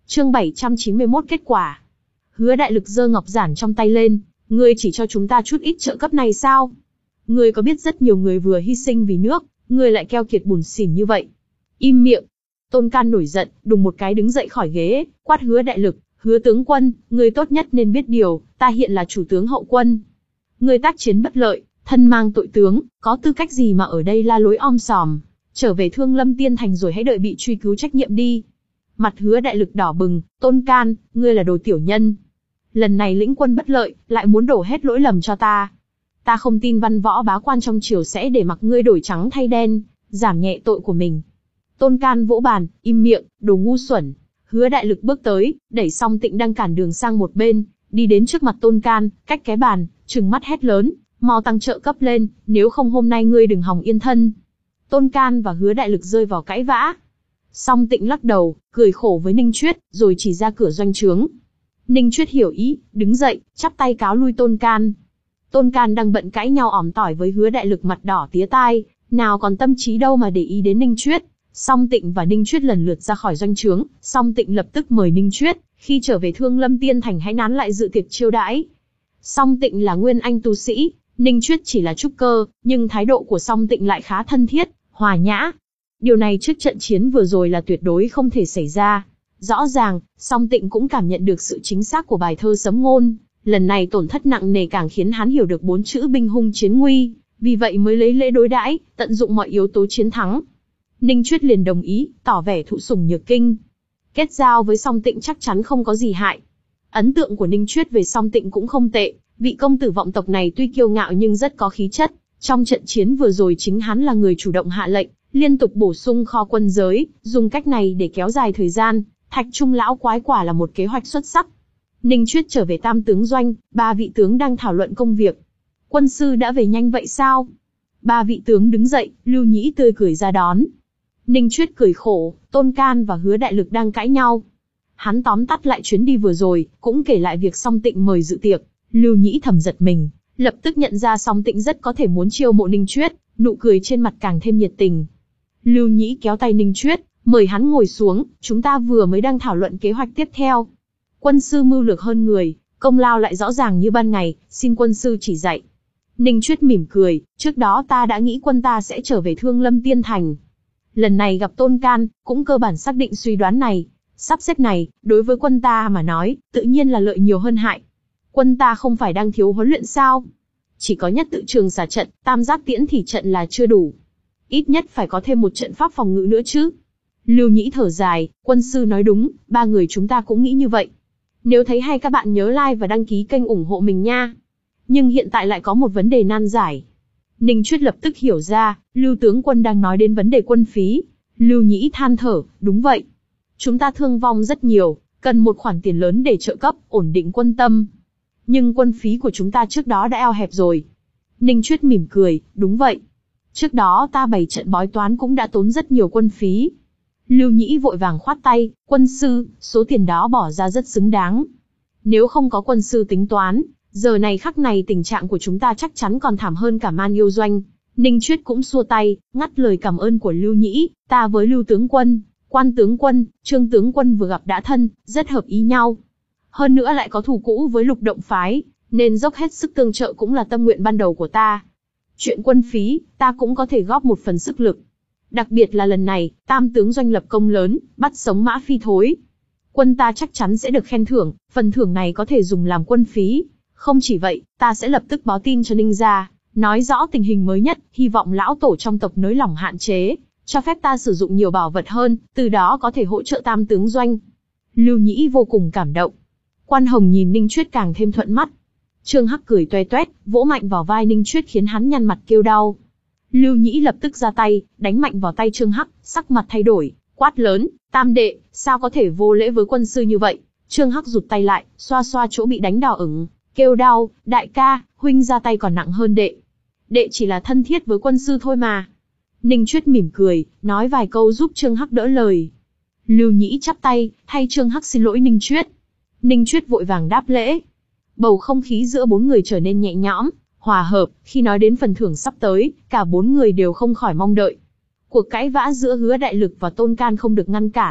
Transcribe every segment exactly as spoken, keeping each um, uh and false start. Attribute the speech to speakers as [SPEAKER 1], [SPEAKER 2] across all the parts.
[SPEAKER 1] Chương bảy trăm chín mươi mốt kết quả. Hứa Đại Lực giơ ngọc giản trong tay lên, ngươi chỉ cho chúng ta chút ít trợ cấp này sao? Ngươi có biết rất nhiều người vừa hy sinh vì nước, ngươi lại keo kiệt bủn xỉn như vậy? Im miệng! Tôn Can nổi giận, đùng một cái đứng dậy khỏi ghế, quát Hứa Đại Lực, Hứa tướng quân, ngươi tốt nhất nên biết điều, ta hiện là chủ tướng hậu quân. Ngươi tác chiến bất lợi, thân mang tội tướng, có tư cách gì mà ở đây la lối om sòm? Trở về Thương Lâm Tiên Thành rồi hãy đợi bị truy cứu trách nhiệm đi. Mặt Hứa Đại Lực đỏ bừng, Tôn Can, ngươi là đồ tiểu nhân. Lần này lĩnh quân bất lợi, lại muốn đổ hết lỗi lầm cho ta. Ta không tin văn võ bá quan trong triều sẽ để mặc ngươi đổi trắng thay đen, giảm nhẹ tội của mình. Tôn Can vỗ bàn, im miệng, đồ ngu xuẩn. Hứa Đại Lực bước tới, đẩy Song Tịnh đang cản đường sang một bên, đi đến trước mặt Tôn Can, cách cái bàn, trừng mắt hét lớn, mau tăng trợ cấp lên, nếu không hôm nay ngươi đừng hòng yên thân. Tôn Can và Hứa Đại Lực rơi vào cãi vã. Song Tịnh lắc đầu, cười khổ với Ninh Chuyết, rồi chỉ ra cửa doanh trướng. Ninh Chuyết hiểu ý, đứng dậy, chắp tay cáo lui Tôn Can. Tôn Can đang bận cãi nhau ỏm tỏi với Hứa Đại Lực, mặt đỏ tía tai, nào còn tâm trí đâu mà để ý đến Ninh Chuyết. Song Tịnh và Ninh Chuyết lần lượt ra khỏi doanh trướng, Song Tịnh lập tức mời Ninh Chuyết, khi trở về Thương Lâm Tiên Thành hãy nán lại dự tiệc chiêu đãi. Song Tịnh là nguyên anh tu sĩ, Ninh Chuyết chỉ là trúc cơ, nhưng thái độ của Song Tịnh lại khá thân thiết, hòa nhã. Điều này trước trận chiến vừa rồi là tuyệt đối không thể xảy ra. Rõ ràng, Song Tịnh cũng cảm nhận được sự chính xác của bài thơ sấm ngôn, lần này tổn thất nặng nề càng khiến hắn hiểu được bốn chữ binh hung chiến nguy, vì vậy mới lấy lễ đối đãi, tận dụng mọi yếu tố chiến thắng. Ninh Chuyết liền đồng ý, tỏ vẻ thụ sủng nhược kinh. Kết giao với Song Tịnh chắc chắn không có gì hại. Ấn tượng của Ninh Chuyết về Song Tịnh cũng không tệ, vị công tử vọng tộc này tuy kiêu ngạo nhưng rất có khí chất. Trong trận chiến vừa rồi chính hắn là người chủ động hạ lệnh, liên tục bổ sung kho quân giới, dùng cách này để kéo dài thời gian. Thạch Trung lão quái quả là một kế hoạch xuất sắc. Ninh Chuyết trở về Tam tướng doanh, ba vị tướng đang thảo luận công việc. Quân sư đã về nhanh vậy sao? Ba vị tướng đứng dậy, Lưu Nhĩ tươi cười ra đón. Ninh Chuyết cười khổ, Tôn Can và Hứa Đại Lực đang cãi nhau. Hắn tóm tắt lại chuyến đi vừa rồi, cũng kể lại việc Song Tịnh mời dự tiệc. Lưu Nhĩ thầm giật mình, lập tức nhận ra Song Tịnh rất có thể muốn chiêu mộ Ninh Chuyết, nụ cười trên mặt càng thêm nhiệt tình. Lưu Nhĩ kéo tay Ninh Chuyết, mời hắn ngồi xuống, chúng ta vừa mới đang thảo luận kế hoạch tiếp theo. Quân sư mưu lược hơn người, công lao lại rõ ràng như ban ngày, xin quân sư chỉ dạy. Ninh Chuyết mỉm cười, trước đó ta đã nghĩ quân ta sẽ trở về Thương Lâm Tiên Thành. Lần này gặp Tôn Can, cũng cơ bản xác định suy đoán này. Sắp xếp này, đối với quân ta mà nói, tự nhiên là lợi nhiều hơn hại. Quân ta không phải đang thiếu huấn luyện sao? Chỉ có nhất tự trường xả trận, tam giác tiễn thì trận là chưa đủ. Ít nhất phải có thêm một trận pháp phòng ngự nữa chứ. Lưu Nhĩ thở dài, quân sư nói đúng, ba người chúng ta cũng nghĩ như vậy. Nếu thấy hay các bạn nhớ like và đăng ký kênh ủng hộ mình nha. Nhưng hiện tại lại có một vấn đề nan giải. Ninh Chuyết lập tức hiểu ra, Lưu tướng quân đang nói đến vấn đề quân phí. Lưu Nhĩ than thở, đúng vậy. Chúng ta thương vong rất nhiều, cần một khoản tiền lớn để trợ cấp, ổn định quân tâm. Nhưng quân phí của chúng ta trước đó đã eo hẹp rồi. Ninh Chuyết mỉm cười, đúng vậy. Trước đó ta bày trận bói toán cũng đã tốn rất nhiều quân phí. Lưu Nhĩ vội vàng khoát tay, quân sư, số tiền đó bỏ ra rất xứng đáng. Nếu không có quân sư tính toán, giờ này khắc này tình trạng của chúng ta chắc chắn còn thảm hơn cả Man Yêu Doanh. Ninh Chuyết cũng xua tay, ngắt lời cảm ơn của Lưu Nhĩ, ta với Lưu tướng quân, Quan tướng quân, Trương tướng quân vừa gặp đã thân, rất hợp ý nhau. Hơn nữa lại có thù cũ với Lục Động phái, nên dốc hết sức tương trợ cũng là tâm nguyện ban đầu của ta. Chuyện quân phí, ta cũng có thể góp một phần sức lực. Đặc biệt là lần này, Tam tướng doanh lập công lớn, bắt sống Mã Phi Thối. Quân ta chắc chắn sẽ được khen thưởng, phần thưởng này có thể dùng làm quân phí. Không chỉ vậy, ta sẽ lập tức báo tin cho Ninh gia, nói rõ tình hình mới nhất, hy vọng lão tổ trong tộc nới lỏng hạn chế, cho phép ta sử dụng nhiều bảo vật hơn, từ đó có thể hỗ trợ Tam tướng doanh. Lưu Nhĩ vô cùng cảm động. Quan Hồng nhìn Ninh Chuyết càng thêm thuận mắt. Trương Hắc cười toe toét, vỗ mạnh vào vai Ninh Chuyết khiến hắn nhăn mặt kêu đau. Lưu Nhĩ lập tức ra tay, đánh mạnh vào tay Trương Hắc, sắc mặt thay đổi, quát lớn, Tam đệ, sao có thể vô lễ với quân sư như vậy? Trương Hắc rụt tay lại, xoa xoa chỗ bị đánh đỏ ửng, kêu đau, đại ca, huynh ra tay còn nặng hơn đệ. Đệ chỉ là thân thiết với quân sư thôi mà. Ninh Chuyết mỉm cười, nói vài câu giúp Trương Hắc đỡ lời. Lưu Nhĩ chắp tay, thay Trương Hắc xin lỗi Ninh Chuyết. Ninh Chuyết vội vàng đáp lễ. Bầu không khí giữa bốn người trở nên nhẹ nhõm, hòa hợp, khi nói đến phần thưởng sắp tới, cả bốn người đều không khỏi mong đợi. Cuộc cãi vã giữa Hứa Đại Lực và Tôn Can không được ngăn cản.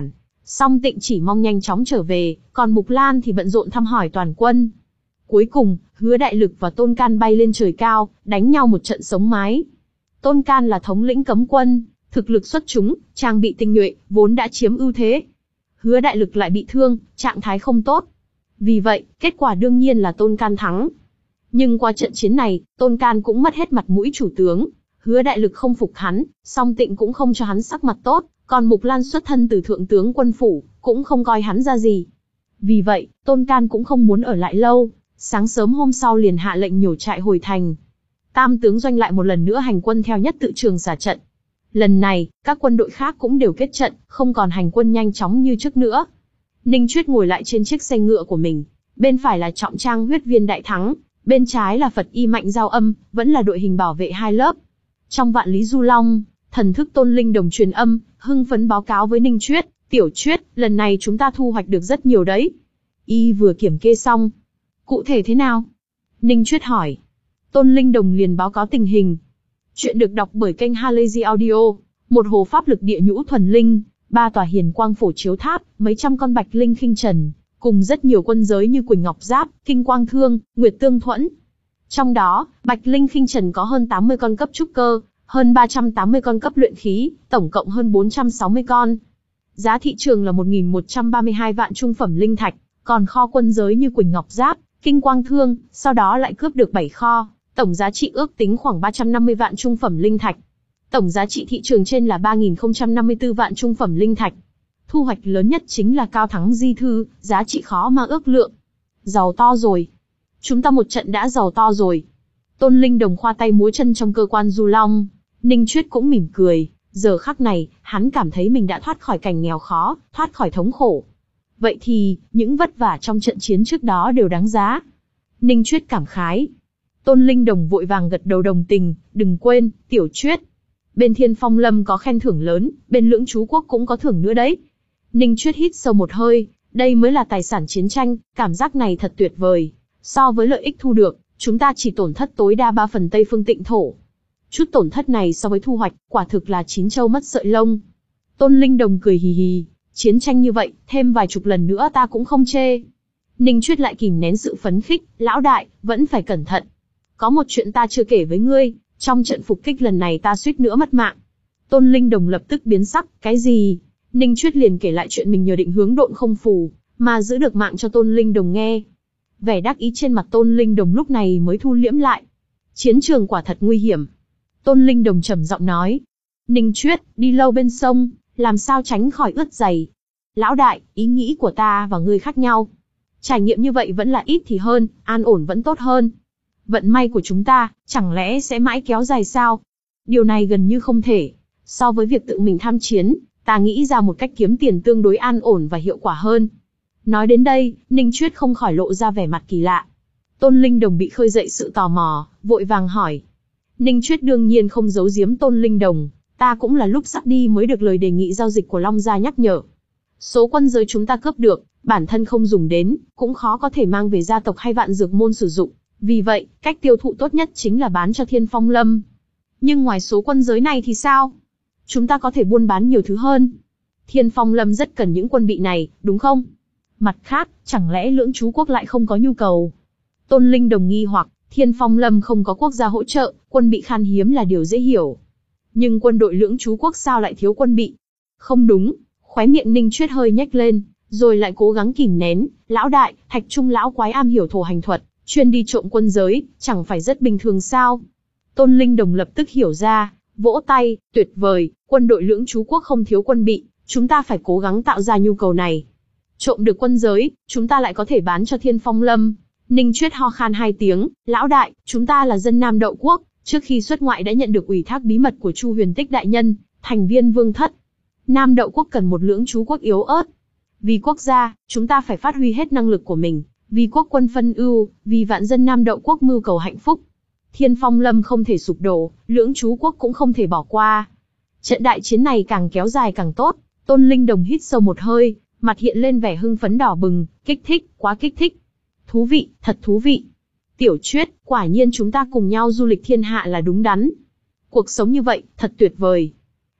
[SPEAKER 1] Song Tịnh chỉ mong nhanh chóng trở về, còn Mục Lan thì bận rộn thăm hỏi toàn quân. Cuối cùng, Hứa Đại Lực và Tôn Can bay lên trời cao, đánh nhau một trận sống mái. Tôn Can là thống lĩnh cấm quân, thực lực xuất chúng, trang bị tinh nhuệ, vốn đã chiếm ưu thế. Hứa Đại Lực lại bị thương, trạng thái không tốt. Vì vậy, kết quả đương nhiên là Tôn Can thắng. Nhưng qua trận chiến này, Tôn Can cũng mất hết mặt mũi chủ tướng. Hứa Đại Lực không phục hắn, Song Tịnh cũng không cho hắn sắc mặt tốt, còn Mục Lan xuất thân từ thượng tướng quân phủ, cũng không coi hắn ra gì. Vì vậy, Tôn Can cũng không muốn ở lại lâu, sáng sớm hôm sau liền hạ lệnh nhổ trại hồi thành. Tam tướng doanh lại một lần nữa hành quân theo nhất tự trường xả trận. Lần này, các quân đội khác cũng đều kết trận, không còn hành quân nhanh chóng như trước nữa. Ninh Chuyết ngồi lại trên chiếc xe ngựa của mình, bên phải là Trọng Trang Huyết Viên Đại Thắng, bên trái là Phật Y Mạnh Giao Âm, vẫn là đội hình bảo vệ hai lớp. Trong Vạn Lý Du Long, thần thức Tôn Linh Đồng truyền âm, hưng phấn báo cáo với Ninh Chuyết, "Tiểu Chuyết, lần này chúng ta thu hoạch được rất nhiều đấy." Y vừa kiểm kê xong. "Cụ thể thế nào?" Ninh Chuyết hỏi. Tôn Linh Đồng liền báo cáo tình hình. Chuyện được đọc bởi kênh Halazy Audio. Một hồ pháp lực địa nhũ thuần linh, ba tòa hiền quang phổ chiếu tháp, mấy trăm con bạch linh khinh trần, cùng rất nhiều quân giới như Quỳnh Ngọc Giáp, Kinh Quang Thương, Nguyệt Tương Thuẫn. Trong đó, bạch linh khinh trần có hơn tám mươi con cấp trúc cơ, hơn ba trăm tám mươi con cấp luyện khí, tổng cộng hơn bốn trăm sáu mươi con. Giá thị trường là một nghìn một trăm ba mươi hai vạn trung phẩm linh thạch, còn kho quân giới như Quỳnh Ngọc Giáp, Kinh Quang Thương, sau đó lại cướp được bảy kho, tổng giá trị ước tính khoảng ba trăm năm mươi vạn trung phẩm linh thạch. Tổng giá trị thị trường trên là ba nghìn không trăm năm mươi tư vạn trung phẩm linh thạch. Thu hoạch lớn nhất chính là cao thắng di thư, giá trị khó mà ước lượng. Giàu to rồi. Chúng ta một trận đã giàu to rồi. Tôn Linh Đồng khoa tay múa chân trong cơ quan Du Long. Ninh Chuyết cũng mỉm cười. Giờ khắc này, hắn cảm thấy mình đã thoát khỏi cảnh nghèo khó, thoát khỏi thống khổ. Vậy thì, những vất vả trong trận chiến trước đó đều đáng giá. Ninh Chuyết cảm khái. Tôn Linh Đồng vội vàng gật đầu đồng tình, đừng quên, Tiểu Chuyết. Bên Thiên Phong Lâm có khen thưởng lớn, bên Lưỡng Chú Quốc cũng có thưởng nữa đấy. Ninh Chuyết hít sâu một hơi, đây mới là tài sản chiến tranh, cảm giác này thật tuyệt vời. So với lợi ích thu được, chúng ta chỉ tổn thất tối đa ba phần Tây Phương Tịnh Thổ. Chút tổn thất này so với thu hoạch, quả thực là chín châu mất sợi lông. Tôn Linh Đồng cười hì hì, chiến tranh như vậy, thêm vài chục lần nữa ta cũng không chê. Ninh Chuyết lại kìm nén sự phấn khích, lão đại, vẫn phải cẩn thận. Có một chuyện ta chưa kể với ngươi, trong trận phục kích lần này ta suýt nữa mất mạng. Tôn Linh Đồng lập tức biến sắc, cái gì? Ninh Chuyết liền kể lại chuyện mình nhờ định hướng độn không phù, mà giữ được mạng cho Tôn Linh Đồng nghe. Vẻ đắc ý trên mặt Tôn Linh Đồng lúc này mới thu liễm lại. Chiến trường quả thật nguy hiểm. Tôn Linh Đồng trầm giọng nói. Ninh Chuyết, đi lâu bên sông, làm sao tránh khỏi ướt giày? Lão đại, ý nghĩ của ta và ngươi khác nhau. Trải nghiệm như vậy vẫn là ít thì hơn, an ổn vẫn tốt hơn. Vận may của chúng ta, chẳng lẽ sẽ mãi kéo dài sao? Điều này gần như không thể. So với việc tự mình tham chiến, ta nghĩ ra một cách kiếm tiền tương đối an ổn và hiệu quả hơn. Nói đến đây, Ninh Chuyết không khỏi lộ ra vẻ mặt kỳ lạ. Tôn Linh Đồng bị khơi dậy sự tò mò, vội vàng hỏi. Ninh Chuyết đương nhiên không giấu giếm Tôn Linh Đồng, ta cũng là lúc sắp đi mới được lời đề nghị giao dịch của Long Gia nhắc nhở. Số quân giới chúng ta cướp được, bản thân không dùng đến, cũng khó có thể mang về gia tộc hay Vạn Dược Môn sử dụng. Vì vậy, cách tiêu thụ tốt nhất chính là bán cho Thiên Phong Lâm. Nhưng ngoài số quân giới này thì sao? Chúng ta có thể buôn bán nhiều thứ hơn. Thiên Phong Lâm rất cần những quân bị này, đúng không? Mặt khác, chẳng lẽ Lưỡng Chú Quốc lại không có nhu cầu? Tôn Linh Đồng nghi hoặc, Thiên Phong Lâm không có quốc gia hỗ trợ, quân bị khan hiếm là điều dễ hiểu. Nhưng quân đội Lưỡng Chú Quốc sao lại thiếu quân bị? Không đúng, khóe miệng Ninh Chuyết hơi nhếch lên, rồi lại cố gắng kìm nén. Lão đại, Thạch Trung lão quái am hiểu thổ hành thuật, chuyên đi trộm quân giới, chẳng phải rất bình thường sao? Tôn Linh Đồng lập tức hiểu ra, vỗ tay, tuyệt vời, quân đội Lưỡng Chú Quốc không thiếu quân bị, chúng ta phải cố gắng tạo ra nhu cầu này. Trộm được quân giới, chúng ta lại có thể bán cho Thiên Phong Lâm. Ninh Chuyết ho khan hai tiếng, lão đại, chúng ta là dân Nam Đậu Quốc, trước khi xuất ngoại đã nhận được ủy thác bí mật của Chu Huyền Tích đại nhân, thành viên vương thất. Nam Đậu Quốc cần một Lưỡng Chú Quốc yếu ớt. Vì quốc gia, chúng ta phải phát huy hết năng lực của mình, vì quốc quân phân ưu, vì vạn dân Nam Đậu Quốc mưu cầu hạnh phúc. Thiên Phong Lâm không thể sụp đổ, Lưỡng Chú Quốc cũng không thể bỏ qua. Trận đại chiến này càng kéo dài càng tốt. Tôn Linh Đồng hít sâu một hơi, mặt hiện lên vẻ hưng phấn đỏ bừng, kích thích, quá kích thích. Thú vị, thật thú vị. Tiểu Chuyết, quả nhiên chúng ta cùng nhau du lịch thiên hạ là đúng đắn. Cuộc sống như vậy, thật tuyệt vời.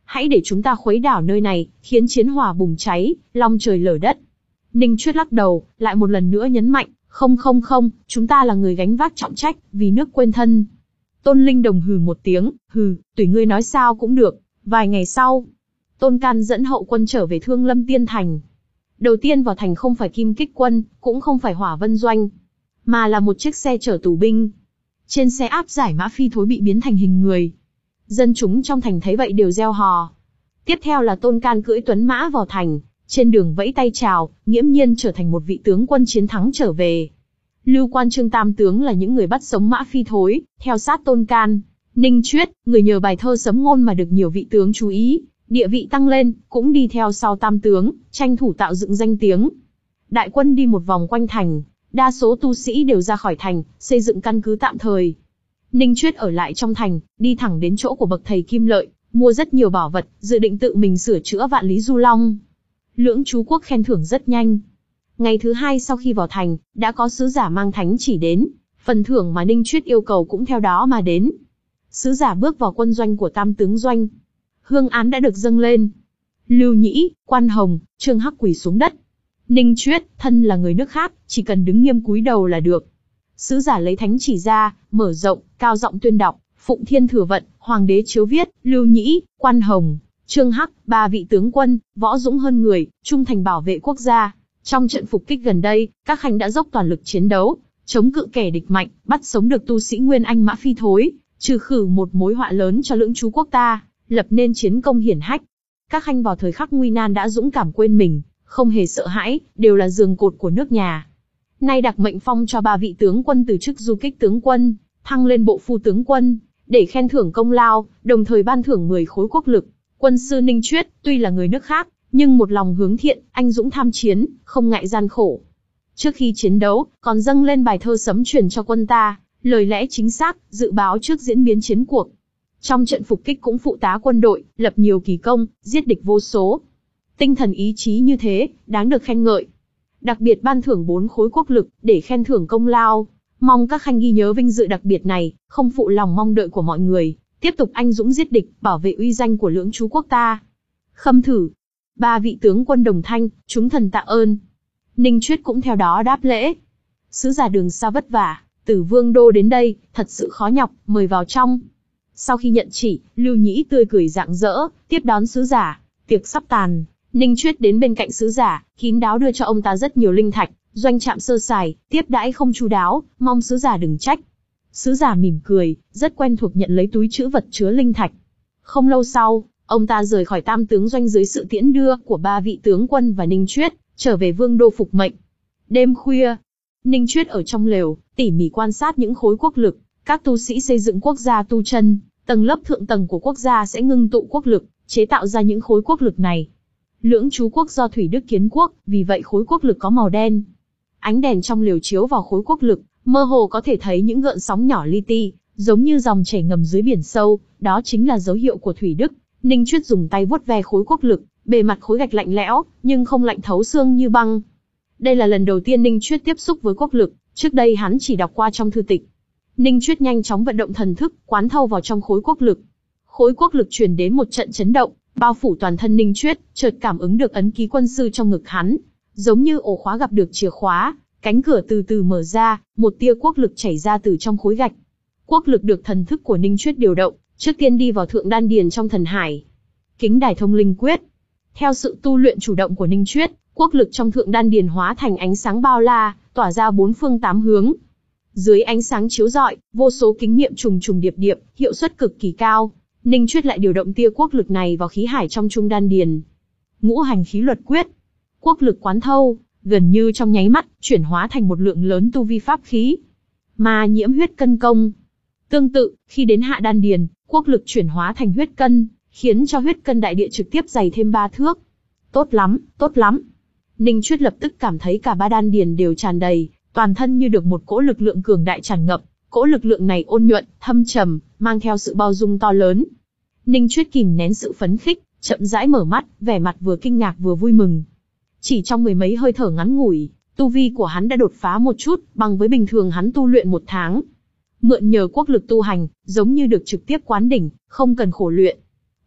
[SPEAKER 1] hãy để chúng ta khuấy đảo nơi này, khiến chiến hỏa bùng cháy, long trời lở đất. Ninh Chuyết lắc đầu, lại một lần nữa nhấn mạnh, không không không, chúng ta là người gánh vác trọng trách, vì nước quên thân. Tôn Linh Đồng hừ một tiếng, hừ, tùy ngươi nói sao cũng được. Vài ngày sau, Tôn Can dẫn hậu quân trở về Thương Lâm Tiên Thành. Đầu tiên vào thành không phải Kim Kích quân, cũng không phải Hỏa Vân Doanh, mà là một chiếc xe chở tù binh. Trên xe áp giải Mã Phi Thối bị biến thành hình người. Dân chúng trong thành thấy vậy đều reo hò. Tiếp theo là Tôn Can cưỡi tuấn mã vào thành, trên đường vẫy tay chào, nghiễm nhiên trở thành một vị tướng quân chiến thắng trở về. Lưu Quan Trương tam tướng là những người bắt sống Mã Phi Thối, theo sát Tôn Can. Ninh Chuyết, người nhờ bài thơ sấm ngôn mà được nhiều vị tướng chú ý, địa vị tăng lên, cũng đi theo sau tam tướng, tranh thủ tạo dựng danh tiếng. Đại quân đi một vòng quanh thành, đa số tu sĩ đều ra khỏi thành, xây dựng căn cứ tạm thời. Ninh Chuyết ở lại trong thành, đi thẳng đến chỗ của bậc thầy Kim Lợi, mua rất nhiều bảo vật, dự định tự mình sửa chữa Vạn Lý Du Long. Lưỡng Chú Quốc khen thưởng rất nhanh. Ngày thứ hai sau khi vào thành, đã có sứ giả mang thánh chỉ đến, phần thưởng mà Ninh Chuyết yêu cầu cũng theo đó mà đến. Sứ giả bước vào quân doanh của tam tướng doanh. Hương án đã được dâng lên. Lưu Nhĩ, Quan Hồng, Trương Hắc quỳ xuống đất. Ninh Chuyết, thân là người nước khác, chỉ cần đứng nghiêm cúi đầu là được. Sứ giả lấy thánh chỉ ra, mở rộng, cao giọng tuyên đọc, Phụng Thiên Thừa Vận, Hoàng đế chiếu viết, Lưu Nhĩ, Quan Hồng, Trương Hắc, ba vị tướng quân, võ dũng hơn người, trung thành bảo vệ quốc gia. Trong trận phục kích gần đây, các khanh đã dốc toàn lực chiến đấu, chống cự kẻ địch mạnh, bắt sống được tu sĩ Nguyên Anh Mã Phi Thối, trừ khử một mối họa lớn cho Lưỡng Chú Quốc ta, lập nên chiến công hiển hách. Các khanh vào thời khắc nguy nan đã dũng cảm quên mình, không hề sợ hãi, đều là giường cột của nước nhà. Nay đặc mệnh phong cho ba vị tướng quân từ chức du kích tướng quân, thăng lên bộ phu tướng quân, để khen thưởng công lao, đồng thời ban thưởng mười khối quốc lực. Quân sư Ninh Chuyết, tuy là người nước khác, nhưng một lòng hướng thiện, anh dũng tham chiến, không ngại gian khổ. Trước khi chiến đấu, còn dâng lên bài thơ sấm truyền cho quân ta, lời lẽ chính xác, dự báo trước diễn biến chiến cuộc. Trong trận phục kích cũng phụ tá quân đội, lập nhiều kỳ công, giết địch vô số. Tinh thần ý chí như thế, đáng được khen ngợi. Đặc biệt ban thưởng bốn khối quốc lực, để khen thưởng công lao. Mong các khanh ghi nhớ vinh dự đặc biệt này, không phụ lòng mong đợi của mọi người, tiếp tục anh dũng giết địch, bảo vệ uy danh của Lưỡng Chú Quốc ta. Khâm thử. Ba vị tướng quân đồng thanh, chúng thần tạ ơn. Ninh Chuyết cũng theo đó đáp lễ. Sứ giả đường xa vất vả, từ Vương đô đến đây, thật sự khó nhọc, mời vào trong. Sau khi nhận chỉ, Lưu Nhĩ tươi cười rạng rỡ, tiếp đón sứ giả. Tiệc sắp tàn, Ninh Chuyết đến bên cạnh sứ giả, kín đáo đưa cho ông ta rất nhiều linh thạch, doanh trạm sơ sài, tiếp đãi không chu đáo, mong sứ giả đừng trách. Sứ giả mỉm cười, rất quen thuộc nhận lấy túi trữ vật chứa linh thạch. Không lâu sau, ông ta rời khỏi tam tướng doanh dưới sự tiễn đưa của ba vị tướng quân và Ninh Chuyết, trở về Vương đô phục mệnh. Đêm khuya, Ninh Chuyết ở trong lều, tỉ mỉ quan sát những khối quốc lực. Các tu sĩ xây dựng quốc gia tu chân, tầng lớp thượng tầng của quốc gia sẽ ngưng tụ quốc lực, chế tạo ra những khối quốc lực này. Lưỡng Chú Quốc do Thủy Đức kiến quốc, vì vậy khối quốc lực có màu đen. Ánh đèn trong lều chiếu vào khối quốc lực, mơ hồ có thể thấy những gợn sóng nhỏ li ti, giống như dòng chảy ngầm dưới biển sâu, đó chính là dấu hiệu của Thủy Đức. Ninh Chuyết dùng tay vuốt ve khối quốc lực, bề mặt khối gạch lạnh lẽo, nhưng không lạnh thấu xương như băng. Đây là lần đầu tiên Ninh Chuyết tiếp xúc với quốc lực, trước đây hắn chỉ đọc qua trong thư tịch. Ninh Chuyết nhanh chóng vận động thần thức, quán thâu vào trong khối quốc lực. Khối quốc lực truyền đến một trận chấn động, bao phủ toàn thân Ninh Chuyết, chợt cảm ứng được ấn ký quân sư trong ngực hắn, giống như ổ khóa gặp được chìa khóa, cánh cửa từ từ mở ra, một tia quốc lực chảy ra từ trong khối gạch. Quốc lực được thần thức của Ninh Chuyết điều động, trước tiên đi vào thượng đan điền trong thần hải. Kính đài thông linh quyết. Theo sự tu luyện chủ động của Ninh Chuyết, quốc lực trong thượng đan điền hóa thành ánh sáng bao la, tỏa ra bốn phương tám hướng. Dưới ánh sáng chiếu rọi, vô số kính niệm trùng trùng điệp điệp, hiệu suất cực kỳ cao. Ninh Chuyết lại điều động tia quốc lực này vào khí hải trong trung đan điền. Ngũ hành khí luật quyết. Quốc lực quán thâu, gần như trong nháy mắt, chuyển hóa thành một lượng lớn tu vi pháp khí. Ma nhiễm huyết cân công. Tương tự, khi đến hạ đan điền, quốc lực chuyển hóa thành huyết cân, khiến cho huyết cân đại địa trực tiếp dày thêm ba thước. Tốt lắm, tốt lắm. Ninh Chuyết lập tức cảm thấy cả ba đan điền đều tràn đầy, toàn thân như được một cỗ lực lượng cường đại tràn ngập. Cỗ lực lượng này ôn nhuận, thâm trầm, mang theo sự bao dung to lớn. Ninh Chuyết kìm nén sự phấn khích, chậm rãi mở mắt, vẻ mặt vừa kinh ngạc vừa vui mừng. Chỉ trong mười mấy hơi thở ngắn ngủi, tu vi của hắn đã đột phá một chút, bằng với bình thường hắn tu luyện một tháng. Mượn nhờ quốc lực tu hành, giống như được trực tiếp quán đỉnh, không cần khổ luyện.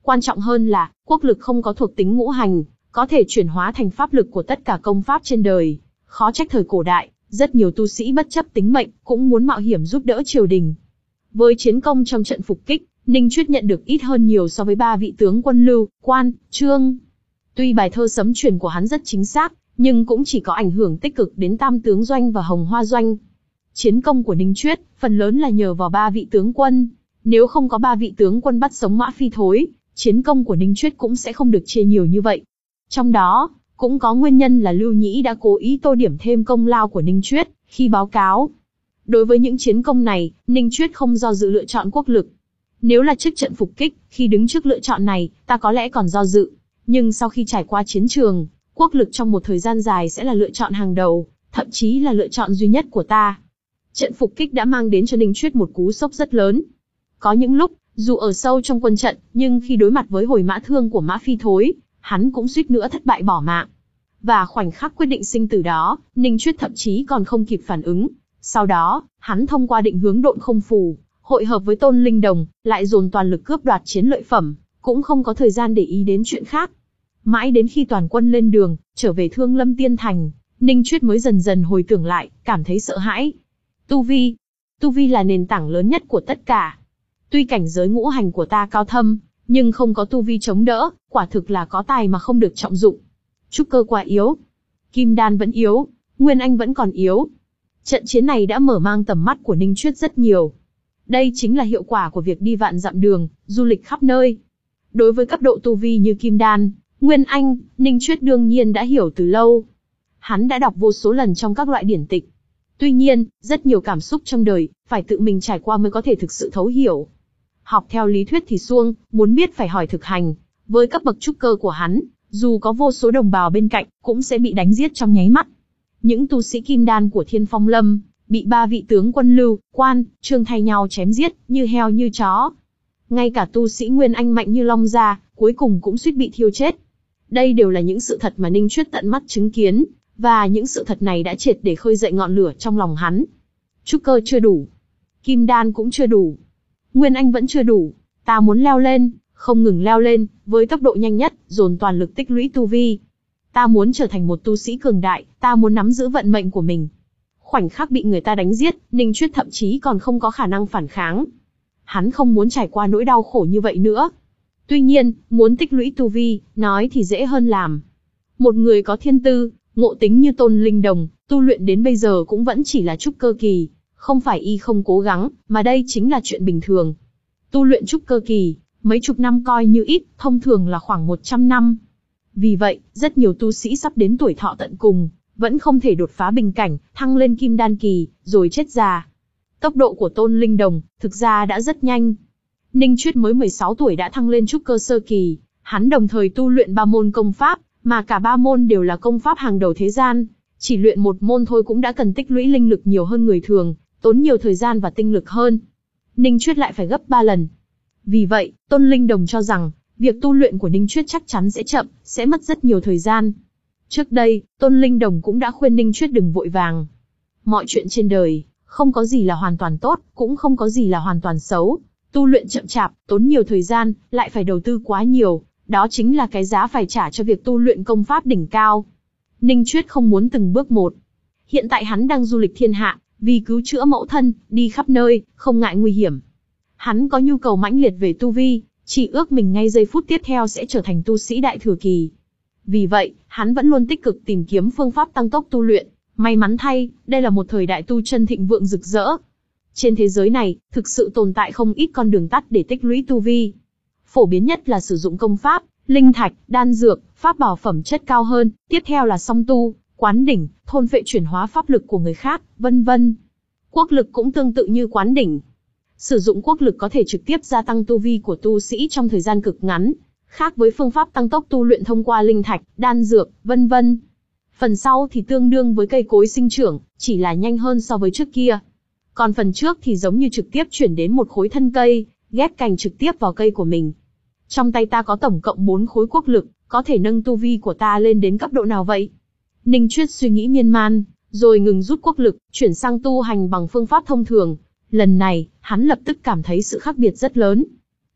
[SPEAKER 1] Quan trọng hơn là, quốc lực không có thuộc tính ngũ hành, có thể chuyển hóa thành pháp lực của tất cả công pháp trên đời. Khó trách thời cổ đại, rất nhiều tu sĩ bất chấp tính mệnh, cũng muốn mạo hiểm giúp đỡ triều đình. Với chiến công trong trận phục kích, Ninh Chuyết nhận được ít hơn nhiều so với ba vị tướng quân Lưu, Quan, Trương. Tuy bài thơ sấm truyền của hắn rất chính xác, nhưng cũng chỉ có ảnh hưởng tích cực đến Tam Tướng Doanh và Hồng Hoa Doanh. Chiến công của Ninh Chuyết, phần lớn là nhờ vào ba vị tướng quân. Nếu không có ba vị tướng quân bắt sống Mã Phi Thối, chiến công của Ninh Chuyết cũng sẽ không được chia nhiều như vậy. Trong đó, cũng có nguyên nhân là Lưu Nhĩ đã cố ý tô điểm thêm công lao của Ninh Chuyết khi báo cáo. Đối với những chiến công này, Ninh Chuyết không do dự lựa chọn quốc lực. Nếu là trước trận phục kích, khi đứng trước lựa chọn này, ta có lẽ còn do dự. Nhưng sau khi trải qua chiến trường, quốc lực trong một thời gian dài sẽ là lựa chọn hàng đầu, thậm chí là lựa chọn duy nhất của ta. Trận phục kích đã mang đến cho Ninh Chuyết một cú sốc rất lớn. Có những lúc, dù ở sâu trong quân trận, nhưng khi đối mặt với hồi mã thương của Mã Phi Thối, hắn cũng suýt nữa thất bại bỏ mạng. Và khoảnh khắc quyết định sinh tử đó, Ninh Chuyết thậm chí còn không kịp phản ứng. Sau đó, hắn thông qua định hướng độn không phù, hội hợp với Tôn Linh Đồng, lại dồn toàn lực cướp đoạt chiến lợi phẩm, cũng không có thời gian để ý đến chuyện khác. Mãi đến khi toàn quân lên đường, trở về Thương Lâm Tiên Thành, Ninh Chuyết mới dần dần hồi tưởng lại, cảm thấy sợ hãi. Tu vi. Tu vi là nền tảng lớn nhất của tất cả. Tuy cảnh giới ngũ hành của ta cao thâm, nhưng không có tu vi chống đỡ, quả thực là có tài mà không được trọng dụng. Trúc cơ quá yếu. Kim đan vẫn yếu. Nguyên anh vẫn còn yếu. Trận chiến này đã mở mang tầm mắt của Ninh Chuyết rất nhiều. Đây chính là hiệu quả của việc đi vạn dặm đường, du lịch khắp nơi. Đối với cấp độ tu vi như Kim đan, Nguyên anh, Ninh Chuyết đương nhiên đã hiểu từ lâu. Hắn đã đọc vô số lần trong các loại điển tịch. Tuy nhiên, rất nhiều cảm xúc trong đời, phải tự mình trải qua mới có thể thực sự thấu hiểu. Học theo lý thuyết thì suông, muốn biết phải hỏi thực hành. Với cấp bậc trúc cơ của hắn, dù có vô số đồng bào bên cạnh, cũng sẽ bị đánh giết trong nháy mắt. Những tu sĩ kim đan của Thiên Phong Lâm, bị ba vị tướng quân Lưu, Quan, Trương thay nhau chém giết, như heo như chó. Ngay cả tu sĩ Nguyên Anh mạnh như Long Gia, cuối cùng cũng suýt bị thiêu chết. Đây đều là những sự thật mà Ninh Chuyết tận mắt chứng kiến, và những sự thật này đã triệt để khơi dậy ngọn lửa trong lòng hắn. Trúc cơ chưa đủ. Kim đan cũng chưa đủ. Nguyên Anh vẫn chưa đủ. Ta muốn leo lên, không ngừng leo lên, với tốc độ nhanh nhất, dồn toàn lực tích lũy tu vi. Ta muốn trở thành một tu sĩ cường đại, ta muốn nắm giữ vận mệnh của mình. Khoảnh khắc bị người ta đánh giết, Ninh Chuyết thậm chí còn không có khả năng phản kháng. Hắn không muốn trải qua nỗi đau khổ như vậy nữa. Tuy nhiên, muốn tích lũy tu vi, nói thì dễ hơn làm. Một người có thiên tư, ngộ tính như Tôn Linh Đồng, tu luyện đến bây giờ cũng vẫn chỉ là trúc cơ kỳ. Không phải y không cố gắng, mà đây chính là chuyện bình thường. Tu luyện trúc cơ kỳ, mấy chục năm coi như ít, thông thường là khoảng một trăm năm. Vì vậy, rất nhiều tu sĩ sắp đến tuổi thọ tận cùng, vẫn không thể đột phá bình cảnh, thăng lên kim đan kỳ, rồi chết già. Tốc độ của Tôn Linh Đồng, thực ra đã rất nhanh. Ninh Chuyết mới mười sáu tuổi đã thăng lên trúc cơ sơ kỳ, hắn đồng thời tu luyện ba môn công pháp, mà cả ba môn đều là công pháp hàng đầu thế gian. Chỉ luyện một môn thôi cũng đã cần tích lũy linh lực nhiều hơn người thường, tốn nhiều thời gian và tinh lực hơn. Ninh Chuyết lại phải gấp ba lần. Vì vậy, Tôn Linh Đồng cho rằng, việc tu luyện của Ninh Chuyết chắc chắn sẽ chậm, sẽ mất rất nhiều thời gian. Trước đây, Tôn Linh Đồng cũng đã khuyên Ninh Chuyết đừng vội vàng. Mọi chuyện trên đời, không có gì là hoàn toàn tốt, cũng không có gì là hoàn toàn xấu. Tu luyện chậm chạp, tốn nhiều thời gian, lại phải đầu tư quá nhiều, đó chính là cái giá phải trả cho việc tu luyện công pháp đỉnh cao. Ninh Chuyết không muốn từng bước một. Hiện tại hắn đang du lịch thiên hạ, vì cứu chữa mẫu thân, đi khắp nơi, không ngại nguy hiểm. Hắn có nhu cầu mãnh liệt về tu vi, chỉ ước mình ngay giây phút tiếp theo sẽ trở thành tu sĩ đại thừa kỳ. Vì vậy, hắn vẫn luôn tích cực tìm kiếm phương pháp tăng tốc tu luyện. May mắn thay, đây là một thời đại tu chân thịnh vượng rực rỡ. Trên thế giới này, thực sự tồn tại không ít con đường tắt để tích lũy tu vi. Phổ biến nhất là sử dụng công pháp, linh thạch, đan dược, pháp bảo phẩm chất cao hơn, tiếp theo là song tu, quán đỉnh, thôn phệ chuyển hóa pháp lực của người khác, vân vân. Quốc lực cũng tương tự như quán đỉnh. Sử dụng quốc lực có thể trực tiếp gia tăng tu vi của tu sĩ trong thời gian cực ngắn, khác với phương pháp tăng tốc tu luyện thông qua linh thạch, đan dược, vân vân. Phần sau thì tương đương với cây cối sinh trưởng, chỉ là nhanh hơn so với trước kia. Còn phần trước thì giống như trực tiếp chuyển đến một khối thân cây, ghép cành trực tiếp vào cây của mình. Trong tay ta có tổng cộng bốn khối quốc lực, có thể nâng tu vi của ta lên đến cấp độ nào vậy? Ninh Chuyết suy nghĩ miên man, rồi ngừng rút quốc lực, chuyển sang tu hành bằng phương pháp thông thường. Lần này, hắn lập tức cảm thấy sự khác biệt rất lớn.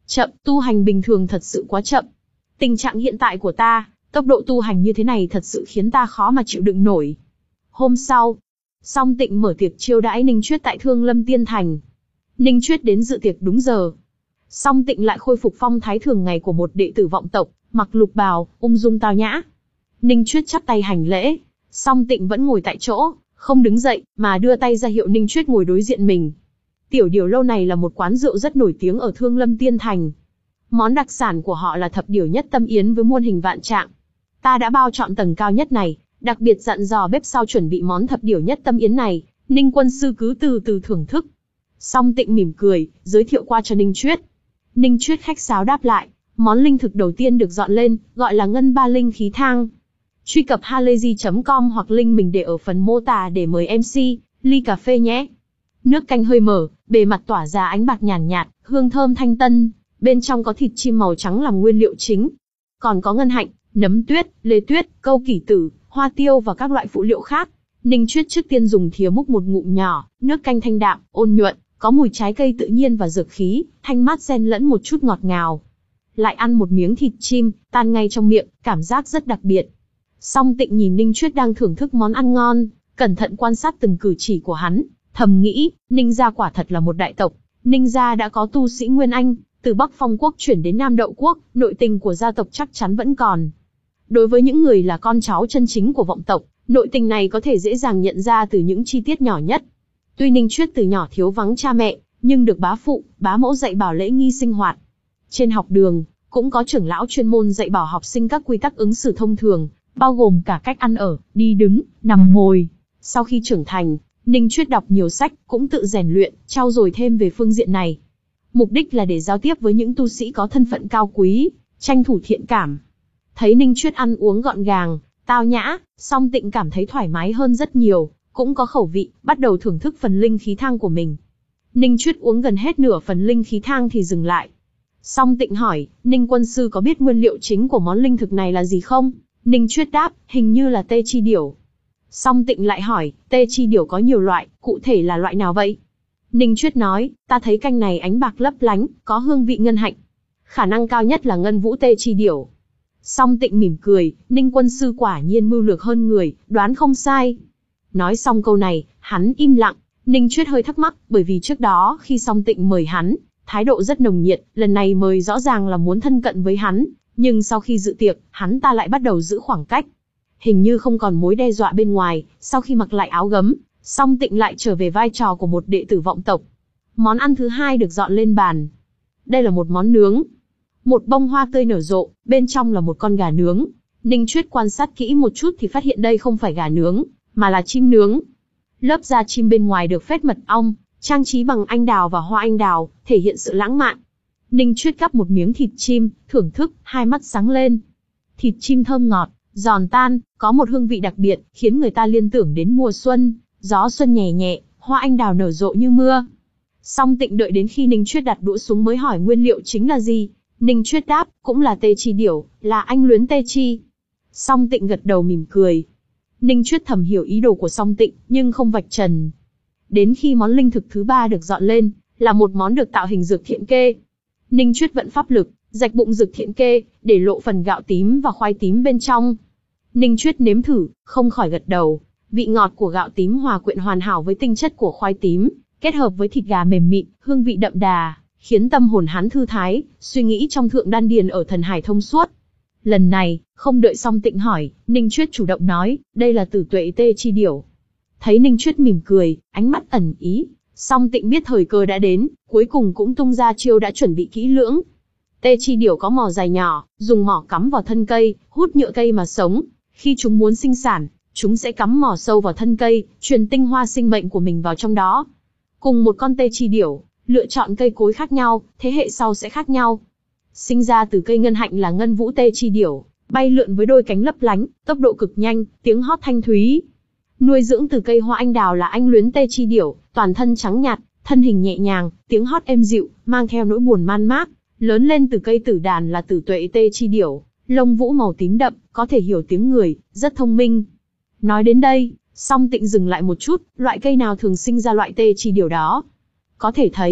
[SPEAKER 1] Chậm, tu hành bình thường thật sự quá chậm. Tình trạng hiện tại của ta, tốc độ tu hành như thế này thật sự khiến ta khó mà chịu đựng nổi. Hôm sau, Song Tịnh mở tiệc chiêu đãi Ninh Chuyết tại Thương Lâm Tiên Thành. Ninh Chuyết đến dự tiệc đúng giờ. Song Tịnh lại khôi phục phong thái thường ngày của một đệ tử vọng tộc, mặc lục bào, ung dung tao nhã. Ninh Chuyết chắp tay hành lễ, Song Tịnh vẫn ngồi tại chỗ, không đứng dậy, mà đưa tay ra hiệu Ninh Chuyết ngồi đối diện mình. Tiểu Điểu Lâu này là một quán rượu rất nổi tiếng ở Thương Lâm Tiên Thành. Món đặc sản của họ là thập điểu nhất tâm yến với muôn hình vạn trạng. Ta đã bao chọn tầng cao nhất này, đặc biệt dặn dò bếp sau chuẩn bị món thập điểu nhất tâm yến này, Ninh quân sư cứ từ từ thưởng thức. Song Tịnh mỉm cười, giới thiệu qua cho Ninh Chuyết. Ninh Chuyết khách sáo đáp lại, món linh thực đầu tiên được dọn lên, gọi là ngân ba linh khí thang. Truy cập halayzi chấm com hoặc link mình để ở phần mô tả để mời em xê, ly cà phê nhé. Nước canh hơi mở, bề mặt tỏa ra ánh bạc nhàn nhạt, nhạt, hương thơm thanh tân, bên trong có thịt chim màu trắng làm nguyên liệu chính. Còn có ngân hạnh, nấm tuyết, lê tuyết, câu kỷ tử, hoa tiêu và các loại phụ liệu khác. Ninh Chuyết trước tiên dùng thìa múc một ngụm nhỏ, nước canh thanh đạm, ôn nhuận, có mùi trái cây tự nhiên và dược khí, thanh mát xen lẫn một chút ngọt ngào. Lại ăn một miếng thịt chim, tan ngay trong miệng, cảm giác rất đặc biệt. Song Tịnh nhìn Ninh Chuyết đang thưởng thức món ăn ngon, cẩn thận quan sát từng cử chỉ của hắn, thầm nghĩ, Ninh gia quả thật là một đại tộc. Ninh gia đã có tu sĩ Nguyên Anh, từ Bắc Phong Quốc chuyển đến Nam Đậu Quốc, nội tình của gia tộc chắc chắn vẫn còn. Đối với những người là con cháu chân chính của vọng tộc, nội tình này có thể dễ dàng nhận ra từ những chi tiết nhỏ nhất. Tuy Ninh Chuyết từ nhỏ thiếu vắng cha mẹ, nhưng được bá phụ, bá mẫu dạy bảo lễ nghi sinh hoạt. Trên học đường, cũng có trưởng lão chuyên môn dạy bảo học sinh các quy tắc ứng xử thông thường, bao gồm cả cách ăn ở, đi đứng, nằm ngồi. Sau khi trưởng thành, Ninh Chuyết đọc nhiều sách, cũng tự rèn luyện, trau dồi thêm về phương diện này. Mục đích là để giao tiếp với những tu sĩ có thân phận cao quý, tranh thủ thiện cảm. Thấy Ninh Chuyết ăn uống gọn gàng, tao nhã, Song Tịnh cảm thấy thoải mái hơn rất nhiều, cũng có khẩu vị, bắt đầu thưởng thức phần linh khí thang của mình. Ninh Chuyết uống gần hết nửa phần linh khí thang thì dừng lại. Song Tịnh hỏi, Ninh quân sư có biết nguyên liệu chính của món linh thực này là gì không? Ninh Chuyết đáp, hình như là tê chi điểu. Song Tịnh lại hỏi, tê chi điểu có nhiều loại, cụ thể là loại nào vậy? Ninh Chuyết nói, ta thấy canh này ánh bạc lấp lánh, có hương vị ngân hạnh. Khả năng cao nhất là ngân vũ tê chi điểu. Song Tịnh mỉm cười, Ninh quân sư quả nhiên mưu lược hơn người, đoán không sai. Nói xong câu này, hắn im lặng. Ninh Chuyết hơi thắc mắc, bởi vì trước đó khi Song Tịnh mời hắn, thái độ rất nồng nhiệt, lần này mời rõ ràng là muốn thân cận với hắn, nhưng sau khi dự tiệc, hắn ta lại bắt đầu giữ khoảng cách. Hình như không còn mối đe dọa bên ngoài, sau khi mặc lại áo gấm, Song Tịnh lại trở về vai trò của một đệ tử vọng tộc. Món ăn thứ hai được dọn lên bàn. Đây là một món nướng. Một bông hoa tươi nở rộ, bên trong là một con gà nướng. Ninh Chuyết quan sát kỹ một chút thì phát hiện đây không phải gà nướng, mà là chim nướng. Lớp da chim bên ngoài được phết mật ong, trang trí bằng anh đào và hoa anh đào, thể hiện sự lãng mạn. Ninh Chuyết gắp một miếng thịt chim, thưởng thức, hai mắt sáng lên. Thịt chim thơm ngọt, giòn tan, có một hương vị đặc biệt, khiến người ta liên tưởng đến mùa xuân, gió xuân nhẹ nhẹ, hoa anh đào nở rộ như mưa. Song Tịnh đợi đến khi Ninh Chuyết đặt đũa xuống mới hỏi nguyên liệu chính là gì. Ninh Chuyết đáp, cũng là tê chi điểu, là anh luyến tê chi. Song Tịnh gật đầu mỉm cười. Ninh Chuyết thầm hiểu ý đồ của Song Tịnh, nhưng không vạch trần. Đến khi món linh thực thứ ba được dọn lên, là một món được tạo hình dược thiện kê. Ninh Chuyết vận pháp lực, rạch bụng dược thiện kê, để lộ phần gạo tím và khoai tím bên trong. Ninh Chuyết nếm thử, không khỏi gật đầu. Vị ngọt của gạo tím hòa quyện hoàn hảo với tinh chất của khoai tím, kết hợp với thịt gà mềm mịn, hương vị đậm đà, khiến tâm hồn hắn thư thái, suy nghĩ trong thượng đan điền ở thần hải thông suốt. Lần này, không đợi Song Tịnh hỏi, Ninh Chuyết chủ động nói, đây là tử tuệ tê chi điểu. Thấy Ninh Chuyết mỉm cười, ánh mắt ẩn ý, Song Tịnh biết thời cơ đã đến, cuối cùng cũng tung ra chiêu đã chuẩn bị kỹ lưỡng. Tê chi điểu có mỏ dài nhỏ, dùng mỏ cắm vào thân cây, hút nhựa cây mà sống. Khi chúng muốn sinh sản, chúng sẽ cắm mỏ sâu vào thân cây, truyền tinh hoa sinh mệnh của mình vào trong đó. Cùng một con tê chi điểu, lựa chọn cây cối khác nhau, thế hệ sau sẽ khác nhau. Sinh ra từ cây ngân hạnh là ngân vũ tê chi điểu, bay lượn với đôi cánh lấp lánh, tốc độ cực nhanh, tiếng hót thanh thúy. Nuôi dưỡng từ cây hoa anh đào là anh luyến tê chi điểu, toàn thân trắng nhạt, thân hình nhẹ nhàng, tiếng hót êm dịu, mang theo nỗi buồn man mác. Lớn lên từ cây tử đàn là tử tuệ tê chi điểu, lông vũ màu tím đậm, có thể hiểu tiếng người, rất thông minh. Nói đến đây, Song Tịnh dừng lại một chút, loại cây nào thường sinh ra loại tê chi điểu đó? Có thể thấy,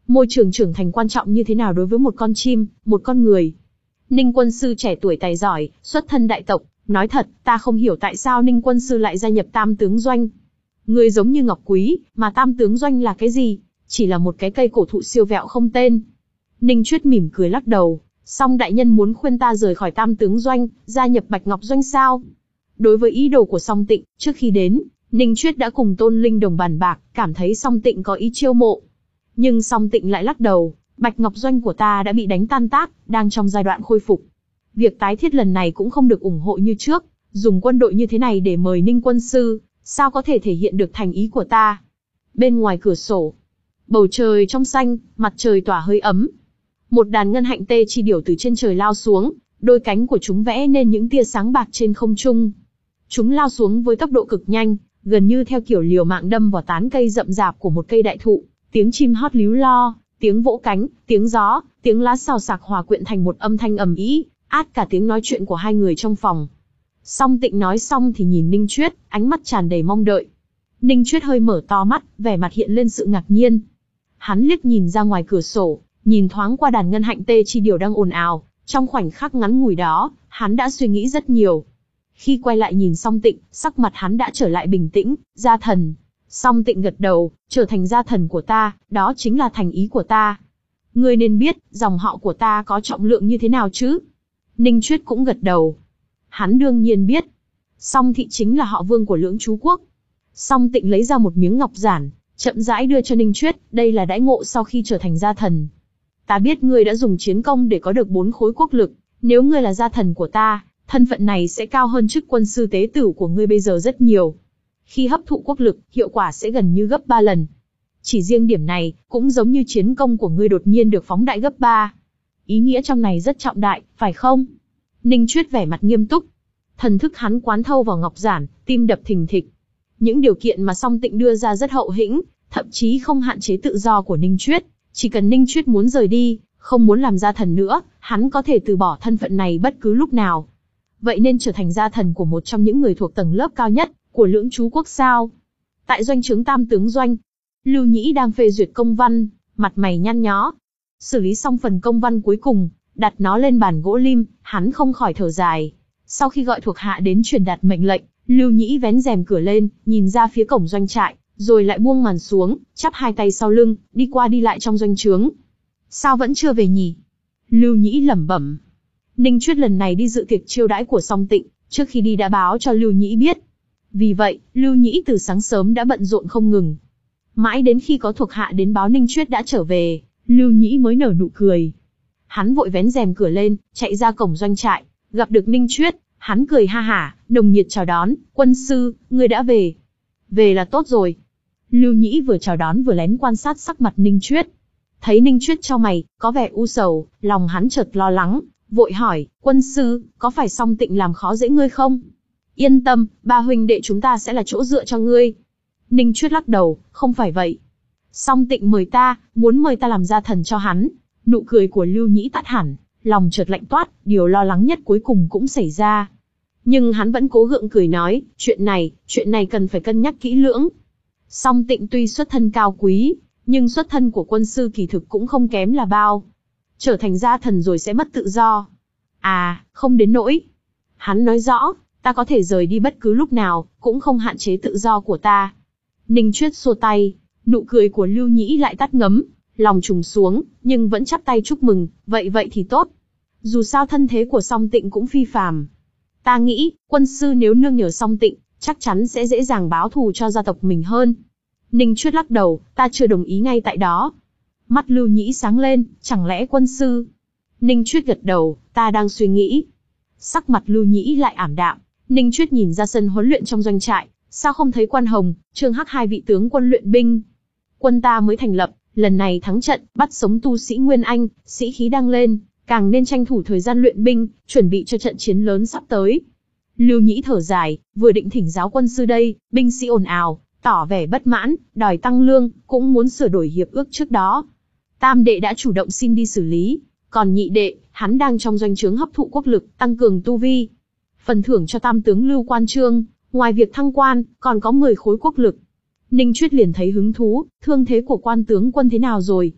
[SPEAKER 1] Môi trường trưởng thành quan trọng như thế nào đối với một con chim, một con người. Ninh quân sư trẻ tuổi tài giỏi, xuất thân đại tộc, nói thật, ta không hiểu tại sao Ninh quân sư lại gia nhập Tam tướng doanh. Người giống như Ngọc Quý, mà Tam tướng doanh là cái gì? Chỉ là một cái cây cổ thụ siêu vẹo không tên. Ninh Chuyết mỉm cười lắc đầu, song đại nhân muốn khuyên ta rời khỏi Tam tướng doanh, gia nhập Bạch Ngọc doanh sao? Đối với ý đồ của Song Tịnh, trước khi đến, Ninh Chuyết đã cùng Tôn Linh Đồng bàn bạc, cảm thấy Song Tịnh có ý chiêu mộ. Nhưng Song Tịnh lại lắc đầu, Bạch Ngọc doanh của ta đã bị đánh tan tác, đang trong giai đoạn khôi phục. Việc tái thiết lần này cũng không được ủng hộ như trước, dùng quân đội như thế này để mời Ninh quân sư, sao có thể thể hiện được thành ý của ta? Bên ngoài cửa sổ, bầu trời trong xanh, mặt trời tỏa hơi ấm. Một đàn ngân hạnh tê chi điểu từ trên trời lao xuống, đôi cánh của chúng vẽ nên những tia sáng bạc trên không trung. Chúng lao xuống với tốc độ cực nhanh, gần như theo kiểu liều mạng đâm vào tán cây rậm rạp của một cây đại thụ. Tiếng chim hót líu lo, tiếng vỗ cánh, tiếng gió, tiếng lá xào xạc hòa quyện thành một âm thanh ầm ĩ, át cả tiếng nói chuyện của hai người trong phòng. Song Tịnh nói xong thì nhìn Ninh Chuyết, ánh mắt tràn đầy mong đợi. Ninh Chuyết hơi mở to mắt, vẻ mặt hiện lên sự ngạc nhiên. Hắn liếc nhìn ra ngoài cửa sổ, nhìn thoáng qua đàn ngân hạnh tê chi điểu đang ồn ào. Trong khoảnh khắc ngắn ngủi đó, hắn đã suy nghĩ rất nhiều. Khi quay lại nhìn Song Tịnh, sắc mặt hắn đã trở lại bình tĩnh. Gia thần. Song Tịnh gật đầu, trở thành gia thần của ta, đó chính là thành ý của ta. Ngươi nên biết, dòng họ của ta có trọng lượng như thế nào chứ? Ninh Chuyết cũng gật đầu. Hắn đương nhiên biết. Song Thị chính là họ Vương của Lưỡng Chú Quốc. Song Tịnh lấy ra một miếng ngọc giản, chậm rãi đưa cho Ninh Chuyết, đây là đãi ngộ sau khi trở thành gia thần. Ta biết ngươi đã dùng chiến công để có được bốn khối quốc lực, nếu ngươi là gia thần của ta, thân phận này sẽ cao hơn chức quân sư tế tử của ngươi bây giờ rất nhiều. Khi hấp thụ quốc lực, hiệu quả sẽ gần như gấp ba lần. Chỉ riêng điểm này, cũng giống như chiến công của ngươi đột nhiên được phóng đại gấp ba. Ý nghĩa trong này rất trọng đại, phải không? Ninh Chuyết vẻ mặt nghiêm túc. Thần thức hắn quán thâu vào ngọc giản, tim đập thình thịch. Những điều kiện mà Song Tịnh đưa ra rất hậu hĩnh, thậm chí không hạn chế tự do của Ninh Chuyết. Chỉ cần Ninh Chuyết muốn rời đi, không muốn làm gia thần nữa, hắn có thể từ bỏ thân phận này bất cứ lúc nào. Vậy nên trở thành gia thần của một trong những người thuộc tầng lớp cao nhất của Lưỡng Chú Quốc sao? Tại doanh trướng Tam tướng doanh, Lưu Nhĩ đang phê duyệt công văn, mặt mày nhăn nhó. Xử lý xong phần công văn cuối cùng, đặt nó lên bàn gỗ lim, hắn không khỏi thở dài. Sau khi gọi thuộc hạ đến truyền đạt mệnh lệnh, Lưu Nhĩ vén rèm cửa lên, nhìn ra phía cổng doanh trại, rồi lại buông màn xuống, chắp hai tay sau lưng, đi qua đi lại trong doanh trướng. Sao vẫn chưa về nhỉ? Lưu Nhĩ lẩm bẩm. Ninh Chuyết lần này đi dự tiệc chiêu đãi của Song Tịnh, trước khi đi đã báo cho Lưu Nhĩ biết. Vì vậy, Lưu Nhĩ từ sáng sớm đã bận rộn không ngừng. Mãi đến khi có thuộc hạ đến báo Ninh Chuyết đã trở về, Lưu Nhĩ mới nở nụ cười. Hắn vội vén rèm cửa lên, chạy ra cổng doanh trại, gặp được Ninh Chuyết, hắn cười ha hả, nồng nhiệt chào đón, quân sư, ngươi đã về. Về là tốt rồi. Lưu Nhĩ vừa chào đón vừa lén quan sát sắc mặt Ninh Chuyết. Thấy Ninh Chuyết chau mày, có vẻ u sầu, lòng hắn chợt lo lắng, vội hỏi, quân sư, có phải Song Tịnh làm khó dễ ngươi không? Yên tâm, ba huynh đệ chúng ta sẽ là chỗ dựa cho ngươi. Ninh Chuyết lắc đầu, không phải vậy. Song Tịnh mời ta, muốn mời ta làm gia thần cho hắn. Nụ cười của Lưu Nhĩ tắt hẳn, lòng chợt lạnh toát, điều lo lắng nhất cuối cùng cũng xảy ra. Nhưng hắn vẫn cố gượng cười nói, chuyện này, chuyện này cần phải cân nhắc kỹ lưỡng. Song Tịnh tuy xuất thân cao quý, nhưng xuất thân của quân sư kỳ thực cũng không kém là bao. Trở thành gia thần rồi sẽ mất tự do. À, không đến nỗi. Hắn nói rõ, ta có thể rời đi bất cứ lúc nào, cũng không hạn chế tự do của ta. Ninh Chuyết xua tay, nụ cười của Lưu Nhĩ lại tắt ngấm, lòng trùng xuống, nhưng vẫn chắp tay chúc mừng, vậy vậy thì tốt. Dù sao thân thế của Song Tịnh cũng phi phàm. Ta nghĩ, quân sư nếu nương nhờ Song Tịnh, chắc chắn sẽ dễ dàng báo thù cho gia tộc mình hơn. Ninh Chuyết lắc đầu, ta chưa đồng ý ngay tại đó. Mắt Lưu Nhĩ sáng lên, chẳng lẽ quân sư? Ninh Chuyết gật đầu, ta đang suy nghĩ. Sắc mặt Lưu Nhĩ lại ảm đạm, Ninh Chuyết nhìn ra sân huấn luyện trong doanh trại, sao không thấy Quan Hồng, Trương Hắc hai vị tướng quân luyện binh? Quân ta mới thành lập, lần này thắng trận, bắt sống tu sĩ Nguyên Anh, sĩ khí đang lên, càng nên tranh thủ thời gian luyện binh, chuẩn bị cho trận chiến lớn sắp tới. Lưu Nhĩ thở dài, vừa định thỉnh giáo quân sư đây, binh sĩ ồn ào, tỏ vẻ bất mãn, đòi tăng lương, cũng muốn sửa đổi hiệp ước trước đó. Tam đệ đã chủ động xin đi xử lý, còn nhị đệ, hắn đang trong doanh trướng hấp thụ quốc lực, tăng cường tu vi. Phần thưởng cho tam tướng Lưu Quan Trương, ngoài việc thăng quan, còn có mười khối quốc lực. Ninh Chuyết liền thấy hứng thú, thương thế của Quan tướng quân thế nào rồi?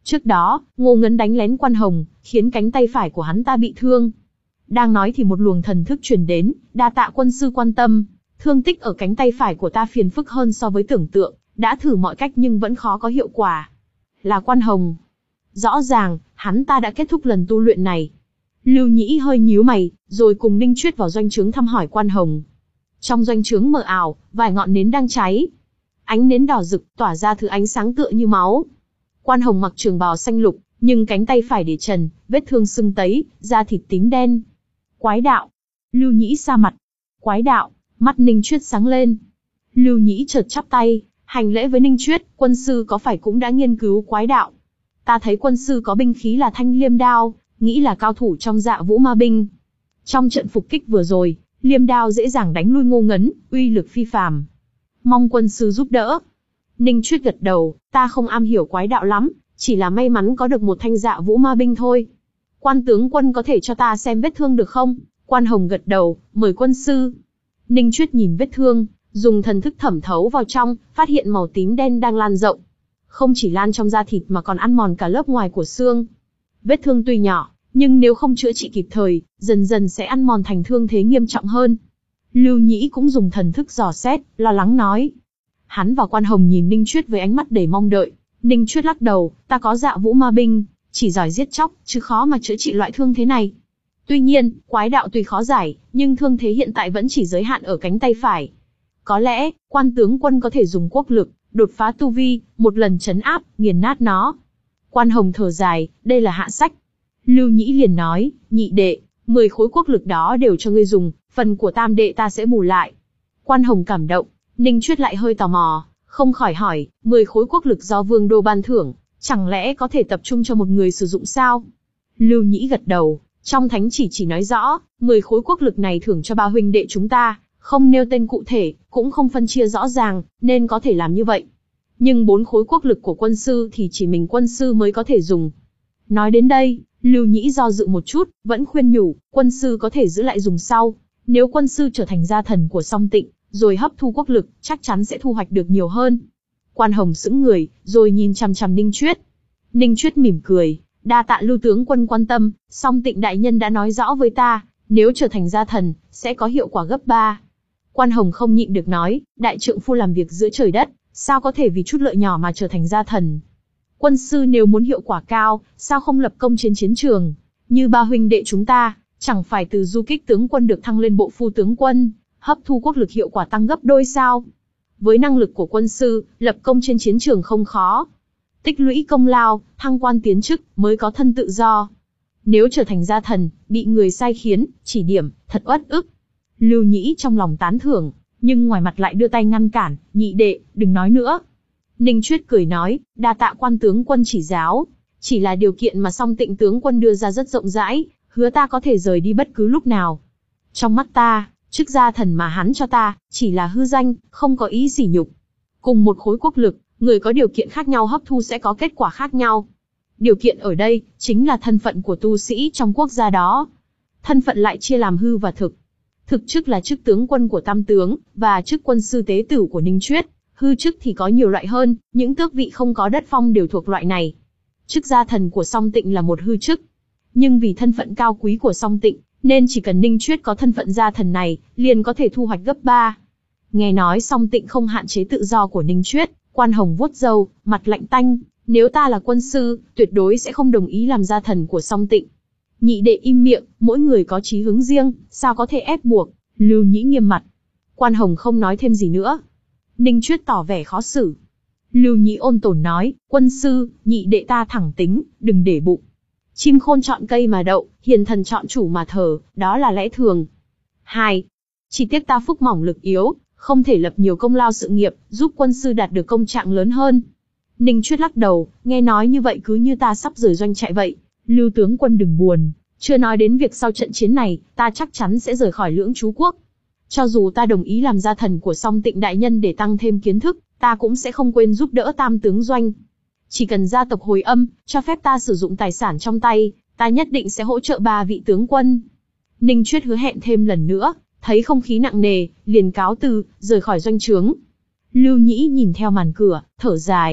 [SPEAKER 1] Trước đó, Ngô Ngấn đánh lén Quan Hồng, khiến cánh tay phải của hắn ta bị thương. Đang nói thì một luồng thần thức truyền đến, đa tạ quân sư quan tâm. Thương tích ở cánh tay phải của ta phiền phức hơn so với tưởng tượng, đã thử mọi cách nhưng vẫn khó có hiệu quả. Là Quan Hồng. Rõ ràng, hắn ta đã kết thúc lần tu luyện này. Lưu Nhĩ hơi nhíu mày, rồi cùng Ninh Chuyết vào doanh trướng thăm hỏi Quan Hồng. Trong doanh trướng mờ ảo, vài ngọn nến đang cháy. Ánh nến đỏ rực, tỏa ra thứ ánh sáng tựa như máu. Quan Hồng mặc trường bào xanh lục, nhưng cánh tay phải để trần, vết thương sưng tấy, da thịt tím đen. Quái đạo. Lưu Nhĩ sa mặt. Quái đạo. Mắt Ninh Chuyết sáng lên. Lưu Nhĩ chợt chắp tay, hành lễ với Ninh Chuyết, quân sư có phải cũng đã nghiên cứu quái đạo? Ta thấy quân sư có binh khí là thanh liêm đao, nghĩ là cao thủ trong Dạ Vũ Ma binh. Trong trận phục kích vừa rồi, liêm đao dễ dàng đánh lui Ngô Ngấn, uy lực phi phàm. Mong quân sư giúp đỡ. Ninh Chuyết gật đầu, ta không am hiểu quái đạo lắm, chỉ là may mắn có được một thanh Dạ Vũ Ma binh thôi. Quan tướng quân có thể cho ta xem vết thương được không? Quan Hồng gật đầu, mời quân sư. Ninh Chuyết nhìn vết thương, dùng thần thức thẩm thấu vào trong, phát hiện màu tím đen đang lan rộng. Không chỉ lan trong da thịt mà còn ăn mòn cả lớp ngoài của xương. Vết thương tuy nhỏ, nhưng nếu không chữa trị kịp thời, dần dần sẽ ăn mòn thành thương thế nghiêm trọng hơn. Lưu Nhĩ cũng dùng thần thức dò xét, lo lắng nói. Hắn và Quan Hồng nhìn Ninh Chuyết với ánh mắt đầy mong đợi. Ninh Chuyết lắc đầu, ta có Dạ Vũ Ma binh, chỉ giỏi giết chóc, chứ khó mà chữa trị loại thương thế này. Tuy nhiên, quái đạo tuy khó giải, nhưng thương thế hiện tại vẫn chỉ giới hạn ở cánh tay phải. Có lẽ, Quan tướng quân có thể dùng quốc lực, đột phá tu vi, một lần trấn áp, nghiền nát nó. Quan Hồng thở dài, đây là hạ sách. Lưu Nhĩ liền nói, nhị đệ, mười khối quốc lực đó đều cho ngươi dùng, phần của tam đệ ta sẽ bù lại. Quan Hồng cảm động, Ninh Chuyết lại hơi tò mò, không khỏi hỏi, mười khối quốc lực do Vương Đô ban thưởng, chẳng lẽ có thể tập trung cho một người sử dụng sao? Lưu Nhĩ gật đầu, trong thánh chỉ chỉ nói rõ, mười khối quốc lực này thưởng cho ba huynh đệ chúng ta, không nêu tên cụ thể, cũng không phân chia rõ ràng, nên có thể làm như vậy. Nhưng bốn khối quốc lực của quân sư thì chỉ mình quân sư mới có thể dùng. Nói đến đây, Lưu Nhĩ do dự một chút, vẫn khuyên nhủ, quân sư có thể giữ lại dùng sau. Nếu quân sư trở thành gia thần của Song Tịnh, rồi hấp thu quốc lực, chắc chắn sẽ thu hoạch được nhiều hơn. Quan Hồng sững người, rồi nhìn chằm chằm Ninh Chuyết. Ninh Chuyết mỉm cười, đa tạ Lưu tướng quân quan tâm, Song Tịnh đại nhân đã nói rõ với ta, nếu trở thành gia thần, sẽ có hiệu quả gấp ba. Quan Hồng không nhịn được nói, đại trượng phu làm việc giữa trời đất, sao có thể vì chút lợi nhỏ mà trở thành gia thần? Quân sư nếu muốn hiệu quả cao, sao không lập công trên chiến trường? Như ba huynh đệ chúng ta, chẳng phải từ du kích tướng quân được thăng lên bộ phu tướng quân, hấp thu quốc lực hiệu quả tăng gấp đôi sao? Với năng lực của quân sư, lập công trên chiến trường không khó. Tích lũy công lao, thăng quan tiến chức, mới có thân tự do. Nếu trở thành gia thần, bị người sai khiến, chỉ điểm, thật uất ức. Lưu Nhĩ trong lòng tán thưởng, nhưng ngoài mặt lại đưa tay ngăn cản, nhị đệ, đừng nói nữa. Ninh Chuyết cười nói, đa tạ Quan tướng quân chỉ giáo, chỉ là điều kiện mà Song Tịnh tướng quân đưa ra rất rộng rãi, hứa ta có thể rời đi bất cứ lúc nào. Trong mắt ta, chức gia thần mà hắn cho ta, chỉ là hư danh, không có ý sỉ nhục. Cùng một khối quốc lực, người có điều kiện khác nhau hấp thu sẽ có kết quả khác nhau. Điều kiện ở đây, chính là thân phận của tu sĩ trong quốc gia đó. Thân phận lại chia làm hư và thực. Thực chức là chức tướng quân của Tam tướng, và chức quân sư tế tử của Ninh Chuyết. Hư chức thì có nhiều loại hơn, những tước vị không có đất phong đều thuộc loại này. Chức gia thần của Song Tịnh là một hư chức. Nhưng vì thân phận cao quý của Song Tịnh, nên chỉ cần Ninh Chuyết có thân phận gia thần này, liền có thể thu hoạch gấp ba. Nghe nói Song Tịnh không hạn chế tự do của Ninh Chuyết, Quan Hồng vuốt râu, mặt lạnh tanh, nếu ta là quân sư, tuyệt đối sẽ không đồng ý làm gia thần của Song Tịnh. Nhị đệ im miệng, mỗi người có chí hướng riêng, sao có thể ép buộc? Lưu Nhĩ nghiêm mặt. Quan Hồng không nói thêm gì nữa. Ninh Chuyết tỏ vẻ khó xử. Lưu Nhĩ ôn tồn nói, quân sư, nhị đệ ta thẳng tính, đừng để bụng. Chim khôn chọn cây mà đậu, hiền thần chọn chủ mà thờ, đó là lẽ thường. Hai, chỉ tiếc ta phúc mỏng lực yếu, không thể lập nhiều công lao sự nghiệp, giúp quân sư đạt được công trạng lớn hơn. Ninh Chuyết lắc đầu, nghe nói như vậy cứ như ta sắp rời doanh trại vậy. Lưu tướng quân đừng buồn, chưa nói đến việc sau trận chiến này, ta chắc chắn sẽ rời khỏi Lưỡng Trú Quốc. Cho dù ta đồng ý làm gia thần của Song Tịnh đại nhân để tăng thêm kiến thức, ta cũng sẽ không quên giúp đỡ Tam tướng doanh. Chỉ cần gia tộc hồi âm, cho phép ta sử dụng tài sản trong tay, ta nhất định sẽ hỗ trợ ba vị tướng quân. Ninh Chuyết hứa hẹn thêm lần nữa, thấy không khí nặng nề, liền cáo từ, rời khỏi doanh trướng. Lưu Nhĩ nhìn theo màn cửa, thở dài.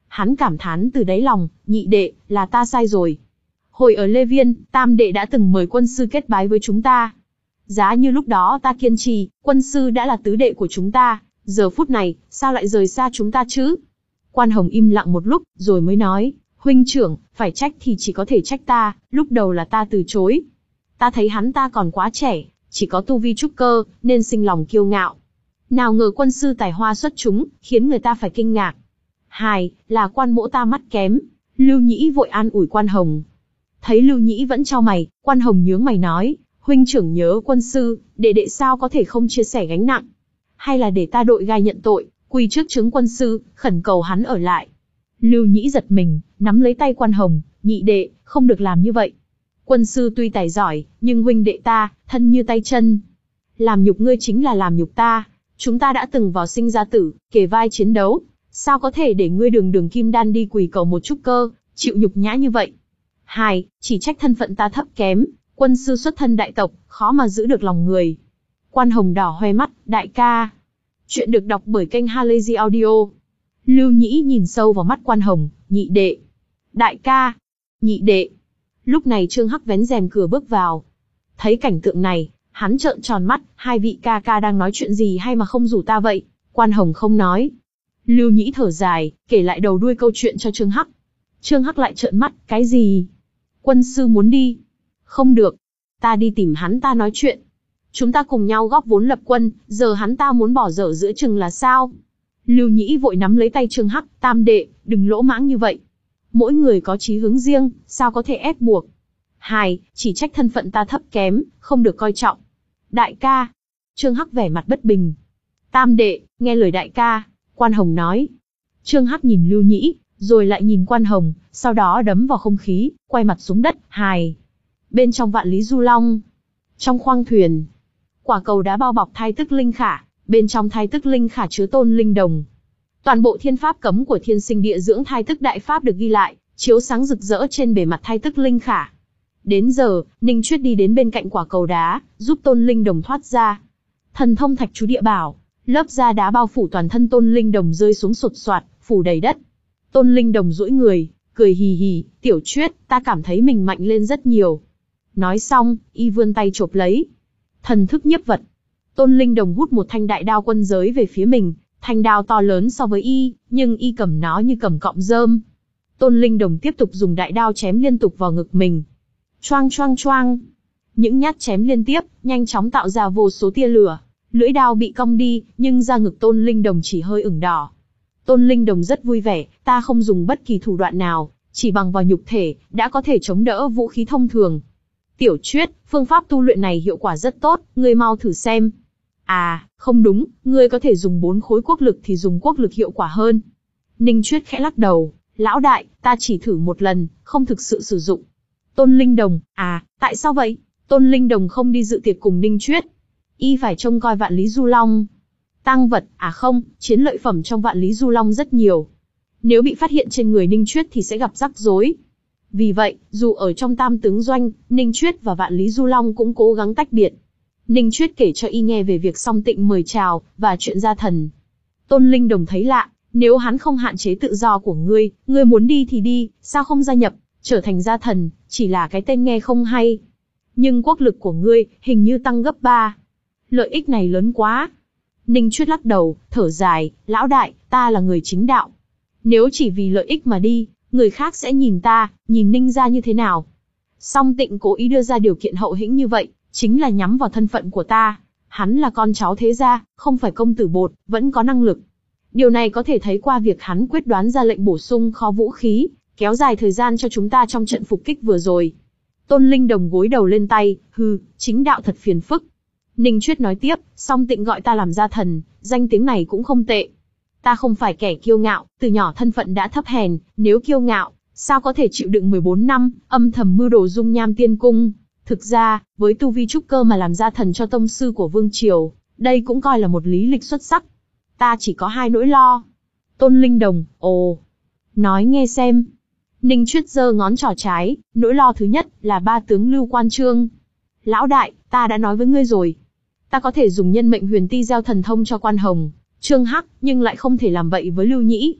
[SPEAKER 1] Hắn cảm thán từ đáy lòng, nhị đệ, là ta sai rồi. Hồi ở Lê Viên, tam đệ đã từng mời quân sư kết bái với chúng ta. Giá như lúc đó ta kiên trì, quân sư đã là tứ đệ của chúng ta, giờ phút này, sao lại rời xa chúng ta chứ? Quan Hồng im lặng một lúc, rồi mới nói, huynh trưởng, phải trách thì chỉ có thể trách ta, lúc đầu là ta từ chối. Ta thấy hắn ta còn quá trẻ, chỉ có tu vi trúc cơ, nên sinh lòng kiêu ngạo. Nào ngờ quân sư tài hoa xuất chúng, khiến người ta phải kinh ngạc. Hai, là quan mỗ ta mắt kém. Lưu Nhĩ vội an ủi Quan Hồng. Thấy Lưu Nhĩ vẫn chau mày, Quan Hồng nhướng mày nói, huynh trưởng nhớ quân sư, đệ đệ sao có thể không chia sẻ gánh nặng. Hay là để ta đội gai nhận tội, quỳ trước chứng quân sư, khẩn cầu hắn ở lại. Lưu Nhĩ giật mình, nắm lấy tay Quan Hồng, nhị đệ, không được làm như vậy. Quân sư tuy tài giỏi, nhưng huynh đệ ta, thân như tay chân. Làm nhục ngươi chính là làm nhục ta. Chúng ta đã từng vào sinh ra tử, kề vai chiến đấu. Sao có thể để ngươi đường đường kim đan đi quỳ cầu một chút cơ, chịu nhục nhã như vậy? Hai, chỉ trách thân phận ta thấp kém, quân sư xuất thân đại tộc, khó mà giữ được lòng người. Quan Hồng đỏ hoe mắt, đại ca. Chuyện được đọc bởi kênh Halazy Audio. Lưu Nhĩ nhìn sâu vào mắt Quan Hồng, nhị đệ. Đại ca. Nhị đệ. Lúc này Trương Hắc vén rèm cửa bước vào. Thấy cảnh tượng này, hắn trợn tròn mắt, hai vị ca ca đang nói chuyện gì hay mà không rủ ta vậy? Quan Hồng không nói. Lưu Nhĩ thở dài, kể lại đầu đuôi câu chuyện cho Trương Hắc. Trương Hắc lại trợn mắt, cái gì? Quân sư muốn đi? Không được. Ta đi tìm hắn ta nói chuyện. Chúng ta cùng nhau góp vốn lập quân, giờ hắn ta muốn bỏ dở giữa chừng là sao? Lưu Nhĩ vội nắm lấy tay Trương Hắc, tam đệ, đừng lỗ mãng như vậy. Mỗi người có chí hướng riêng, sao có thể ép buộc? Hai, chỉ trách thân phận ta thấp kém, không được coi trọng. Đại ca. Trương Hắc vẻ mặt bất bình. Tam đệ, nghe lời đại ca, Quan Hồng nói. Trương Hắc nhìn Lưu Nhĩ, rồi lại nhìn Quan Hồng, sau đó đấm vào không khí, quay mặt xuống đất. Hài. Bên trong Vạn Lý Du Long, trong khoang thuyền, quả cầu đá bao bọc thai tức linh khả, bên trong thai tức linh khả chứa tôn linh đồng. Toàn bộ thiên pháp cấm của Thiên Sinh Địa Dưỡng thai tức đại pháp được ghi lại, chiếu sáng rực rỡ trên bề mặt thai tức linh khả. Đến giờ, Ninh Chuyết đi đến bên cạnh quả cầu đá, giúp tôn linh đồng thoát ra. Thần thông thạch chú địa bảo, lớp da đá bao phủ toàn thân tôn linh đồng rơi xuống sột soạt, phủ đầy đất. Tôn linh đồng duỗi người, cười hì hì, tiểu Chuyết, ta cảm thấy mình mạnh lên rất nhiều. Nói xong, y vươn tay chộp lấy. Thần thức nhiếp vật. Tôn linh đồng hút một thanh đại đao quân giới về phía mình, thanh đao to lớn so với y, nhưng y cầm nó như cầm cọng rơm. Tôn linh đồng tiếp tục dùng đại đao chém liên tục vào ngực mình. Choang choang choang. Những nhát chém liên tiếp, nhanh chóng tạo ra vô số tia lửa. Lưỡi đao bị cong đi, nhưng da ngực tôn linh đồng chỉ hơi ửng đỏ. Tôn linh đồng rất vui vẻ, ta không dùng bất kỳ thủ đoạn nào, chỉ bằng vào nhục thể, đã có thể chống đỡ vũ khí thông thường. Tiểu Chuyết, phương pháp tu luyện này hiệu quả rất tốt, ngươi mau thử xem. À, không đúng, ngươi có thể dùng bốn khối quốc lực thì dùng quốc lực hiệu quả hơn. Ninh Chuyết khẽ lắc đầu, lão đại, ta chỉ thử một lần, không thực sự sử dụng. Tôn linh đồng, à, tại sao vậy? Tôn linh đồng không đi dự tiệc cùng Ninh Chuyết. Y phải trông coi Vạn Lý Du Long. Tang vật, à không, chiến lợi phẩm trong Vạn Lý Du Long rất nhiều. Nếu bị phát hiện trên người Ninh Chuyết thì sẽ gặp rắc rối. Vì vậy, dù ở trong Tam Tướng Doanh, Ninh Chuyết và Vạn Lý Du Long cũng cố gắng tách biệt. Ninh Chuyết kể cho y nghe về việc Song Tịnh mời chào, và chuyện gia thần. Tôn linh đồng thấy lạ, nếu hắn không hạn chế tự do của ngươi, ngươi muốn đi thì đi, sao không gia nhập, trở thành gia thần, chỉ là cái tên nghe không hay. Nhưng quốc lực của ngươi, hình như tăng gấp ba. Lợi ích này lớn quá. Ninh Chuyết lắc đầu, thở dài, lão đại, ta là người chính đạo. Nếu chỉ vì lợi ích mà đi, người khác sẽ nhìn ta, nhìn Ninh gia như thế nào? Song Tịnh cố ý đưa ra điều kiện hậu hĩnh như vậy, chính là nhắm vào thân phận của ta. Hắn là con cháu thế gia, không phải công tử bột, vẫn có năng lực. Điều này có thể thấy qua việc hắn quyết đoán ra lệnh bổ sung kho vũ khí, kéo dài thời gian cho chúng ta trong trận phục kích vừa rồi. Tôn linh đồng gối đầu lên tay, hừ, chính đạo thật phiền phức. Ninh Chuyết nói tiếp, Song Tịnh gọi ta làm gia thần, danh tiếng này cũng không tệ. Ta không phải kẻ kiêu ngạo, từ nhỏ thân phận đã thấp hèn, nếu kiêu ngạo, sao có thể chịu đựng mười bốn năm, âm thầm mưu đồ dung nham tiên cung. Thực ra, với tu vi trúc cơ mà làm gia thần cho tông sư của Vương Triều, đây cũng coi là một lý lịch xuất sắc. Ta chỉ có hai nỗi lo. Tôn linh đồng, ồ, nói nghe xem. Ninh Chuyết giơ ngón trỏ trái, nỗi lo thứ nhất là ba tướng Lưu Quan Trương. Lão đại, ta đã nói với ngươi rồi. Ta có thể dùng nhân mệnh huyền ti gieo thần thông cho Quan Hồng, Trương Hắc, nhưng lại không thể làm vậy với Lưu Nhĩ.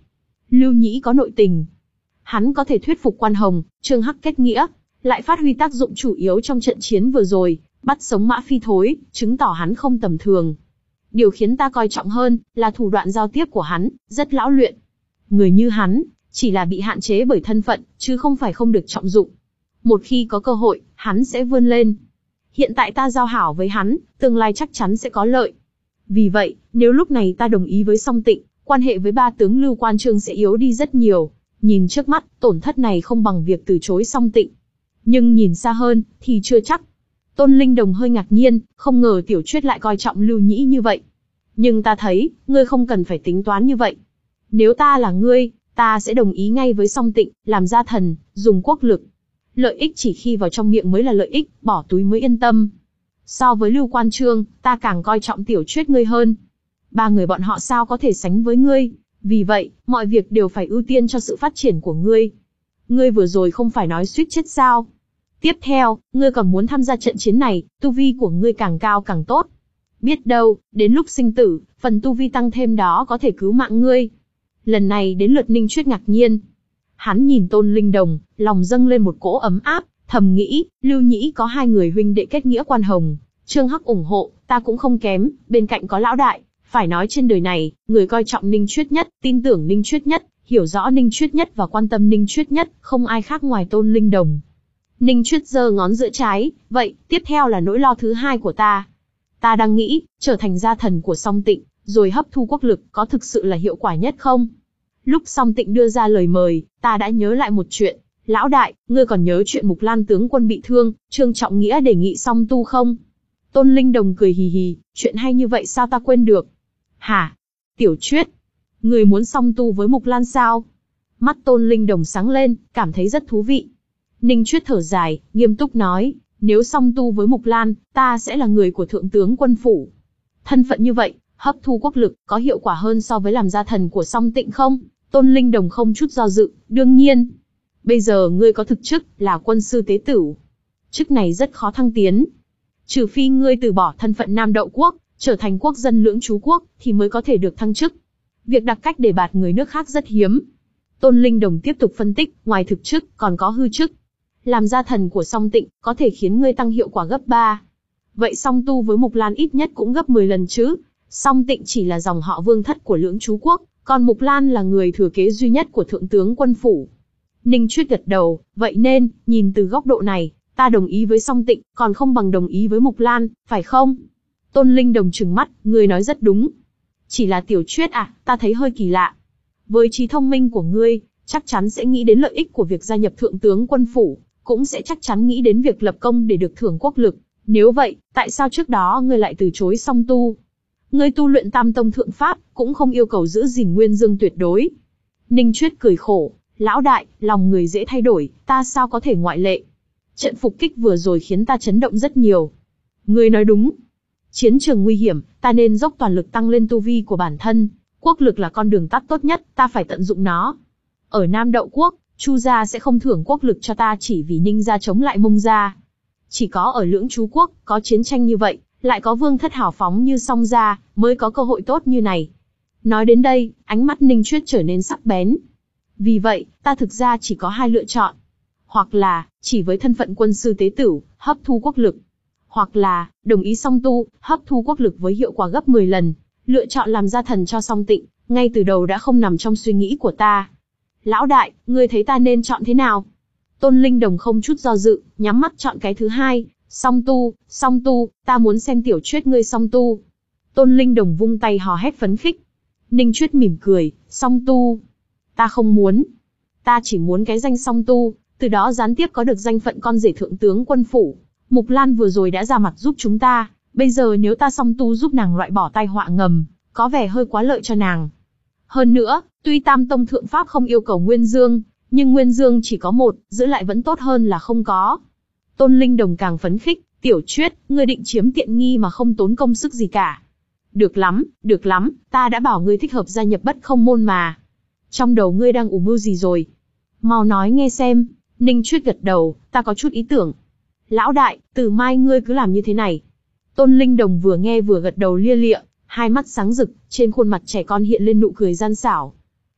[SPEAKER 1] Lưu Nhĩ có nội tình. Hắn có thể thuyết phục Quan Hồng, Trương Hắc kết nghĩa, lại phát huy tác dụng chủ yếu trong trận chiến vừa rồi, bắt sống Mã Phi Thối, chứng tỏ hắn không tầm thường. Điều khiến ta coi trọng hơn, là thủ đoạn giao tiếp của hắn, rất lão luyện. Người như hắn, chỉ là bị hạn chế bởi thân phận, chứ không phải không được trọng dụng. Một khi có cơ hội, hắn sẽ vươn lên. Hiện tại ta giao hảo với hắn, tương lai chắc chắn sẽ có lợi. Vì vậy, nếu lúc này ta đồng ý với Song Tịnh, quan hệ với ba tướng Lưu Quan Trương sẽ yếu đi rất nhiều. Nhìn trước mắt, tổn thất này không bằng việc từ chối Song Tịnh. Nhưng nhìn xa hơn, thì chưa chắc. Tôn Linh Đồng hơi ngạc nhiên, không ngờ Tiểu Chuyết lại coi trọng Lưu Nhĩ như vậy. Nhưng ta thấy, ngươi không cần phải tính toán như vậy. Nếu ta là ngươi, ta sẽ đồng ý ngay với Song Tịnh, làm gia thần, dùng quốc lực. Lợi ích chỉ khi vào trong miệng mới là lợi ích, bỏ túi mới yên tâm. So với Lưu Quan Trương, ta càng coi trọng Tiểu Chuyết ngươi hơn. Ba người bọn họ sao có thể sánh với ngươi, vì vậy, mọi việc đều phải ưu tiên cho sự phát triển của ngươi. Ngươi vừa rồi không phải nói suýt chết sao? Tiếp theo, ngươi còn muốn tham gia trận chiến này, tu vi của ngươi càng cao càng tốt. Biết đâu, đến lúc sinh tử, phần tu vi tăng thêm đó có thể cứu mạng ngươi. Lần này đến lượt Ninh Chuyết ngạc nhiên. Hắn nhìn Tôn Linh Đồng, lòng dâng lên một cỗ ấm áp, thầm nghĩ, Lưu Nhĩ có hai người huynh đệ kết nghĩa Quan Hồng, Trương Hắc ủng hộ, ta cũng không kém, bên cạnh có lão đại. Phải nói trên đời này, người coi trọng Ninh Chuyết nhất, tin tưởng Ninh Chuyết nhất, hiểu rõ Ninh Chuyết nhất và quan tâm Ninh Chuyết nhất, không ai khác ngoài Tôn Linh Đồng. Ninh Chuyết giơ ngón giữa trái, vậy, tiếp theo là nỗi lo thứ hai của ta. Ta đang nghĩ, trở thành gia thần của Song Tịnh, rồi hấp thu quốc lực, có thực sự là hiệu quả nhất không? Lúc Song Tịnh đưa ra lời mời, ta đã nhớ lại một chuyện. Lão đại, ngươi còn nhớ chuyện Mục Lan tướng quân bị thương, Trương Trọng Nghĩa đề nghị song tu không? Tôn Linh Đồng cười hì hì, chuyện hay như vậy sao ta quên được? Hả? Tiểu Chuyết, ngươi muốn song tu với Mục Lan sao? Mắt Tôn Linh Đồng sáng lên, cảm thấy rất thú vị. Ninh Chuyết thở dài, nghiêm túc nói, nếu song tu với Mục Lan, ta sẽ là người của thượng tướng quân phủ. Thân phận như vậy, hấp thu quốc lực, có hiệu quả hơn so với làm gia thần của Song Tịnh không? Tôn Linh Đồng không chút do dự, đương nhiên. Bây giờ ngươi có thực chức, là quân sư tế tửu. Chức này rất khó thăng tiến. Trừ phi ngươi từ bỏ thân phận Nam Đậu Quốc, trở thành quốc dân lưỡng trú quốc, thì mới có thể được thăng chức. Việc đặc cách đề bạt người nước khác rất hiếm. Tôn Linh Đồng tiếp tục phân tích, ngoài thực chức, còn có hư chức. Làm gia thần của Song Tịnh, có thể khiến ngươi tăng hiệu quả gấp ba. Vậy song tu với Mục Lan ít nhất cũng gấp mười lần chứ. Song Tịnh chỉ là dòng họ vương thất của lưỡng trú quốc, còn Mục Lan là người thừa kế duy nhất của thượng tướng quân phủ. Ninh Chuyết gật đầu, vậy nên, nhìn từ góc độ này, ta đồng ý với Song Tịnh, còn không bằng đồng ý với Mục Lan, phải không? Tôn Linh Đồng trừng mắt, ngươi nói rất đúng. Chỉ là Tiểu Chuyết à, ta thấy hơi kỳ lạ. Với trí thông minh của ngươi, chắc chắn sẽ nghĩ đến lợi ích của việc gia nhập thượng tướng quân phủ, cũng sẽ chắc chắn nghĩ đến việc lập công để được thưởng quốc lực. Nếu vậy, tại sao trước đó ngươi lại từ chối song tu? Ngươi tu luyện Tam Tông Thượng Pháp, cũng không yêu cầu giữ gìn Nguyên Dương tuyệt đối. Ninh Chuyết cười khổ, lão đại, lòng người dễ thay đổi, ta sao có thể ngoại lệ? Trận phục kích vừa rồi khiến ta chấn động rất nhiều. Ngươi nói đúng. Chiến trường nguy hiểm, ta nên dốc toàn lực tăng lên tu vi của bản thân. Quốc lực là con đường tắt tốt nhất, ta phải tận dụng nó. Ở Nam Đậu Quốc, Chu gia sẽ không thưởng quốc lực cho ta chỉ vì Ninh gia chống lại Mông gia. Chỉ có ở lưỡng trú quốc, có chiến tranh như vậy, lại có vương thất hào phóng như Song gia, mới có cơ hội tốt như này. Nói đến đây, ánh mắt Ninh Chuyết trở nên sắc bén. Vì vậy, ta thực ra chỉ có hai lựa chọn. Hoặc là, chỉ với thân phận quân sư tế tửu, hấp thu quốc lực. Hoặc là, đồng ý song tu, hấp thu quốc lực với hiệu quả gấp mười lần. Lựa chọn làm gia thần cho Song Tịnh, ngay từ đầu đã không nằm trong suy nghĩ của ta. Lão đại, ngươi thấy ta nên chọn thế nào? Tôn Linh Đồng không chút do dự, nhắm mắt chọn cái thứ hai, song tu, song tu, ta muốn xem Tiểu Chuyết ngươi song tu. Tôn Linh Đồng vung tay hò hét phấn khích. Ninh Chuyết mỉm cười, song tu. Ta không muốn. Ta chỉ muốn cái danh song tu, từ đó gián tiếp có được danh phận con rể thượng tướng quân phủ. Mục Lan vừa rồi đã ra mặt giúp chúng ta, bây giờ nếu ta song tu giúp nàng loại bỏ tai họa ngầm, có vẻ hơi quá lợi cho nàng. Hơn nữa, tuy Tam Tông Thượng Pháp không yêu cầu Nguyên Dương, nhưng Nguyên Dương chỉ có một, giữ lại vẫn tốt hơn là không có. Tôn Linh Đồng càng phấn khích, Tiểu Chuyết, ngươi định chiếm tiện nghi mà không tốn công sức gì cả. Được lắm, được lắm, ta đã bảo ngươi thích hợp gia nhập Bất Không môn mà. Trong đầu ngươi đang ủ mưu gì rồi? Mau nói nghe xem. Ninh Chuyết gật đầu, ta có chút ý tưởng. Lão đại, từ mai ngươi cứ làm như thế này. Tôn Linh Đồng vừa nghe vừa gật đầu lia lịa, hai mắt sáng rực, trên khuôn mặt trẻ con hiện lên nụ cười gian xảo.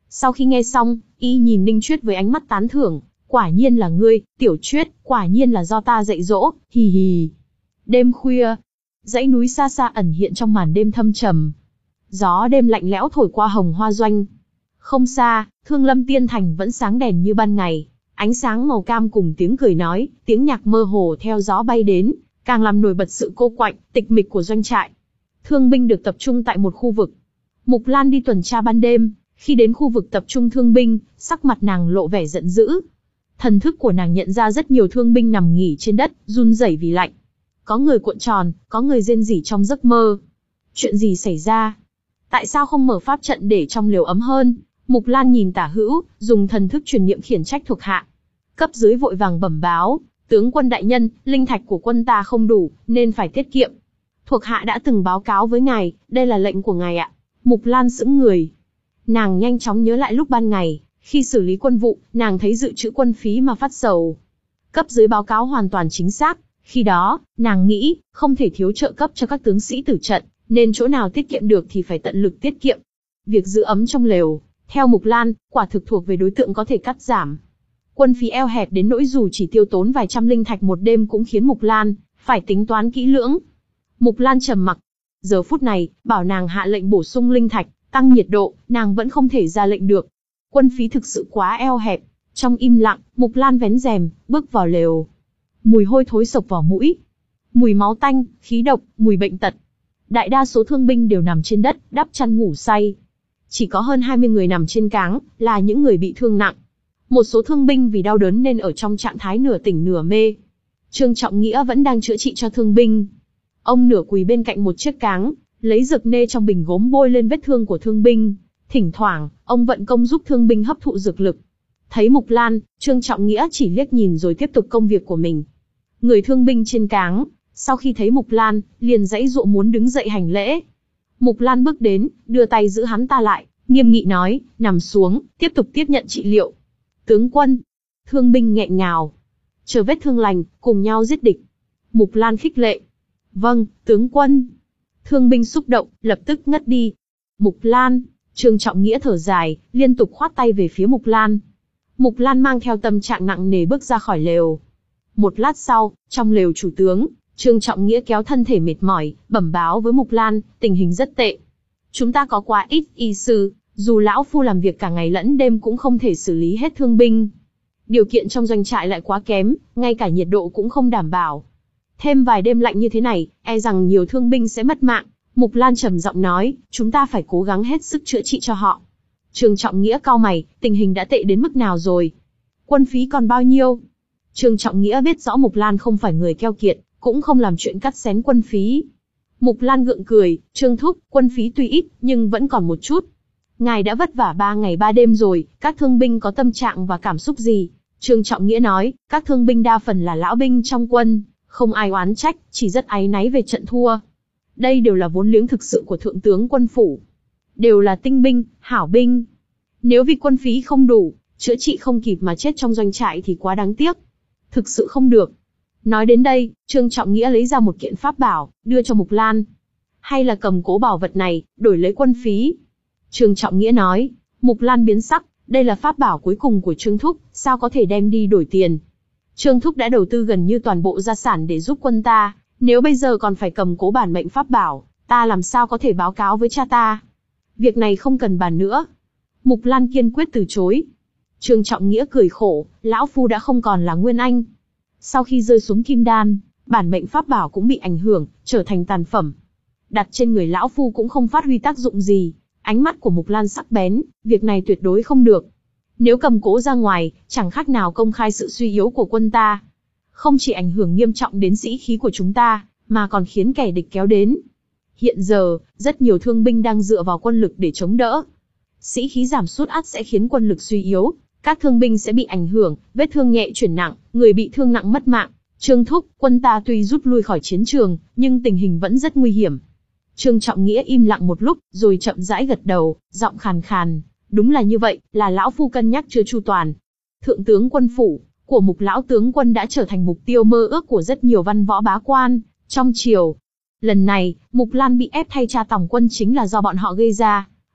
[SPEAKER 1] Sau khi nghe xong, y nhìn Ninh Chuyết với ánh mắt tán thưởng, quả nhiên là ngươi, Tiểu Chuyết, quả nhiên là do ta dạy dỗ, hì hì. Đêm khuya, dãy núi xa xa ẩn hiện trong màn đêm thâm trầm. Gió đêm lạnh lẽo thổi qua Hồng Hoa Doanh. Không xa, Thương Lâm Tiên Thành vẫn sáng đèn như ban ngày, ánh sáng màu cam cùng tiếng cười nói, tiếng nhạc mơ hồ theo gió bay đến, càng làm nổi bật sự cô quạnh, tịch mịch của doanh trại. Thương binh được tập trung tại một khu vực. Mục Lan đi tuần tra ban đêm, khi đến khu vực tập trung thương binh, sắc mặt nàng lộ vẻ giận dữ. Thần thức của nàng nhận ra rất nhiều thương binh nằm nghỉ trên đất, run rẩy vì lạnh. Có người cuộn tròn, có người rên rỉ trong giấc mơ. Chuyện gì xảy ra? Tại sao không mở pháp trận để trong lều ấm hơn? Mục Lan nhìn tả hữu, dùng thần thức truyền niệm khiển trách thuộc hạ. Cấp dưới vội vàng bẩm báo, tướng quân đại nhân, linh thạch của quân ta không đủ, nên phải tiết kiệm. Thuộc hạ đã từng báo cáo với ngài, đây là lệnh của ngài ạ. Mục Lan sững người. Nàng nhanh chóng nhớ lại lúc ban ngày, khi xử lý quân vụ, nàng thấy dự trữ quân phí mà phát sầu. Cấp dưới báo cáo hoàn toàn chính xác, khi đó, nàng nghĩ, không thể thiếu trợ cấp cho các tướng sĩ tử trận, nên chỗ nào tiết kiệm được thì phải tận lực tiết kiệm. Việc giữ ấm trong lều, theo Mục Lan, quả thực thuộc về đối tượng có thể cắt giảm. Quân phí eo hẹp đến nỗi dù chỉ tiêu tốn vài trăm linh thạch một đêm cũng khiến Mục Lan phải tính toán kỹ lưỡng. Mục Lan trầm mặc. Giờ phút này, bảo nàng hạ lệnh bổ sung linh thạch, tăng nhiệt độ, nàng vẫn không thể ra lệnh được. Quân phí thực sự quá eo hẹp. Trong im lặng, Mục Lan vén rèm, bước vào lều. Mùi hôi thối sộc vào mũi. Mùi máu tanh, khí độc, mùi bệnh tật. Đại đa số thương binh đều nằm trên đất, đắp chăn ngủ say. Chỉ có hơn hai mươi người nằm trên cáng, là những người bị thương nặng. Một số thương binh vì đau đớn nên ở trong trạng thái nửa tỉnh nửa mê. Trương Trọng Nghĩa vẫn đang chữa trị cho thương binh. Ông nửa quỳ bên cạnh một chiếc cáng, lấy dược nê trong bình gốm bôi lên vết thương của thương binh. Thỉnh thoảng, ông vận công giúp thương binh hấp thụ dược lực. Thấy Mục Lan, Trương Trọng Nghĩa chỉ liếc nhìn rồi tiếp tục công việc của mình. Người thương binh trên cáng, sau khi thấy Mục Lan, liền giãy giụa muốn đứng dậy hành lễ. Mục Lan bước đến, đưa tay giữ hắn ta lại, nghiêm nghị nói, nằm xuống, tiếp tục tiếp nhận trị liệu. Tướng quân, thương binh nghẹn ngào. Chờ vết thương lành, cùng nhau giết địch. Mục Lan khích lệ. Vâng, tướng quân. Thương binh xúc động, lập tức ngất đi. Mục Lan, Trương Trọng Nghĩa thở dài, liên tục khoát tay về phía Mục Lan. Mục Lan mang theo tâm trạng nặng nề bước ra khỏi lều. Một lát sau, trong lều chủ tướng, Trương Trọng Nghĩa kéo thân thể mệt mỏi, bẩm báo với Mục Lan, tình hình rất tệ. Chúng ta có quá ít y sư, dù lão phu làm việc cả ngày lẫn đêm cũng không thể xử lý hết thương binh. Điều kiện trong doanh trại lại quá kém, ngay cả nhiệt độ cũng không đảm bảo. Thêm vài đêm lạnh như thế này, e rằng nhiều thương binh sẽ mất mạng. Mục Lan trầm giọng nói, chúng ta phải cố gắng hết sức chữa trị cho họ. Trương Trọng Nghĩa cau mày, tình hình đã tệ đến mức nào rồi? Quân phí còn bao nhiêu? Trương Trọng Nghĩa biết rõ Mục Lan không phải người keo kiệt, cũng không làm chuyện cắt xén quân phí. Mục Lan gượng cười, Trương Thúc, quân phí tuy ít, nhưng vẫn còn một chút. Ngài đã vất vả ba ngày ba đêm rồi, các thương binh có tâm trạng và cảm xúc gì? Trương Trọng Nghĩa nói, các thương binh đa phần là lão binh trong quân, không ai oán trách, chỉ rất áy náy về trận thua. Đây đều là vốn liếng thực sự của thượng tướng quân phủ. Đều là tinh binh, hảo binh. Nếu vì quân phí không đủ, chữa trị không kịp mà chết trong doanh trại thì quá đáng tiếc. Thực sự không được. Nói đến đây, Trương Trọng Nghĩa lấy ra một kiện pháp bảo, đưa cho Mục Lan. Hay là cầm cố bảo vật này, đổi lấy quân phí? Trương Trọng Nghĩa nói. Mục Lan biến sắc, đây là pháp bảo cuối cùng của Trương Thúc, sao có thể đem đi đổi tiền? Trương Thúc đã đầu tư gần như toàn bộ gia sản để giúp quân ta, nếu bây giờ còn phải cầm cố bản mệnh pháp bảo, ta làm sao có thể báo cáo với cha ta? Việc này không cần bàn nữa. Mục Lan kiên quyết từ chối. Trương Trọng Nghĩa cười khổ, lão phu đã không còn là Nguyên Anh. Sau khi rơi xuống kim đan, bản mệnh pháp bảo cũng bị ảnh hưởng, trở thành tàn phẩm. Đặt trên người lão phu cũng không phát huy tác dụng gì. Ánh mắt của Mục Lan sắc bén, việc này tuyệt đối không được. Nếu cầm cố ra ngoài, chẳng khác nào công khai sự suy yếu của quân ta. Không chỉ ảnh hưởng nghiêm trọng đến sĩ khí của chúng ta, mà còn khiến kẻ địch kéo đến. Hiện giờ, rất nhiều thương binh đang dựa vào quân lực để chống đỡ. Sĩ khí giảm sút ắt sẽ khiến quân lực suy yếu, các thương binh sẽ bị ảnh hưởng, vết thương nhẹ chuyển nặng, người bị thương nặng mất mạng. Trương Thúc, quân ta tuy rút lui khỏi chiến trường, nhưng tình hình vẫn rất nguy hiểm. Trương Trọng Nghĩa im lặng một lúc, rồi chậm rãi gật đầu, giọng khàn khàn. Đúng là như vậy, là lão phu cân nhắc chưa chu toàn. Thượng tướng quân phủ của Mục lão tướng quân đã trở thành mục tiêu mơ ước của rất nhiều văn võ bá quan trong triều. Lần này, Mục Lan bị ép thay cha tổng quân chính là do bọn họ gây ra.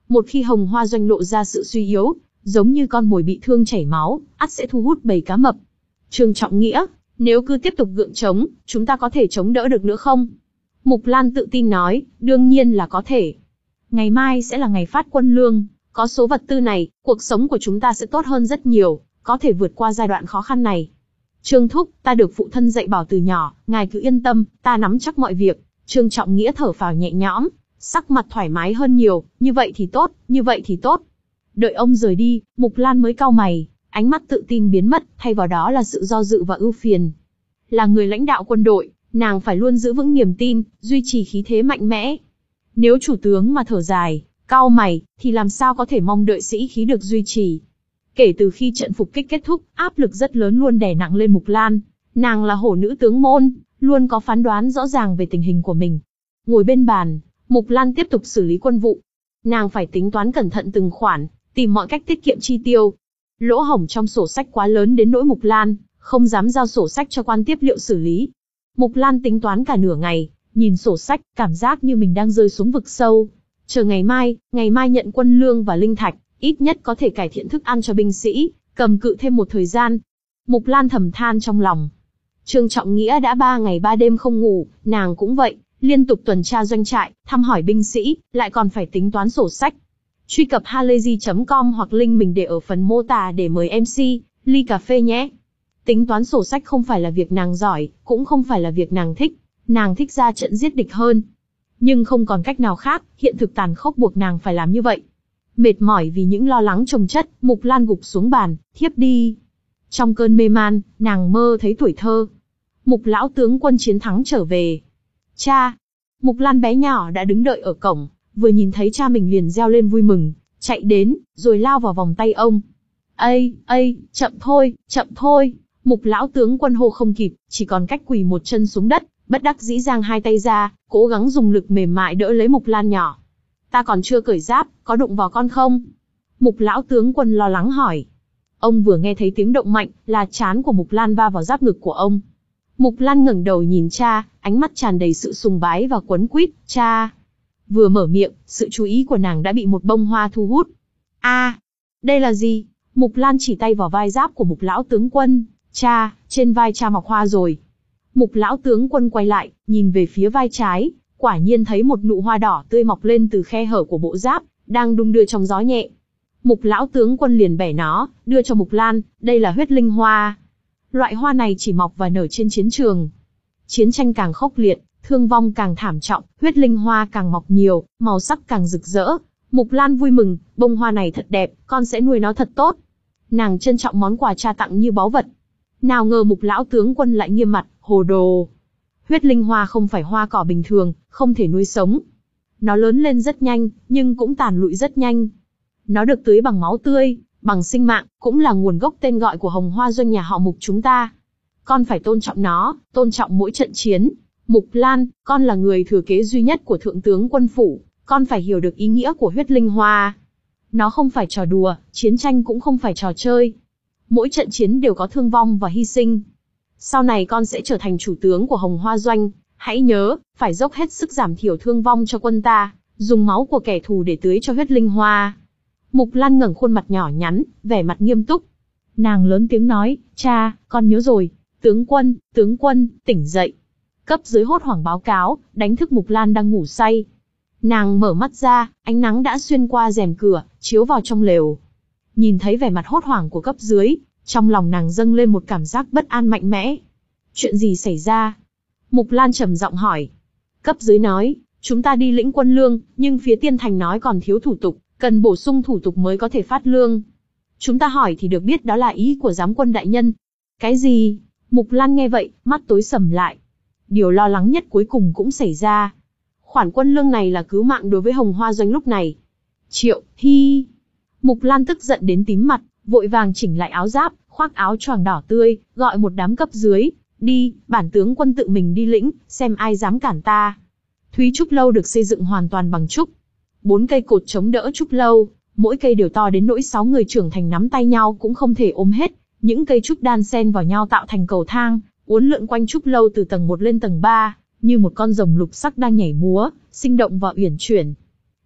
[SPEAKER 1] Một khi Hồng Hoa Doanh lộ ra sự suy yếu, giống như con mồi bị thương chảy máu, ắt sẽ thu hút bầy cá mập. Trương Trọng Nghĩa, nếu cứ tiếp tục gượng chống, chúng ta có thể chống đỡ được nữa không? Mục Lan tự tin nói, đương nhiên là có thể. Ngày mai sẽ là ngày phát quân lương, có số vật tư này, cuộc sống của chúng ta sẽ tốt hơn rất nhiều, có thể vượt qua giai đoạn khó khăn này. Trương Thúc, ta được phụ thân dạy bảo từ nhỏ, ngài cứ yên tâm, ta nắm chắc mọi việc. Trương Trọng Nghĩa thở phào nhẹ nhõm, sắc mặt thoải mái hơn nhiều, như vậy thì tốt, như vậy thì tốt. Đợi ông rời đi, Mục Lan mới cau mày, ánh mắt tự tin biến mất, thay vào đó là sự do dự và ưu phiền. Là người lãnh đạo quân đội, nàng phải luôn giữ vững niềm tin, duy trì khí thế mạnh mẽ. Nếu chủ tướng mà thở dài, cau mày, thì làm sao có thể mong đợi sĩ khí được duy trì. Kể từ khi trận phục kích kết thúc, áp lực rất lớn luôn đè nặng lên Mục Lan. Nàng là hổ nữ tướng môn, luôn có phán đoán rõ ràng về tình hình của mình. Ngồi bên bàn, Mục Lan tiếp tục xử lý quân vụ. Nàng phải tính toán cẩn thận từng khoản, tìm mọi cách tiết kiệm chi tiêu. Lỗ hổng trong sổ sách quá lớn đến nỗi Mục Lan không dám giao sổ sách cho quan tiếp liệu xử lý. Mục Lan tính toán cả nửa ngày, nhìn sổ sách, cảm giác như mình đang rơi xuống vực sâu. Chờ ngày mai, ngày mai nhận quân lương và linh thạch, ít nhất có thể cải thiện thức ăn cho binh sĩ, cầm cự thêm một thời gian. Mục Lan thầm than trong lòng. Trương Trọng Nghĩa đã ba ngày ba đêm không ngủ, nàng cũng vậy, liên tục tuần tra doanh trại, thăm hỏi binh sĩ, lại còn phải tính toán sổ sách. Truy cập halayzi chấm com hoặc link mình để ở phần mô tả để mời em xê, ly cà phê nhé. Tính toán sổ sách không phải là việc nàng giỏi, cũng không phải là việc nàng thích, nàng thích ra trận giết địch hơn. Nhưng không còn cách nào khác, hiện thực tàn khốc buộc nàng phải làm như vậy. Mệt mỏi vì những lo lắng chồng chất, Mục Lan gục xuống bàn, thiếp đi. Trong cơn mê man, nàng mơ thấy tuổi thơ. Mục lão tướng quân chiến thắng trở về. Cha! Mục Lan bé nhỏ đã đứng đợi ở cổng, vừa nhìn thấy cha mình liền reo lên vui mừng, chạy đến, rồi lao vào vòng tay ông. Ây, ây, chậm thôi, chậm thôi. Mục lão tướng quân hô không kịp, chỉ còn cách quỳ một chân xuống đất, bất đắc dĩ giang hai tay ra, cố gắng dùng lực mềm mại đỡ lấy Mục Lan nhỏ. Ta còn chưa cởi giáp, có đụng vào con không? Mục lão tướng quân lo lắng hỏi. Ông vừa nghe thấy tiếng động mạnh, là trán của Mục Lan va vào giáp ngực của ông. Mục Lan ngẩng đầu nhìn cha, ánh mắt tràn đầy sự sùng bái và quấn quýt. Cha! Vừa mở miệng, sự chú ý của nàng đã bị một bông hoa thu hút. A, à, đây là gì? Mục Lan chỉ tay vào vai giáp của Mục lão tướng quân. Cha, trên vai cha mọc hoa rồi. Mục lão tướng quân quay lại, nhìn về phía vai trái, quả nhiên thấy một nụ hoa đỏ tươi mọc lên từ khe hở của bộ giáp, đang đung đưa trong gió nhẹ. Mục lão tướng quân liền bẻ nó, đưa cho Mục Lan, đây là huyết linh hoa. Loại hoa này chỉ mọc và nở trên chiến trường. Chiến tranh càng khốc liệt, thương vong càng thảm trọng, huyết linh hoa càng mọc nhiều, màu sắc càng rực rỡ. Mục Lan vui mừng, bông hoa này thật đẹp, con sẽ nuôi nó thật tốt. Nàng trân trọng món quà cha tặng như báu vật. Nào ngờ Mục lão tướng quân lại nghiêm mặt, hồ đồ. Huyết linh hoa không phải hoa cỏ bình thường, không thể nuôi sống. Nó lớn lên rất nhanh, nhưng cũng tàn lụi rất nhanh. Nó được tưới bằng máu tươi, bằng sinh mạng, cũng là nguồn gốc tên gọi của Hồng Hoa Doanh nhà họ Mục chúng ta. Con phải tôn trọng nó, tôn trọng mỗi trận chiến. Mục Lan, con là người thừa kế duy nhất của Thượng tướng quân phủ, con phải hiểu được ý nghĩa của huyết linh hoa. Nó không phải trò đùa, chiến tranh cũng không phải trò chơi. Mỗi trận chiến đều có thương vong và hy sinh. Sau này con sẽ trở thành chủ tướng của Hồng Hoa Doanh, hãy nhớ, phải dốc hết sức giảm thiểu thương vong cho quân ta, dùng máu của kẻ thù để tưới cho huyết linh hoa. Mục Lan ngẩng khuôn mặt nhỏ nhắn, vẻ mặt nghiêm túc. Nàng lớn tiếng nói, cha, con nhớ rồi, tướng quân, tướng quân, tỉnh dậy. Cấp dưới hốt hoảng báo cáo, đánh thức Mục Lan đang ngủ say. Nàng mở mắt ra, ánh nắng đã xuyên qua rèm cửa, chiếu vào trong lều. Nhìn thấy vẻ mặt hốt hoảng của cấp dưới, trong lòng nàng dâng lên một cảm giác bất an mạnh mẽ. Chuyện gì xảy ra? Mục Lan trầm giọng hỏi. Cấp dưới nói, chúng ta đi lĩnh quân lương, nhưng phía Tiên Thành nói còn thiếu thủ tục, cần bổ sung thủ tục mới có thể phát lương. Chúng ta hỏi thì được biết đó là ý của giám quân đại nhân. Cái gì? Mục Lan nghe vậy, mắt tối sầm lại. Điều lo lắng nhất cuối cùng cũng xảy ra. Khoản quân lương này là cứu mạng đối với Hồng Hoa Doanh lúc này. Triệu, hi. Mục Lan tức giận đến tím mặt, vội vàng chỉnh lại áo giáp, khoác áo choàng đỏ tươi, gọi một đám cấp dưới. Đi, bản tướng quân tự mình đi lĩnh, xem ai dám cản ta. Thúy Trúc Lâu được xây dựng hoàn toàn bằng trúc. Bốn cây cột chống đỡ trúc lâu, mỗi cây đều to đến nỗi sáu người trưởng thành nắm tay nhau cũng không thể ôm hết. Những cây trúc đan xen vào nhau tạo thành cầu thang, uốn lượn quanh trúc lâu từ tầng một lên tầng ba, như một con rồng lục sắc đang nhảy múa, sinh động và uyển chuyển.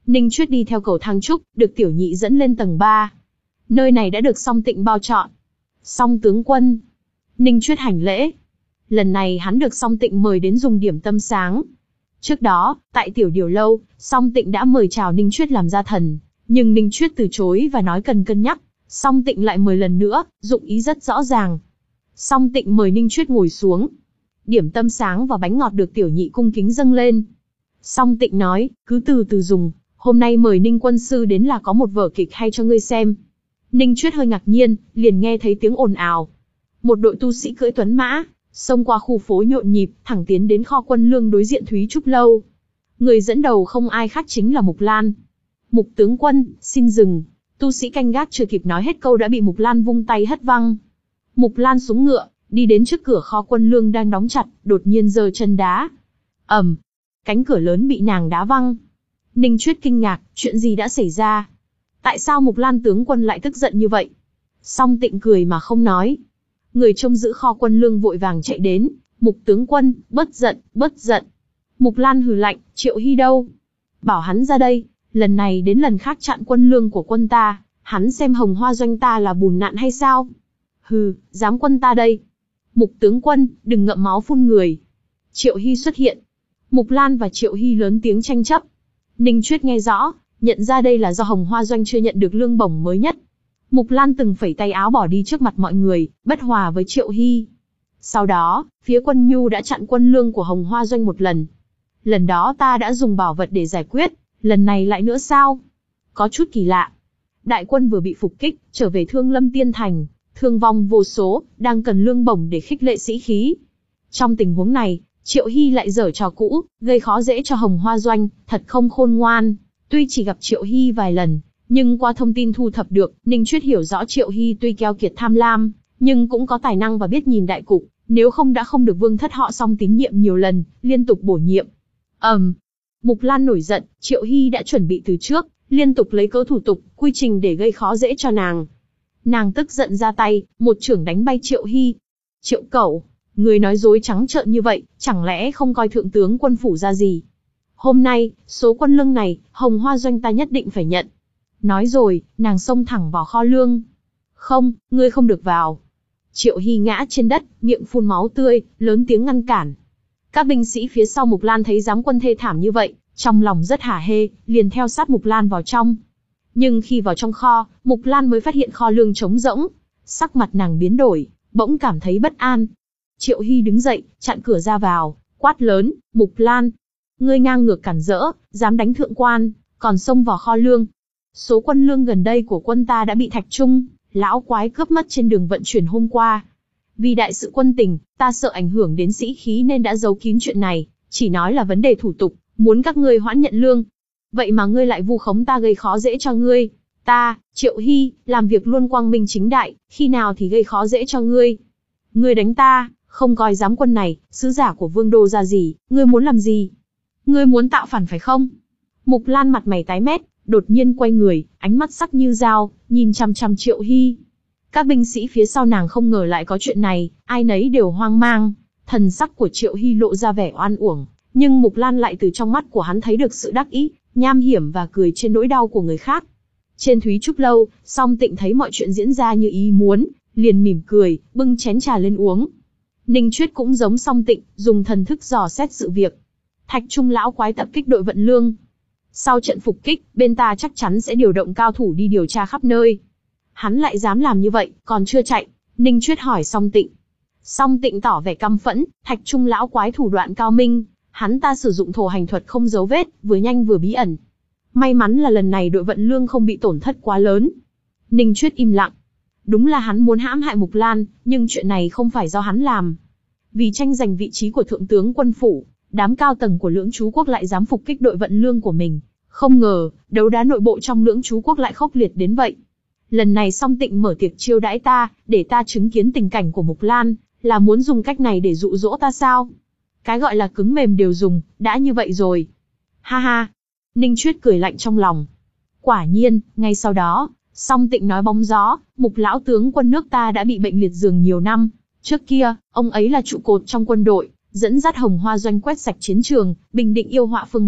[SPEAKER 1] Ninh Chuyết đi theo cầu thang trúc, được tiểu nhị dẫn lên tầng ba. Nơi này đã được Song Tịnh bao trọn. Song tướng quân. Ninh Chuyết hành lễ. Lần này hắn được Song Tịnh mời đến dùng điểm tâm sáng. Trước đó, tại tiểu điều lâu, Song Tịnh đã mời chào Ninh Chuyết làm gia thần, nhưng Ninh Chuyết từ chối và nói cần cân nhắc. Song Tịnh lại mời lần nữa, dụng ý rất rõ ràng. Song Tịnh mời Ninh Chuyết ngồi xuống. Điểm tâm sáng và bánh ngọt được tiểu nhị cung kính dâng lên. Song Tịnh nói, cứ từ từ dùng, hôm nay mời Ninh quân sư đến là có một vở kịch hay cho ngươi xem. Ninh Chuyết hơi ngạc nhiên, liền nghe thấy tiếng ồn ào. Một đội tu sĩ cưỡi tuấn mã, xông qua khu phố nhộn nhịp, thẳng tiến đến kho quân lương đối diện Thúy Trúc Lâu. Người dẫn đầu không ai khác chính là Mục Lan. Mục tướng quân, xin dừng. Tu sĩ canh gác chưa kịp nói hết câu đã bị Mục Lan vung tay hất văng. Mục Lan xuống ngựa, đi đến trước cửa kho quân lương đang đóng chặt, đột nhiên giơ chân đá. ầm, cánh cửa lớn bị nàng đá văng. Ninh Chuyết kinh ngạc, chuyện gì đã xảy ra? Tại sao Mục Lan tướng quân lại tức giận như vậy? Song Tịnh cười mà không nói. Người trông giữ kho quân lương vội vàng chạy đến. Mục tướng quân, bớt giận, bớt giận. Mục Lan hừ lạnh, Triệu Hy đâu? Bảo hắn ra đây, lần này đến lần khác chặn quân lương của quân ta, hắn xem Hồng Hoa doanh ta là bùn nạn hay sao? Hừ, dám quân ta đây. Mục tướng quân, đừng ngậm máu phun người. Triệu Hy xuất hiện. Mục Lan và Triệu Hy lớn tiếng tranh chấp. Ninh Chuyết nghe rõ, nhận ra đây là do Hồng Hoa doanh chưa nhận được lương bổng mới nhất. Mục Lan từng phẩy tay áo bỏ đi trước mặt mọi người, bất hòa với Triệu Hy. Sau đó, phía quân Nhu đã chặn quân lương của Hồng Hoa doanh một lần. Lần đó ta đã dùng bảo vật để giải quyết, lần này lại nữa sao? Có chút kỳ lạ. Đại quân vừa bị phục kích, trở về Thương Lâm Tiên Thành, thương vong vô số, đang cần lương bổng để khích lệ sĩ khí. Trong tình huống này, Triệu Hy lại giở trò cũ, gây khó dễ cho Hồng Hoa doanh, thật không khôn ngoan. Tuy chỉ gặp Triệu Hy vài lần, nhưng qua thông tin thu thập được, Ninh Chuyết hiểu rõ Triệu Hy tuy keo kiệt tham lam, nhưng cũng có tài năng và biết nhìn đại cục, nếu không đã không được Vương thất họ Song tín nhiệm nhiều lần, liên tục bổ nhiệm. ầm, um, Mục Lan nổi giận, Triệu Hy đã chuẩn bị từ trước, liên tục lấy cớ thủ tục, quy trình để gây khó dễ cho nàng. Nàng tức giận ra tay, một chưởng đánh bay Triệu Hy. Triệu Cẩu, người nói dối trắng trợn như vậy, chẳng lẽ không coi thượng tướng quân phủ ra gì? Hôm nay, số quân lương này, Hồng Hoa doanh ta nhất định phải nhận. Nói rồi, nàng xông thẳng vào kho lương. Không, ngươi không được vào. Triệu Hy ngã trên đất, miệng phun máu tươi, lớn tiếng ngăn cản. Các binh sĩ phía sau Mục Lan thấy giám quân thê thảm như vậy, trong lòng rất hả hê, liền theo sát Mục Lan vào trong. Nhưng khi vào trong kho, Mục Lan mới phát hiện kho lương trống rỗng. Sắc mặt nàng biến đổi, bỗng cảm thấy bất an. Triệu Hy đứng dậy, chặn cửa ra vào, quát lớn, Mục Lan. Ngươi ngang ngược cản rỡ, dám đánh thượng quan, còn xông vào kho lương. Số quân lương gần đây của quân ta đã bị Thạch Trung, lão quái cướp mất trên đường vận chuyển hôm qua. Vì đại sự quân tình, ta sợ ảnh hưởng đến sĩ khí nên đã giấu kín chuyện này, chỉ nói là vấn đề thủ tục, muốn các ngươi hoãn nhận lương. Vậy mà ngươi lại vu khống ta gây khó dễ cho ngươi. Ta, Triệu Hy, làm việc luôn quang minh chính đại, khi nào thì gây khó dễ cho ngươi. Ngươi đánh ta, không coi giám quân này, sứ giả của Vương đô ra gì, ngươi muốn làm gì? Ngươi muốn tạo phản phải không? Mục Lan mặt mày tái mét, đột nhiên quay người, ánh mắt sắc như dao, nhìn chằm chằm Triệu Hy. Các binh sĩ phía sau nàng không ngờ lại có chuyện này, ai nấy đều hoang mang. Thần sắc của Triệu Hy lộ ra vẻ oan uổng, nhưng Mục Lan lại từ trong mắt của hắn thấy được sự đắc ý, nham hiểm và cười trên nỗi đau của người khác. Trên Thúy Trúc Lâu, Song Tịnh thấy mọi chuyện diễn ra như ý muốn, liền mỉm cười, bưng chén trà lên uống. Ninh Chuyết cũng giống Song Tịnh, dùng thần thức dò xét sự việc. Thạch Trung lão quái tập kích đội vận lương. Sau trận phục kích, bên ta chắc chắn sẽ điều động cao thủ đi điều tra khắp nơi. Hắn lại dám làm như vậy, còn chưa chạy. Ninh Chuyết hỏi Song Tịnh. Song Tịnh tỏ vẻ căm phẫn, Thạch Trung lão quái thủ đoạn cao minh, hắn ta sử dụng thổ hành thuật không dấu vết, vừa nhanh vừa bí ẩn. May mắn là lần này đội vận lương không bị tổn thất quá lớn. Ninh Chuyết im lặng. Đúng là hắn muốn hãm hại Mục Lan, nhưng chuyện này không phải do hắn làm. Vì tranh giành vị trí của thượng tướng quân phủ, đám cao tầng của Lưỡng Trú quốc lại dám phục kích đội vận lương của mình. Không ngờ, đấu đá nội bộ trong Lưỡng Trú quốc lại khốc liệt đến vậy. Lần này Song Tịnh mở tiệc chiêu đãi ta, để ta chứng kiến tình cảnh của Mục Lan, là muốn dùng cách này để dụ dỗ ta sao? Cái gọi là cứng mềm đều dùng, đã như vậy rồi. Ha ha. Ninh Chuyết cười lạnh trong lòng. Quả nhiên, ngay sau đó, Song Tịnh nói bóng gió, Mục lão tướng quân nước ta đã bị bệnh liệt giường nhiều năm. Trước kia, ông ấy là trụ cột trong quân đội, dẫn dắt Hồng Hoa doanh quét sạch chiến trường, bình định yêu họa phương Bắc,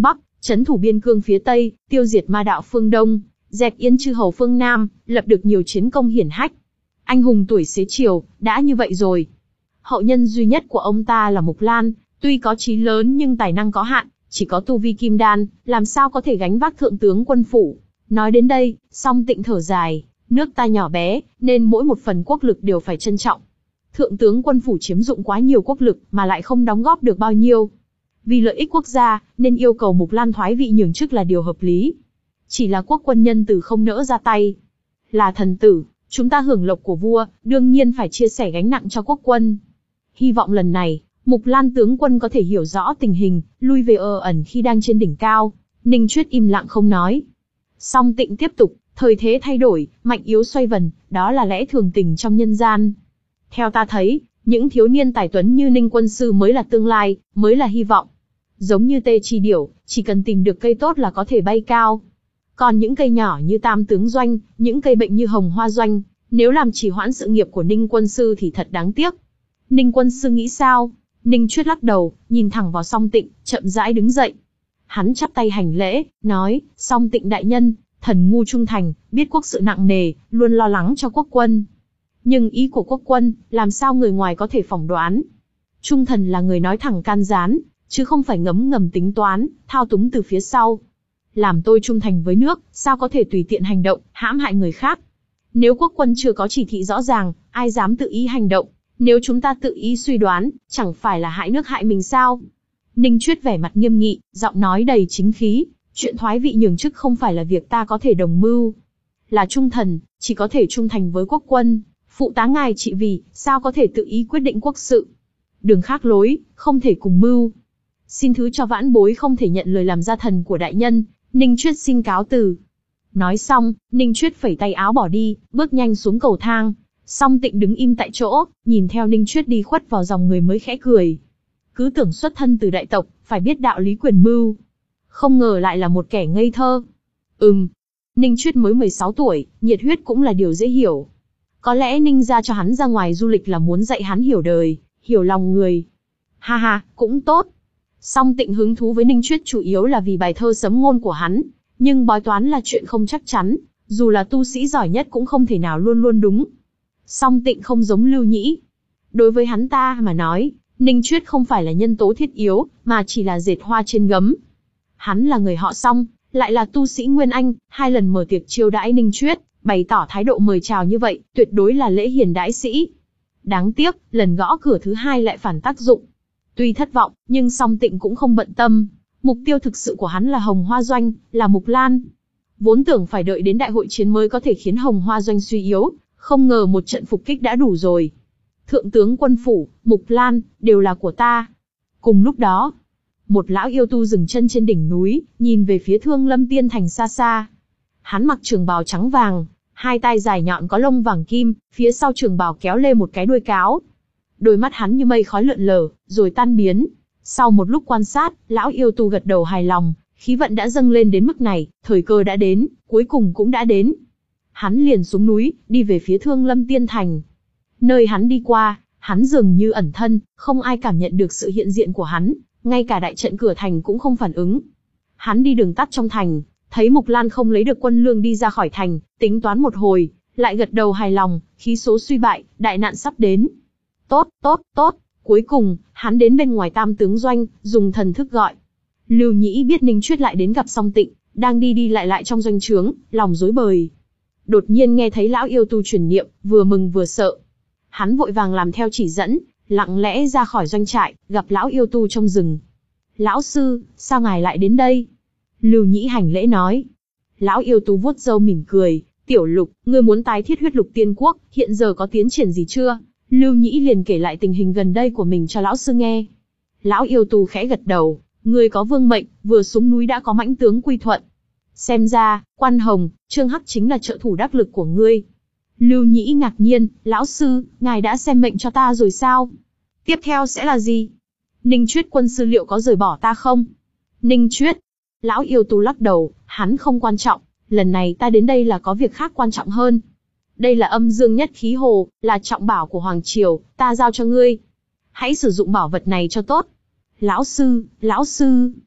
[SPEAKER 1] trấn thủ biên cương phía Tây, tiêu diệt ma đạo phương Đông, dẹp yên chư hầu phương Nam, lập được nhiều chiến công hiển hách. Anh hùng tuổi xế chiều, đã như vậy rồi. Hậu nhân duy nhất của ông ta là Mục Lan, tuy có chí lớn nhưng tài năng có hạn, chỉ có tu vi kim đan, làm sao có thể gánh vác thượng tướng quân phủ. Nói đến đây, Song Tịnh thở dài, nước ta nhỏ bé, nên mỗi một phần quốc lực đều phải trân trọng. Thượng tướng quân phủ chiếm dụng quá nhiều quốc lực mà lại không đóng góp được bao nhiêu. Vì lợi ích quốc gia, nên yêu cầu Mục Lan thoái vị nhường chức là điều hợp lý. Chỉ là quốc quân nhân từ không nỡ ra tay. Là thần tử, chúng ta hưởng lộc của vua, đương nhiên phải chia sẻ gánh nặng cho quốc quân. Hy vọng lần này, Mục Lan tướng quân có thể hiểu rõ tình hình, lui về ở ẩn khi đang trên đỉnh cao. Ninh Chuyết im lặng không nói. Song Tịnh tiếp tục, thời thế thay đổi, mạnh yếu xoay vần, đó là lẽ thường tình trong nhân gian. Theo ta thấy, những thiếu niên tài tuấn như Ninh quân sư mới là tương lai, mới là hy vọng. Giống như tê chi điểu, chỉ cần tìm được cây tốt là có thể bay cao. Còn những cây nhỏ như tam tướng doanh, những cây bệnh như hồng hoa doanh, nếu làm trì hoãn sự nghiệp của Ninh quân sư thì thật đáng tiếc. Ninh quân sư nghĩ sao? Ninh Chuyết lắc đầu, nhìn thẳng vào Song Tịnh, chậm rãi đứng dậy. Hắn chắp tay hành lễ, nói, Song Tịnh đại nhân, thần ngu trung thành, biết quốc sự nặng nề, luôn lo lắng cho quốc quân. Nhưng ý của quốc quân, làm sao người ngoài có thể phỏng đoán? Trung thần là người nói thẳng can gián, chứ không phải ngấm ngầm tính toán, thao túng từ phía sau. Làm tôi trung thành với nước, sao có thể tùy tiện hành động, hãm hại người khác? Nếu quốc quân chưa có chỉ thị rõ ràng, ai dám tự ý hành động? Nếu chúng ta tự ý suy đoán, chẳng phải là hại nước hại mình sao? Ninh Chuyết vẻ mặt nghiêm nghị, giọng nói đầy chính khí. Chuyện thoái vị nhường chức không phải là việc ta có thể đồng mưu. Là trung thần, chỉ có thể trung thành với quốc quân. Phụ tá ngài trị vì, sao có thể tự ý quyết định quốc sự? Đường khác lối, không thể cùng mưu. Xin thứ cho vãn bối không thể nhận lời làm gia thần của đại nhân. Ninh Chuyết xin cáo từ. Nói xong, Ninh Chuyết phẩy tay áo bỏ đi, bước nhanh xuống cầu thang. Song Tịnh đứng im tại chỗ, nhìn theo Ninh Chuyết đi khuất vào dòng người mới khẽ cười. Cứ tưởng xuất thân từ đại tộc, phải biết đạo lý quyền mưu. Không ngờ lại là một kẻ ngây thơ. Ừm, Ninh Chuyết mới mười sáu tuổi, nhiệt huyết cũng là điều dễ hiểu. Có lẽ Ninh gia cho hắn ra ngoài du lịch là muốn dạy hắn hiểu đời, hiểu lòng người. Ha ha, cũng tốt. Song Tịnh hứng thú với Ninh Chuyết chủ yếu là vì bài thơ sấm ngôn của hắn. Nhưng bói toán là chuyện không chắc chắn, dù là tu sĩ giỏi nhất cũng không thể nào luôn luôn đúng. Song Tịnh không giống Lưu Nhĩ. Đối với hắn ta mà nói, Ninh Chuyết không phải là nhân tố thiết yếu, mà chỉ là dệt hoa trên gấm. Hắn là người họ Song, lại là tu sĩ Nguyên Anh, hai lần mở tiệc chiêu đãi Ninh Chuyết, bày tỏ thái độ mời chào như vậy, tuyệt đối là lễ hiền đãi sĩ. Đáng tiếc, lần gõ cửa thứ hai lại phản tác dụng. Tuy thất vọng, nhưng Song Tịnh cũng không bận tâm. Mục tiêu thực sự của hắn là Hồng Hoa Doanh, là Mục Lan. Vốn tưởng phải đợi đến đại hội chiến mới có thể khiến Hồng Hoa Doanh suy yếu, không ngờ một trận phục kích đã đủ rồi. Thượng tướng quân phủ, Mục Lan, đều là của ta. Cùng lúc đó, một lão yêu tu dừng chân trên đỉnh núi, nhìn về phía Thương Lâm Tiên Thành xa xa. Hắn mặc trường bào trắng vàng, hai tai dài nhọn có lông vàng kim, phía sau trường bào kéo lê một cái đuôi cáo. Đôi mắt hắn như mây khói lượn lờ, rồi tan biến. Sau một lúc quan sát, lão yêu tu gật đầu hài lòng, khí vận đã dâng lên đến mức này, thời cơ đã đến, cuối cùng cũng đã đến. Hắn liền xuống núi, đi về phía Thương Lâm Tiên Thành. Nơi hắn đi qua, hắn dường như ẩn thân, không ai cảm nhận được sự hiện diện của hắn, ngay cả đại trận cửa thành cũng không phản ứng. Hắn đi đường tắt trong thành, thấy Mục Lan không lấy được quân lương đi ra khỏi thành, tính toán một hồi, lại gật đầu hài lòng, khí số suy bại, đại nạn sắp đến. Tốt, tốt, tốt, cuối cùng, hắn đến bên ngoài Tam tướng doanh, dùng thần thức gọi. Lưu Nhĩ biết Ninh Chuyết lại đến gặp Song Tịnh, đang đi đi lại lại trong doanh trướng, lòng rối bời. Đột nhiên nghe thấy lão yêu tu truyền niệm, vừa mừng vừa sợ. Hắn vội vàng làm theo chỉ dẫn, lặng lẽ ra khỏi doanh trại, gặp lão yêu tu trong rừng. Lão sư, sao ngài lại đến đây? Lưu Nhĩ hành lễ nói. Lão yêu tu vuốt râu mỉm cười, Tiểu Lục, ngươi muốn tái thiết huyết lục tiên quốc, hiện giờ có tiến triển gì chưa? Lưu Nhĩ liền kể lại tình hình gần đây của mình cho lão sư nghe. Lão yêu tu khẽ gật đầu, ngươi có vương mệnh, vừa xuống núi đã có mãnh tướng quy thuận. Xem ra, Quan Hồng, Trương Hắc chính là trợ thủ đắc lực của ngươi. Lưu Nhĩ ngạc nhiên, lão sư, ngài đã xem mệnh cho ta rồi sao? Tiếp theo sẽ là gì? Ninh Chuyết quân sư liệu có rời bỏ ta không? Ninh Chuyết. Lão yêu tu lắc đầu, hắn không quan trọng, lần này ta đến đây là có việc khác quan trọng hơn. Đây là âm dương nhất khí hồ, là trọng bảo của Hoàng Triều, ta giao cho ngươi. Hãy sử dụng bảo vật này cho tốt. Lão sư, lão sư.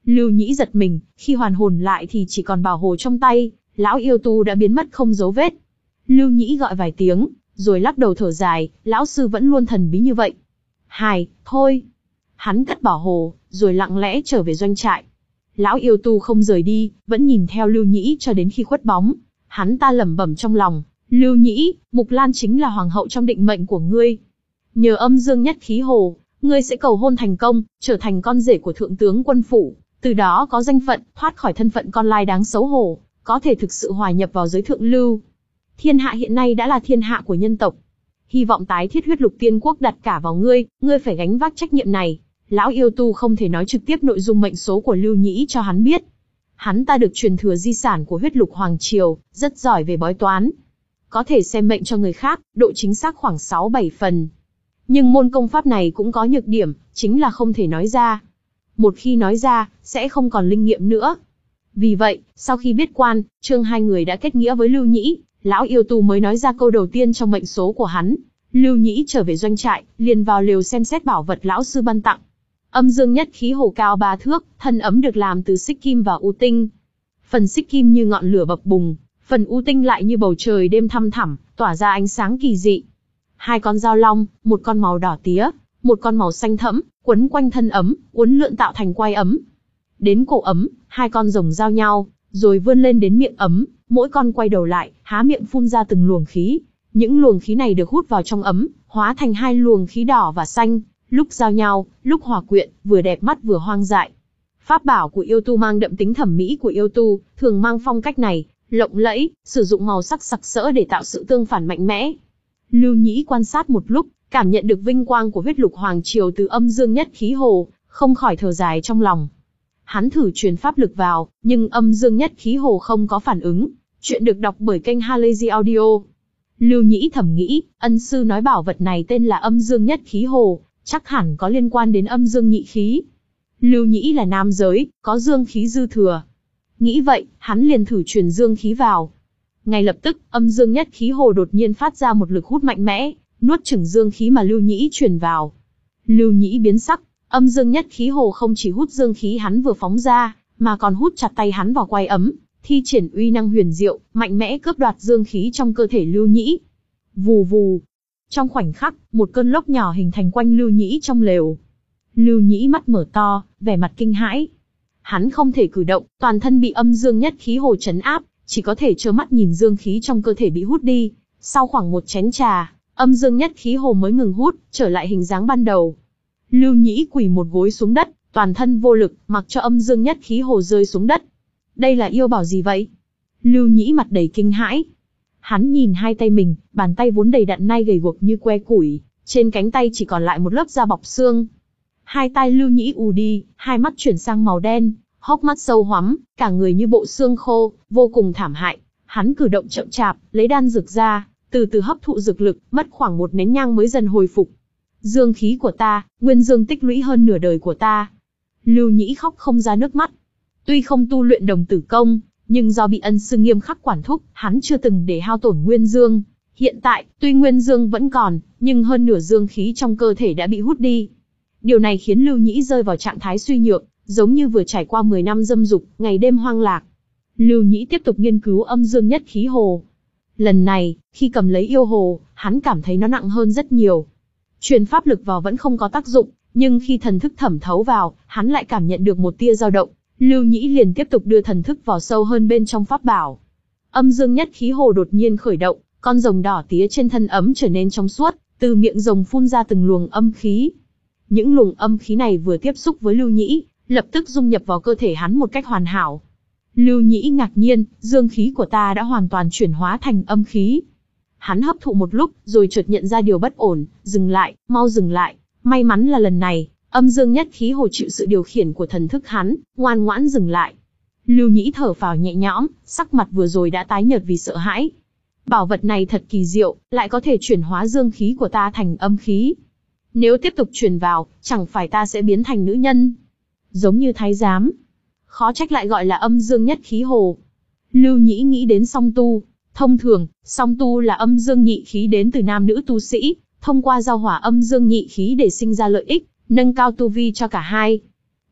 [SPEAKER 1] Lưu Nhĩ giật mình, khi hoàn hồn lại thì chỉ còn bảo hồ trong tay, lão yêu tu đã biến mất không dấu vết. Lưu Nhĩ gọi vài tiếng, rồi lắc đầu thở dài, lão sư vẫn luôn thần bí như vậy. Hài, thôi. Hắn cất bảo hồ, rồi lặng lẽ trở về doanh trại. Lão yêu tu không rời đi, vẫn nhìn theo Lưu Nhĩ cho đến khi khuất bóng. Hắn ta lẩm bẩm trong lòng, Lưu Nhĩ, Mục Lan chính là hoàng hậu trong định mệnh của ngươi. Nhờ âm dương nhất khí hồ, ngươi sẽ cầu hôn thành công, trở thành con rể của thượng tướng quân phủ, từ đó có danh phận, thoát khỏi thân phận con lai đáng xấu hổ, có thể thực sự hòa nhập vào giới thượng lưu. Thiên hạ hiện nay đã là thiên hạ của nhân tộc. Hy vọng tái thiết huyết lục tiên quốc đặt cả vào ngươi, ngươi phải gánh vác trách nhiệm này. Lão yêu tu không thể nói trực tiếp nội dung mệnh số của Lưu Nhĩ cho hắn biết. Hắn ta được truyền thừa di sản của huyết lục hoàng triều, rất giỏi về bói toán. Có thể xem mệnh cho người khác, độ chính xác khoảng sáu bảy phần. Nhưng môn công pháp này cũng có nhược điểm, chính là không thể nói ra. Một khi nói ra, sẽ không còn linh nghiệm nữa. Vì vậy, sau khi biết quan, Trương hai người đã kết nghĩa với Lưu Nhĩ, lão yêu tu mới nói ra câu đầu tiên trong mệnh số của hắn. Lưu Nhĩ trở về doanh trại, liền vào lều xem xét bảo vật lão sư ban tặng. Âm dương nhất khí hồ cao ba thước, thân ấm được làm từ xích kim và u tinh. Phần xích kim như ngọn lửa bập bùng, phần u tinh lại như bầu trời đêm thăm thẳm, tỏa ra ánh sáng kỳ dị. Hai con dao long, một con màu đỏ tía, một con màu xanh thẫm, quấn quanh thân ấm, uốn lượn tạo thành quai ấm. Đến cổ ấm, hai con rồng giao nhau, rồi vươn lên đến miệng ấm, mỗi con quay đầu lại, há miệng phun ra từng luồng khí. Những luồng khí này được hút vào trong ấm, hóa thành hai luồng khí đỏ và xanh, lúc giao nhau, lúc hòa quyện, vừa đẹp mắt vừa hoang dại. Pháp bảo của yêu tu mang đậm tính thẩm mỹ của yêu tu, thường mang phong cách này, lộng lẫy, sử dụng màu sắc sặc sỡ để tạo sự tương phản mạnh mẽ. Lưu Nhĩ quan sát một lúc, cảm nhận được vinh quang của huyết lục hoàng triều từ âm dương nhất khí hồ, không khỏi thở dài trong lòng. Hắn thử truyền pháp lực vào, nhưng âm dương nhất khí hồ không có phản ứng. Chuyện được đọc bởi kênh Halazy Audio. Lưu Nhĩ thầm nghĩ, ân sư nói bảo vật này tên là âm dương nhất khí hồ, chắc hẳn có liên quan đến âm dương nhị khí. Lưu Nhĩ là nam giới, có dương khí dư thừa. Nghĩ vậy, hắn liền thử truyền dương khí vào. Ngay lập tức, âm dương nhất khí hồ đột nhiên phát ra một lực hút mạnh mẽ, nuốt chửng dương khí mà Lưu Nhĩ truyền vào. Lưu Nhĩ biến sắc, âm dương nhất khí hồ không chỉ hút dương khí hắn vừa phóng ra, mà còn hút chặt tay hắn vào quai ấm, thi triển uy năng huyền diệu, mạnh mẽ cướp đoạt dương khí trong cơ thể Lưu Nhĩ. Vù vù. Trong khoảnh khắc, một cơn lốc nhỏ hình thành quanh Lưu Nhĩ trong lều. Lưu Nhĩ mắt mở to, vẻ mặt kinh hãi. Hắn không thể cử động, toàn thân bị âm dương nhất khí hồ trấn áp, chỉ có thể trơ mắt nhìn dương khí trong cơ thể bị hút đi. Sau khoảng một chén trà, âm dương nhất khí hồ mới ngừng hút, trở lại hình dáng ban đầu. Lưu Nhĩ quỳ một gối xuống đất, toàn thân vô lực, mặc cho âm dương nhất khí hồ rơi xuống đất. Đây là yêu bảo gì vậy? Lưu Nhĩ mặt đầy kinh hãi. Hắn nhìn hai tay mình, bàn tay vốn đầy đặn nay gầy guộc như que củi, trên cánh tay chỉ còn lại một lớp da bọc xương. Hai tay Lưu Nhĩ ù đi, hai mắt chuyển sang màu đen, hốc mắt sâu hoắm, cả người như bộ xương khô, vô cùng thảm hại. Hắn cử động chậm chạp, lấy đan dược ra, từ từ hấp thụ dược lực, mất khoảng một nén nhang mới dần hồi phục. Dương khí của ta, nguyên dương tích lũy hơn nửa đời của ta. Lưu Nhĩ khóc không ra nước mắt. Tuy không tu luyện đồng tử công, nhưng do bị ân sư nghiêm khắc quản thúc, hắn chưa từng để hao tổn nguyên dương. Hiện tại, tuy nguyên dương vẫn còn, nhưng hơn nửa dương khí trong cơ thể đã bị hút đi. Điều này khiến Lưu Nhĩ rơi vào trạng thái suy nhược, giống như vừa trải qua mười năm dâm dục, ngày đêm hoang lạc. Lưu Nhĩ tiếp tục nghiên cứu âm dương nhất khí hồ. Lần này, khi cầm lấy yêu hồ, hắn cảm thấy nó nặng hơn rất nhiều. Truyền pháp lực vào vẫn không có tác dụng, nhưng khi thần thức thẩm thấu vào, hắn lại cảm nhận được một tia dao động. Lưu Nhĩ liền tiếp tục đưa thần thức vào sâu hơn bên trong pháp bảo. Âm dương nhất khí hồ đột nhiên khởi động, con rồng đỏ tía trên thân ấm trở nên trong suốt, từ miệng rồng phun ra từng luồng âm khí. Những luồng âm khí này vừa tiếp xúc với Lưu Nhĩ, lập tức dung nhập vào cơ thể hắn một cách hoàn hảo. Lưu Nhĩ ngạc nhiên, dương khí của ta đã hoàn toàn chuyển hóa thành âm khí. Hắn hấp thụ một lúc, rồi chợt nhận ra điều bất ổn, dừng lại, mau dừng lại. May mắn là lần này, âm dương nhất khí hồ chịu sự điều khiển của thần thức hắn, ngoan ngoãn dừng lại. Lưu Nhĩ thở phào nhẹ nhõm, sắc mặt vừa rồi đã tái nhợt vì sợ hãi. Bảo vật này thật kỳ diệu, lại có thể chuyển hóa dương khí của ta thành âm khí. Nếu tiếp tục truyền vào, chẳng phải ta sẽ biến thành nữ nhân, giống như thái giám. Khó trách lại gọi là âm dương nhất khí hồ. Lưu Nhĩ nghĩ đến song tu. Thông thường, song tu là âm dương nhị khí đến từ nam nữ tu sĩ, thông qua giao hòa âm dương nhị khí để sinh ra lợi ích, nâng cao tu vi cho cả hai.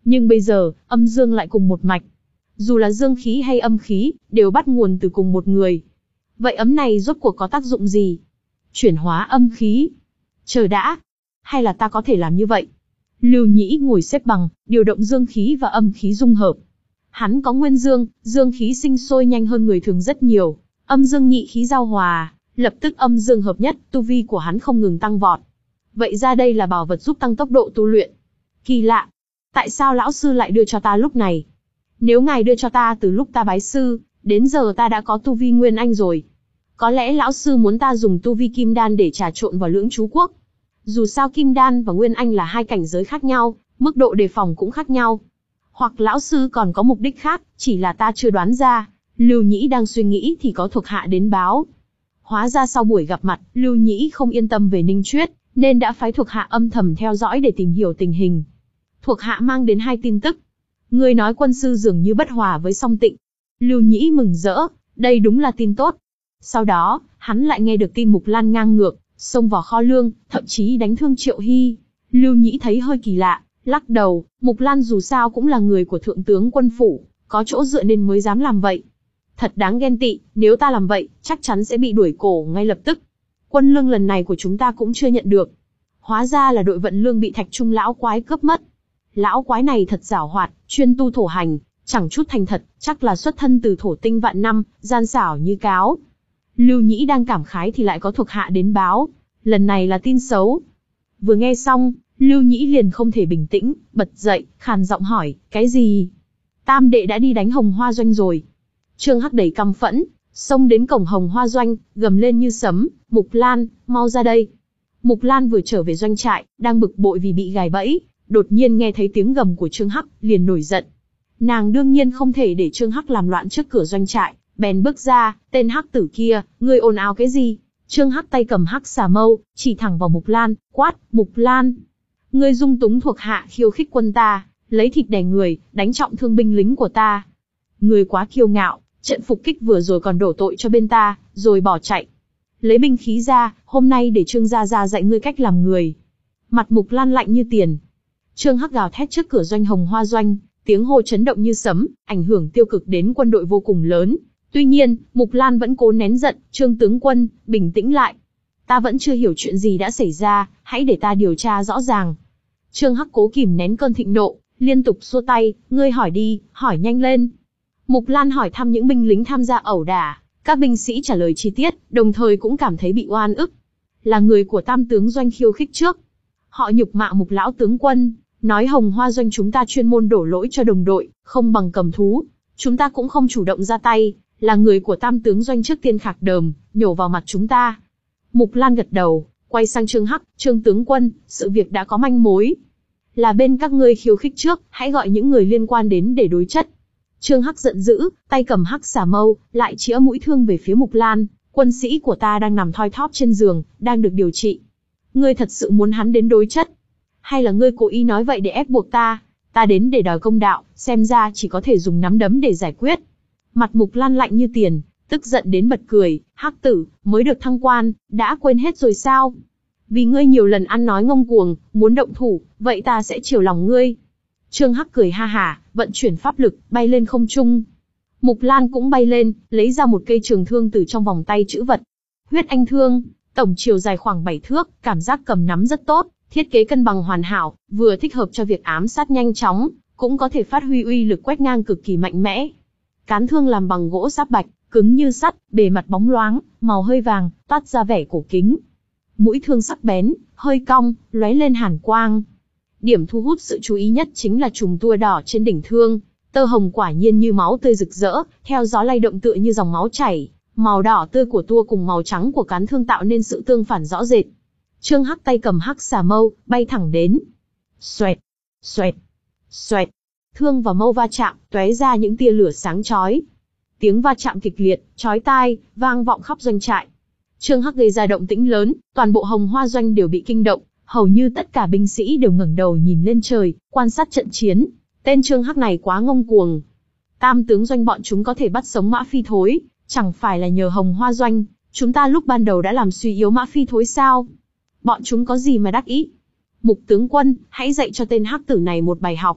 [SPEAKER 1] Nhưng bây giờ, âm dương lại cùng một mạch. Dù là dương khí hay âm khí, đều bắt nguồn từ cùng một người. Vậy ấm này rốt cuộc có tác dụng gì? Chuyển hóa âm khí. Chờ đã. Hay là ta có thể làm như vậy? Lưu Nhĩ ngồi xếp bằng, điều động dương khí và âm khí dung hợp. Hắn có nguyên dương, dương khí sinh sôi nhanh hơn người thường rất nhiều. Âm dương nhị khí giao hòa, lập tức âm dương hợp nhất, tu vi của hắn không ngừng tăng vọt. Vậy ra đây là bảo vật giúp tăng tốc độ tu luyện. Kỳ lạ. Tại sao lão sư lại đưa cho ta lúc này? Nếu ngài đưa cho ta từ lúc ta bái sư, đến giờ ta đã có tu vi nguyên anh rồi. Có lẽ lão sư muốn ta dùng tu vi kim đan để trà trộn vào lưỡng chú quốc. Dù sao kim đan và nguyên anh là hai cảnh giới khác nhau, mức độ đề phòng cũng khác nhau. Hoặc lão sư còn có mục đích khác, chỉ là ta chưa đoán ra. Lưu Nhĩ đang suy nghĩ thì có thuộc hạ đến báo. Hóa ra sau buổi gặp mặt, Lưu Nhĩ không yên tâm về Ninh Chuyết, nên đã phái thuộc hạ âm thầm theo dõi để tìm hiểu tình hình. Thuộc hạ mang đến hai tin tức. Người nói quân sư dường như bất hòa với Song Tịnh. Lưu Nhĩ mừng rỡ, đây đúng là tin tốt. Sau đó, hắn lại nghe được tin Mục Lan ngang ngược, xông vào kho lương, thậm chí đánh thương Triệu Hy. Lưu Nhĩ thấy hơi kỳ lạ, lắc đầu, Mục Lan dù sao cũng là người của thượng tướng quân phủ, có chỗ dựa nên mới dám làm vậy. Thật đáng ghen tị, nếu ta làm vậy, chắc chắn sẽ bị đuổi cổ ngay lập tức. Quân lương lần này của chúng ta cũng chưa nhận được. Hóa ra là đội vận lương bị Thạch Trung lão quái cướp mất. Lão quái này thật giảo hoạt, chuyên tu thổ hành, chẳng chút thành thật, chắc là xuất thân từ thổ tinh vạn năm, gian xảo như cáo. Lưu Nhĩ đang cảm khái thì lại có thuộc hạ đến báo. Lần này là tin xấu. Vừa nghe xong, Lưu Nhĩ liền không thể bình tĩnh, bật dậy, khàn giọng hỏi, cái gì? Tam đệ đã đi đánh Hồng Hoa Doanh rồi. Trương Hắc đầy căm phẫn, xông đến cổng Hồng Hoa Doanh, gầm lên như sấm, Mục Lan, mau ra đây. Mục Lan vừa trở về doanh trại, đang bực bội vì bị gài bẫy, đột nhiên nghe thấy tiếng gầm của Trương Hắc, liền nổi giận. Nàng đương nhiên không thể để Trương Hắc làm loạn trước cửa doanh trại, bèn bước ra, tên Hắc tử kia, ngươi ồn ào cái gì? Trương Hắc tay cầm hắc xà mâu, chỉ thẳng vào Mục Lan, quát, Mục Lan. Ngươi dung túng thuộc hạ khiêu khích quân ta, lấy thịt đè người, đánh trọng thương binh lính của ta. Ngươi quá kiêu ngạo, trận phục kích vừa rồi còn đổ tội cho bên ta, rồi bỏ chạy. Lấy binh khí ra, hôm nay để Trương gia gia dạy ngươi cách làm người. Mặt Mục Lan lạnh như tiền. Trương Hắc gào thét trước cửa doanh Hồng Hoa Doanh, tiếng hô chấn động như sấm, ảnh hưởng tiêu cực đến quân đội vô cùng lớn. Tuy nhiên, Mục Lan vẫn cố nén giận, Trương tướng quân, bình tĩnh lại. Ta vẫn chưa hiểu chuyện gì đã xảy ra, hãy để ta điều tra rõ ràng. Trương Hắc cố kìm nén cơn thịnh nộ, liên tục xua tay, ngươi hỏi đi, hỏi nhanh lên. Mục Lan hỏi thăm những binh lính tham gia ẩu đả, các binh sĩ trả lời chi tiết, đồng thời cũng cảm thấy bị oan ức. Là người của Tam tướng doanh khiêu khích trước. Họ nhục mạ Mục lão tướng quân, nói Hồng Hoa Doanh chúng ta chuyên môn đổ lỗi cho đồng đội, không bằng cầm thú. Chúng ta cũng không chủ động ra tay, là người của Tam tướng doanh trước tiên khạc đờm, nhổ vào mặt chúng ta. Mục Lan gật đầu, quay sang Trương Hắc, Trương tướng quân, sự việc đã có manh mối. Là bên các ngươi khiêu khích trước, hãy gọi những người liên quan đến để đối chất. Trương Hắc giận dữ, tay cầm hắc xà mâu, lại chĩa mũi thương về phía Mục Lan, quân sĩ của ta đang nằm thoi thóp trên giường, đang được điều trị. Ngươi thật sự muốn hắn đến đối chất? Hay là ngươi cố ý nói vậy để ép buộc ta? Ta đến để đòi công đạo, xem ra chỉ có thể dùng nắm đấm để giải quyết. Mặt Mục Lan lạnh như tiền, tức giận đến bật cười, Hắc tử, mới được thăng quan, đã quên hết rồi sao? Vì ngươi nhiều lần ăn nói ngông cuồng, muốn động thủ, vậy ta sẽ chiều lòng ngươi. Trương Hắc cười ha hả, vận chuyển pháp lực, bay lên không trung. Mục Lan cũng bay lên, lấy ra một cây trường thương từ trong vòng tay trữ vật. Huyết anh thương, tổng chiều dài khoảng bảy thước, cảm giác cầm nắm rất tốt, thiết kế cân bằng hoàn hảo, vừa thích hợp cho việc ám sát nhanh chóng, cũng có thể phát huy uy lực quét ngang cực kỳ mạnh mẽ. Cán thương làm bằng gỗ sáp bạch, cứng như sắt, bề mặt bóng loáng, màu hơi vàng, toát ra vẻ cổ kính. Mũi thương sắc bén, hơi cong, lóe lên hàn quang. Điểm thu hút sự chú ý nhất chính là chùm tua đỏ trên đỉnh thương, tơ hồng quả nhiên như máu tươi rực rỡ, theo gió lay động tựa như dòng máu chảy. Màu đỏ tươi của tua cùng màu trắng của cán thương tạo nên sự tương phản rõ rệt. Trương Hắc tay cầm hắc xà mâu, bay thẳng đến. Xoẹt, xoẹt, xoẹt. Thương và mâu va chạm, tóe ra những tia lửa sáng chói. Tiếng va chạm kịch liệt, chói tai, vang vọng khắp doanh trại. Trương Hắc gây ra động tĩnh lớn, toàn bộ Hồng Hoa Doanh đều bị kinh động, hầu như tất cả binh sĩ đều ngẩng đầu nhìn lên trời, quan sát trận chiến. Tên Trương Hắc này quá ngông cuồng. Tam tướng doanh bọn chúng có thể bắt sống Mã Phi Thối, chẳng phải là nhờ Hồng Hoa Doanh, chúng ta lúc ban đầu đã làm suy yếu Mã Phi Thối sao? Bọn chúng có gì mà đắc ý? Mục tướng quân, hãy dạy cho tên Hắc tử này một bài học.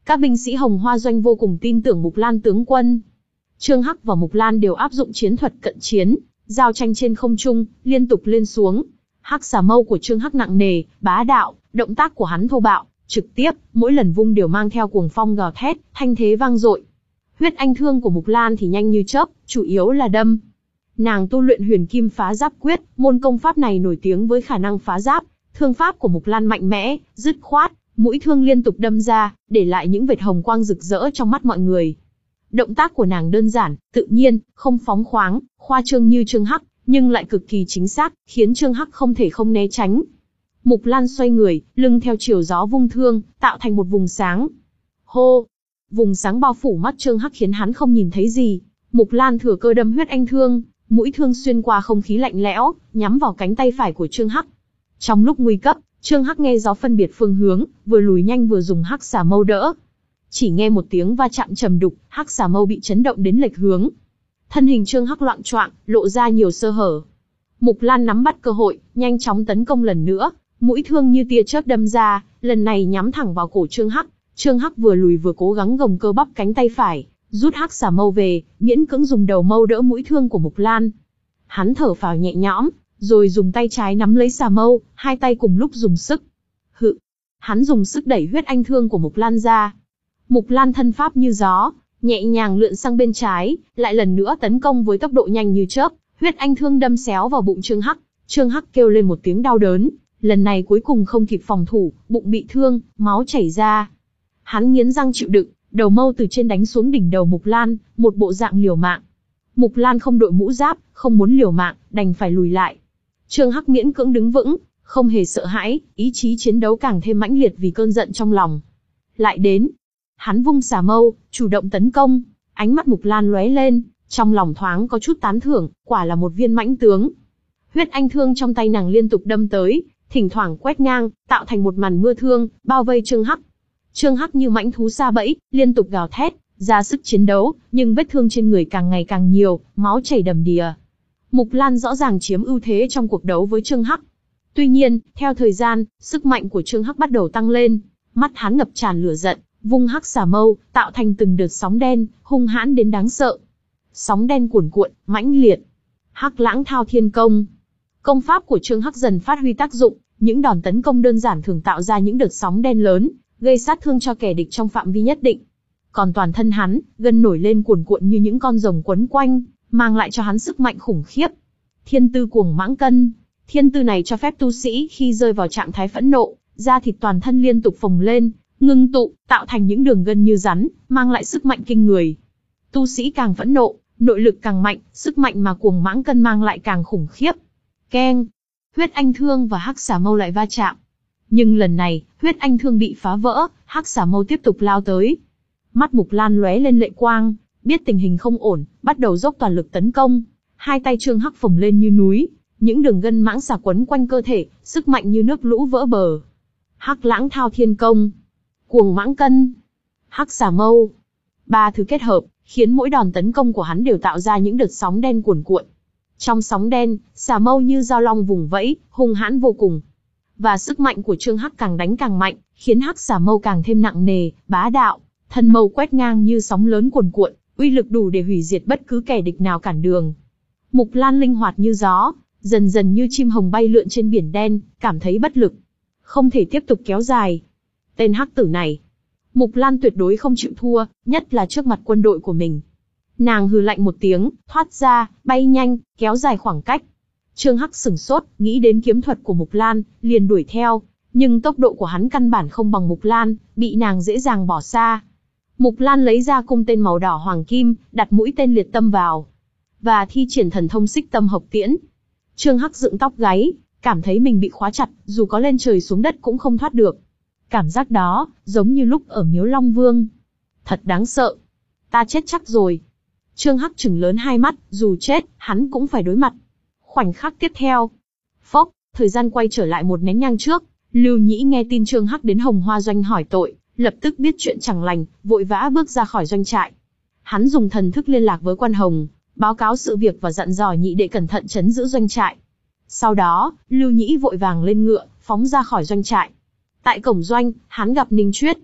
[SPEAKER 1] Các binh sĩ Hồng Hoa Doanh vô cùng tin tưởng Mục Lan tướng quân. Trương Hắc và Mục Lan đều áp dụng chiến thuật cận chiến, giao tranh trên không trung, liên tục lên xuống. Hắc xà mâu của Trương Hắc nặng nề, bá đạo, động tác của hắn thô bạo, trực tiếp, mỗi lần vung đều mang theo cuồng phong gào thét, thanh thế vang dội. Huyết anh thương của Mục Lan thì nhanh như chớp, chủ yếu là đâm. Nàng tu luyện Huyền Kim Phá Giáp Quyết, môn công pháp này nổi tiếng với khả năng phá giáp. Thương pháp của Mục Lan mạnh mẽ, dứt khoát, mũi thương liên tục đâm ra, để lại những vệt hồng quang rực rỡ trong mắt mọi người. Động tác của nàng đơn giản, tự nhiên, không phóng khoáng, khoa trương như Trương Hắc, nhưng lại cực kỳ chính xác, khiến Trương Hắc không thể không né tránh. Mục Lan xoay người, lưng theo chiều gió vung thương, tạo thành một vùng sáng. Hô! Vùng sáng bao phủ mắt Trương Hắc khiến hắn không nhìn thấy gì. Mục Lan thừa cơ đâm huyết anh thương, mũi thương xuyên qua không khí lạnh lẽo, nhắm vào cánh tay phải của Trương Hắc. Trong lúc nguy cấp, Trương Hắc nghe gió phân biệt phương hướng, vừa lùi nhanh vừa dùng hắc xà mâu đỡ. Chỉ nghe một tiếng va chạm trầm đục, hắc xà mâu bị chấn động đến lệch hướng. Thân hình Trương Hắc loạng choạng, lộ ra nhiều sơ hở. Mục Lan nắm bắt cơ hội, nhanh chóng tấn công lần nữa, mũi thương như tia chớp đâm ra, lần này nhắm thẳng vào cổ Trương Hắc. Trương Hắc vừa lùi vừa cố gắng gồng cơ bắp cánh tay phải, rút hắc xà mâu về, miễn cưỡng dùng đầu mâu đỡ mũi thương của Mục Lan. Hắn thở phào nhẹ nhõm, rồi dùng tay trái nắm lấy xà mâu, hai tay cùng lúc dùng sức. Hự! Hắn dùng sức đẩy huyết anh thương của Mục Lan ra. Mục Lan thân pháp như gió, nhẹ nhàng lượn sang bên trái, lại lần nữa tấn công với tốc độ nhanh như chớp, huyết anh thương đâm xéo vào bụng Trương Hắc. Trương Hắc kêu lên một tiếng đau đớn, lần này cuối cùng không kịp phòng thủ, bụng bị thương, máu chảy ra. Hắn nghiến răng chịu đựng, đầu mâu từ trên đánh xuống đỉnh đầu Mục Lan, một bộ dạng liều mạng. Mục Lan không đội mũ giáp, không muốn liều mạng, đành phải lùi lại. Trương Hắc miễn cưỡng đứng vững, không hề sợ hãi, ý chí chiến đấu càng thêm mãnh liệt vì cơn giận trong lòng. Lại đến, hắn vung xà mâu, chủ động tấn công, ánh mắt Mục Lan lóe lên, trong lòng thoáng có chút tán thưởng, quả là một viên mãnh tướng. Huyết anh thương trong tay nàng liên tục đâm tới, thỉnh thoảng quét ngang, tạo thành một màn mưa thương, bao vây Trương Hắc. Trương Hắc như mãnh thú sa bẫy, liên tục gào thét, ra sức chiến đấu, nhưng vết thương trên người càng ngày càng nhiều, máu chảy đầm đìa. Mục Lan rõ ràng chiếm ưu thế trong cuộc đấu với Trương Hắc. Tuy nhiên, theo thời gian, sức mạnh của Trương Hắc bắt đầu tăng lên, mắt hắn ngập tràn lửa giận, vung hắc xà mâu, tạo thành từng đợt sóng đen, hung hãn đến đáng sợ. Sóng đen cuồn cuộn, mãnh liệt. Hắc Lãng Thao Thiên Công. Công pháp của Trương Hắc dần phát huy tác dụng, những đòn tấn công đơn giản thường tạo ra những đợt sóng đen lớn, gây sát thương cho kẻ địch trong phạm vi nhất định. Còn toàn thân hắn, gân nổi lên cuồn cuộn như những con rồng quấn quanh, mang lại cho hắn sức mạnh khủng khiếp. Thiên tư cuồng mãng cân. Thiên tư này cho phép tu sĩ khi rơi vào trạng thái phẫn nộ, da thịt toàn thân liên tục phồng lên, ngưng tụ, tạo thành những đường gân như rắn, mang lại sức mạnh kinh người. Tu sĩ càng phẫn nộ, nội lực càng mạnh, sức mạnh mà cuồng mãng cân mang lại càng khủng khiếp. Keng! Huyết anh thương và hắc xà mâu lại va chạm. Nhưng lần này, huyết anh thương bị phá vỡ, hắc xà mâu tiếp tục lao tới. Mắt Mục Lan lóe lên lệ quang, biết tình hình không ổn, bắt đầu dốc toàn lực tấn công. Hai tay Trương Hắc phồng lên như núi, những đường gân mãng xà quấn quanh cơ thể, sức mạnh như nước lũ vỡ bờ. Hắc Lãng Thao Thiên Công, cuồng mãng cân, hắc xà mâu. Ba thứ kết hợp, khiến mỗi đòn tấn công của hắn đều tạo ra những đợt sóng đen cuồn cuộn. Trong sóng đen, xà mâu như dao long vùng vẫy, hung hãn vô cùng. Và sức mạnh của Trương Hắc càng đánh càng mạnh, khiến hắc xà mâu càng thêm nặng nề, bá đạo. Thân mâu quét ngang như sóng lớn cuồn cuộn, uy lực đủ để hủy diệt bất cứ kẻ địch nào cản đường. Mục Lan linh hoạt như gió, dần dần như chim hồng bay lượn trên biển đen, cảm thấy bất lực. Không thể tiếp tục kéo dài. Tên hắc tử này. Mục Lan tuyệt đối không chịu thua, nhất là trước mặt quân đội của mình. Nàng hừ lạnh một tiếng, thoát ra, bay nhanh, kéo dài khoảng cách. Trương Hắc sửng sốt, nghĩ đến kiếm thuật của Mục Lan, liền đuổi theo. Nhưng tốc độ của hắn căn bản không bằng Mục Lan, bị nàng dễ dàng bỏ xa. Mục Lan lấy ra cung tên màu đỏ hoàng kim, đặt mũi tên liệt tâm vào. Và thi triển thần thông xích tâm hợp tiễn. Trương Hắc dựng tóc gáy, cảm thấy mình bị khóa chặt, dù có lên trời xuống đất cũng không thoát được. Cảm giác đó, giống như lúc ở Miếu Long Vương. Thật đáng sợ. Ta chết chắc rồi. Trương Hắc trừng lớn hai mắt, dù chết, hắn cũng phải đối mặt. Khoảnh khắc tiếp theo. Phốc, thời gian quay trở lại một nén nhang trước. Lưu Nhĩ nghe tin Trương Hắc đến Hồng Hoa Doanh hỏi tội, lập tức biết chuyện chẳng lành, vội vã bước ra khỏi doanh trại. Hắn dùng thần thức liên lạc với Quan Hồng, báo cáo sự việc và dặn dò nhị đệ cẩn thận trấn giữ doanh trại. Sau đó, Lưu Nhĩ vội vàng lên ngựa, phóng ra khỏi doanh trại. Tại cổng doanh, hắn gặp Ninh Chuyết.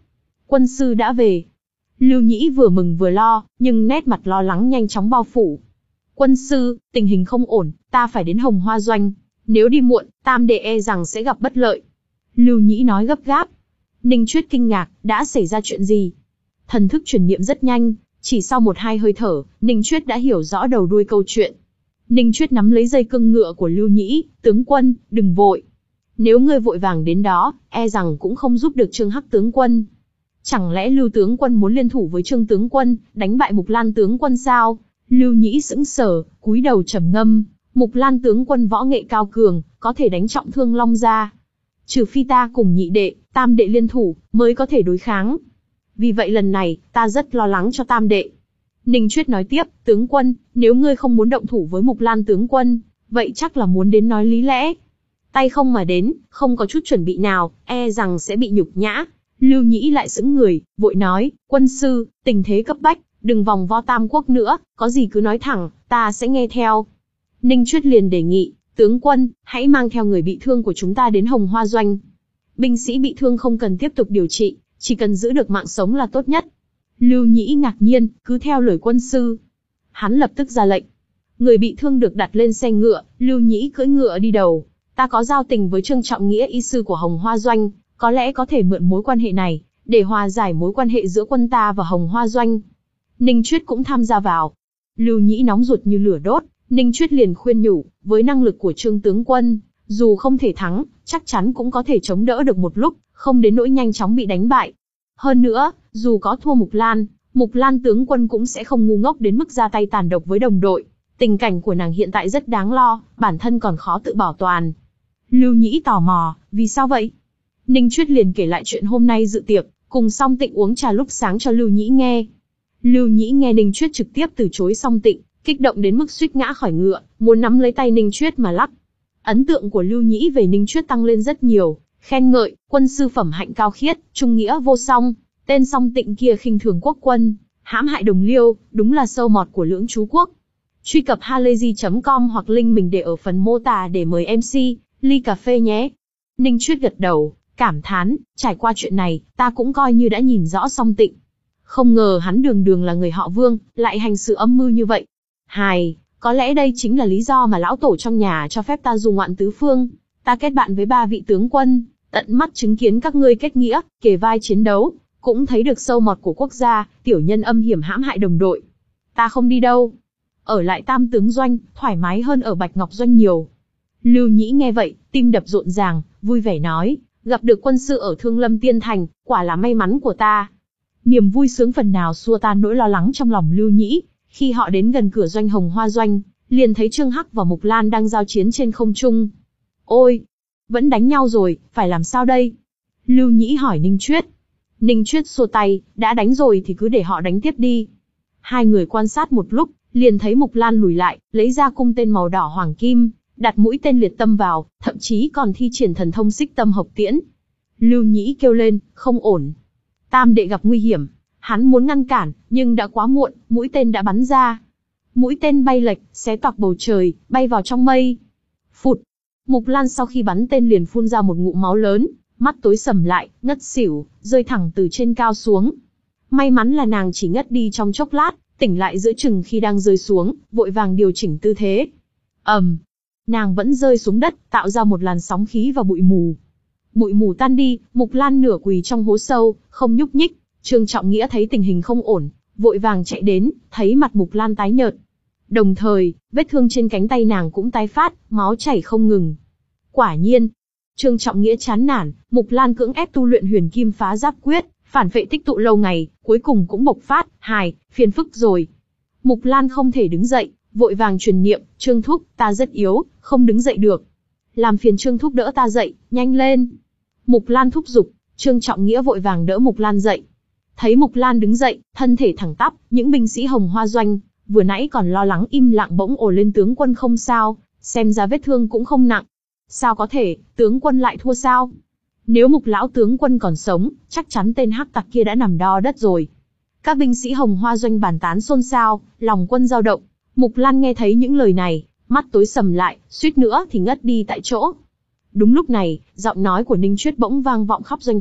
[SPEAKER 1] Quân sư đã về. Lưu Nhĩ vừa mừng vừa lo, nhưng nét mặt lo lắng nhanh chóng bao phủ. Quân sư, tình hình không ổn, ta phải đến Hồng Hoa Doanh. Nếu đi muộn, Tam đệ e rằng sẽ gặp bất lợi. Lưu Nhĩ nói gấp gáp. Ninh Chuyết kinh ngạc, đã xảy ra chuyện gì? Thần thức truyền niệm rất nhanh, chỉ sau một hai hơi thở, Ninh Chuyết đã hiểu rõ đầu đuôi câu chuyện. Ninh Chuyết nắm lấy dây cương ngựa của Lưu Nhĩ, tướng quân, đừng vội. Nếu ngươi vội vàng đến đó, e rằng cũng không giúp được Trương Hắc tướng quân. Chẳng lẽ Lưu tướng quân muốn liên thủ với Trương tướng quân, đánh bại Mục Lan tướng quân sao? Lưu Nhĩ sững sờ, cúi đầu trầm ngâm. Mục Lan tướng quân võ nghệ cao cường, có thể đánh trọng thương Long gia. Trừ phi ta cùng nhị đệ, tam đệ liên thủ, mới có thể đối kháng. Vì vậy lần này, ta rất lo lắng cho tam đệ. Ninh Chuyết nói tiếp, tướng quân, nếu ngươi không muốn động thủ với Mục Lan tướng quân, vậy chắc là muốn đến nói lý lẽ. Tay không mà đến, không có chút chuẩn bị nào, e rằng sẽ bị nhục nhã. Lưu Nhĩ lại sững người, vội nói, quân sư, tình thế cấp bách, đừng vòng vo Tam Quốc nữa, có gì cứ nói thẳng, ta sẽ nghe theo. Ninh Chuyết liền đề nghị, tướng quân, hãy mang theo người bị thương của chúng ta đến Hồng Hoa Doanh. Binh sĩ bị thương không cần tiếp tục điều trị, chỉ cần giữ được mạng sống là tốt nhất. Lưu Nhĩ ngạc nhiên, cứ theo lời quân sư. Hắn lập tức ra lệnh. Người bị thương được đặt lên xe ngựa, Lưu Nhĩ cưỡi ngựa đi đầu. Ta có giao tình với Trương Trọng Nghĩa y sư của Hồng Hoa Doanh, có lẽ có thể mượn mối quan hệ này, để hòa giải mối quan hệ giữa quân ta và Hồng Hoa Doanh. Ninh Chuyết cũng tham gia vào. Lưu Nhĩ nóng ruột như lửa đốt, Ninh Chuyết liền khuyên nhủ, với năng lực của Trương tướng quân, dù không thể thắng, chắc chắn cũng có thể chống đỡ được một lúc, không đến nỗi nhanh chóng bị đánh bại. Hơn nữa, dù có thua Mục Lan, Mục Lan tướng quân cũng sẽ không ngu ngốc đến mức ra tay tàn độc với đồng đội. Tình cảnh của nàng hiện tại rất đáng lo, bản thân còn khó tự bảo toàn. Lưu Nhĩ tò mò, vì sao vậy? Ninh Chuyết liền kể lại chuyện hôm nay dự tiệc, cùng Song Tịnh uống trà lúc sáng cho Lưu Nhĩ nghe. Lưu Nhĩ nghe Ninh Chuyết trực tiếp từ chối Song Tịnh, kích động đến mức suýt ngã khỏi ngựa, muốn nắm lấy tay Ninh Chuyết mà lắc. Ấn tượng của Lưu Nhĩ về Ninh Chuyết tăng lên rất nhiều, khen ngợi, quân sư phẩm hạnh cao khiết, trung nghĩa vô song, tên Song Tịnh kia khinh thường quốc quân, hãm hại đồng liêu, đúng là sâu mọt của lưỡng chú quốc. Truy cập halayzi chấm com hoặc link mình để ở phần mô tả để mời em xê, ly cà phê nhé. Ninh Chuyết gật đầu, cảm thán, trải qua chuyện này, ta cũng coi như đã nhìn rõ Song Tịnh. Không ngờ hắn đường đường là người họ Vương, lại hành sự âm mưu như vậy. Hài, có lẽ đây chính là lý do mà lão tổ trong nhà cho phép ta du ngoạn tứ phương. Ta kết bạn với ba vị tướng quân, tận mắt chứng kiến các ngươi kết nghĩa, kề vai chiến đấu, cũng thấy được sâu mọt của quốc gia, tiểu nhân âm hiểm hãm hại đồng đội. Ta không đi đâu. Ở lại Tam tướng doanh, thoải mái hơn ở Bạch Ngọc doanh nhiều. Lưu Nhĩ nghe vậy, tim đập rộn ràng, vui vẻ nói, gặp được quân sư ở Thương Lâm Tiên Thành, quả là may mắn của ta. Niềm vui sướng phần nào xua tan nỗi lo lắng trong lòng Lưu Nhĩ. Khi họ đến gần cửa doanh Hồng Hoa Doanh, liền thấy Trương Hắc và Mục Lan đang giao chiến trên không trung. Ôi, vẫn đánh nhau rồi, phải làm sao đây? Lưu Nhĩ hỏi Ninh Chuyết. Ninh Chuyết xua tay, đã đánh rồi thì cứ để họ đánh tiếp đi. Hai người quan sát một lúc, liền thấy Mục Lan lùi lại, lấy ra cung tên màu đỏ hoàng kim, đặt mũi tên liệt tâm vào, thậm chí còn thi triển thần thông xích tâm hợp tiễn. Lưu Nhĩ kêu lên, không ổn. Tam đệ gặp nguy hiểm. Hắn muốn ngăn cản, nhưng đã quá muộn, mũi tên đã bắn ra. Mũi tên bay lệch, xé toạc bầu trời, bay vào trong mây. Phụt! Mục Lan sau khi bắn tên liền phun ra một ngụm máu lớn, mắt tối sầm lại, ngất xỉu, rơi thẳng từ trên cao xuống. May mắn là nàng chỉ ngất đi trong chốc lát, tỉnh lại giữa chừng khi đang rơi xuống, vội vàng điều chỉnh tư thế. ầm, um, nàng vẫn rơi xuống đất, tạo ra một làn sóng khí và bụi mù. Bụi mù tan đi, Mục Lan nửa quỳ trong hố sâu, không nhúc nhích. Trương Trọng Nghĩa thấy tình hình không ổn, vội vàng chạy đến, thấy mặt Mục Lan tái nhợt. Đồng thời, vết thương trên cánh tay nàng cũng tái phát, máu chảy không ngừng. Quả nhiên, Trương Trọng Nghĩa chán nản, Mục Lan cưỡng ép tu luyện Huyền Kim Phá Giáp Quyết, phản phệ tích tụ lâu ngày, cuối cùng cũng bộc phát, hài, phiền phức rồi. Mục Lan không thể đứng dậy, vội vàng truyền niệm, Trương Thúc, ta rất yếu, không đứng dậy được. Làm phiền Trương Thúc đỡ ta dậy, nhanh lên. Mục Lan thúc giục, Trương Trọng Nghĩa vội vàng đỡ Mục Lan dậy. Thấy Mục Lan đứng dậy, thân thể thẳng tắp, những binh sĩ Hồng Hoa Doanh, vừa nãy còn lo lắng im lặng bỗng ồ lên tướng quân không sao, xem ra vết thương cũng không nặng. Sao có thể, tướng quân lại thua sao? Nếu Mục lão tướng quân còn sống, chắc chắn tên hắc tặc kia đã nằm đo đất rồi. Các binh sĩ Hồng Hoa Doanh bàn tán xôn xao, lòng quân dao động. Mục Lan nghe thấy những lời này, mắt tối sầm lại, suýt nữa thì ngất đi tại chỗ. Đúng lúc này, giọng nói của Ninh Chuyết bỗng vang vọng khắp doanh trại,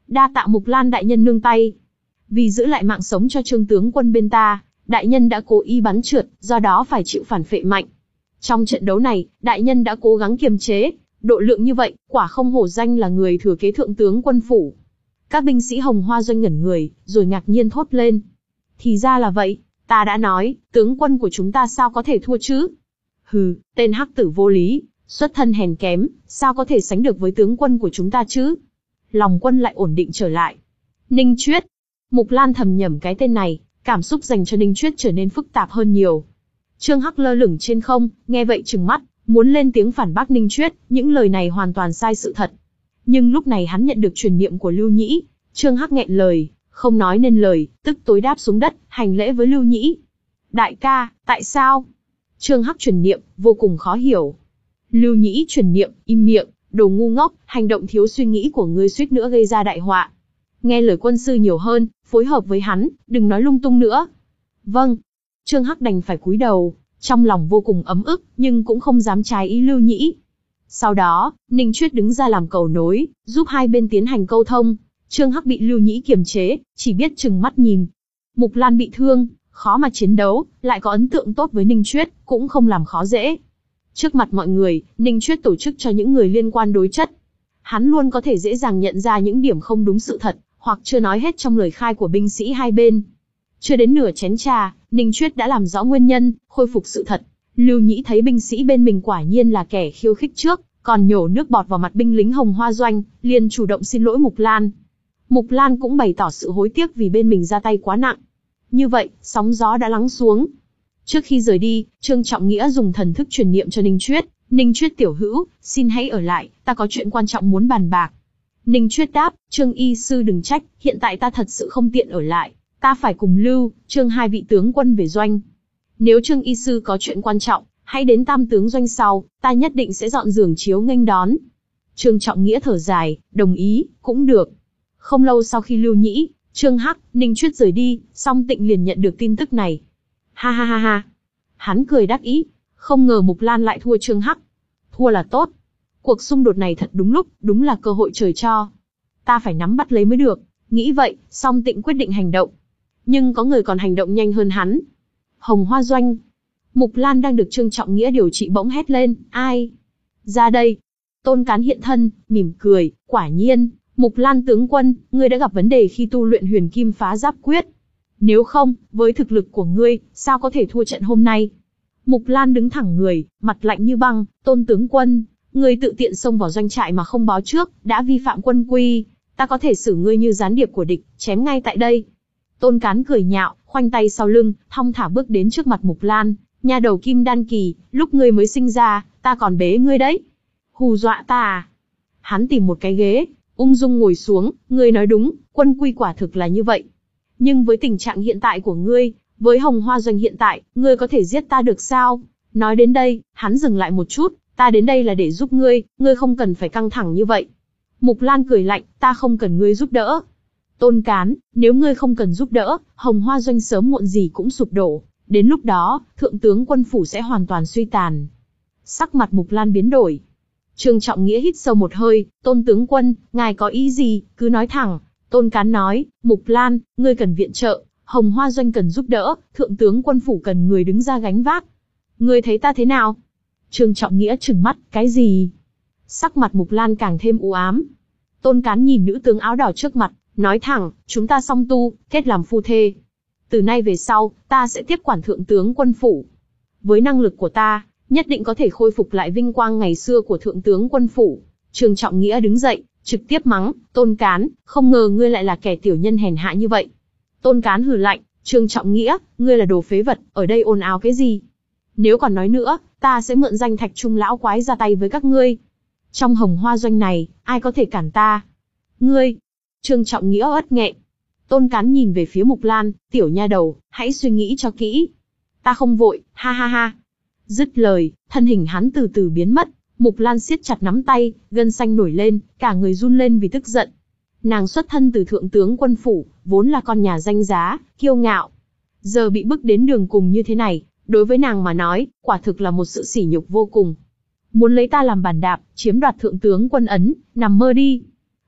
[SPEAKER 1] Đa tạ Mục Lan đại nhân nương tay. Vì giữ lại mạng sống cho Trương tướng quân bên ta, đại nhân đã cố ý bắn trượt, do đó phải chịu phản phệ mạnh. Trong trận đấu này, đại nhân đã cố gắng kiềm chế, độ lượng như vậy, quả không hổ danh là người thừa kế thượng tướng quân phủ. Các binh sĩ Hồng Hoa Doanh ngẩn người, rồi ngạc nhiên thốt lên. Thì ra là vậy, ta đã nói, tướng quân của chúng ta sao có thể thua chứ? Hừ, tên hắc tử vô lý, xuất thân hèn kém, sao có thể sánh được với tướng quân của chúng ta chứ? Lòng quân lại ổn định trở lại. Ninh Chuyết. Mục Lan thầm nhẩm cái tên này, cảm xúc dành cho Ninh Chuyết trở nên phức tạp hơn nhiều. Trương Hắc lơ lửng trên không, nghe vậy trừng mắt, muốn lên tiếng phản bác Ninh Chuyết, những lời này hoàn toàn sai sự thật. Nhưng lúc này hắn nhận được truyền niệm của Lưu Nhĩ, Trương Hắc nghẹn lời, không nói nên lời, tức tối đáp xuống đất, hành lễ với Lưu Nhĩ. Đại ca, tại sao? Trương Hắc truyền niệm, vô cùng khó hiểu. Lưu Nhĩ truyền niệm, im miệng, đồ ngu ngốc, hành động thiếu suy nghĩ của ngươi suýt nữa gây ra đại họa. Nghe lời quân sư nhiều hơn, phối hợp với hắn, đừng nói lung tung nữa. Vâng. Trương Hắc đành phải cúi đầu, trong lòng vô cùng ấm ức, nhưng cũng không dám trái ý Lưu Nhĩ. Sau đó, Ninh Chuyết đứng ra làm cầu nối, giúp hai bên tiến hành câu thông. Trương Hắc bị Lưu Nhĩ kiềm chế, chỉ biết trừng mắt nhìn. Mục Lan bị thương, khó mà chiến đấu, lại có ấn tượng tốt với Ninh Chuyết, cũng không làm khó dễ. Trước mặt mọi người, Ninh Chuyết tổ chức cho những người liên quan đối chất. Hắn luôn có thể dễ dàng nhận ra những điểm không đúng sự thật, hoặc chưa nói hết trong lời khai của binh sĩ hai bên. Chưa đến nửa chén trà, Ninh Chuyết đã làm rõ nguyên nhân, khôi phục sự thật. Lưu Nhĩ thấy binh sĩ bên mình quả nhiên là kẻ khiêu khích trước, còn nhổ nước bọt vào mặt binh lính Hồng Hoa Doanh, liền chủ động xin lỗi Mục Lan. Mục Lan cũng bày tỏ sự hối tiếc vì bên mình ra tay quá nặng. Như vậy, sóng gió đã lắng xuống. Trước khi rời đi, Trương Trọng Nghĩa dùng thần thức truyền niệm cho Ninh Chuyết. Ninh Chuyết tiểu hữu, xin hãy ở lại, ta có chuyện quan trọng muốn bàn bạc. Ninh Chuyết đáp, Trương y sư đừng trách, hiện tại ta thật sự không tiện ở lại. Ta phải cùng Lưu, Trương hai vị tướng quân về doanh. Nếu Trương y sư có chuyện quan trọng, hãy đến Tam tướng doanh sau, ta nhất định sẽ dọn giường chiếu nghênh đón. Trương Trọng Nghĩa thở dài, đồng ý, cũng được. Không lâu sau khi Lưu Nhĩ, Trương Hắc, Ninh Chuyết rời đi, Song Tịnh liền nhận được tin tức này. Ha ha ha ha. Hắn cười đắc ý, không ngờ Mục Lan lại thua Trương Hắc. Thua là tốt. Cuộc xung đột này thật đúng lúc, đúng là cơ hội trời cho. Ta phải nắm bắt lấy mới được. Nghĩ vậy, Song Tịnh quyết định hành động. Nhưng có người còn hành động nhanh hơn hắn. Hồng Hoa Doanh. Mục Lan đang được Trương Trọng Nghĩa điều trị bỗng hét lên, ai? Ra đây. Tôn Cán hiện thân, mỉm cười, quả nhiên, Mục Lan tướng quân, ngươi đã gặp vấn đề khi tu luyện Huyền Kim Phá Giáp Quyết. Nếu không, với thực lực của ngươi, sao có thể thua trận hôm nay? Mục Lan đứng thẳng người, mặt lạnh như băng, Tôn tướng quân, ngươi tự tiện xông vào doanh trại mà không báo trước, đã vi phạm quân quy, ta có thể xử ngươi như gián điệp của địch, chém ngay tại đây. Tôn Cán cười nhạo, khoanh tay sau lưng, thong thả bước đến trước mặt Mục Lan, nha đầu Kim Đan kỳ, lúc ngươi mới sinh ra, ta còn bế ngươi đấy. Hù dọa ta à? Hắn tìm một cái ghế, ung dung ngồi xuống, ngươi nói đúng, quân quy quả thực là như vậy. Nhưng với tình trạng hiện tại của ngươi, với Hồng Hoa Doanh hiện tại, ngươi có thể giết ta được sao? Nói đến đây, hắn dừng lại một chút, ta đến đây là để giúp ngươi, ngươi không cần phải căng thẳng như vậy. Mục Lan cười lạnh, ta không cần ngươi giúp đỡ. Tôn Cán, nếu ngươi không cần giúp đỡ, Hồng Hoa Doanh sớm muộn gì cũng sụp đổ. Đến lúc đó, thượng tướng quân phủ sẽ hoàn toàn suy tàn. Sắc mặt Mục Lan biến đổi. Trương Trọng Nghĩa hít sâu một hơi, Tôn tướng quân, ngài có ý gì, cứ nói thẳng. Tôn Cán nói, Mục Lan, ngươi cần viện trợ, Hồng Hoa Doanh cần giúp đỡ, thượng tướng quân phủ cần người đứng ra gánh vác. Ngươi thấy ta thế nào? Trương Trọng Nghĩa trừng mắt, cái gì? Sắc mặt Mục Lan càng thêm u ám. Tôn Cán nhìn nữ tướng áo đỏ trước mặt, nói thẳng, chúng ta song tu, kết làm phu thê. Từ nay về sau, ta sẽ tiếp quản thượng tướng quân phủ. Với năng lực của ta, nhất định có thể khôi phục lại vinh quang ngày xưa của thượng tướng quân phủ. Trương Trọng Nghĩa đứng dậy, trực tiếp mắng, Tôn Cán, không ngờ ngươi lại là kẻ tiểu nhân hèn hạ như vậy. Tôn Cán hừ lạnh, Trương Trọng Nghĩa, ngươi là đồ phế vật, ở đây ồn ào cái gì? Nếu còn nói nữa, ta sẽ mượn danh Thạch Trung lão quái ra tay với các ngươi. Trong Hồng Hoa Doanh này, ai có thể cản ta? Ngươi! Trương Trọng Nghĩa ớt nghẹn. Tôn Cán nhìn về phía Mục Lan, tiểu nha đầu, hãy suy nghĩ cho kỹ. Ta không vội, ha ha ha. Dứt lời, thân hình hắn từ từ biến mất. Mục Lan siết chặt nắm tay, gân xanh nổi lên, cả người run lên vì tức giận. Nàng xuất thân từ thượng tướng quân phủ, vốn là con nhà danh giá, kiêu ngạo. Giờ bị bức đến đường cùng như thế này, đối với nàng mà nói, quả thực là một sự sỉ nhục vô cùng. Muốn lấy ta làm bàn đạp, chiếm đoạt thượng tướng quân ấn, nằm mơ đi.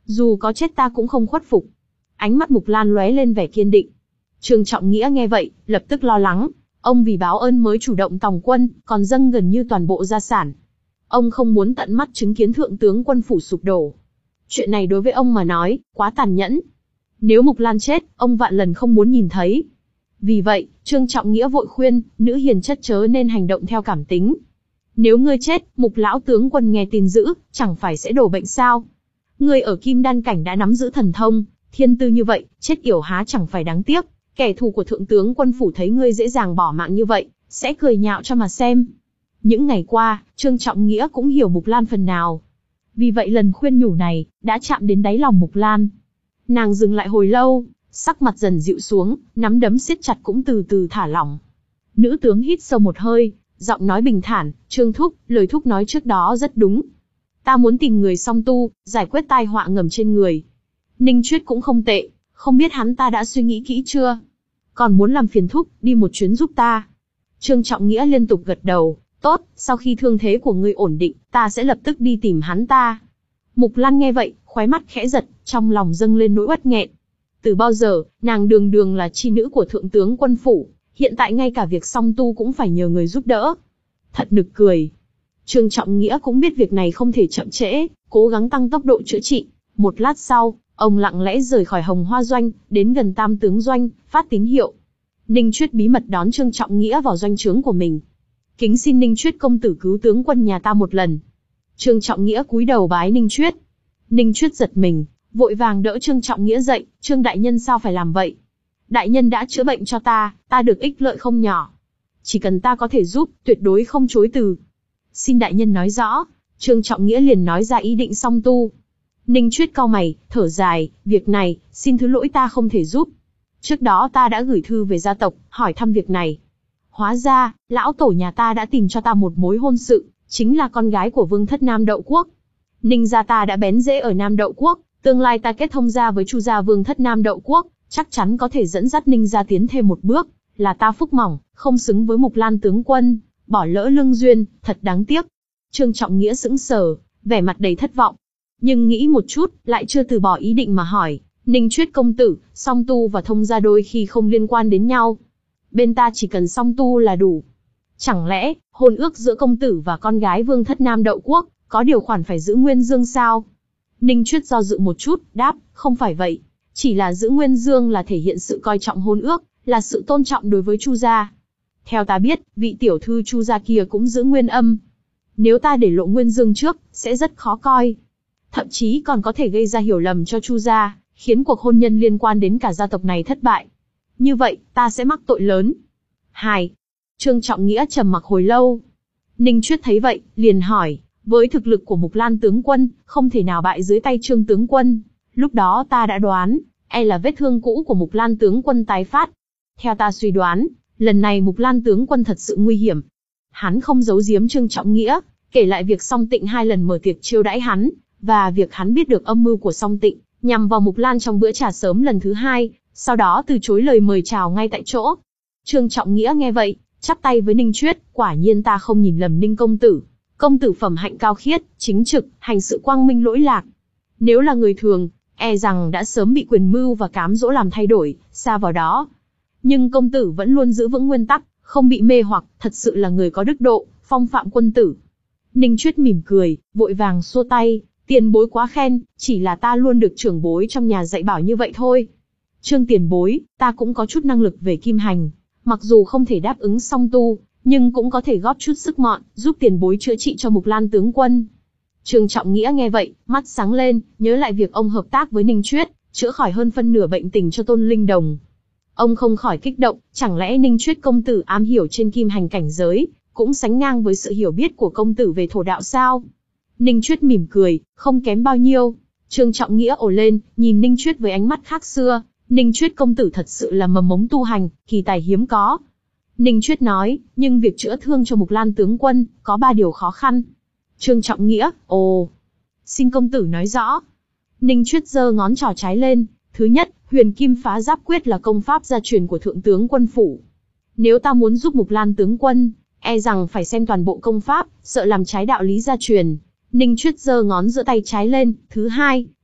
[SPEAKER 1] Dù có chết ta cũng không khuất phục. Ánh mắt Mục Lan lóe lên vẻ kiên định. Trương Trọng Nghĩa nghe vậy, lập tức lo lắng. Ông vì báo ơn mới chủ động tòng quân, còn dâng gần như toàn bộ gia sản. Ông không muốn tận mắt chứng kiến thượng tướng quân phủ sụp đổ. Chuyện này đối với ông mà nói, quá tàn nhẫn. Nếu Mục Lan chết, ông vạn lần không muốn nhìn thấy. Vì vậy, Trương Trọng Nghĩa vội khuyên, nữ hiền chất chớ nên hành động theo cảm tính. Nếu ngươi chết, Mục lão tướng quân nghe tin dữ, chẳng phải sẽ đổ bệnh sao? Ngươi ở Kim Đan cảnh đã nắm giữ thần thông, thiên tư như vậy, chết yểu há chẳng phải đáng tiếc. Kẻ thù của thượng tướng quân phủ thấy ngươi dễ dàng bỏ mạng như vậy, sẽ cười nhạo cho mà xem. Những ngày qua, Trương Trọng Nghĩa cũng hiểu Mục Lan phần nào. Vì vậy lần khuyên nhủ này, đã chạm đến đáy lòng Mục Lan. Nàng dừng lại hồi lâu, sắc mặt dần dịu xuống, nắm đấm siết chặt cũng từ từ thả lỏng. Nữ tướng hít sâu một hơi, giọng nói bình thản, Trương Thúc, lời Thúc nói trước đó rất đúng. Ta muốn tìm người song tu, giải quyết tai họa ngầm trên người. Ninh Chuyết cũng không tệ, không biết hắn ta đã suy nghĩ kỹ chưa? Còn muốn làm phiền Thúc, đi một chuyến giúp ta. Trương Trọng Nghĩa liên tục gật đầu, tốt, sau khi thương thế của ngươi ổn định, ta sẽ lập tức đi tìm hắn ta. Mục Lan nghe vậy, khóe mắt khẽ giật, trong lòng dâng lên nỗi uất nghẹn. Từ bao giờ, nàng đường đường là chi nữ của thượng tướng quân phủ, hiện tại ngay cả việc song tu cũng phải nhờ người giúp đỡ. Thật nực cười. Trương Trọng Nghĩa cũng biết việc này không thể chậm trễ, cố gắng tăng tốc độ chữa trị. Một lát sau, ông lặng lẽ rời khỏi Hồng Hoa Doanh, đến gần Tam Tướng Doanh, phát tín hiệu. Ninh Chuyết bí mật đón Trương Trọng Nghĩa vào doanh trướng của mình. Kính xin Ninh Chuyết công tử cứu tướng quân nhà ta một lần. Trương Trọng Nghĩa cúi đầu bái Ninh Chuyết. Ninh Chuyết giật mình, vội vàng đỡ Trương Trọng Nghĩa dậy. Trương đại nhân sao phải làm vậy? Đại nhân đã chữa bệnh cho ta, ta được ích lợi không nhỏ. Chỉ cần ta có thể giúp, tuyệt đối không chối từ. Xin đại nhân nói rõ. Trương Trọng Nghĩa liền nói ra ý định song tu. Ninh Chuyết cau mày, thở dài, việc này, xin thứ lỗi ta không thể giúp. Trước đó ta đã gửi thư về gia tộc, hỏi thăm việc này. Hóa ra, lão tổ nhà ta đã tìm cho ta một mối hôn sự, chính là con gái của vương thất Nam Đậu Quốc. Ninh gia ta đã bén rễ ở Nam Đậu Quốc, tương lai ta kết thông gia với Chu gia vương thất Nam Đậu Quốc, chắc chắn có thể dẫn dắt Ninh gia tiến thêm một bước, là ta phúc mỏng, không xứng với Mục Lan tướng quân, bỏ lỡ lương duyên, thật đáng tiếc. Trương Trọng Nghĩa sững sờ, vẻ mặt đầy thất vọng. Nhưng nghĩ một chút, lại chưa từ bỏ ý định mà hỏi, Ninh Chuyết công tử, song tu và thông gia đôi khi không liên quan đến nhau. Bên ta chỉ cần song tu là đủ. Chẳng lẽ, hôn ước giữa công tử và con gái vương thất Nam Đậu Quốc, có điều khoản phải giữ nguyên dương sao? Ninh Chuyết do dự một chút, đáp, không phải vậy. Chỉ là giữ nguyên dương là thể hiện sự coi trọng hôn ước, là sự tôn trọng đối với Chu gia. Theo ta biết, vị tiểu thư Chu gia kia cũng giữ nguyên âm. Nếu ta để lộ nguyên dương trước, sẽ rất khó coi. Thậm chí còn có thể gây ra hiểu lầm cho Chu gia, khiến cuộc hôn nhân liên quan đến cả gia tộc này thất bại. Như vậy, ta sẽ mắc tội lớn. Hai. Trương Trọng Nghĩa trầm mặc hồi lâu. Ninh Chuyết thấy vậy, liền hỏi, với thực lực của Mục Lan tướng quân, không thể nào bại dưới tay Trương tướng quân. Lúc đó ta đã đoán, e là vết thương cũ của Mục Lan tướng quân tái phát. Theo ta suy đoán, lần này Mục Lan tướng quân thật sự nguy hiểm. Hắn không giấu giếm Trương Trọng Nghĩa, kể lại việc Song Tịnh hai lần mở tiệc chiêu đãi hắn, và việc hắn biết được âm mưu của Song Tịnh, nhằm vào Mục Lan trong bữa trà sớm lần thứ hai, sau đó từ chối lời mời chào ngay tại chỗ. Trương Trọng Nghĩa nghe vậy, chắp tay với Ninh Chuyết, quả nhiên ta không nhìn lầm Ninh công tử. Công tử phẩm hạnh cao khiết, chính trực, hành sự quang minh lỗi lạc. Nếu là người thường, e rằng đã sớm bị quyền mưu và cám dỗ làm thay đổi, xa vào đó. Nhưng công tử vẫn luôn giữ vững nguyên tắc, không bị mê hoặc, thật sự là người có đức độ, phong phạm quân tử. Ninh Chuyết mỉm cười, vội vàng xua tay, tiền bối quá khen, chỉ là ta luôn được trưởng bối trong nhà dạy bảo như vậy thôi. Trương tiền bối, ta cũng có chút năng lực về kim hành, mặc dù không thể đáp ứng song tu, nhưng cũng có thể góp chút sức mọn, giúp tiền bối chữa trị cho Mục Lan tướng quân. Trương Trọng Nghĩa nghe vậy, mắt sáng lên, nhớ lại việc ông hợp tác với Ninh Chuyết, chữa khỏi hơn phân nửa bệnh tình cho Tôn Linh Đồng. Ông không khỏi kích động, chẳng lẽ Ninh Chuyết công tử am hiểu trên kim hành cảnh giới, cũng sánh ngang với sự hiểu biết của công tử về thổ đạo sao? Ninh Chuyết mỉm cười, không kém bao nhiêu. Trương Trọng Nghĩa ồ lên, nhìn Ninh Chuyết với ánh mắt khác xưa. Ninh Chuyết công tử thật sự là mầm mống tu hành, kỳ tài hiếm có. Ninh Chuyết nói, nhưng việc chữa thương cho Mục Lan tướng quân, có ba điều khó khăn. Trương Trọng Nghĩa, ồ, xin công tử nói rõ. Ninh Chuyết giơ ngón trỏ trái lên. Thứ nhất, Huyền Kim Phá Giáp Quyết là công pháp gia truyền của thượng tướng quân phủ. Nếu ta muốn giúp Mục Lan tướng quân, e rằng phải xem toàn bộ công pháp, sợ làm trái đạo lý gia truyền. Ninh Chuyết giơ ngón giữa tay trái lên. Thứ hai,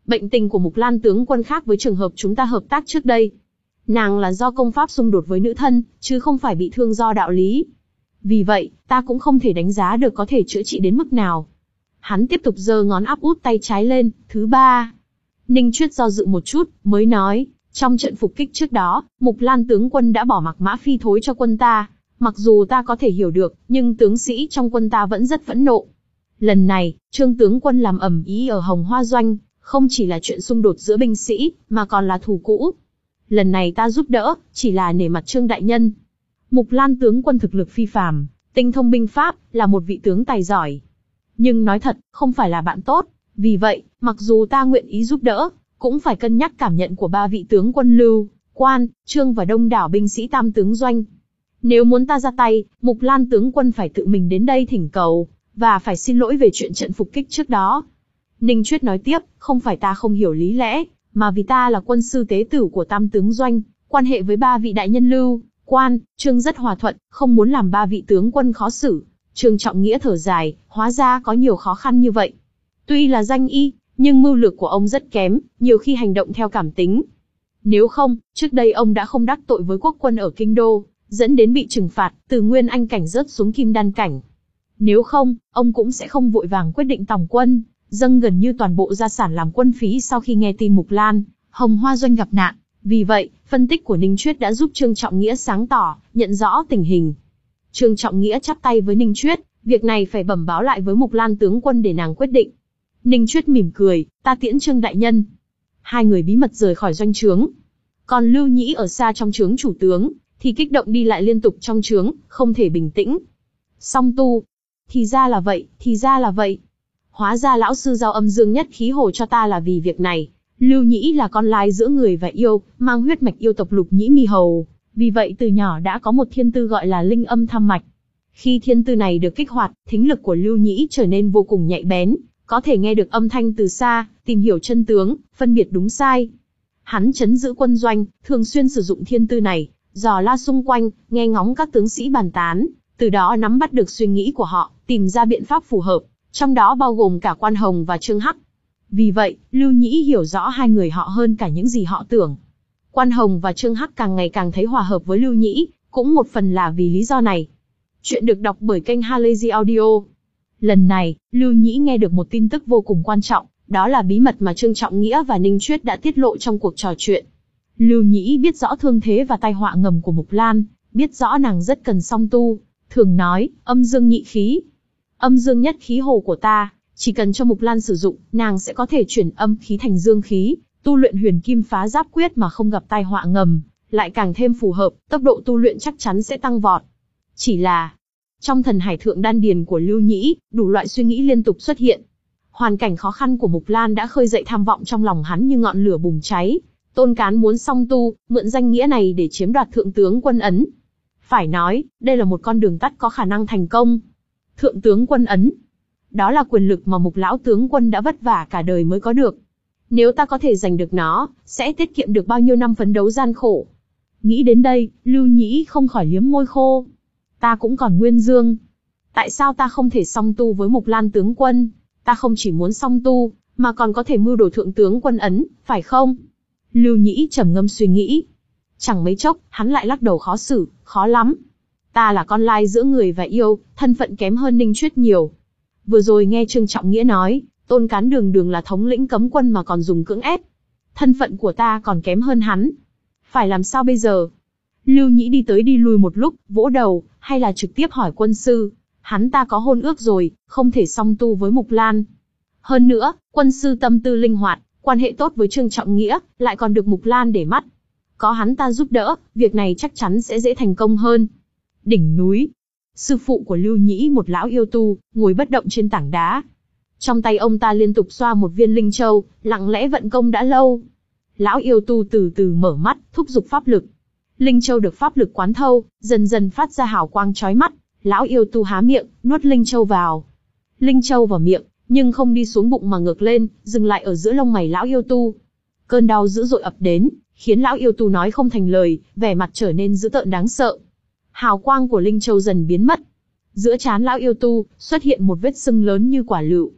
[SPEAKER 1] Bệnh tình của Mục Lan tướng quân khác với trường hợp chúng ta hợp tác trước đây. Nàng là do công pháp xung đột với nữ thân, chứ không phải bị thương do đạo lý. Vì vậy, ta cũng không thể đánh giá được có thể chữa trị đến mức nào. Hắn tiếp tục giơ ngón áp út tay trái lên, thứ ba. Ninh Chuyết do dự một chút, mới nói, trong trận phục kích trước đó, Mục Lan tướng quân đã bỏ mặc mã phi thối cho quân ta. Mặc dù ta có thể hiểu được, nhưng tướng sĩ trong quân ta vẫn rất phẫn nộ. Lần này, Trương tướng quân làm ầm ĩ ở Hồng Hoa Doanh, không chỉ là chuyện xung đột giữa binh sĩ, mà còn là thù cũ. Lần này ta giúp đỡ, chỉ là nể mặt Trương đại nhân. Mục Lan tướng quân thực lực phi phàm, tinh thông binh pháp, là một vị tướng tài giỏi. Nhưng nói thật, không phải là bạn tốt. Vì vậy, mặc dù ta nguyện ý giúp đỡ, cũng phải cân nhắc cảm nhận của ba vị tướng quân Lưu, Quan, Trương và đông đảo binh sĩ Tam tướng doanh. Nếu muốn ta ra tay, Mục Lan tướng quân phải tự mình đến đây thỉnh cầu, và phải xin lỗi về chuyện trận phục kích trước đó. Ninh Chuyết nói tiếp, không phải ta không hiểu lý lẽ, mà vì ta là quân sư tế tử của Tam tướng doanh, quan hệ với ba vị đại nhân Lưu, Quan, Trương rất hòa thuận, không muốn làm ba vị tướng quân khó xử. Trương Trọng Nghĩa thở dài, hóa ra có nhiều khó khăn như vậy. Tuy là danh y, nhưng mưu lược của ông rất kém, nhiều khi hành động theo cảm tính. Nếu không, trước đây ông đã không đắc tội với quốc quân ở Kinh Đô, dẫn đến bị trừng phạt, từ Nguyên Anh cảnh rớt xuống Kim Đan cảnh. Nếu không, ông cũng sẽ không vội vàng quyết định tòng quân, dâng gần như toàn bộ gia sản làm quân phí sau khi nghe tin Mục Lan, Hồng Hoa Doanh gặp nạn. Vì vậy, phân tích của Ninh Chuyết đã giúp Trương Trọng Nghĩa sáng tỏ, nhận rõ tình hình. Trương Trọng Nghĩa chắp tay với Ninh Chuyết, việc này phải bẩm báo lại với Mục Lan tướng quân để nàng quyết định. Ninh Chuyết mỉm cười, ta tiễn Trương đại nhân. Hai người bí mật rời khỏi doanh trướng. Còn Lưu Nhĩ ở xa trong trướng chủ tướng, thì kích động đi lại liên tục trong trướng, không thể bình tĩnh. Song tu. Thì ra là vậy, thì ra là vậy. Hóa ra lão sư giao âm dương nhất khí hồ cho ta là vì việc này. Lưu Nhĩ là con lai giữa người và yêu, mang huyết mạch yêu tộc Lục Nhĩ Mi Hầu. Vì vậy từ nhỏ đã có một thiên tư gọi là linh âm tham mạch. Khi thiên tư này được kích hoạt, thính lực của Lưu Nhĩ trở nên vô cùng nhạy bén, có thể nghe được âm thanh từ xa, tìm hiểu chân tướng, phân biệt đúng sai. Hắn trấn giữ quân doanh, thường xuyên sử dụng thiên tư này, dò la xung quanh, nghe ngóng các tướng sĩ bàn tán, từ đó nắm bắt được suy nghĩ của họ, tìm ra biện pháp phù hợp, trong đó bao gồm cả Quan Hồng và Trương Hắc. Vì vậy, Lưu Nhĩ hiểu rõ hai người họ hơn cả những gì họ tưởng. Quan Hồng và Trương Hắc càng ngày càng thấy hòa hợp với Lưu Nhĩ, cũng một phần là vì lý do này. Chuyện được đọc bởi kênh Halazy Audio. Lần này, Lưu Nhĩ nghe được một tin tức vô cùng quan trọng, đó là bí mật mà Trương Trọng Nghĩa và Ninh Chuyết đã tiết lộ trong cuộc trò chuyện. Lưu Nhĩ biết rõ thương thế và tai họa ngầm của Mục Lan, biết rõ nàng rất cần song tu, thường nói, âm dương nhị khí. Âm dương nhất khí hồ của ta, chỉ cần cho Mục Lan sử dụng, nàng sẽ có thể chuyển âm khí thành dương khí, tu luyện huyền kim phá giáp quyết mà không gặp tai họa ngầm, lại càng thêm phù hợp, tốc độ tu luyện chắc chắn sẽ tăng vọt. Chỉ là, trong thần hải thượng đan điền của Lưu Nhĩ, đủ loại suy nghĩ liên tục xuất hiện. Hoàn cảnh khó khăn của Mục Lan đã khơi dậy tham vọng trong lòng hắn như ngọn lửa bùng cháy. Tôn Cán muốn song tu, mượn danh nghĩa này để chiếm đoạt thượng tướng quân ấn. Phải nói, đây là một con đường tắt có khả năng thành công. Thượng tướng quân ấn. Đó là quyền lực mà Mục lão tướng quân đã vất vả cả đời mới có được. Nếu ta có thể giành được nó, sẽ tiết kiệm được bao nhiêu năm phấn đấu gian khổ. Nghĩ đến đây, Lưu Nhĩ không khỏi liếm môi khô. Ta cũng còn nguyên dương. Tại sao ta không thể song tu với Mục Lan tướng quân? Ta không chỉ muốn song tu, mà còn có thể mưu đồ thượng tướng quân ấn, phải không? Lưu Nhĩ trầm ngâm suy nghĩ. Chẳng mấy chốc, hắn lại lắc đầu khó xử, khó lắm. Ta là con lai giữa người và yêu, thân phận kém hơn Ninh Chuyết nhiều. Vừa rồi nghe Trương Trọng Nghĩa nói, Tôn Cán đường đường là thống lĩnh cấm quân mà còn dùng cưỡng ép. Thân phận của ta còn kém hơn hắn. Phải làm sao bây giờ? Lưu Nhĩ đi tới đi lui một lúc, vỗ đầu, hay là trực tiếp hỏi quân sư. Hắn ta có hôn ước rồi, không thể song tu với Mục Lan. Hơn nữa, quân sư tâm tư linh hoạt, quan hệ tốt với Trương Trọng Nghĩa, lại còn được Mục Lan để mắt. Có hắn ta giúp đỡ, việc này chắc chắn sẽ dễ thành công hơn. Đỉnh núi. Sư phụ của Lưu Nhĩ, một lão yêu tu, ngồi bất động trên tảng đá. Trong tay ông ta liên tục xoa một viên linh châu, lặng lẽ vận công đã lâu. Lão yêu tu từ từ mở mắt, thúc giục pháp lực. Linh châu được pháp lực quán thâu, dần dần phát ra hào quang chói mắt. Lão yêu tu há miệng, nuốt linh châu vào. Linh châu vào miệng, nhưng không đi xuống bụng mà ngược lên, dừng lại ở giữa lông mày lão yêu tu. Cơn đau dữ dội ập đến, khiến lão yêu tu nói không thành lời, vẻ mặt trở nên dữ tợn đáng sợ. Hào quang của linh châu dần biến mất. Giữa trán lão yêu tu xuất hiện một vết sưng lớn như quả lựu.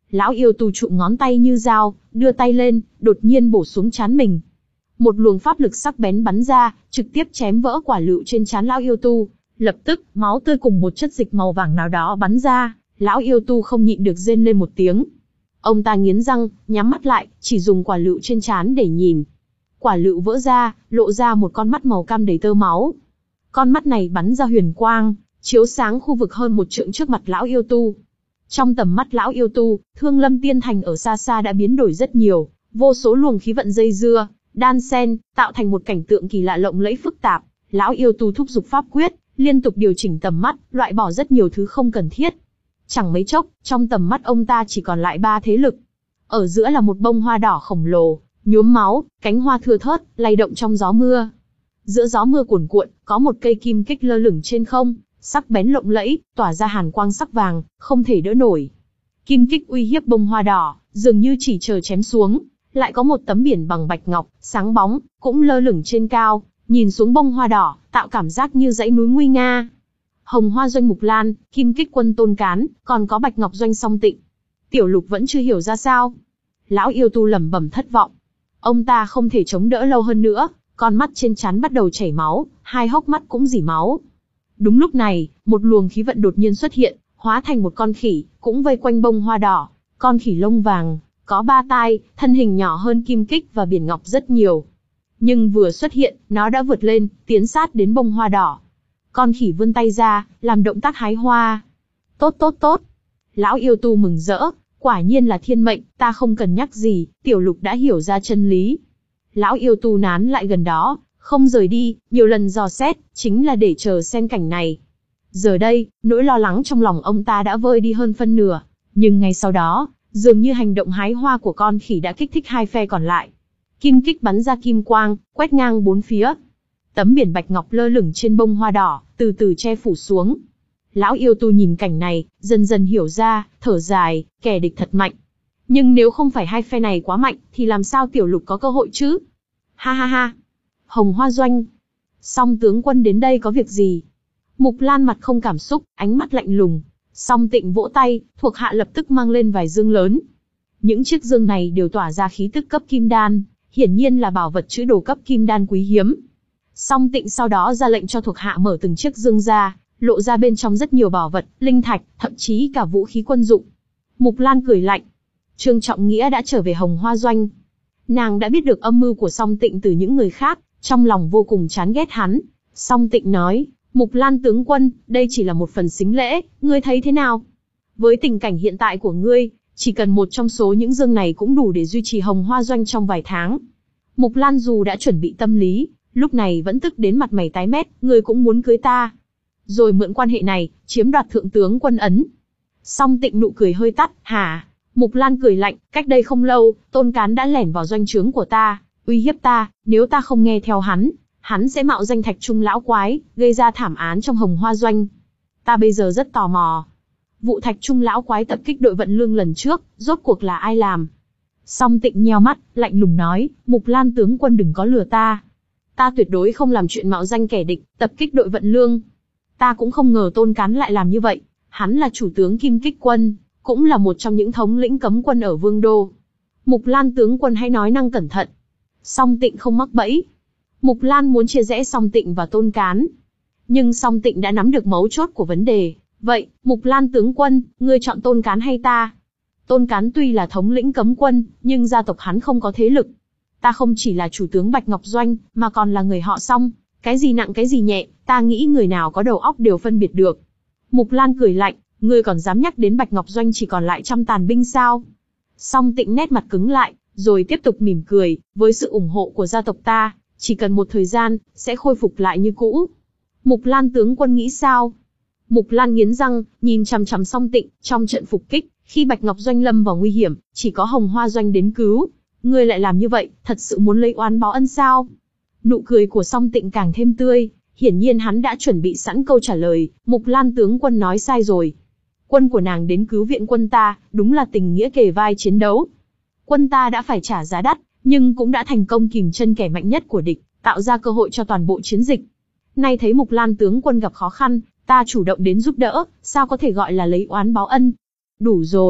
[SPEAKER 1] Lão yêu tu trụm ngón tay như dao, đưa tay lên, đột nhiên bổ xuống trán mình. Một luồng pháp lực sắc bén bắn ra, trực tiếp chém vỡ quả lựu trên trán lão yêu tu. Lập tức, máu tươi cùng một chất dịch màu vàng nào đó bắn ra, lão yêu tu không nhịn được rên lên một tiếng. Ông ta nghiến răng, nhắm mắt lại, chỉ dùng quả lựu trên trán để nhìn. Quả lựu vỡ ra, lộ ra một con mắt màu cam đầy tơ máu. Con mắt này bắn ra huyền quang, chiếu sáng khu vực hơn một trượng trước mặt lão yêu tu. Trong tầm mắt lão yêu tu, Thương Lâm Tiên Thành ở xa xa đã biến đổi rất nhiều, vô số luồng khí vận dây dưa, đan xen, tạo thành một cảnh tượng kỳ lạ lộng lẫy phức tạp. Lão yêu tu thúc giục pháp quyết, liên tục điều chỉnh tầm mắt, loại bỏ rất nhiều thứ không cần thiết. Chẳng mấy chốc, trong tầm mắt ông ta chỉ còn lại ba thế lực. Ở giữa là một bông hoa đỏ khổng lồ, nhuốm máu, cánh hoa thưa thớt, lay động trong gió mưa. Giữa gió mưa cuồn cuộn, có một cây kim kích lơ lửng trên không, sắc bén lộng lẫy, tỏa ra hàn quang sắc vàng, không thể đỡ nổi. Kim kích uy hiếp bông hoa đỏ, dường như chỉ chờ chém xuống. Lại có một tấm biển bằng bạch ngọc, sáng bóng, cũng lơ lửng trên cao, nhìn xuống bông hoa đỏ, tạo cảm giác như dãy núi nguy nga. Hồng Hoa Doanh Mục Lan, Kim Kích Quân Tôn Cán, còn có Bạch Ngọc Doanh Song Tịnh. Tiểu Lục vẫn chưa hiểu ra sao. Lão yêu tu lẩm bẩm thất vọng. Ông ta không thể chống đỡ lâu hơn nữa, con mắt trên trán bắt đầu chảy máu, hai hốc mắt cũng rỉ máu. Đúng lúc này, một luồng khí vận đột nhiên xuất hiện, hóa thành một con khỉ, cũng vây quanh bông hoa đỏ. Con khỉ lông vàng, có ba tai, thân hình nhỏ hơn Kim Kích và Biển Ngọc rất nhiều. Nhưng vừa xuất hiện, nó đã vượt lên, tiến sát đến bông hoa đỏ. Con khỉ vươn tay ra, làm động tác hái hoa. Tốt tốt tốt. Lão yêu tu mừng rỡ, quả nhiên là thiên mệnh, ta không cần nhắc gì, Tiểu Lục đã hiểu ra chân lý. Lão yêu tu nán lại gần đó, không rời đi, nhiều lần dò xét, chính là để chờ xem cảnh này. Giờ đây, nỗi lo lắng trong lòng ông ta đã vơi đi hơn phân nửa, nhưng ngay sau đó, dường như hành động hái hoa của con khỉ đã kích thích hai phe còn lại. Kim kích bắn ra kim quang, quét ngang bốn phía. Tấm biển bạch ngọc lơ lửng trên bông hoa đỏ, từ từ che phủ xuống. Lão yêu tu nhìn cảnh này, dần dần hiểu ra, thở dài, kẻ địch thật mạnh. Nhưng nếu không phải hai phe này quá mạnh, thì làm sao Tiểu Lục có cơ hội chứ? Ha ha ha. Hồng Hoa Doanh. Song tướng quân đến đây có việc gì? Mục Lan mặt không cảm xúc, ánh mắt lạnh lùng. Song Tịnh vỗ tay, thuộc hạ lập tức mang lên vài dương lớn. Những chiếc dương này đều tỏa ra khí tức cấp kim đan, hiển nhiên là bảo vật chữ đồ cấp kim đan quý hiếm. Song Tịnh sau đó ra lệnh cho thuộc hạ mở từng chiếc dương ra, lộ ra bên trong rất nhiều bảo vật, linh thạch, thậm chí cả vũ khí quân dụng. Mục Lan cười lạnh. Trương Trọng Nghĩa đã trở về Hồng Hoa Doanh. Nàng đã biết được âm mưu của Song Tịnh từ những người khác, trong lòng vô cùng chán ghét hắn. Song Tịnh nói, Mục Lan tướng quân, đây chỉ là một phần sính lễ, ngươi thấy thế nào? Với tình cảnh hiện tại của ngươi, chỉ cần một trong số những dương này cũng đủ để duy trì Hồng Hoa Doanh trong vài tháng. Mục Lan dù đã chuẩn bị tâm lý, lúc này vẫn tức đến mặt mày tái mét, ngươi cũng muốn cưới ta. Rồi mượn quan hệ này, chiếm đoạt thượng tướng quân ấn. Song Tịnh nụ cười hơi tắt, hả? Mục Lan cười lạnh, cách đây không lâu, Tôn Cán đã lẻn vào doanh trướng của ta, uy hiếp ta, nếu ta không nghe theo hắn, hắn sẽ mạo danh Thạch Trung lão quái, gây ra thảm án trong Hồng Hoa Doanh. Ta bây giờ rất tò mò. Vụ Thạch Trung lão quái tập kích đội vận lương lần trước, rốt cuộc là ai làm? Song Tịnh nheo mắt, lạnh lùng nói, Mục Lan tướng quân đừng có lừa ta. Ta tuyệt đối không làm chuyện mạo danh kẻ địch, tập kích đội vận lương. Ta cũng không ngờ Tôn Cán lại làm như vậy. Hắn là chủ tướng Kim Kích Quân, cũng là một trong những thống lĩnh cấm quân ở Vương Đô. Mục Lan tướng quân hãy nói năng cẩn thận. Song Tịnh không mắc bẫy. Mục Lan muốn chia rẽ Song Tịnh và Tôn Cán. Nhưng Song Tịnh đã nắm được mấu chốt của vấn đề. Vậy, Mục Lan tướng quân, ngươi chọn Tôn Cán hay ta? Tôn Cán tuy là thống lĩnh cấm quân, nhưng gia tộc hắn không có thế lực. Ta không chỉ là chủ tướng Bạch Ngọc Doanh, mà còn là người họ Song. Cái gì nặng cái gì nhẹ, ta nghĩ người nào có đầu óc đều phân biệt được. Mục Lan cười lạnh, ngươi còn dám nhắc đến Bạch Ngọc Doanh chỉ còn lại trăm tàn binh sao? Song Tịnh nét mặt cứng lại, rồi tiếp tục mỉm cười, với sự ủng hộ của gia tộc ta, chỉ cần một thời gian, sẽ khôi phục lại như cũ. Mục Lan tướng quân nghĩ sao? Mục Lan nghiến răng, nhìn chằm chằm Song Tịnh, trong trận phục kích, khi Bạch Ngọc Doanh lâm vào nguy hiểm, chỉ có Hồng Hoa Doanh đến cứu. Ngươi lại làm như vậy, thật sự muốn lấy oán báo ân sao? Nụ cười của Song Tịnh càng thêm tươi, hiển nhiên hắn đã chuẩn bị sẵn câu trả lời, Mục Lan tướng quân nói sai rồi. Quân của nàng đến cứu viện quân ta, đúng là tình nghĩa kề vai chiến đấu. Quân ta đã phải trả giá đắt, nhưng cũng đã thành công kìm chân kẻ mạnh nhất của địch, tạo ra cơ hội cho toàn bộ chiến dịch. Nay thấy Mục Lan tướng quân gặp khó khăn, ta chủ động đến giúp đỡ, sao có thể gọi là lấy oán báo ân? Đủ rồi.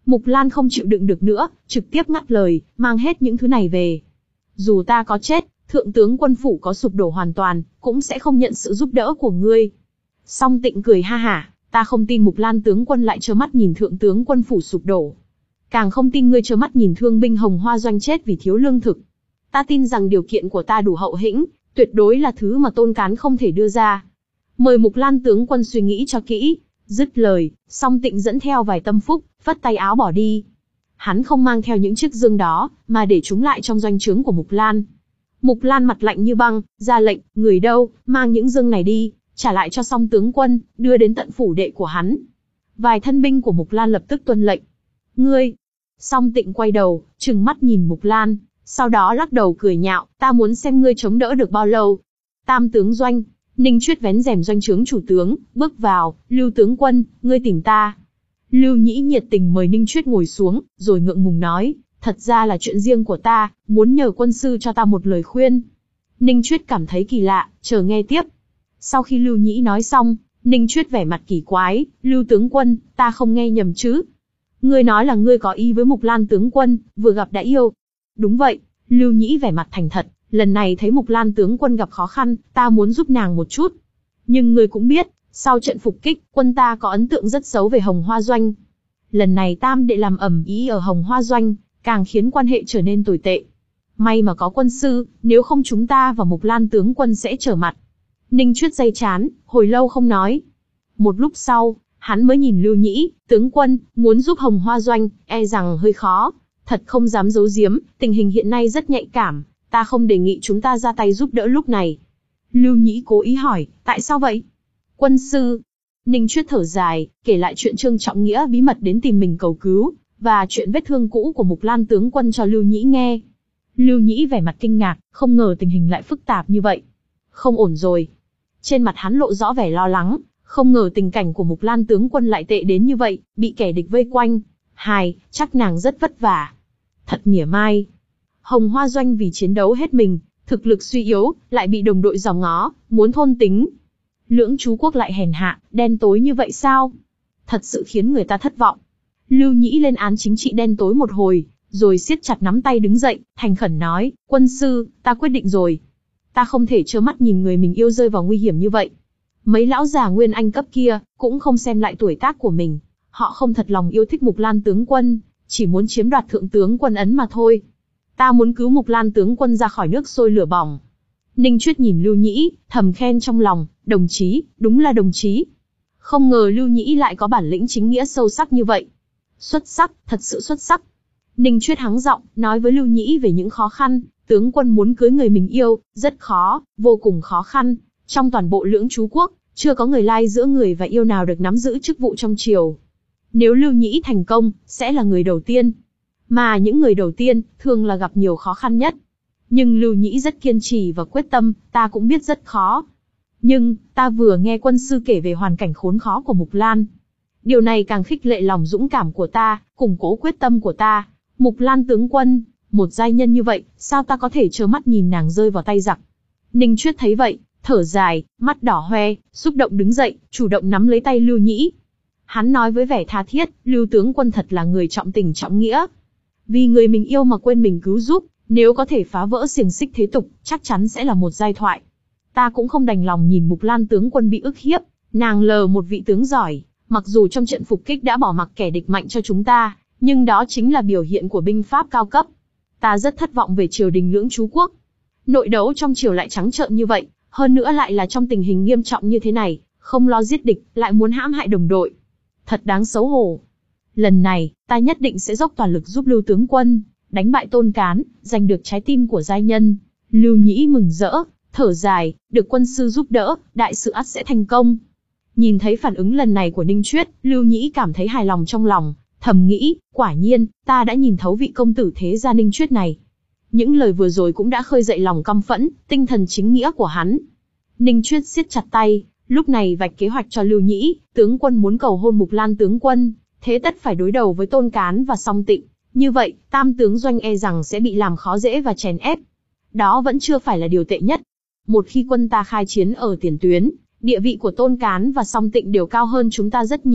[SPEAKER 1] Mục Lan không chịu đựng được nữa, trực tiếp ngắt lời, mang hết những thứ này về. Dù ta có chết, thượng tướng quân phủ có sụp đổ hoàn toàn, cũng sẽ không nhận sự giúp đỡ của ngươi. Song Tịnh cười ha hả, ta không tin Mục Lan tướng quân lại trơ mắt nhìn thượng tướng quân phủ sụp đổ. Càng không tin ngươi trơ mắt nhìn thương binh Hồng Hoa doanh chết vì thiếu lương thực. Ta tin rằng điều kiện của ta đủ hậu hĩnh, tuyệt đối là thứ mà Tôn Cán không thể đưa ra. Mời Mục Lan tướng quân suy nghĩ cho kỹ. Dứt lời, Song Tịnh dẫn theo vài tâm phúc, vắt tay áo bỏ đi. Hắn không mang theo những chiếc dương đó, mà để chúng lại trong doanh trướng của Mục Lan. Mục Lan mặt lạnh như băng, ra lệnh, người đâu, mang những dương này đi, trả lại cho Song tướng quân, đưa đến tận phủ đệ của hắn. Vài thân binh của Mục Lan lập tức tuân lệnh. Ngươi! Song Tịnh quay đầu, trừng mắt nhìn Mục Lan, sau đó lắc đầu cười nhạo, ta muốn xem ngươi chống đỡ được bao lâu. Tam tướng doanh, Ninh Chuyết vén rèm doanh trướng chủ tướng, bước vào, Lưu tướng quân, ngươi tìm ta. Lưu Nhĩ nhiệt tình mời Ninh Chuyết ngồi xuống, rồi ngượng ngùng nói, thật ra là chuyện riêng của ta, muốn nhờ quân sư cho ta một lời khuyên. Ninh Chuyết cảm thấy kỳ lạ, chờ nghe tiếp. Sau khi Lưu Nhĩ nói xong, Ninh Chuyết vẻ mặt kỳ quái, Lưu tướng quân, ta không nghe nhầm chứ? Ngươi nói là ngươi có ý với Mục Lan tướng quân, vừa gặp đã yêu. Đúng vậy, Lưu Nhĩ vẻ mặt thành thật, lần này thấy Mục Lan tướng quân gặp khó khăn, ta muốn giúp nàng một chút. Nhưng ngươi cũng biết, sau trận phục kích, quân ta có ấn tượng rất xấu về Hồng Hoa doanh. Lần này Tam đệ làm ầm ĩ ở Hồng Hoa doanh, càng khiến quan hệ trở nên tồi tệ. May mà có quân sư, nếu không chúng ta và Mục Lan tướng quân sẽ trở mặt. Ninh Chuyết day chán, hồi lâu không nói. Một lúc sau, hắn mới nhìn Lưu Nhĩ, tướng quân, muốn giúp Hồng Hoa doanh, e rằng hơi khó. Thật không dám giấu giếm, tình hình hiện nay rất nhạy cảm, ta không đề nghị chúng ta ra tay giúp đỡ lúc này. Lưu Nhĩ cố ý hỏi, tại sao vậy? Quân sư. Ninh Chuyết thở dài, kể lại chuyện Trương Trọng Nghĩa bí mật đến tìm mình cầu cứu, và chuyện vết thương cũ của Mục Lan tướng quân cho Lưu Nhĩ nghe. Lưu Nhĩ vẻ mặt kinh ngạc, không ngờ tình hình lại phức tạp như vậy. Không ổn rồi. Trên mặt hắn lộ rõ vẻ lo lắng, không ngờ tình cảnh của Mục Lan tướng quân lại tệ đến như vậy, bị kẻ địch vây quanh. Hài, chắc nàng rất vất vả. Thật mỉa mai. Hồng Hoa doanh vì chiến đấu hết mình, thực lực suy yếu, lại bị đồng đội giằng ngó, muốn thôn tính. Lưỡng Chú quốc lại hèn hạ, đen tối như vậy sao? Thật sự khiến người ta thất vọng. Lưu Nhĩ lên án chính trị đen tối một hồi, rồi siết chặt nắm tay đứng dậy, thành khẩn nói, quân sư, ta quyết định rồi. Ta không thể trơ mắt nhìn người mình yêu rơi vào nguy hiểm như vậy. Mấy lão già Nguyên Anh cấp kia, cũng không xem lại tuổi tác của mình. Họ không thật lòng yêu thích Mục Lan tướng quân, chỉ muốn chiếm đoạt thượng tướng quân ấn mà thôi. Ta muốn cứu Mục Lan tướng quân ra khỏi nước sôi lửa bỏng. Ninh Chuyết nhìn Lưu Nhĩ, thầm khen trong lòng, đồng chí, đúng là đồng chí. Không ngờ Lưu Nhĩ lại có bản lĩnh chính nghĩa sâu sắc như vậy. Xuất sắc, thật sự xuất sắc. Ninh Chuyết hắng giọng, nói với Lưu Nhĩ về những khó khăn, tướng quân muốn cưới người mình yêu, rất khó, vô cùng khó khăn. Trong toàn bộ Lưỡng Chú quốc, chưa có người lai giữa người và yêu nào được nắm giữ chức vụ trong triều. Nếu Lưu Nhĩ thành công, sẽ là người đầu tiên. Mà những người đầu tiên, thường là gặp nhiều khó khăn nhất. Nhưng Lưu Nhĩ rất kiên trì và quyết tâm, ta cũng biết rất khó. Nhưng, ta vừa nghe quân sư kể về hoàn cảnh khốn khó của Mục Lan. Điều này càng khích lệ lòng dũng cảm của ta, củng cố quyết tâm của ta. Mục Lan tướng quân, một giai nhân như vậy, sao ta có thể trơ mắt nhìn nàng rơi vào tay giặc? Ninh Chuyết thấy vậy, thở dài, mắt đỏ hoe, xúc động đứng dậy, chủ động nắm lấy tay Lưu Nhĩ. Hắn nói với vẻ tha thiết, Lưu tướng quân thật là người trọng tình trọng nghĩa. Vì người mình yêu mà quên mình cứu giúp, nếu có thể phá vỡ xiềng xích thế tục, chắc chắn sẽ là một giai thoại. Ta cũng không đành lòng nhìn Mục Lan tướng quân bị ức hiếp, nàng lờ một vị tướng giỏi, mặc dù trong trận phục kích đã bỏ mặc kẻ địch mạnh cho chúng ta, nhưng đó chính là biểu hiện của binh pháp cao cấp. Ta rất thất vọng về triều đình Lưỡng Chú quốc. Nội đấu trong triều lại trắng trợn như vậy, hơn nữa lại là trong tình hình nghiêm trọng như thế này, không lo giết địch, lại muốn hãm hại đồng đội. Thật đáng xấu hổ. Lần này, ta nhất định sẽ dốc toàn lực giúp Lưu tướng quân, đánh bại Tôn Cán, giành được trái tim của giai nhân. Lưu Nhĩ mừng rỡ, thở dài, được quân sư giúp đỡ, đại sự ắt sẽ thành công. Nhìn thấy phản ứng lần này của Ninh Chuyết, Lưu Nhĩ cảm thấy hài lòng trong lòng, thầm nghĩ, quả nhiên, ta đã nhìn thấu vị công tử thế gia Ninh Chuyết này. Những lời vừa rồi cũng đã khơi dậy lòng căm phẫn, tinh thần chính nghĩa của hắn. Ninh Chuyết siết chặt tay, lúc này vạch kế hoạch cho Lưu Nhĩ, tướng quân muốn cầu hôn Mục Lan tướng quân, thế tất phải đối đầu với Tôn Cán và Song Tịnh. Như vậy, tam tướng doanh e rằng sẽ bị làm khó dễ và chèn ép. Đó vẫn chưa phải là điều tệ nhất. Một khi quân ta khai chiến ở tiền tuyến, địa vị của Tôn Cán và Song Tịnh đều cao hơn chúng ta rất nhiều,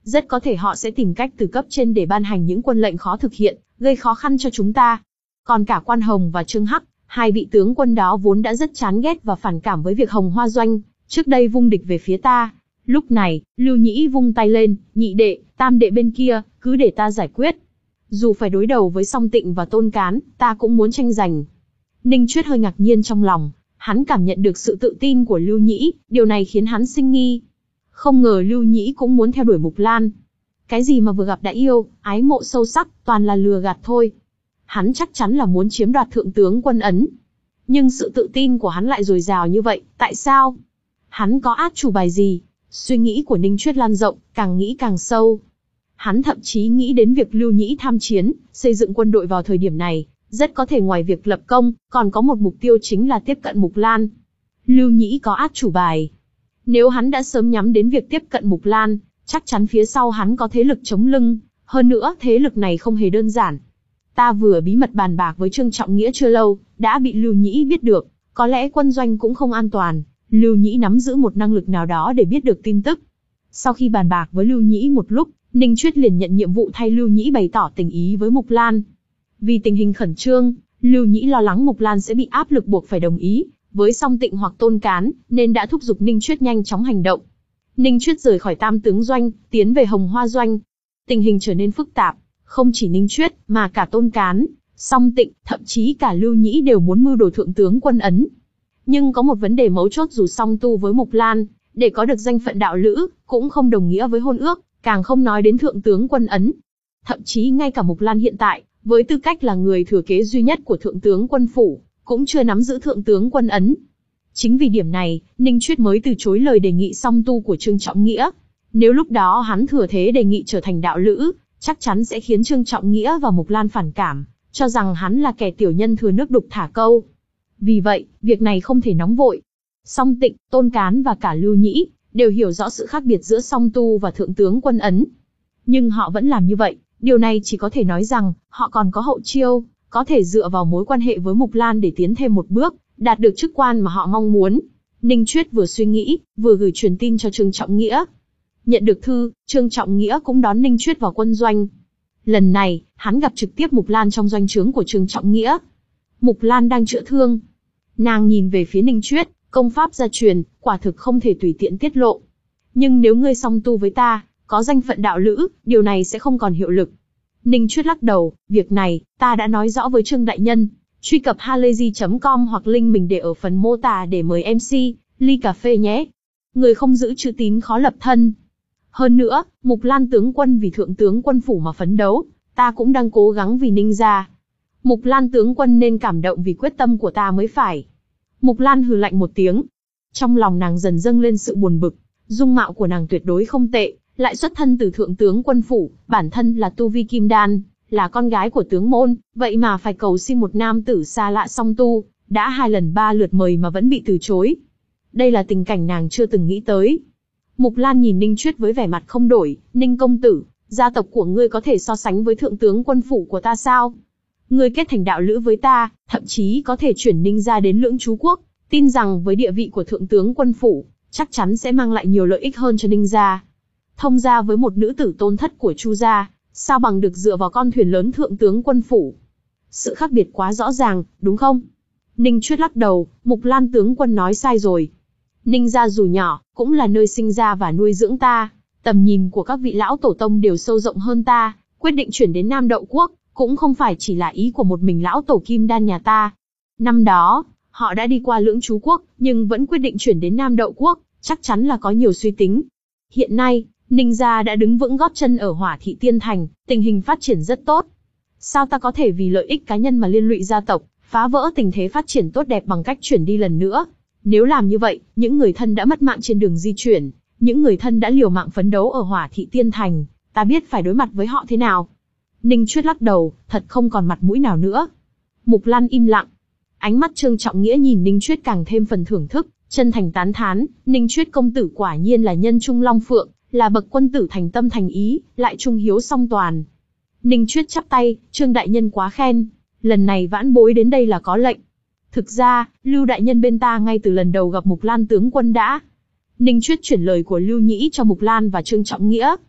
[SPEAKER 1] rất có thể họ sẽ tìm cách từ cấp trên để ban hành những quân lệnh khó thực hiện, gây khó khăn cho chúng ta. Còn cả Quan Hồng và Trương Hắc, hai vị tướng quân đó vốn đã rất chán ghét và phản cảm với việc Hồng Hoa Doanh trước đây vung địch về phía ta. Lúc này, Lưu Nhĩ vung tay lên, nhị đệ, tam đệ bên kia, cứ để ta giải quyết. Dù phải đối đầu với Song Tịnh và Tôn Cán, ta cũng muốn tranh giành. Ninh Chuyết hơi ngạc nhiên trong lòng, hắn cảm nhận được sự tự tin của Lưu Nhĩ, điều này khiến hắn sinh nghi. Không ngờ Lưu Nhĩ cũng muốn theo đuổi Mục Lan. Cái gì mà vừa gặp đã yêu, ái mộ sâu sắc, toàn là lừa gạt thôi. Hắn chắc chắn là muốn chiếm đoạt thượng tướng quân ấn. Nhưng sự tự tin của hắn lại dồi dào như vậy, tại sao? Hắn có át chủ bài gì? Suy nghĩ của Ninh Chuyết lan rộng, càng nghĩ càng sâu. Hắn thậm chí nghĩ đến việc Lưu Nhĩ tham chiến, xây dựng quân đội vào thời điểm này, rất có thể ngoài việc lập công, còn có một mục tiêu chính là tiếp cận Mục Lan. Lưu Nhĩ có át chủ bài. Nếu hắn đã sớm nhắm đến việc tiếp cận Mục Lan, chắc chắn phía sau hắn có thế lực chống lưng, hơn nữa thế lực này không hề đơn giản. Ta vừa bí mật bàn bạc với Trương Trọng Nghĩa chưa lâu, đã bị Lưu Nhĩ biết được, có lẽ quân doanh cũng không an toàn. Lưu Nhĩ nắm giữ một năng lực nào đó để biết được tin tức. Sau khi bàn bạc với Lưu Nhĩ một lúc, Ninh Chuyết liền nhận nhiệm vụ thay Lưu Nhĩ bày tỏ tình ý với Mục Lan. Vì tình hình khẩn trương, Lưu Nhĩ lo lắng Mục Lan sẽ bị áp lực buộc phải đồng ý với Song Tịnh hoặc Tôn Cán, nên đã thúc giục Ninh Chuyết nhanh chóng hành động. Ninh Chuyết rời khỏi Tam tướng doanh, tiến về Hồng Hoa doanh. Tình hình trở nên phức tạp, không chỉ Ninh Chuyết mà cả Tôn Cán, Song Tịnh, thậm chí cả Lưu Nhĩ đều muốn mưu đồ thượng tướng quân ấn. Nhưng có một vấn đề mấu chốt, dù song tu với Mục Lan, để có được danh phận đạo lữ, cũng không đồng nghĩa với hôn ước, càng không nói đến thượng tướng quân ấn. Thậm chí ngay cả Mục Lan hiện tại, với tư cách là người thừa kế duy nhất của thượng tướng quân phủ, cũng chưa nắm giữ thượng tướng quân ấn. Chính vì điểm này, Ninh Chuyết mới từ chối lời đề nghị song tu của Trương Trọng Nghĩa. Nếu lúc đó hắn thừa thế đề nghị trở thành đạo lữ, chắc chắn sẽ khiến Trương Trọng Nghĩa và Mục Lan phản cảm, cho rằng hắn là kẻ tiểu nhân thừa nước đục thả câu. Vì vậy, việc này không thể nóng vội. Song Tịnh, Tôn Cán và cả Lưu Nhĩ đều hiểu rõ sự khác biệt giữa song tu và thượng tướng quân ấn. Nhưng họ vẫn làm như vậy, điều này chỉ có thể nói rằng họ còn có hậu chiêu, có thể dựa vào mối quan hệ với Mục Lan để tiến thêm một bước, đạt được chức quan mà họ mong muốn. Ninh Chuyết vừa suy nghĩ, vừa gửi truyền tin cho Trương Trọng Nghĩa. Nhận được thư, Trương Trọng Nghĩa cũng đón Ninh Chuyết vào quân doanh. Lần này, hắn gặp trực tiếp Mục Lan trong doanh trướng của Trương Trọng Nghĩa. Mục Lan đang chữa thương. Nàng nhìn về phía Ninh Chuyết, công pháp gia truyền, quả thực không thể tùy tiện tiết lộ. Nhưng nếu ngươi song tu với ta, có danh phận đạo lữ, điều này sẽ không còn hiệu lực. Ninh Chuyết lắc đầu, việc này, ta đã nói rõ với Trương Đại Nhân. Truy cập halayzi chấm com hoặc link mình để ở phần mô tả để mời em xê, ly cà phê nhé. Người không giữ chữ tín khó lập thân. Hơn nữa, Mục Lan tướng quân vì thượng tướng quân phủ mà phấn đấu, ta cũng đang cố gắng vì Ninh gia. Mục Lan tướng quân nên cảm động vì quyết tâm của ta mới phải. Mục Lan hừ lạnh một tiếng. Trong lòng nàng dần dâng lên sự buồn bực, dung mạo của nàng tuyệt đối không tệ, lại xuất thân từ thượng tướng quân phủ, bản thân là tu vi kim đan, là con gái của tướng môn, vậy mà phải cầu xin một nam tử xa lạ song tu, đã hai lần ba lượt mời mà vẫn bị từ chối. Đây là tình cảnh nàng chưa từng nghĩ tới. Mục Lan nhìn Ninh Chuyết với vẻ mặt không đổi, Ninh công tử, gia tộc của ngươi có thể so sánh với thượng tướng quân phủ của ta sao? Ngươi kết thành đạo lữ với ta, thậm chí có thể chuyển Ninh gia đến Lưỡng Trú quốc, tin rằng với địa vị của thượng tướng quân phủ, chắc chắn sẽ mang lại nhiều lợi ích hơn cho Ninh gia. Thông gia với một nữ tử tôn thất của Chu gia, sao bằng được dựa vào con thuyền lớn thượng tướng quân phủ? Sự khác biệt quá rõ ràng, đúng không? Ninh Chuyết lắc đầu, Mục Lan tướng quân nói sai rồi. Ninh gia dù nhỏ, cũng là nơi sinh ra và nuôi dưỡng ta. Tầm nhìn của các vị lão tổ tông đều sâu rộng hơn ta, quyết định chuyển đến Nam Đậu quốc, cũng không phải chỉ là ý của một mình lão tổ kim đan nhà ta. Năm đó, họ đã đi qua Lưỡng Trú quốc, nhưng vẫn quyết định chuyển đến Nam Đậu quốc, chắc chắn là có nhiều suy tính. Hiện nay, Ninh gia đã đứng vững gót chân ở Hỏa Thị Tiên Thành, tình hình phát triển rất tốt. Sao ta có thể vì lợi ích cá nhân mà liên lụy gia tộc, phá vỡ tình thế phát triển tốt đẹp bằng cách chuyển đi lần nữa? Nếu làm như vậy, những người thân đã mất mạng trên đường di chuyển, những người thân đã liều mạng phấn đấu ở Hỏa Thị Tiên Thành, ta biết phải đối mặt với họ thế nào. Ninh Chuyết lắc đầu, thật không còn mặt mũi nào nữa. Mục Lan im lặng. Ánh mắt Trương Trọng Nghĩa nhìn Ninh Chuyết càng thêm phần thưởng thức, chân thành tán thán, Ninh Chuyết công tử quả nhiên là nhân trung long phượng, là bậc quân tử thành tâm thành ý, lại trung hiếu song toàn. Ninh Chuyết chắp tay, Trương đại nhân quá khen, lần này vãn bối đến đây là có lệnh. Thực ra, Lưu đại nhân bên ta ngay từ lần đầu gặp Mục Lan tướng quân đã. Ninh Chuyết chuyển lời của Lưu Nhĩ cho Mục Lan và Trương Trọng Nghĩa.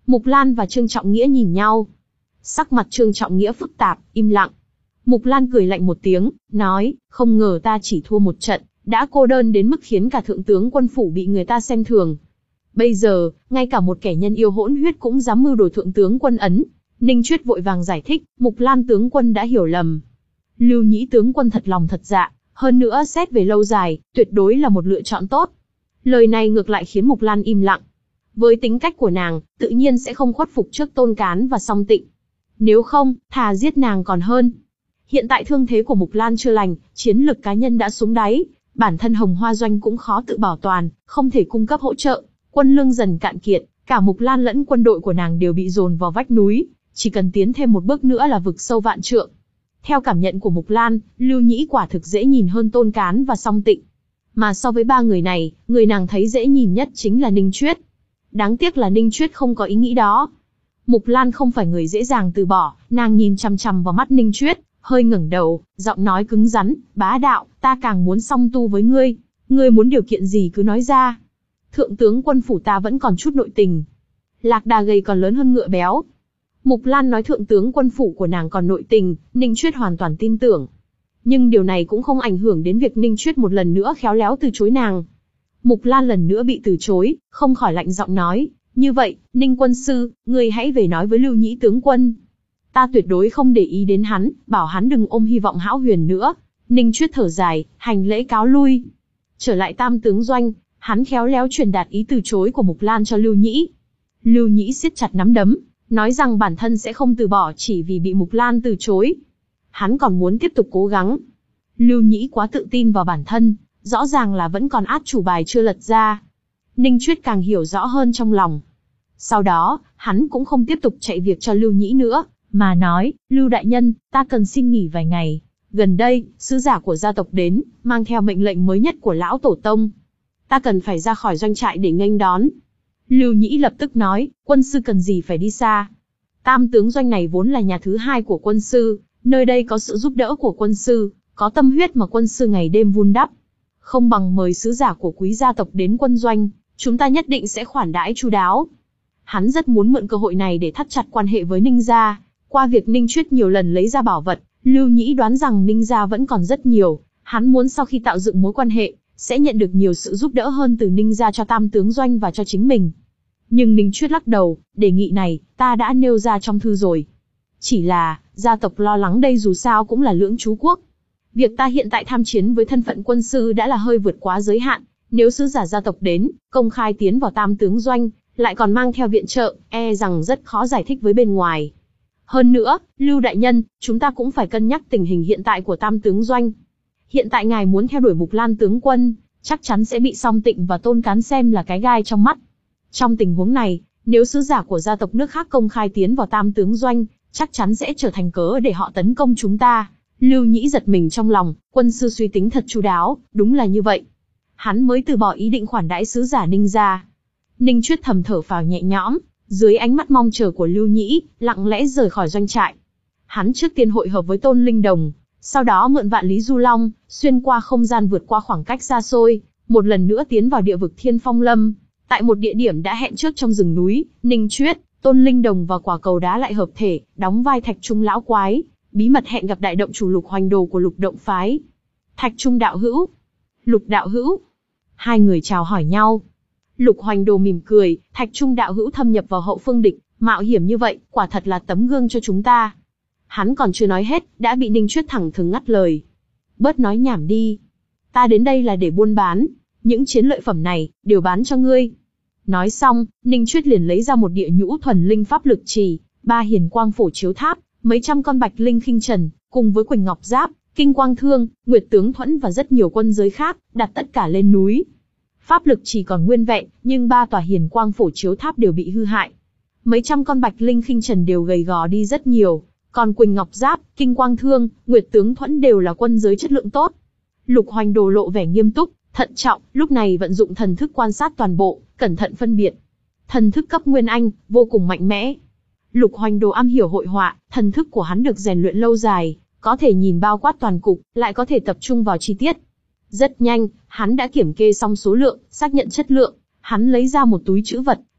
[SPEAKER 1] Mục Lan và Trương Trọng Nghĩa nhìn nhau. Sắc mặt Trương Trọng Nghĩa phức tạp, im lặng. Mục Lan cười lạnh một tiếng, nói, không ngờ ta chỉ thua một trận, đã cô đơn đến mức khiến cả thượng tướng quân phủ bị người ta xem thường. Bây giờ, ngay cả một kẻ nhân yêu hỗn huyết cũng dám mưu đồ thượng tướng quân ấn. Ninh Chuyết vội vàng giải thích, Mục Lan tướng quân đã hiểu lầm. Lưu Nhĩ tướng quân thật lòng thật dạ, hơn nữa xét về lâu dài, tuyệt đối là một lựa chọn tốt. Lời này ngược lại khiến Mục Lan im lặng. Với tính cách của nàng, tự nhiên sẽ không khuất phục trước Tôn Cán và Song Tịnh. Nếu không, thà giết nàng còn hơn. Hiện tại thương thế của Mục Lan chưa lành, chiến lực cá nhân đã xuống đáy, bản thân Hồng Hoa Doanh cũng khó tự bảo toàn, không thể cung cấp hỗ trợ, quân lương dần cạn kiệt, cả Mục Lan lẫn quân đội của nàng đều bị dồn vào vách núi, chỉ cần tiến thêm một bước nữa là vực sâu vạn trượng. Theo cảm nhận của Mục Lan, Lưu Nhĩ quả thực dễ nhìn hơn Tôn Cán và Song Tịnh. Mà so với ba người này, người nàng thấy dễ nhìn nhất chính là Ninh Chuyết. Đáng tiếc là Ninh Chuyết không có ý nghĩ đó. Mục Lan không phải người dễ dàng từ bỏ, nàng nhìn chằm chằm vào mắt Ninh Chuyết, hơi ngẩng đầu, giọng nói cứng rắn, bá đạo, ta càng muốn song tu với ngươi, ngươi muốn điều kiện gì cứ nói ra. Thượng tướng quân phủ ta vẫn còn chút nội tình. Lạc đà gầy còn lớn hơn ngựa béo. Mục Lan nói thượng tướng quân phủ của nàng còn nội tình, Ninh Chuyết hoàn toàn tin tưởng. Nhưng điều này cũng không ảnh hưởng đến việc Ninh Chuyết một lần nữa khéo léo từ chối nàng. Mục Lan lần nữa bị từ chối, không khỏi lạnh giọng nói, như vậy, Ninh quân sư, ngươi hãy về nói với Lưu Nhĩ tướng quân. Ta tuyệt đối không để ý đến hắn, bảo hắn đừng ôm hy vọng hão huyền nữa. Ninh Chuyết thở dài, hành lễ cáo lui. Trở lại Tam tướng doanh, hắn khéo léo truyền đạt ý từ chối của Mục Lan cho Lưu Nhĩ. Lưu Nhĩ siết chặt nắm đấm, nói rằng bản thân sẽ không từ bỏ chỉ vì bị Mục Lan từ chối. Hắn còn muốn tiếp tục cố gắng. Lưu Nhĩ quá tự tin vào bản thân, rõ ràng là vẫn còn át chủ bài chưa lật ra. Ninh Chuyết càng hiểu rõ hơn trong lòng. Sau đó, hắn cũng không tiếp tục chạy việc cho Lưu Nhĩ nữa, mà nói, Lưu đại nhân, ta cần xin nghỉ vài ngày. Gần đây, sứ giả của gia tộc đến, mang theo mệnh lệnh mới nhất của lão tổ tông. Ta cần phải ra khỏi doanh trại để nghênh đón. Lưu Nhĩ lập tức nói, quân sư cần gì phải đi xa. Tam tướng doanh này vốn là nhà thứ hai của quân sư, nơi đây có sự giúp đỡ của quân sư, có tâm huyết mà quân sư ngày đêm vun đắp. Không bằng mời sứ giả của quý gia tộc đến quân doanh, chúng ta nhất định sẽ khoản đãi chu đáo. Hắn rất muốn mượn cơ hội này để thắt chặt quan hệ với Ninh gia. Qua việc Ninh Chuyết nhiều lần lấy ra bảo vật, Lưu Nhĩ đoán rằng Ninh gia vẫn còn rất nhiều. Hắn muốn sau khi tạo dựng mối quan hệ, sẽ nhận được nhiều sự giúp đỡ hơn từ Ninh gia cho Tam tướng doanh và cho chính mình. Nhưng Ninh Chuyết lắc đầu, đề nghị này, ta đã nêu ra trong thư rồi. Chỉ là, gia tộc lo lắng đây dù sao cũng là lưỡng trú quốc. Việc ta hiện tại tham chiến với thân phận quân sư đã là hơi vượt quá giới hạn. Nếu sứ giả gia tộc đến, công khai tiến vào Tam tướng doanh, lại còn mang theo viện trợ, e rằng rất khó giải thích với bên ngoài. Hơn nữa, Lưu đại nhân, chúng ta cũng phải cân nhắc tình hình hiện tại của Tam tướng doanh. Hiện tại ngài muốn theo đuổi Mục Lan tướng quân, chắc chắn sẽ bị Song Tịnh và Tôn Cán xem là cái gai trong mắt. Trong tình huống này, nếu sứ giả của gia tộc nước khác công khai tiến vào Tam tướng doanh, chắc chắn sẽ trở thành cớ để họ tấn công chúng ta. Lưu Nhĩ giật mình trong lòng, quân sư suy tính thật chu đáo, đúng là như vậy. Hắn mới từ bỏ ý định khoản đãi sứ giả Ninh gia. Ninh Chuyết thầm thở phào nhẹ nhõm, dưới ánh mắt mong chờ của Lưu Nhĩ, lặng lẽ rời khỏi doanh trại. Hắn trước tiên hội hợp với Tôn Linh Đồng, sau đó mượn vạn lý du long, xuyên qua không gian vượt qua khoảng cách xa xôi, một lần nữa tiến vào địa vực Thiên Phong Lâm. Tại một địa điểm đã hẹn trước trong rừng núi, Ninh Chuyết, Tôn Linh Đồng và quả cầu đá lại hợp thể, đóng vai Thạch Trung lão quái, bí mật hẹn gặp đại động chủ Lục Hoành Đồ của Lục Động phái. Thạch Trung đạo hữu, Lục đạo hữu. Hai người chào hỏi nhau. Lục Hoành Đồ mỉm cười, Thạch Trung đạo hữu thâm nhập vào hậu phương địch, mạo hiểm như vậy, quả thật là tấm gương cho chúng ta. Hắn còn chưa nói hết, đã bị Ninh Chuyết thẳng thừng ngắt lời. Bớt nói nhảm đi. Ta đến đây là để buôn bán, những chiến lợi phẩm này, đều bán cho ngươi. Nói xong, Ninh Chuyết liền lấy ra một địa nhũ thuần linh pháp lực trì, ba hiền quang phổ chiếu tháp, mấy trăm con bạch linh khinh trần, cùng với Quỳnh Ngọc Giáp, Kinh Quang Thương, Nguyệt Tướng Thuẫn và rất nhiều quân giới khác, đặt tất cả lên núi. Pháp lực chỉ còn nguyên vẹn, nhưng ba tòa hiền quang phổ chiếu tháp đều bị hư hại. Mấy trăm con bạch linh khinh trần đều gầy gò đi rất nhiều, còn Quỳnh Ngọc Giáp, Kinh Quang Thương, Nguyệt Tướng Thuẫn đều là quân giới chất lượng tốt. Lục Hoành Đồ lộ vẻ nghiêm túc, thận trọng, lúc này vận dụng thần thức quan sát toàn bộ, cẩn thận phân biệt. Thần thức cấp Nguyên Anh, vô cùng mạnh mẽ. Lục Hoành Đồ am hiểu hội họa, thần thức của hắn được rèn luyện lâu dài, có thể nhìn bao quát toàn cục, lại có thể tập trung vào chi tiết. Rất nhanh, hắn đã kiểm kê xong số lượng, xác nhận chất lượng, hắn lấy ra một túi trữ vật,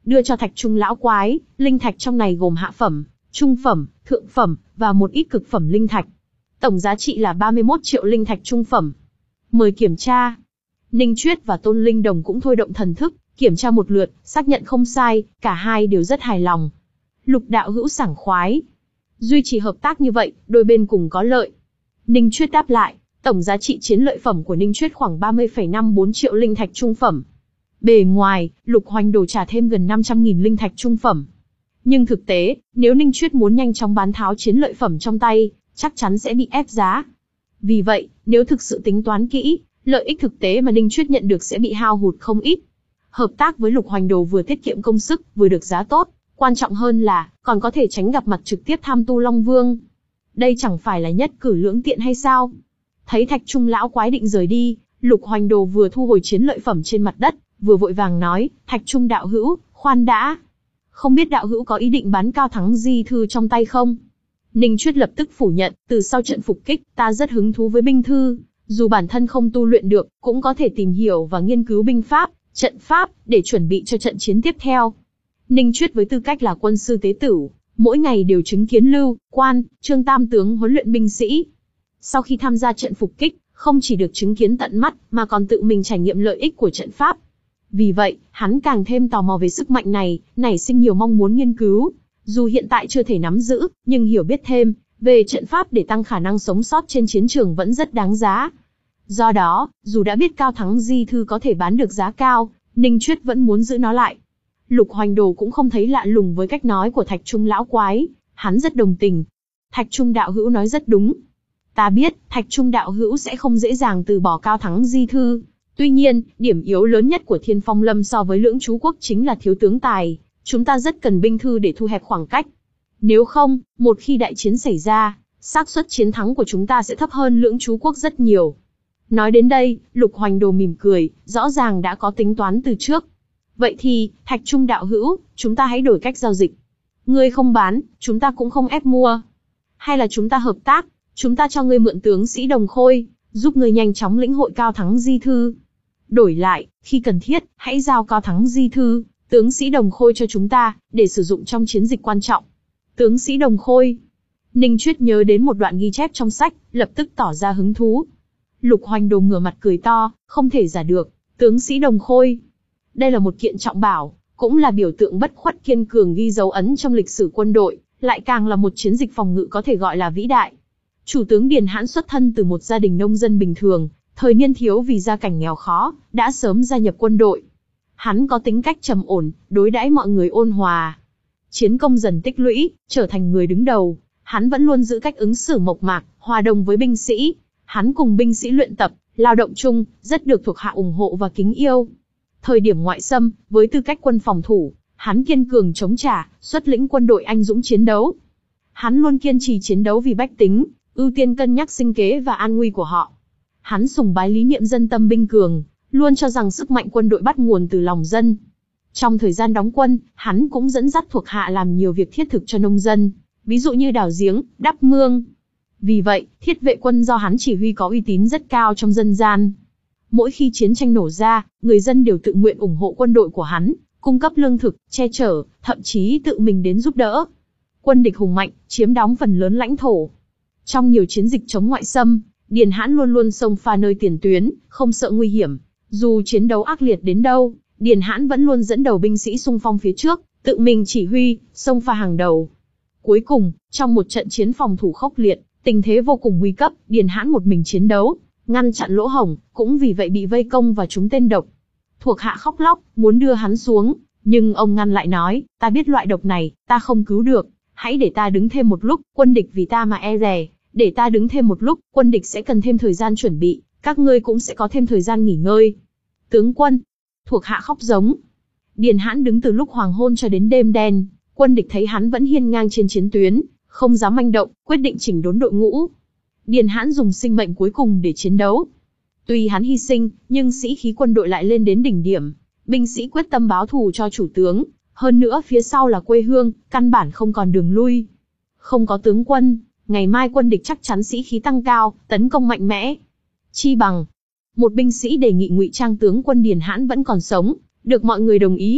[SPEAKER 1] đưa cho Thạch Trung lão quái. Linh thạch trong này gồm hạ phẩm, trung phẩm, thượng phẩm, và một ít cực phẩm linh thạch. Tổng giá trị là ba mươi mốt triệu linh thạch trung phẩm. Mời kiểm tra. Ninh Chuyết và Tôn Linh Đồng cũng thôi động thần thức, kiểm tra một lượt, xác nhận không sai, cả hai đều rất hài lòng. Lục đạo hữu sảng khoái. Duy trì hợp tác như vậy, đôi bên cùng có lợi. Ninh Chuyết đáp lại, tổng giá trị chiến lợi phẩm của Ninh Chuyết khoảng ba mươi phẩy năm bốn triệu linh thạch trung phẩm. Bề ngoài, Lục Hoành Đồ trả thêm gần năm trăm nghìn linh thạch trung phẩm. Nhưng thực tế, nếu Ninh Chuyết muốn nhanh chóng bán tháo chiến lợi phẩm trong tay, chắc chắn sẽ bị ép giá. Vì vậy, nếu thực sự tính toán kỹ, lợi ích thực tế mà Ninh Chuyết nhận được sẽ bị hao hụt không ít. Hợp tác với Lục Hoành Đồ vừa tiết kiệm công sức, vừa được giá tốt, quan trọng hơn là, còn có thể tránh gặp mặt trực tiếp tham tu Long Vương. Đây chẳng phải là nhất cử lưỡng tiện hay sao? Thấy Thạch Trung lão quái định rời đi, Lục Hoành Đồ vừa thu hồi chiến lợi phẩm trên mặt đất, vừa vội vàng nói, Thạch Trung đạo hữu, khoan đã. Không biết đạo hữu có ý định bán Cao Thắng Di Thư trong tay không? Ninh Chuyết lập tức phủ nhận, từ sau trận phục kích, ta rất hứng thú với binh thư, dù bản thân không tu luyện được, cũng có thể tìm hiểu và nghiên cứu binh pháp, trận pháp, để chuẩn bị cho trận chiến tiếp theo. Ninh Chuyết với tư cách là quân sư tế tửu, mỗi ngày đều chứng kiến Lưu, Quan, Trương tam tướng huấn luyện binh sĩ. Sau khi tham gia trận phục kích, không chỉ được chứng kiến tận mắt, mà còn tự mình trải nghiệm lợi ích của trận pháp. Vì vậy, hắn càng thêm tò mò về sức mạnh này, nảy sinh nhiều mong muốn nghiên cứu. Dù hiện tại chưa thể nắm giữ, nhưng hiểu biết thêm về trận pháp để tăng khả năng sống sót trên chiến trường vẫn rất đáng giá. Do đó, dù đã biết Cao Thắng Di Thư có thể bán được giá cao, Ninh Chuyết vẫn muốn giữ nó lại. Lục Hoành Đồ cũng không thấy lạ lùng với cách nói của Thạch Trung lão quái, hắn rất đồng tình. Thạch Trung đạo hữu nói rất đúng. Ta biết, Thạch Trung đạo hữu sẽ không dễ dàng từ bỏ Cao Thắng Di Thư. Tuy nhiên, điểm yếu lớn nhất của Thiên Phong Lâm so với Lưỡng Chú Quốc chính là thiếu tướng tài. Chúng ta rất cần binh thư để thu hẹp khoảng cách. Nếu không, một khi đại chiến xảy ra, xác suất chiến thắng của chúng ta sẽ thấp hơn Lưỡng Chú Quốc rất nhiều. Nói đến đây, Lục Hoành Đồ mỉm cười, rõ ràng đã có tính toán từ trước. Vậy thì, Thạch Trung đạo hữu, chúng ta hãy đổi cách giao dịch. Ngươi không bán, chúng ta cũng không ép mua. Hay là chúng ta hợp tác, chúng ta cho ngươi mượn tướng sĩ Đồng Khôi, giúp ngươi nhanh chóng lĩnh hội Cao Thắng Di Thư. Đổi lại, khi cần thiết, hãy giao Cao Thắng Di Thư, tướng sĩ Đồng Khôi cho chúng ta, để sử dụng trong chiến dịch quan trọng. Tướng sĩ Đồng Khôi. Ninh Chuyết nhớ đến một đoạn ghi chép trong sách, lập tức tỏ ra hứng thú. Lục Hoành Đồ ngửa mặt cười to, không thể giả được, tướng sĩ Đồng Khôi. Đây là một kiện trọng bảo, cũng là biểu tượng bất khuất kiên cường ghi dấu ấn trong lịch sử quân đội, lại càng là một chiến dịch phòng ngự có thể gọi là vĩ đại. Chủ tướng Điền Hãn xuất thân từ một gia đình nông dân bình thường, thời niên thiếu vì gia cảnh nghèo khó, đã sớm gia nhập quân đội. Hắn có tính cách trầm ổn, đối đãi mọi người ôn hòa. Chiến công dần tích lũy, trở thành người đứng đầu, hắn vẫn luôn giữ cách ứng xử mộc mạc, hòa đồng với binh sĩ. Hắn cùng binh sĩ luyện tập, lao động chung, rất được thuộc hạ ủng hộ và kính yêu. Thời điểm ngoại xâm, với tư cách quân phòng thủ, hắn kiên cường chống trả, xuất lĩnh quân đội anh dũng chiến đấu. Hắn luôn kiên trì chiến đấu vì bách tính, ưu tiên cân nhắc sinh kế và an nguy của họ. Hắn sùng bái lý niệm dân tâm binh cường, luôn cho rằng sức mạnh quân đội bắt nguồn từ lòng dân. Trong thời gian đóng quân, hắn cũng dẫn dắt thuộc hạ làm nhiều việc thiết thực cho nông dân, ví dụ như đào giếng, đắp mương. Vì vậy, thiết vệ quân do hắn chỉ huy có uy tín rất cao trong dân gian. Mỗi khi chiến tranh nổ ra, người dân đều tự nguyện ủng hộ quân đội của hắn, cung cấp lương thực, che chở, thậm chí tự mình đến giúp đỡ. Quân địch hùng mạnh, chiếm đóng phần lớn lãnh thổ. Trong nhiều chiến dịch chống ngoại xâm, Điền Hãn luôn luôn xông pha nơi tiền tuyến, không sợ nguy hiểm. Dù chiến đấu ác liệt đến đâu, Điền Hãn vẫn luôn dẫn đầu binh sĩ xung phong phía trước, tự mình chỉ huy, xông pha hàng đầu. Cuối cùng, trong một trận chiến phòng thủ khốc liệt, tình thế vô cùng nguy cấp, Điền Hãn một mình chiến đấu, ngăn chặn lỗ hổng, cũng vì vậy bị vây công và trúng tên độc. Thuộc hạ khóc lóc, muốn đưa hắn xuống, nhưng ông ngăn lại nói, ta biết loại độc này, ta không cứu được, hãy để ta đứng thêm một lúc, quân địch vì ta mà e dè, để ta đứng thêm một lúc, quân địch sẽ cần thêm thời gian chuẩn bị, các ngươi cũng sẽ có thêm thời gian nghỉ ngơi. Tướng quân, thuộc hạ khóc giống. Điền Hãn đứng từ lúc hoàng hôn cho đến đêm đen, quân địch thấy hắn vẫn hiên ngang trên chiến tuyến, không dám manh động, quyết định chỉnh đốn đội ngũ. Điền Hãn dùng sinh mệnh cuối cùng để chiến đấu. Tuy hắn hy sinh, nhưng sĩ khí quân đội lại lên đến đỉnh điểm. Binh sĩ quyết tâm báo thù cho chủ tướng, hơn nữa phía sau là quê hương, căn bản không còn đường lui. Không có tướng quân, ngày mai quân địch chắc chắn sĩ khí tăng cao, tấn công mạnh mẽ. Chi bằng, một binh sĩ đề nghị ngụy trang tướng quân Điền Hãn vẫn còn sống, được mọi người đồng ý.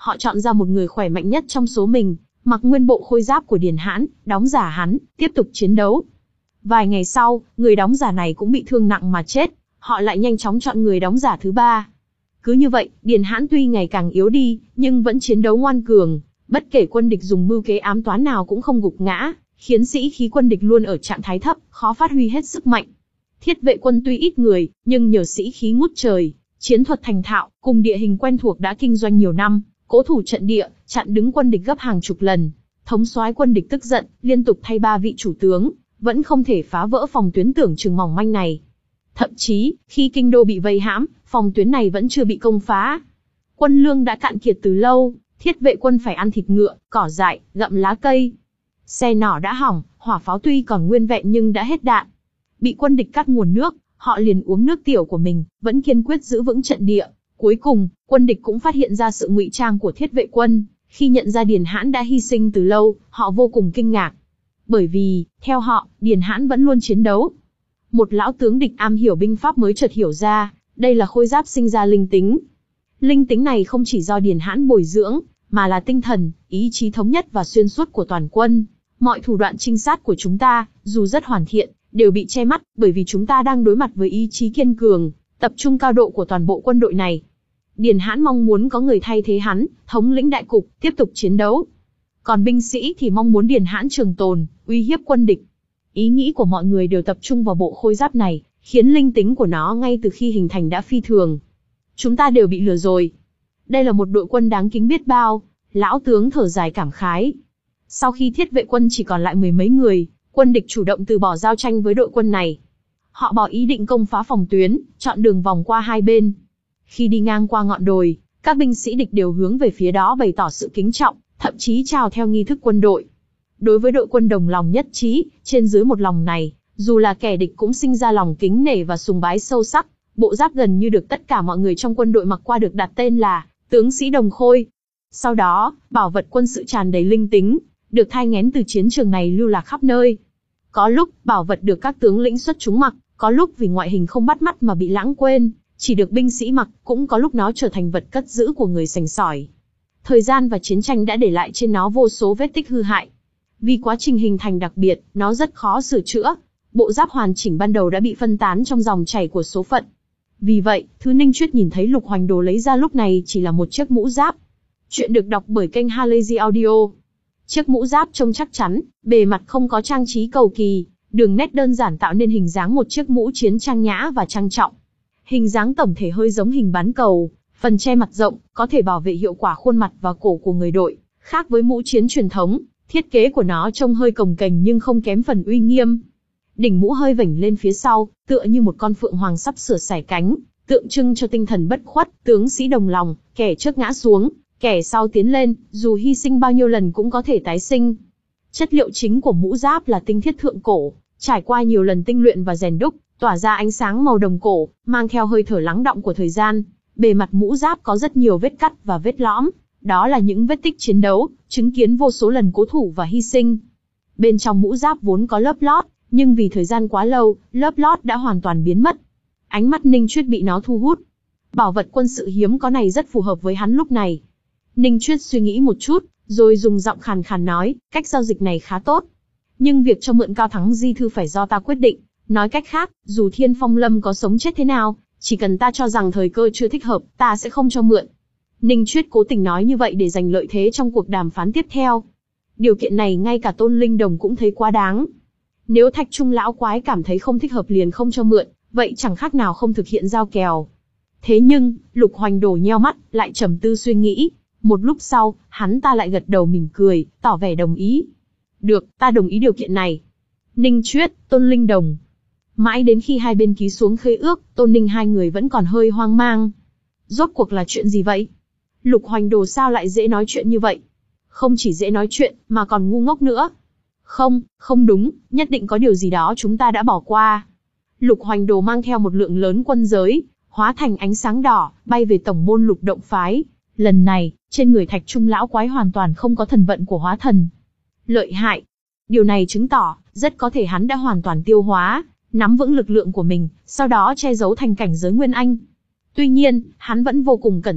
[SPEAKER 1] họ chọn ra một người khỏe mạnh nhất trong số mình, mặc nguyên bộ khôi giáp của Điền Hãn, đóng giả hắn, tiếp tục chiến đấu. Vài ngày sau, người đóng giả này cũng bị thương nặng mà chết, họ lại nhanh chóng chọn người đóng giả thứ ba. Cứ như vậy, Điền Hãn tuy ngày càng yếu đi, nhưng vẫn chiến đấu ngoan cường, bất kể quân địch dùng mưu kế ám toán nào cũng không gục ngã, khiến sĩ khí quân địch luôn ở trạng thái thấp, khó phát huy hết sức mạnh. Thiết vệ quân tuy ít người, nhưng nhờ sĩ khí ngút trời, chiến thuật thành thạo, cùng địa hình quen thuộc đã kinh doanh nhiều năm, cố thủ trận địa, chặn đứng quân địch gấp hàng chục lần. Thống soái quân địch tức giận, liên tục thay ba vị chủ tướng, vẫn không thể phá vỡ phòng tuyến tưởng chừng mỏng manh này. Thậm chí, khi kinh đô bị vây hãm, phòng tuyến này vẫn chưa bị công phá. Quân lương đã cạn kiệt từ lâu, thiết vệ quân phải ăn thịt ngựa, cỏ dại, gặm lá cây. Xe nỏ đã hỏng, hỏa pháo tuy còn nguyên vẹn nhưng đã hết đạn. Bị quân địch cắt nguồn nước, họ liền uống nước tiểu của mình, vẫn kiên quyết giữ vững trận địa. Cuối cùng, quân địch cũng phát hiện ra sự ngụy trang của thiết vệ quân. Khi nhận ra Điền Hãn đã hy sinh từ lâu, họ vô cùng kinh ngạc. Bởi vì, theo họ, Điền Hãn vẫn luôn chiến đấu. Một lão tướng địch am hiểu binh pháp mới chợt hiểu ra, đây là khôi giáp sinh ra linh tính. Linh tính này không chỉ do Điền Hãn bồi dưỡng, mà là tinh thần, ý chí thống nhất và xuyên suốt của toàn quân. Mọi thủ đoạn trinh sát của chúng ta, dù rất hoàn thiện, đều bị che mắt, bởi vì chúng ta đang đối mặt với ý chí kiên cường, tập trung cao độ của toàn bộ quân đội này. Điền Hãn mong muốn có người thay thế hắn, thống lĩnh đại cục, tiếp tục chiến đấu. Còn binh sĩ thì mong muốn Điền Hãn trường tồn, uy hiếp quân địch. Ý nghĩ của mọi người đều tập trung vào bộ khôi giáp này, khiến linh tính của nó ngay từ khi hình thành đã phi thường. Chúng ta đều bị lừa rồi. Đây là một đội quân đáng kính biết bao, lão tướng thở dài cảm khái. Sau khi thiết vệ quân chỉ còn lại mười mấy người, quân địch chủ động từ bỏ giao tranh với đội quân này. Họ bỏ ý định công phá phòng tuyến, chọn đường vòng qua hai bên. Khi đi ngang qua ngọn đồi, các binh sĩ địch đều hướng về phía đó bày tỏ sự kính trọng, thậm chí chào theo nghi thức quân đội. Đối với đội quân đồng lòng nhất trí, trên dưới một lòng này, dù là kẻ địch cũng sinh ra lòng kính nể và sùng bái sâu sắc. Bộ giáp gần như được tất cả mọi người trong quân đội mặc qua được đặt tên là tướng sĩ đồng khôi. Sau đó, bảo vật quân sự tràn đầy linh tính, được thai nghén từ chiến trường này lưu lạc khắp nơi. Có lúc, bảo vật được các tướng lĩnh xuất chúng mặc, có lúc vì ngoại hình không bắt mắt mà bị lãng quên, chỉ được binh sĩ mặc, cũng có lúc nó trở thành vật cất giữ của người sành sỏi. Thời gian và chiến tranh đã để lại trên nó vô số vết tích hư hại. Vì quá trình hình thành đặc biệt, nó rất khó sửa chữa. Bộ giáp hoàn chỉnh ban đầu đã bị phân tán trong dòng chảy của số phận. Vì vậy, thứ Ninh Chuyết nhìn thấy Lục Hoành Đồ lấy ra lúc này chỉ là một chiếc mũ giáp. Chuyện được đọc bởi kênh Halazy Audio. Chiếc mũ giáp trông chắc chắn, bề mặt không có trang trí cầu kỳ, đường nét đơn giản tạo nên hình dáng một chiếc mũ chiến trang nhã và trang trọng. Hình dáng tổng thể hơi giống hình bán cầu, phần che mặt rộng, có thể bảo vệ hiệu quả khuôn mặt và cổ của người đội. Khác với mũ chiến truyền thống, thiết kế của nó trông hơi cồng kềnh nhưng không kém phần uy nghiêm. Đỉnh mũ hơi vểnh lên phía sau, tựa như một con phượng hoàng sắp sửa sải cánh, tượng trưng cho tinh thần bất khuất, tướng sĩ đồng lòng, kẻ trước ngã xuống, kẻ sau tiến lên, dù hy sinh bao nhiêu lần cũng có thể tái sinh. Chất liệu chính của mũ giáp là tinh thiết thượng cổ, trải qua nhiều lần tinh luyện và rèn đúc, tỏa ra ánh sáng màu đồng cổ, mang theo hơi thở lắng đọng của thời gian. Bề mặt mũ giáp có rất nhiều vết cắt và vết lõm, đó là những vết tích chiến đấu, chứng kiến vô số lần cố thủ và hy sinh. Bên trong mũ giáp vốn có lớp lót, nhưng vì thời gian quá lâu, lớp lót đã hoàn toàn biến mất. Ánh mắt Ninh Chuyết bị nó thu hút. Bảo vật quân sự hiếm có này rất phù hợp với hắn lúc này. Ninh Chuyết suy nghĩ một chút, rồi dùng giọng khàn khàn nói, cách giao dịch này khá tốt. Nhưng việc cho mượn Cao Thắng Di Thư phải do ta quyết định. Nói cách khác, dù Thiên Phong Lâm có sống chết thế nào, chỉ cần ta cho rằng thời cơ chưa thích hợp, ta sẽ không cho mượn. Ninh Chuyết cố tình nói như vậy để giành lợi thế trong cuộc đàm phán tiếp theo. Điều kiện này ngay cả Tôn Linh Đồng cũng thấy quá đáng. Nếu Thạch Trung lão quái cảm thấy không thích hợp liền không cho mượn, vậy chẳng khác nào không thực hiện giao kèo. Thế nhưng, Lục Hoành Đồ nheo mắt, lại trầm tư suy nghĩ. Một lúc sau, hắn ta lại gật đầu mỉm cười, tỏ vẻ đồng ý. Được, ta đồng ý điều kiện này. Ninh Chuyết, Tôn Linh Đồng. Mãi đến khi hai bên ký xuống khế ước, Tôn Ninh hai người vẫn còn hơi hoang mang. Rốt cuộc là chuyện gì vậy? Lục Hoành Đồ sao lại dễ nói chuyện như vậy? Không chỉ dễ nói chuyện, mà còn ngu ngốc nữa. Không, không đúng, nhất định có điều gì đó chúng ta đã bỏ qua. Lục Hoành Đồ mang theo một lượng lớn quân giới, hóa thành ánh sáng đỏ, bay về tổng môn Lục Động Phái. Lần này, trên người Thạch Trung lão quái hoàn toàn không có thần vận của hóa thần. Lợi hại. Điều này chứng tỏ, rất có thể hắn đã hoàn toàn tiêu hóa, nắm vững lực lượng của mình, sau đó che giấu thành cảnh giới Nguyên Anh. Tuy nhiên, hắn vẫn vô cùng cẩn thận,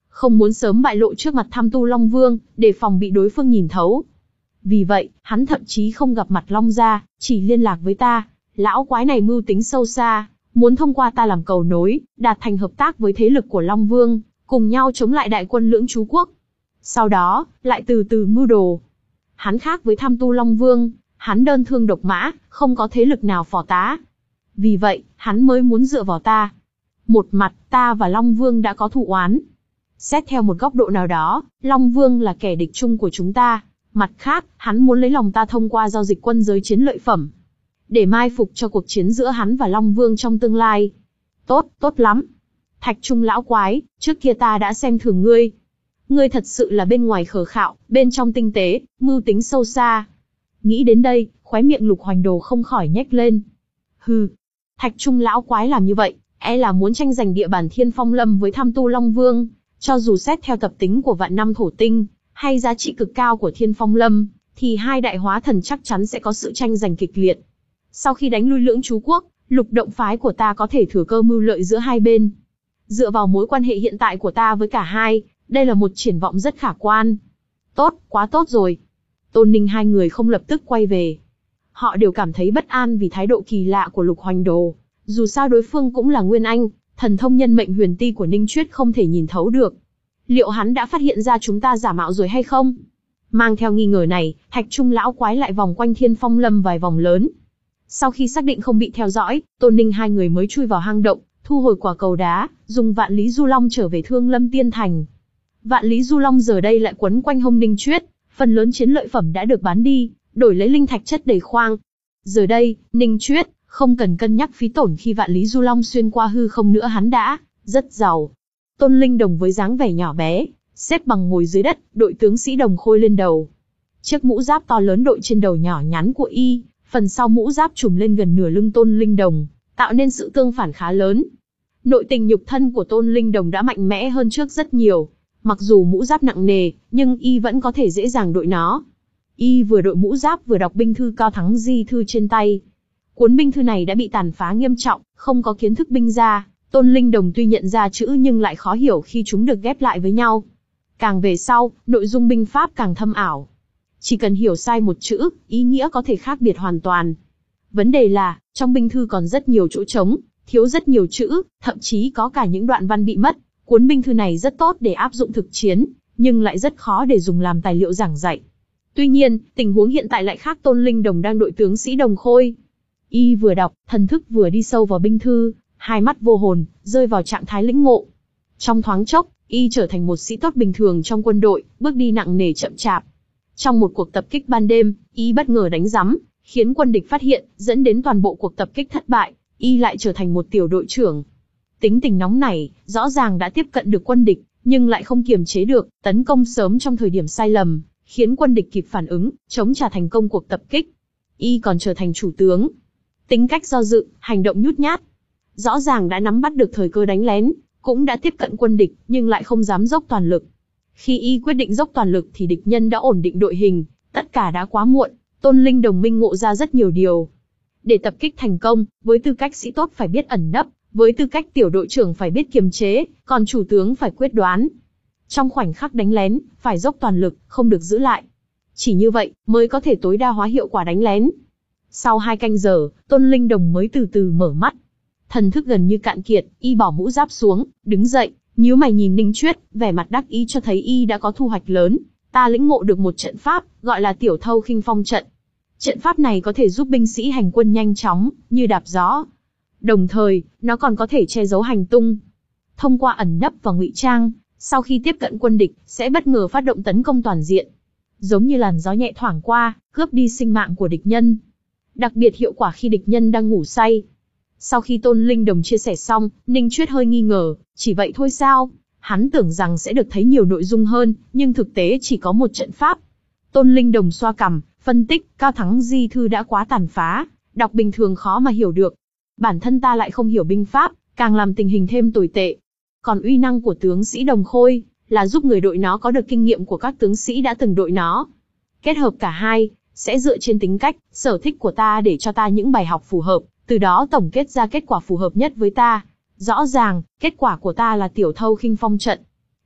[SPEAKER 1] không muốn sớm bại lộ trước mặt Tham Tu Long Vương, để phòng bị đối phương nhìn thấu. Vì vậy, hắn thậm chí không gặp mặt Long gia, chỉ liên lạc với ta. Lão quái này mưu tính sâu xa, muốn thông qua ta làm cầu nối, đạt thành hợp tác với thế lực của Long Vương, cùng nhau chống lại đại quân Lưỡng Chú Quốc. Sau đó, lại từ từ mưu đồ. Hắn khác với Tham Tu Long Vương, hắn đơn thương độc mã, không có thế lực nào phò tá. Vì vậy, hắn mới muốn dựa vào ta. Một mặt, ta và Long Vương đã có thù oán. Xét theo một góc độ nào đó, Long Vương là kẻ địch chung của chúng ta. Mặt khác, hắn muốn lấy lòng ta thông qua giao dịch quân giới chiến lợi phẩm, để mai phục cho cuộc chiến giữa hắn và Long Vương trong tương lai. Tốt, tốt lắm. Thạch Trung lão quái, trước kia ta đã xem thường ngươi. Ngươi thật sự là bên ngoài khờ khạo, bên trong tinh tế, mưu tính sâu xa. Nghĩ đến đây, khóe miệng Lục Hoành Đồ không khỏi nhếch lên. Hừ, Thạch Trung lão quái làm như vậy, e là muốn tranh giành địa bàn Thiên Phong Lâm với Tham Tu Long Vương. Cho dù xét theo tập tính của vạn năm thổ tinh, hay giá trị cực cao của Thiên Phong Lâm, thì hai đại hóa thần chắc chắn sẽ có sự tranh giành kịch liệt. Sau khi đánh lui Lưỡng Chú Quốc, Lục động phái của ta có thể thừa cơ mưu lợi giữa hai bên. Dựa vào mối quan hệ hiện tại của ta với cả hai, đây là một triển vọng rất khả quan. Tốt, quá tốt rồi. Tôn Ninh hai người không lập tức quay về. Họ đều cảm thấy bất an vì thái độ kỳ lạ của Lục Hoành Đồ. Dù sao đối phương cũng là Nguyên Anh, thần thông nhân mệnh huyền ti của Ninh Chuyết không thể nhìn thấu được. Liệu hắn đã phát hiện ra chúng ta giả mạo rồi hay không? Mang theo nghi ngờ này, Thạch Trung lão quái lại vòng quanh Thiên Phong Lâm vài vòng lớn. Sau khi xác định không bị theo dõi, Tôn Ninh hai người mới chui vào hang động, thu hồi quả cầu đá, dùng Vạn Lý Du Long trở về Thương Lâm Tiên Thành. Vạn Lý Du Long giờ đây lại quấn quanh hông Ninh Chuyết, phần lớn chiến lợi phẩm đã được bán đi, đổi lấy linh thạch chất đầy khoang. Giờ đây, Ninh Chuyết không cần cân nhắc phí tổn khi Vạn Lý Du Long xuyên qua hư không nữa, hắn đã rất giàu. Tôn Linh Đồng với dáng vẻ nhỏ bé, xếp bằng ngồi dưới đất, đội tướng sĩ đồng khôi lên đầu. Chiếc mũ giáp to lớn đội trên đầu nhỏ nhắn của y, phần sau mũ giáp trùm lên gần nửa lưng Tôn Linh Đồng, tạo nên sự tương phản khá lớn. Nội tình nhục thân của Tôn Linh Đồng đã mạnh mẽ hơn trước rất nhiều. Mặc dù mũ giáp nặng nề, nhưng y vẫn có thể dễ dàng đội nó. Y vừa đội mũ giáp vừa đọc binh thư Cao Thắng Di thư trên tay. Cuốn binh thư này đã bị tàn phá nghiêm trọng, không có kiến thức binh gia. Tôn Linh Đồng tuy nhận ra chữ nhưng lại khó hiểu khi chúng được ghép lại với nhau. Càng về sau, nội dung binh pháp càng thâm ảo. Chỉ cần hiểu sai một chữ, ý nghĩa có thể khác biệt hoàn toàn. Vấn đề là, trong binh thư còn rất nhiều chỗ trống, thiếu rất nhiều chữ, thậm chí có cả những đoạn văn bị mất. Cuốn binh thư này rất tốt để áp dụng thực chiến, nhưng lại rất khó để dùng làm tài liệu giảng dạy. Tuy nhiên, tình huống hiện tại lại khác. Tôn Linh Đồng đang đội tướng sĩ đồng khôi. Y vừa đọc, thần thức vừa đi sâu vào binh thư, hai mắt vô hồn, rơi vào trạng thái lĩnh ngộ. Trong thoáng chốc, y trở thành một sĩ tốt bình thường trong quân đội, bước đi nặng nề chậm chạp. Trong một cuộc tập kích ban đêm, y bất ngờ đánh rắm, khiến quân địch phát hiện, dẫn đến toàn bộ cuộc tập kích thất bại, y lại trở thành một tiểu đội trưởng. Tính tình nóng nảy, rõ ràng đã tiếp cận được quân địch, nhưng lại không kiềm chế được, tấn công sớm trong thời điểm sai lầm, khiến quân địch kịp phản ứng, chống trả thành công cuộc tập kích. Y còn trở thành chủ tướng. Tính cách do dự, hành động nhút nhát. Rõ ràng đã nắm bắt được thời cơ đánh lén, cũng đã tiếp cận quân địch, nhưng lại không dám dốc toàn lực. Khi y quyết định dốc toàn lực thì địch nhân đã ổn định đội hình, tất cả đã quá muộn. Tôn Linh Đồng minh ngộ ra rất nhiều điều. Để tập kích thành công, với tư cách sĩ tốt phải biết ẩn nấp, với tư cách tiểu đội trưởng phải biết kiềm chế, còn chủ tướng phải quyết đoán. Trong khoảnh khắc đánh lén, phải dốc toàn lực, không được giữ lại. Chỉ như vậy, mới có thể tối đa hóa hiệu quả đánh lén. Sau hai canh giờ, Tôn Linh Đồng mới từ từ mở mắt. Thần thức gần như cạn kiệt, y bỏ mũ giáp xuống, đứng dậy, nhíu mày nhìn Ninh Chuyết, vẻ mặt đắc ý cho thấy y đã có thu hoạch lớn. Ta lĩnh ngộ được một trận pháp, gọi là Tiểu Thâu Khinh Phong trận. Trận pháp này có thể giúp binh sĩ hành quân nhanh chóng, như đạp gió. Đồng thời, nó còn có thể che giấu hành tung. Thông qua ẩn nấp và ngụy trang, sau khi tiếp cận quân địch, sẽ bất ngờ phát động tấn công toàn diện. Giống như làn gió nhẹ thoảng qua, cướp đi sinh mạng của địch nhân. Đặc biệt hiệu quả khi địch nhân đang ngủ say. Sau khi Tôn Linh Đồng chia sẻ xong, Ninh Chuyết hơi nghi ngờ, chỉ vậy thôi sao? Hắn tưởng rằng sẽ được thấy nhiều nội dung hơn, nhưng thực tế chỉ có một trận pháp. Tôn Linh Đồng xoa cằm, phân tích, Cao Thắng Di thư đã quá tàn phá, đọc bình thường khó mà hiểu được. Bản thân ta lại không hiểu binh pháp, càng làm tình hình thêm tồi tệ. Còn uy năng của tướng sĩ đồng khôi, là giúp người đội nó có được kinh nghiệm của các tướng sĩ đã từng đội nó. Kết hợp cả hai, sẽ dựa trên tính cách, sở thích của ta để cho ta những bài học phù hợp, từ đó tổng kết ra kết quả phù hợp nhất với ta. Rõ ràng, kết quả của ta là Tiểu Thâu Khinh Phong trận.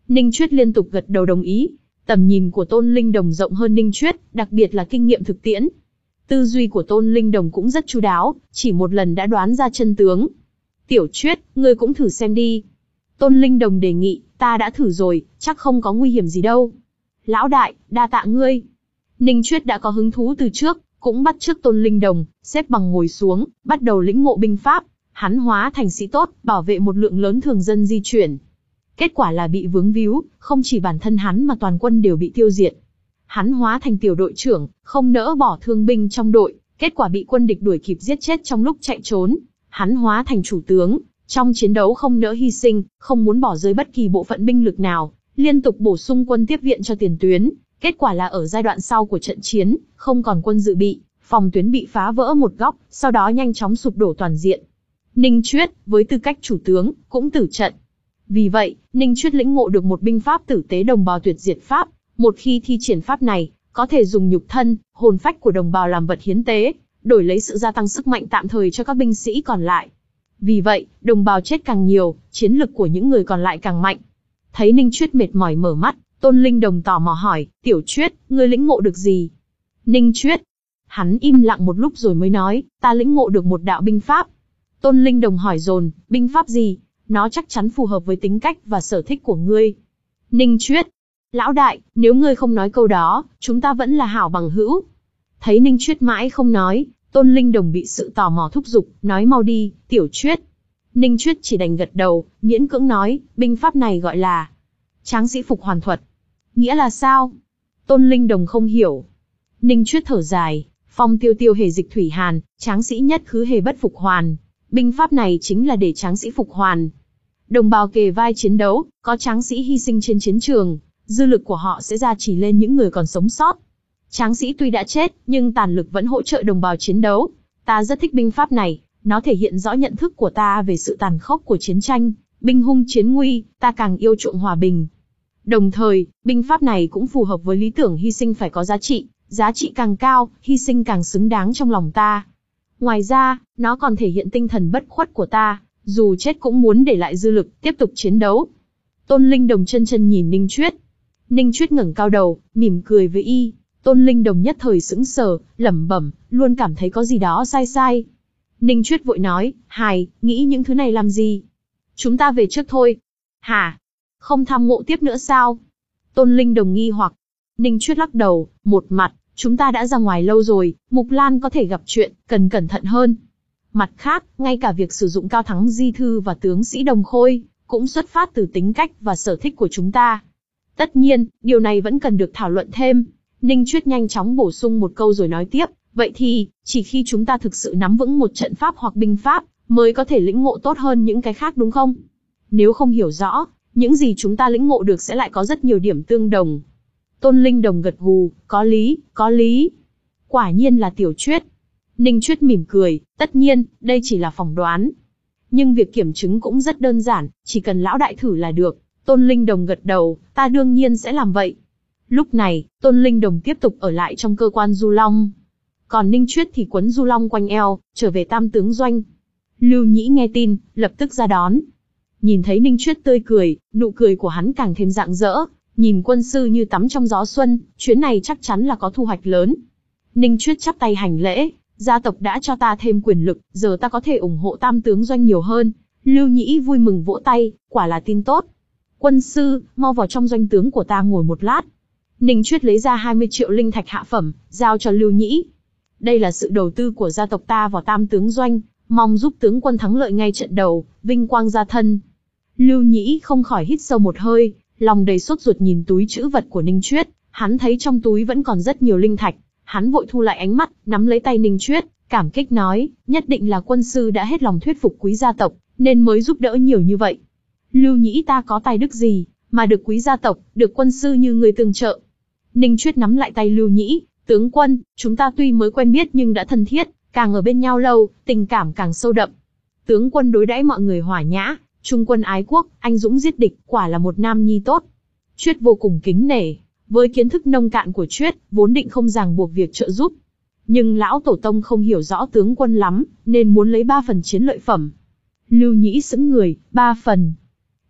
[SPEAKER 1] Ninh Chuyết liên tục gật đầu đồng ý. Tầm nhìn của Tôn Linh Đồng rộng hơn Ninh Chuyết, đặc biệt là kinh nghiệm thực tiễn. Tư duy của Tôn Linh Đồng cũng rất chu đáo, chỉ một lần đã đoán ra chân tướng. Tiểu Chuyết, ngươi cũng thử xem đi. Tôn Linh Đồng đề nghị, ta đã thử rồi, chắc không có nguy hiểm gì đâu. Lão đại, đa tạ ngươi. Ninh Chuyết đã có hứng thú từ trước, cũng bắt chước Tôn Linh Đồng, xếp bằng ngồi xuống, bắt đầu lĩnh ngộ binh pháp. Hắn hóa thành sĩ tốt, bảo vệ một lượng lớn thường dân di chuyển. Kết quả là bị vướng víu, không chỉ bản thân hắn mà toàn quân đều bị tiêu diệt. Hắn hóa thành tiểu đội trưởng, không nỡ bỏ thương binh trong đội, kết quả bị quân địch đuổi kịp giết chết trong lúc chạy trốn. Hắn hóa thành chủ tướng, trong chiến đấu không nỡ hy sinh, không muốn bỏ rơi bất kỳ bộ phận binh lực nào, liên tục bổ sung quân tiếp viện cho tiền tuyến. Kết quả là ở giai đoạn sau của trận chiến, không còn quân dự bị, phòng tuyến bị phá vỡ một góc, sau đó nhanh chóng sụp đổ toàn diện. Ninh Chuyết, với tư cách chủ tướng, cũng tử trận. Vì vậy, Ninh Chuyết lĩnh ngộ được một binh pháp tử tế đồng bào tuyệt diệt pháp. Một khi thi triển pháp này, có thể dùng nhục thân, hồn phách của đồng bào làm vật hiến tế, đổi lấy sự gia tăng sức mạnh tạm thời cho các binh sĩ còn lại. Vì vậy, đồng bào chết càng nhiều, chiến lực của những người còn lại càng mạnh. Thấy Ninh Chuyết mệt mỏi mở mắt, Tôn Linh Đồng tò mò hỏi, Tiểu Chuyết, ngươi lĩnh ngộ được gì? Ninh Chuyết. Hắn im lặng một lúc rồi mới nói, ta lĩnh ngộ được một đạo binh pháp. Tôn Linh Đồng hỏi dồn, binh pháp gì? Nó chắc chắn phù hợp với tính cách và sở thích của ngươi. Ninh Chuyết. Lão đại, nếu ngươi không nói câu đó, chúng ta vẫn là hảo bằng hữu. Thấy Ninh Chuyết mãi không nói, Tôn Linh Đồng bị sự tò mò thúc giục, nói mau đi, Tiểu Chuyết. Ninh Chuyết chỉ đành gật đầu, miễn cưỡng nói, binh pháp này gọi là Tráng sĩ phục hoàn thuật. Nghĩa là sao? Tôn Linh Đồng không hiểu. Ninh Chuyết thở dài, phong tiêu tiêu hề dịch thủy hàn, tráng sĩ nhất khứ hề bất phục hoàn. Binh pháp này chính là để tráng sĩ phục hoàn. Đồng bào kề vai chiến đấu, có tráng sĩ hy sinh trên chiến trường, dư lực của họ sẽ gia trì lên những người còn sống sót. Tráng sĩ tuy đã chết, nhưng tàn lực vẫn hỗ trợ đồng bào chiến đấu. Ta rất thích binh pháp này, nó thể hiện rõ nhận thức của ta về sự tàn khốc của chiến tranh, binh hung chiến nguy, ta càng yêu chuộng hòa bình. Đồng thời, binh pháp này cũng phù hợp với lý tưởng hy sinh phải có giá trị, giá trị càng cao, hy sinh càng xứng đáng trong lòng ta. Ngoài ra, nó còn thể hiện tinh thần bất khuất của ta, dù chết cũng muốn để lại dư lực, tiếp tục chiến đấu. Tôn Linh Đồng chân chân nhìn Ninh Chuyết. Ninh Chuyết ngẩng cao đầu, mỉm cười với y. Tôn Linh Đồng nhất thời sững sờ, lẩm bẩm, luôn cảm thấy có gì đó sai sai. Ninh Chuyết vội nói, hài, nghĩ những thứ này làm gì? Chúng ta về trước thôi. Hả? Không tham ngộ tiếp nữa sao? Tôn Linh Đồng nghi hoặc. Ninh Chuyết lắc đầu, một mặt, chúng ta đã ra ngoài lâu rồi, Mục Lan có thể gặp chuyện, cần cẩn thận hơn. Mặt khác, ngay cả việc sử dụng Cao Thắng Di Thư và tướng sĩ Đồng Khôi, cũng xuất phát từ tính cách và sở thích của chúng ta. Tất nhiên, điều này vẫn cần được thảo luận thêm. Ninh Chuyết nhanh chóng bổ sung một câu rồi nói tiếp, vậy thì, chỉ khi chúng ta thực sự nắm vững một trận pháp hoặc binh pháp, mới có thể lĩnh ngộ tốt hơn những cái khác đúng không? Nếu không hiểu rõ, những gì chúng ta lĩnh ngộ được sẽ lại có rất nhiều điểm tương đồng. Tôn Linh Đồng gật gù, có lý, có lý. Quả nhiên là Tiểu Chuyết. Ninh Chuyết mỉm cười, tất nhiên, đây chỉ là phỏng đoán. Nhưng việc kiểm chứng cũng rất đơn giản, chỉ cần lão đại thử là được. Tôn Linh Đồng gật đầu, ta đương nhiên sẽ làm vậy. Lúc này, Tôn Linh Đồng tiếp tục ở lại trong cơ quan Du Long. Còn Ninh Chuyết thì quấn Du Long quanh eo, trở về Tam Tướng Doanh. Lưu Nhĩ nghe tin, lập tức ra đón. Nhìn thấy Ninh Chuyết tươi cười, nụ cười của hắn càng thêm rạng rỡ. Nhìn quân sư như tắm trong gió xuân, chuyến này chắc chắn là có thu hoạch lớn. Ninh Chuyết chắp tay hành lễ, gia tộc đã cho ta thêm quyền lực, giờ ta có thể ủng hộ Tam Tướng Doanh nhiều hơn. Lưu Nhĩ vui mừng vỗ tay, quả là tin tốt. Quân sư, mau vào trong doanh tướng của ta ngồi một lát. Ninh Chuyết lấy ra hai mươi triệu linh thạch hạ phẩm, giao cho Lưu Nhĩ. Đây là sự đầu tư của gia tộc ta vào Tam Tướng Doanh, mong giúp tướng quân thắng lợi ngay trận đầu, vinh quang gia thân. Lưu Nhĩ không khỏi hít sâu một hơi, lòng đầy sốt ruột nhìn túi trữ vật của Ninh Chuyết, hắn thấy trong túi vẫn còn rất nhiều linh thạch, hắn vội thu lại ánh mắt, nắm lấy tay Ninh Chuyết, cảm kích nói, nhất định là quân sư đã hết lòng thuyết phục quý gia tộc, nên mới giúp đỡ nhiều như vậy. Lưu Nhĩ ta có tài đức gì, mà được quý gia tộc, được quân sư như người tương trợ. Ninh Chuyết nắm lại tay Lưu Nhĩ, tướng quân, chúng ta tuy mới quen biết nhưng đã thân thiết, càng ở bên nhau lâu, tình cảm càng sâu đậm. Tướng quân đối đãi mọi người hòa nhã, trung quân ái quốc, anh dũng giết địch, quả là một nam nhi tốt. Chuyết vô cùng kính nể, với kiến thức nông cạn của Chuyết, vốn định không ràng buộc việc trợ giúp. Nhưng lão tổ tông không hiểu rõ tướng quân lắm, nên muốn lấy ba phần chiến lợi phẩm. Lưu Nhĩ sững người, ba phần.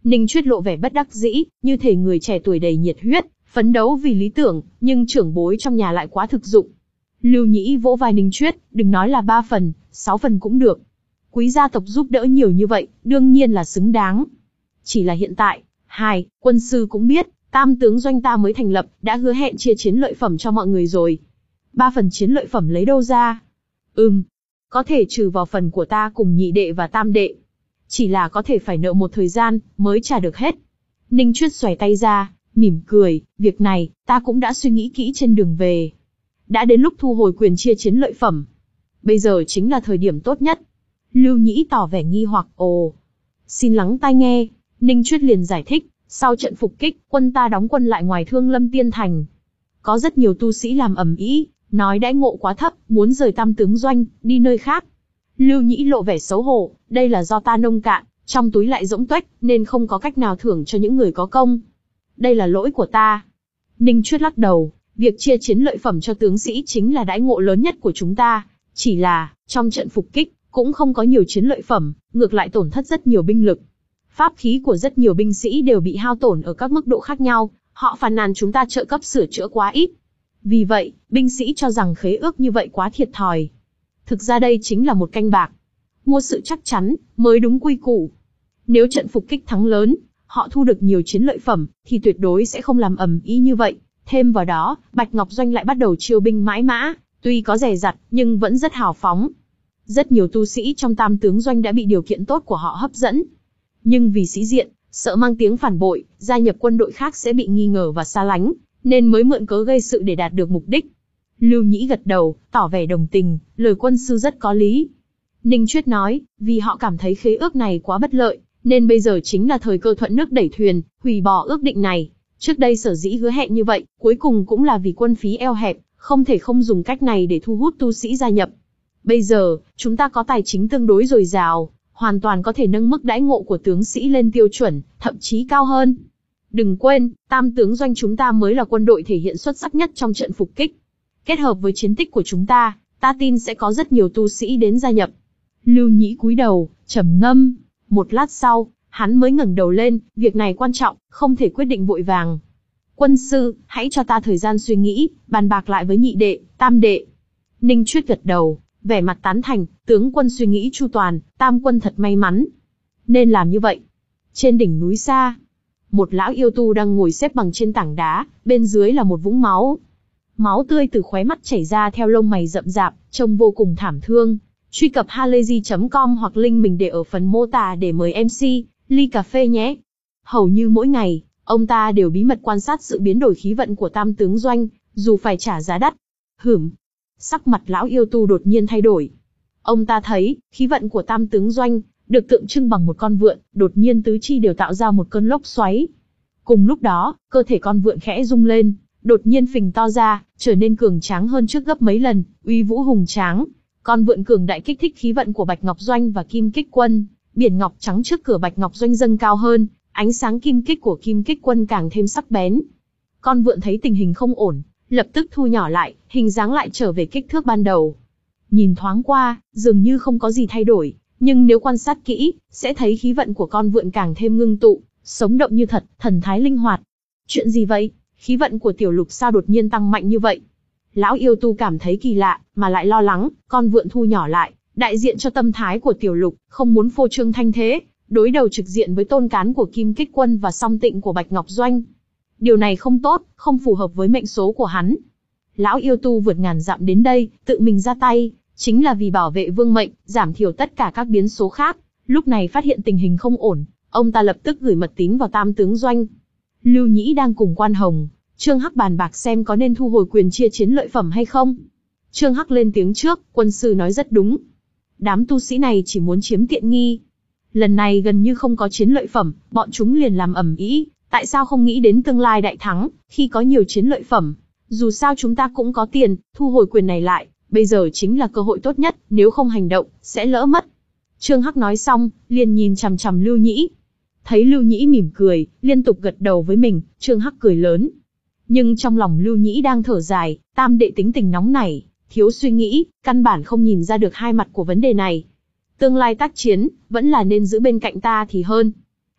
[SPEAKER 1] Ninh Chuyết lộ vẻ bất đắc dĩ, như thể người trẻ tuổi đầy nhiệt huyết, phấn đấu vì lý tưởng, nhưng trưởng bối trong nhà lại quá thực dụng. Lưu Nhĩ vỗ vai Ninh Chuyết, đừng nói là ba phần, sáu phần cũng được. Quý gia tộc giúp đỡ nhiều như vậy, đương nhiên là xứng đáng. Chỉ là hiện tại, hai, quân sư cũng biết, tam tướng doanh ta mới thành lập, đã hứa hẹn chia chiến lợi phẩm cho mọi người rồi. Ba phần chiến lợi phẩm lấy đâu ra? Ừm, có thể trừ vào phần của ta cùng nhị đệ và tam đệ. Chỉ là có thể phải nợ một thời gian, mới trả được hết. Ninh Chuyết xoay tay ra, mỉm cười, việc này, ta cũng đã suy nghĩ kỹ trên đường về. Đã đến lúc thu hồi quyền chia chiến lợi phẩm. Bây giờ chính là thời điểm tốt nhất. Lưu Nhĩ tỏ vẻ nghi hoặc, ồ. Xin lắng tai nghe, Ninh Chuyết liền giải thích, sau trận phục kích, quân ta đóng quân lại ngoài Thương Lâm Tiên Thành. Có rất nhiều tu sĩ làm ầm ĩ, nói đãi ngộ quá thấp, muốn rời tam tướng doanh, đi nơi khác. Lưu Nhĩ lộ vẻ xấu hổ, đây là do ta nông cạn, trong túi lại rỗng tuếch, nên không có cách nào thưởng cho những người có công. Đây là lỗi của ta. Ninh Chuyết lắc đầu, việc chia chiến lợi phẩm cho tướng sĩ chính là đãi ngộ lớn nhất của chúng ta. Chỉ là, trong trận phục kích, cũng không có nhiều chiến lợi phẩm, ngược lại tổn thất rất nhiều binh lực. Pháp khí của rất nhiều binh sĩ đều bị hao tổn ở các mức độ khác nhau, họ phàn nàn chúng ta trợ cấp sửa chữa quá ít. Vì vậy, binh sĩ cho rằng khế ước như vậy quá thiệt thòi. Thực ra đây chính là một canh bạc. Mua sự chắc chắn, mới đúng quy củ. Nếu trận phục kích thắng lớn, họ thu được nhiều chiến lợi phẩm, thì tuyệt đối sẽ không làm ầm ĩ như vậy. Thêm vào đó, Bạch Ngọc Doanh lại bắt đầu chiêu binh mãi mã, tuy có dè dặt, nhưng vẫn rất hào phóng. Rất nhiều tu sĩ trong tam tướng doanh đã bị điều kiện tốt của họ hấp dẫn. Nhưng vì sĩ diện, sợ mang tiếng phản bội, gia nhập quân đội khác sẽ bị nghi ngờ và xa lánh, nên mới mượn cớ gây sự để đạt được mục đích. Lưu Nhĩ gật đầu, tỏ vẻ đồng tình, lời quân sư rất có lý. Ninh Chuyết nói, vì họ cảm thấy khế ước này quá bất lợi, nên bây giờ chính là thời cơ thuận nước đẩy thuyền, hủy bỏ ước định này. Trước đây sở dĩ hứa hẹn như vậy, cuối cùng cũng là vì quân phí eo hẹp, không thể không dùng cách này để thu hút tu sĩ gia nhập. Bây giờ, chúng ta có tài chính tương đối dồi dào, hoàn toàn có thể nâng mức đãi ngộ của tướng sĩ lên tiêu chuẩn, thậm chí cao hơn. Đừng quên, tam tướng doanh chúng ta mới là quân đội thể hiện xuất sắc nhất trong trận phục kích. Kết hợp với chiến tích của chúng ta, ta tin sẽ có rất nhiều tu sĩ đến gia nhập. Lưu Nhĩ cúi đầu, trầm ngâm. Một lát sau, hắn mới ngẩng đầu lên, việc này quan trọng, không thể quyết định vội vàng. Quân sư, hãy cho ta thời gian suy nghĩ, bàn bạc lại với nhị đệ, tam đệ. Ninh Chuyết gật đầu, vẻ mặt tán thành, tướng quân suy nghĩ chu toàn, tam quân thật may mắn. Nên làm như vậy. Trên đỉnh núi xa, một lão yêu tu đang ngồi xếp bằng trên tảng đá, bên dưới là một vũng máu. Máu tươi từ khóe mắt chảy ra theo lông mày rậm rạp, trông vô cùng thảm thương. Truy cập halayzi chấm com hoặc link mình để ở phần mô tả để mời em xê, ly cà phê nhé. Hầu như mỗi ngày, ông ta đều bí mật quan sát sự biến đổi khí vận của tam tướng doanh, dù phải trả giá đắt. Hửm. Sắc mặt lão yêu tu đột nhiên thay đổi. Ông ta thấy, khí vận của tam tướng doanh, được tượng trưng bằng một con vượn, đột nhiên tứ chi đều tạo ra một cơn lốc xoáy. Cùng lúc đó, cơ thể con vượn khẽ rung lên, đột nhiên phình to ra, trở nên cường tráng hơn trước gấp mấy lần, uy vũ hùng tráng. Con vượn cường đại kích thích khí vận của Bạch Ngọc Doanh và Kim Kích Quân, biển ngọc trắng trước cửa Bạch Ngọc Doanh dâng cao hơn, ánh sáng kim kích của Kim Kích Quân càng thêm sắc bén. Con vượn thấy tình hình không ổn, lập tức thu nhỏ lại, hình dáng lại trở về kích thước ban đầu. Nhìn thoáng qua, dường như không có gì thay đổi, nhưng nếu quan sát kỹ, sẽ thấy khí vận của con vượn càng thêm ngưng tụ, sống động như thật, thần thái linh hoạt. Chuyện gì vậy? Khí vận của Tiểu Lục sao đột nhiên tăng mạnh như vậy? Lão yêu tu cảm thấy kỳ lạ, mà lại lo lắng, con vượn thu nhỏ lại, đại diện cho tâm thái của Tiểu Lục, không muốn phô trương thanh thế, đối đầu trực diện với tôn cán của Kim Kích Quân và song tịnh của Bạch Ngọc Doanh. Điều này không tốt, không phù hợp với mệnh số của hắn. Lão yêu tu vượt ngàn dặm đến đây, tự mình ra tay, chính là vì bảo vệ vương mệnh, giảm thiểu tất cả các biến số khác. Lúc này phát hiện tình hình không ổn, ông ta lập tức gửi mật tín vào tam tướng doanh. Lưu Nhĩ đang cùng Quan Hồng, Trương Hắc bàn bạc xem có nên thu hồi quyền chia chiến lợi phẩm hay không. Trương Hắc lên tiếng trước, quân sư nói rất đúng. Đám tu sĩ này chỉ muốn chiếm tiện nghi. Lần này gần như không có chiến lợi phẩm, bọn chúng liền làm ầm ĩ. Tại sao không nghĩ đến tương lai đại thắng, khi có nhiều chiến lợi phẩm? Dù sao chúng ta cũng có tiền, thu hồi quyền này lại, bây giờ chính là cơ hội tốt nhất, nếu không hành động, sẽ lỡ mất. Trương Hắc nói xong, liền nhìn chằm chằm Lưu Nhĩ. Thấy Lưu Nhĩ mỉm cười, liên tục gật đầu với mình, Trương Hắc cười lớn. Nhưng trong lòng Lưu Nhĩ đang thở dài, tam đệ tính tình nóng nảy, thiếu suy nghĩ, căn bản không nhìn ra được hai mặt của vấn đề này. Tương lai tác chiến, vẫn là nên giữ bên cạnh ta thì hơn.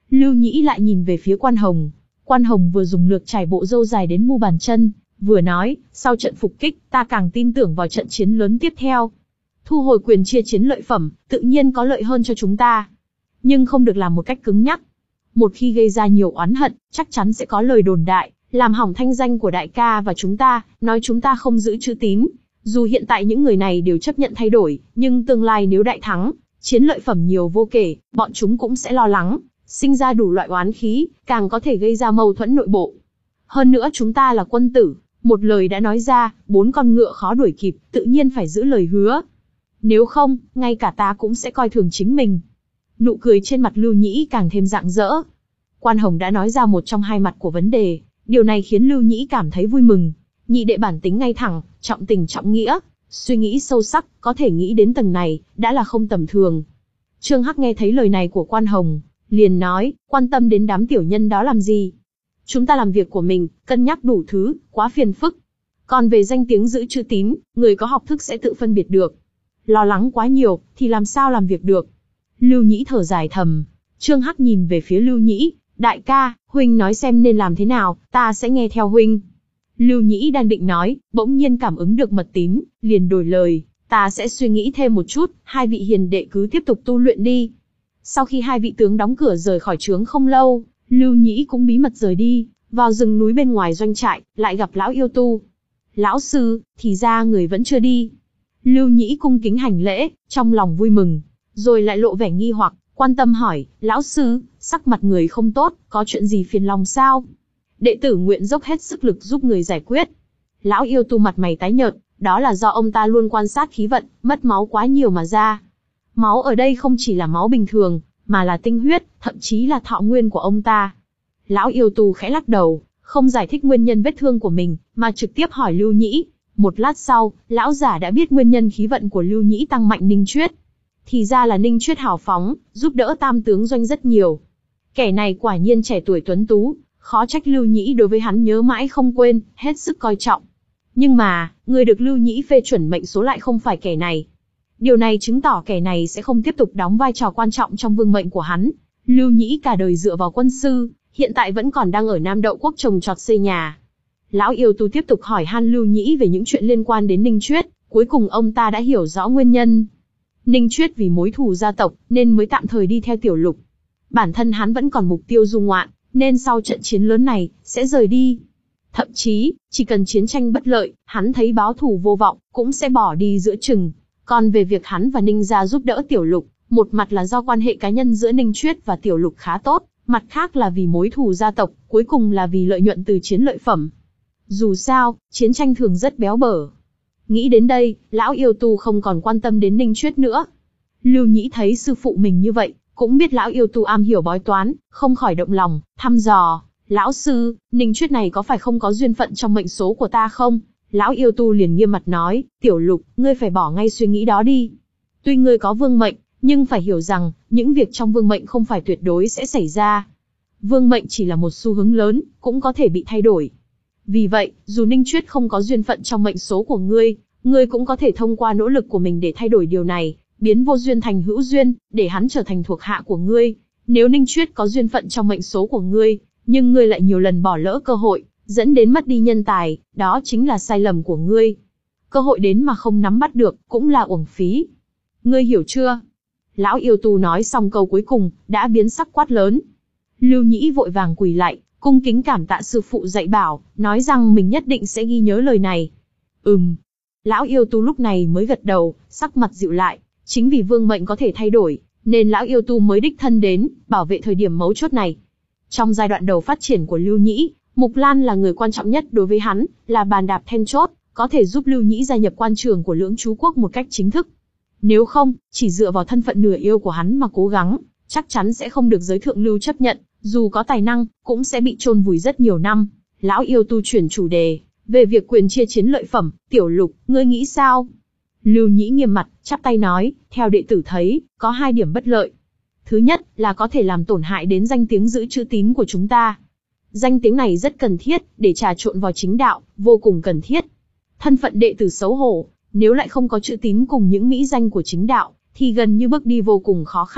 [SPEAKER 1] Lưu Nhĩ lại nhìn về phía Quan Hồng. Quan Hồng vừa dùng lược trải bộ râu dài đến mu bàn chân, vừa nói, sau trận phục kích, ta càng tin tưởng vào trận chiến lớn tiếp theo. Thu hồi quyền chia chiến lợi phẩm, tự nhiên có lợi hơn cho chúng ta. Nhưng không được làm một cách cứng nhắc. Một khi gây ra nhiều oán hận, chắc chắn sẽ có lời đồn đại, làm hỏng thanh danh của đại ca và chúng ta, nói chúng ta không giữ chữ tín. Dù hiện tại những người này đều chấp nhận thay đổi, nhưng tương lai nếu đại thắng, chiến lợi phẩm nhiều vô kể, bọn chúng cũng sẽ lo lắng, sinh ra đủ loại oán khí, càng có thể gây ra mâu thuẫn nội bộ. Hơn nữa chúng ta là quân tử, một lời đã nói ra, bốn con ngựa khó đuổi kịp, tự nhiên phải giữ lời hứa. Nếu không, ngay cả ta cũng sẽ coi thường chính mình. Nụ cười trên mặt Lưu Nhĩ càng thêm rạng rỡ. Quan Hồng đã nói ra một trong hai mặt của vấn đề, điều này khiến Lưu Nhĩ cảm thấy vui mừng. Nhị đệ bản tính ngay thẳng, trọng tình trọng nghĩa, suy nghĩ sâu sắc, có thể nghĩ đến tầng này, đã là không tầm thường. Trương Hắc nghe thấy lời này của Quan Hồng, liền nói, quan tâm đến đám tiểu nhân đó làm gì? Chúng ta làm việc của mình, cân nhắc đủ thứ, quá phiền phức. Còn về danh tiếng giữ chữ tín, người có học thức sẽ tự phân biệt được. Lo lắng quá nhiều, thì làm sao làm việc được? Lưu Nhĩ thở dài thầm. Trương Hắc nhìn về phía Lưu Nhĩ, đại ca, huynh nói xem nên làm thế nào, ta sẽ nghe theo huynh. Lưu Nhĩ đang định nói, bỗng nhiên cảm ứng được mật tín, liền đổi lời, ta sẽ suy nghĩ thêm một chút, hai vị hiền đệ cứ tiếp tục tu luyện đi. Sau khi hai vị tướng đóng cửa rời khỏi trướng không lâu, Lưu Nhĩ cũng bí mật rời đi, vào rừng núi bên ngoài doanh trại, lại gặp lão yêu tu. Lão sư, thì ra người vẫn chưa đi. Lưu Nhĩ cung kính hành lễ, trong lòng vui mừng, rồi lại lộ vẻ nghi hoặc, quan tâm hỏi, lão sư, sắc mặt người không tốt, có chuyện gì phiền lòng sao? Đệ tử nguyện dốc hết sức lực giúp người giải quyết. Lão yêu tu mặt mày tái nhợt, đó là do ông ta luôn quan sát khí vận, mất máu quá nhiều mà ra. Máu ở đây không chỉ là máu bình thường, mà là tinh huyết, thậm chí là thọ nguyên của ông ta. Lão yêu tu khẽ lắc đầu, không giải thích nguyên nhân vết thương của mình, mà trực tiếp hỏi Lưu Nhĩ. Một lát sau, lão giả đã biết nguyên nhân khí vận của Lưu Nhĩ tăng mạnh Ninh Chuyết. Thì ra là Ninh Chuyết hào phóng, giúp đỡ tam tướng doanh rất nhiều. Kẻ này quả nhiên trẻ tuổi tuấn tú, khó trách Lưu Nhĩ đối với hắn nhớ mãi không quên, hết sức coi trọng. Nhưng mà, người được Lưu Nhĩ phê chuẩn mệnh số lại không phải kẻ này. Điều này chứng tỏ kẻ này sẽ không tiếp tục đóng vai trò quan trọng trong vương mệnh của hắn. Lưu Nhĩ cả đời dựa vào quân sư, hiện tại vẫn còn đang ở Nam Đậu Quốc trồng trọt xây nhà. Lão yêu tu tiếp tục hỏi han Lưu Nhĩ về những chuyện liên quan đến Ninh Chuyết, cuối cùng ông ta đã hiểu rõ nguyên nhân. Ninh Chuyết vì mối thù gia tộc, nên mới tạm thời đi theo Tiểu Lục. Bản thân hắn vẫn còn mục tiêu du ngoạn, nên sau trận chiến lớn này, sẽ rời đi. Thậm chí, chỉ cần chiến tranh bất lợi, hắn thấy báo thù vô vọng, cũng sẽ bỏ đi giữa chừng. Còn về việc hắn và Ninh gia giúp đỡ Tiểu Lục, một mặt là do quan hệ cá nhân giữa Ninh Chuyết và Tiểu Lục khá tốt, mặt khác là vì mối thù gia tộc, cuối cùng là vì lợi nhuận từ chiến lợi phẩm. Dù sao, chiến tranh thường rất béo bở. Nghĩ đến đây, lão yêu tu không còn quan tâm đến Ninh Chuyết nữa. Lưu Nhĩ thấy sư phụ mình như vậy, cũng biết lão yêu tu am hiểu bói toán, không khỏi động lòng, thăm dò. Lão sư, Ninh Chuyết này có phải không có duyên phận trong mệnh số của ta không? Lão yêu tu liền nghiêm mặt nói, Tiểu Lục, ngươi phải bỏ ngay suy nghĩ đó đi. Tuy ngươi có vương mệnh, nhưng phải hiểu rằng, những việc trong vương mệnh không phải tuyệt đối sẽ xảy ra. Vương mệnh chỉ là một xu hướng lớn, cũng có thể bị thay đổi. Vì vậy, dù Ninh Chuyết không có duyên phận trong mệnh số của ngươi, ngươi cũng có thể thông qua nỗ lực của mình để thay đổi điều này, biến vô duyên thành hữu duyên, để hắn trở thành thuộc hạ của ngươi. Nếu Ninh Chuyết có duyên phận trong mệnh số của ngươi, nhưng ngươi lại nhiều lần bỏ lỡ cơ hội, dẫn đến mất đi nhân tài, đó chính là sai lầm của ngươi. Cơ hội đến mà không nắm bắt được, cũng là uổng phí. Ngươi hiểu chưa? Lão yêu tu nói xong câu cuối cùng, đã biến sắc quát lớn. Lưu Nhĩ vội vàng quỳ lại, cung kính cảm tạ sư phụ dạy bảo, nói rằng mình nhất định sẽ ghi nhớ lời này. Ừm. Lão yêu tu lúc này mới gật đầu, sắc mặt dịu lại, chính vì vương mệnh có thể thay đổi, nên lão yêu tu mới đích thân đến, bảo vệ thời điểm mấu chốt này. Trong giai đoạn đầu phát triển của Lưu Nhĩ, Mục Lan là người quan trọng nhất đối với hắn, là bàn đạp then chốt, có thể giúp Lưu Nhĩ gia nhập quan trường của Lưỡng Chú Quốc một cách chính thức. Nếu không, chỉ dựa vào thân phận nửa yêu của hắn mà cố gắng, chắc chắn sẽ không được giới thượng lưu chấp nhận, dù có tài năng, cũng sẽ bị chôn vùi rất nhiều năm. Lão yêu tu chuyển chủ đề, về việc quyền chia chiến lợi phẩm, Tiểu Lục, ngươi nghĩ sao? Lưu Nhĩ nghiêm mặt, chắp tay nói, theo đệ tử thấy, có hai điểm bất lợi. Thứ nhất, là có thể làm tổn hại đến danh tiếng giữ chữ tín của chúng ta. Danh tiếng này rất cần thiết, để trà trộn vào chính đạo, vô cùng cần thiết. Thân phận đệ tử xấu hổ, nếu lại không có chữ tín cùng những mỹ danh của chính đạo, thì gần như bước đi vô cùng khó khăn.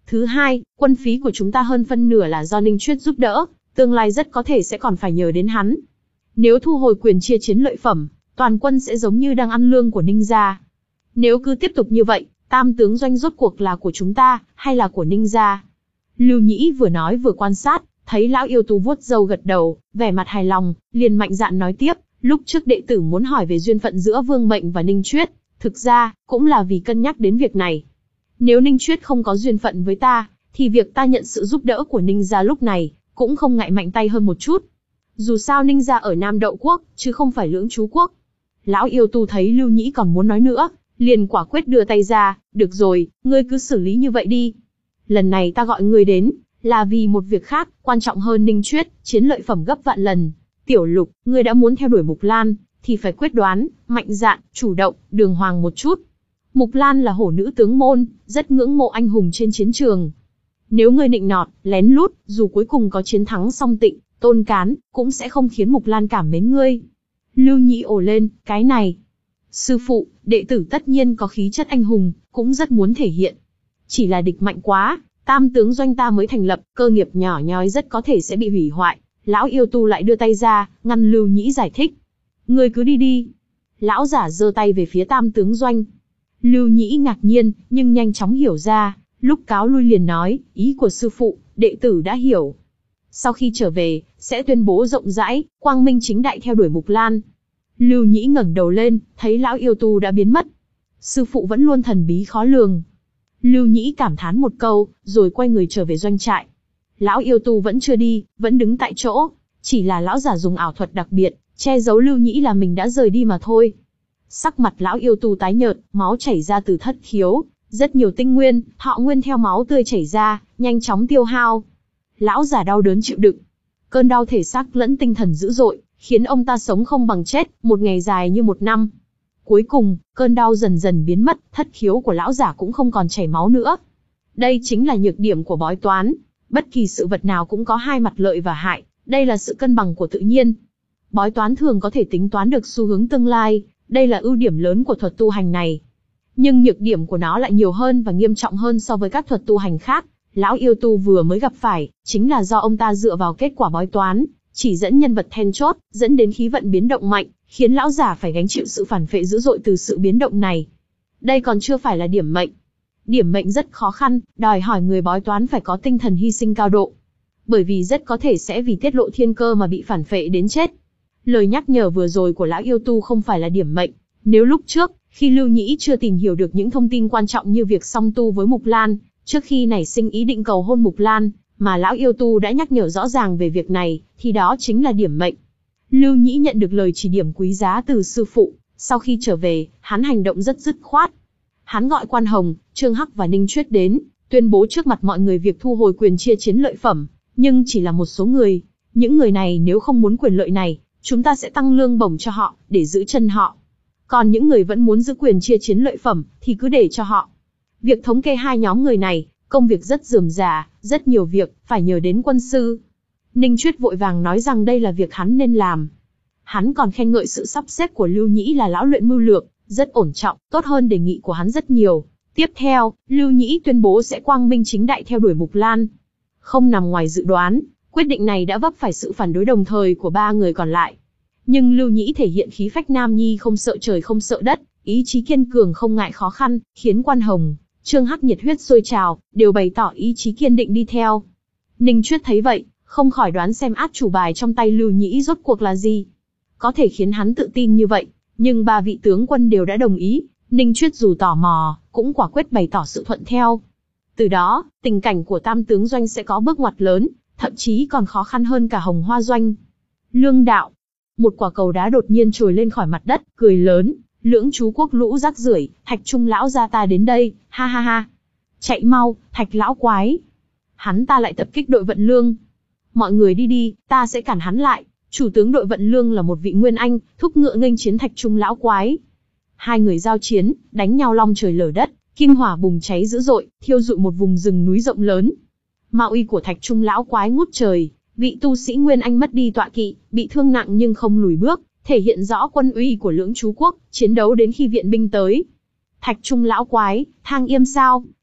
[SPEAKER 1] Thứ hai, quân phí của chúng ta hơn phân nửa là do Ninh Chuyết giúp đỡ, tương lai rất có thể sẽ còn phải nhờ đến hắn. Nếu thu hồi quyền chia chiến lợi phẩm, toàn quân sẽ giống như đang ăn lương của Ninh gia. Nếu cứ tiếp tục như vậy, Tam tướng doanh rốt cuộc là của chúng ta, hay là của Ninh gia? Lưu Nhĩ vừa nói vừa quan sát, thấy lão yêu tu vuốt râu gật đầu, vẻ mặt hài lòng, liền mạnh dạn nói tiếp, lúc trước đệ tử muốn hỏi về duyên phận giữa Vương Mệnh và Ninh Chuyết, thực ra, cũng là vì cân nhắc đến việc này. Nếu Ninh Chuyết không có duyên phận với ta, thì việc ta nhận sự giúp đỡ của Ninh gia lúc này, cũng không ngại mạnh tay hơn một chút. Dù sao Ninh gia ở Nam Đậu Quốc, chứ không phải Lưỡng Chú Quốc. Lão yêu tu thấy Lưu Nhĩ còn muốn nói nữa, liền quả quyết đưa tay ra, được rồi, ngươi cứ xử lý như vậy đi. Lần này ta gọi ngươi đến, là vì một việc khác, quan trọng hơn Ninh Chuyết, chiến lợi phẩm gấp vạn lần. Tiểu Lục, ngươi đã muốn theo đuổi Mục Lan, thì phải quyết đoán, mạnh dạn, chủ động, đường hoàng một chút. Mục Lan là hổ nữ tướng môn, rất ngưỡng mộ anh hùng trên chiến trường. Nếu ngươi nịnh nọt, lén lút, dù cuối cùng có chiến thắng song Tịnh, Tôn Cán, cũng sẽ không khiến Mục Lan cảm mến ngươi. Lưu Nhĩ ồ lên, cái này. Sư phụ, đệ tử tất nhiên có khí chất anh hùng, cũng rất muốn thể hiện. Chỉ là địch mạnh quá, Tam tướng doanh ta mới thành lập, cơ nghiệp nhỏ nhoi rất có thể sẽ bị hủy hoại. Lão yêu tu lại đưa tay ra, ngăn Lưu Nhĩ giải thích. Ngươi cứ đi đi. Lão giả giơ tay về phía Tam tướng doanh. Lưu Nhĩ ngạc nhiên, nhưng nhanh chóng hiểu ra, lúc cáo lui liền nói, ý của sư phụ, đệ tử đã hiểu. Sau khi trở về, sẽ tuyên bố rộng rãi, quang minh chính đại theo đuổi Mục Lan. Lưu Nhĩ ngẩng đầu lên, thấy lão yêu tu đã biến mất. Sư phụ vẫn luôn thần bí khó lường. Lưu Nhĩ cảm thán một câu, rồi quay người trở về doanh trại. Lão yêu tu vẫn chưa đi, vẫn đứng tại chỗ. Chỉ là lão giả dùng ảo thuật đặc biệt, che giấu Lưu Nhĩ là mình đã rời đi mà thôi. Sắc mặt lão yêu tu tái nhợt, máu chảy ra từ thất khiếu. Rất nhiều tinh nguyên, thọ nguyên theo máu tươi chảy ra, nhanh chóng tiêu hao. Lão giả đau đớn chịu đựng. Cơn đau thể xác lẫn tinh thần dữ dội, khiến ông ta sống không bằng chết, một ngày dài như một năm. Cuối cùng, cơn đau dần dần biến mất, thất khiếu của lão giả cũng không còn chảy máu nữa. Đây chính là nhược điểm của bói toán. Bất kỳ sự vật nào cũng có hai mặt lợi và hại, đây là sự cân bằng của tự nhiên. Bói toán thường có thể tính toán được xu hướng tương lai, đây là ưu điểm lớn của thuật tu hành này. Nhưng nhược điểm của nó lại nhiều hơn và nghiêm trọng hơn so với các thuật tu hành khác. Lão yêu tu vừa mới gặp phải, chính là do ông ta dựa vào kết quả bói toán, chỉ dẫn nhân vật then chốt, dẫn đến khí vận biến động mạnh, khiến lão giả phải gánh chịu sự phản phệ dữ dội từ sự biến động này. Đây còn chưa phải là điểm mệnh. Điểm mệnh rất khó khăn, đòi hỏi người bói toán phải có tinh thần hy sinh cao độ. Bởi vì rất có thể sẽ vì tiết lộ thiên cơ mà bị phản phệ đến chết. Lời nhắc nhở vừa rồi của lão yêu tu không phải là điểm mệnh. Nếu lúc trước, khi Lưu Nhĩ chưa tìm hiểu được những thông tin quan trọng như việc song tu với Mục Lan, trước khi nảy sinh ý định cầu hôn Mục Lan, mà lão yêu tu đã nhắc nhở rõ ràng về việc này, thì đó chính là điểm mệnh. Lưu Nhĩ nhận được lời chỉ điểm quý giá từ sư phụ, sau khi trở về, hắn hành động rất dứt khoát. Hắn gọi Quan Hồng, Trương Hắc và Ninh Chuyết đến, tuyên bố trước mặt mọi người việc thu hồi quyền chia chiến lợi phẩm, nhưng chỉ là một số người. Những người này nếu không muốn quyền lợi này, chúng ta sẽ tăng lương bổng cho họ, để giữ chân họ. Còn những người vẫn muốn giữ quyền chia chiến lợi phẩm, thì cứ để cho họ. Việc thống kê hai nhóm người này, công việc rất rườm rà, rất nhiều việc, phải nhờ đến quân sư. Ninh Chuyết vội vàng nói rằng đây là việc hắn nên làm. Hắn còn khen ngợi sự sắp xếp của Lưu Nhĩ là lão luyện mưu lược, rất ổn trọng, tốt hơn đề nghị của hắn rất nhiều. Tiếp theo, Lưu Nhĩ tuyên bố sẽ quang minh chính đại theo đuổi Mục Lan. Không nằm ngoài dự đoán, quyết định này đã vấp phải sự phản đối đồng thời của ba người còn lại. Nhưng Lưu Nhĩ thể hiện khí phách nam nhi không sợ trời không sợ đất, ý chí kiên cường không ngại khó khăn, khiến Quan Hồng, Trương Hắc nhiệt huyết sôi trào, đều bày tỏ ý chí kiên định đi theo. Ninh Chuyết thấy vậy, không khỏi đoán xem át chủ bài trong tay Lưu Nhĩ rốt cuộc là gì. Có thể khiến hắn tự tin như vậy, nhưng ba vị tướng quân đều đã đồng ý, Ninh Chuyết dù tò mò, cũng quả quyết bày tỏ sự thuận theo. Từ đó, tình cảnh của Tam tướng doanh sẽ có bước ngoặt lớn, thậm chí còn khó khăn hơn cả Hồng Hoa doanh. Lương đạo. Một quả cầu đá đột nhiên trồi lên khỏi mặt đất, cười lớn, Lưỡng Chú Quốc lũ rác rưởi, Thạch Trung lão gia ta đến đây, ha ha ha. Chạy mau, Thạch lão quái. Hắn ta lại tập kích đội vận lương. Mọi người đi đi, ta sẽ cản hắn lại. Chủ tướng đội vận lương là một vị nguyên anh, thúc ngựa nghênh chiến Thạch Trung lão quái. Hai người giao chiến, đánh nhau long trời lở đất, kim hỏa bùng cháy dữ dội, thiêu rụi một vùng rừng núi rộng lớn. Mạo uy của Thạch Trung lão quái ngút trời, vị tu sĩ nguyên anh mất đi tọa kỵ, bị thương nặng nhưng không lùi bước, thể hiện rõ quân uy của Lưỡng Chú Quốc, chiến đấu đến khi viện binh tới. Thạch Trung lão quái, thang yêm sao?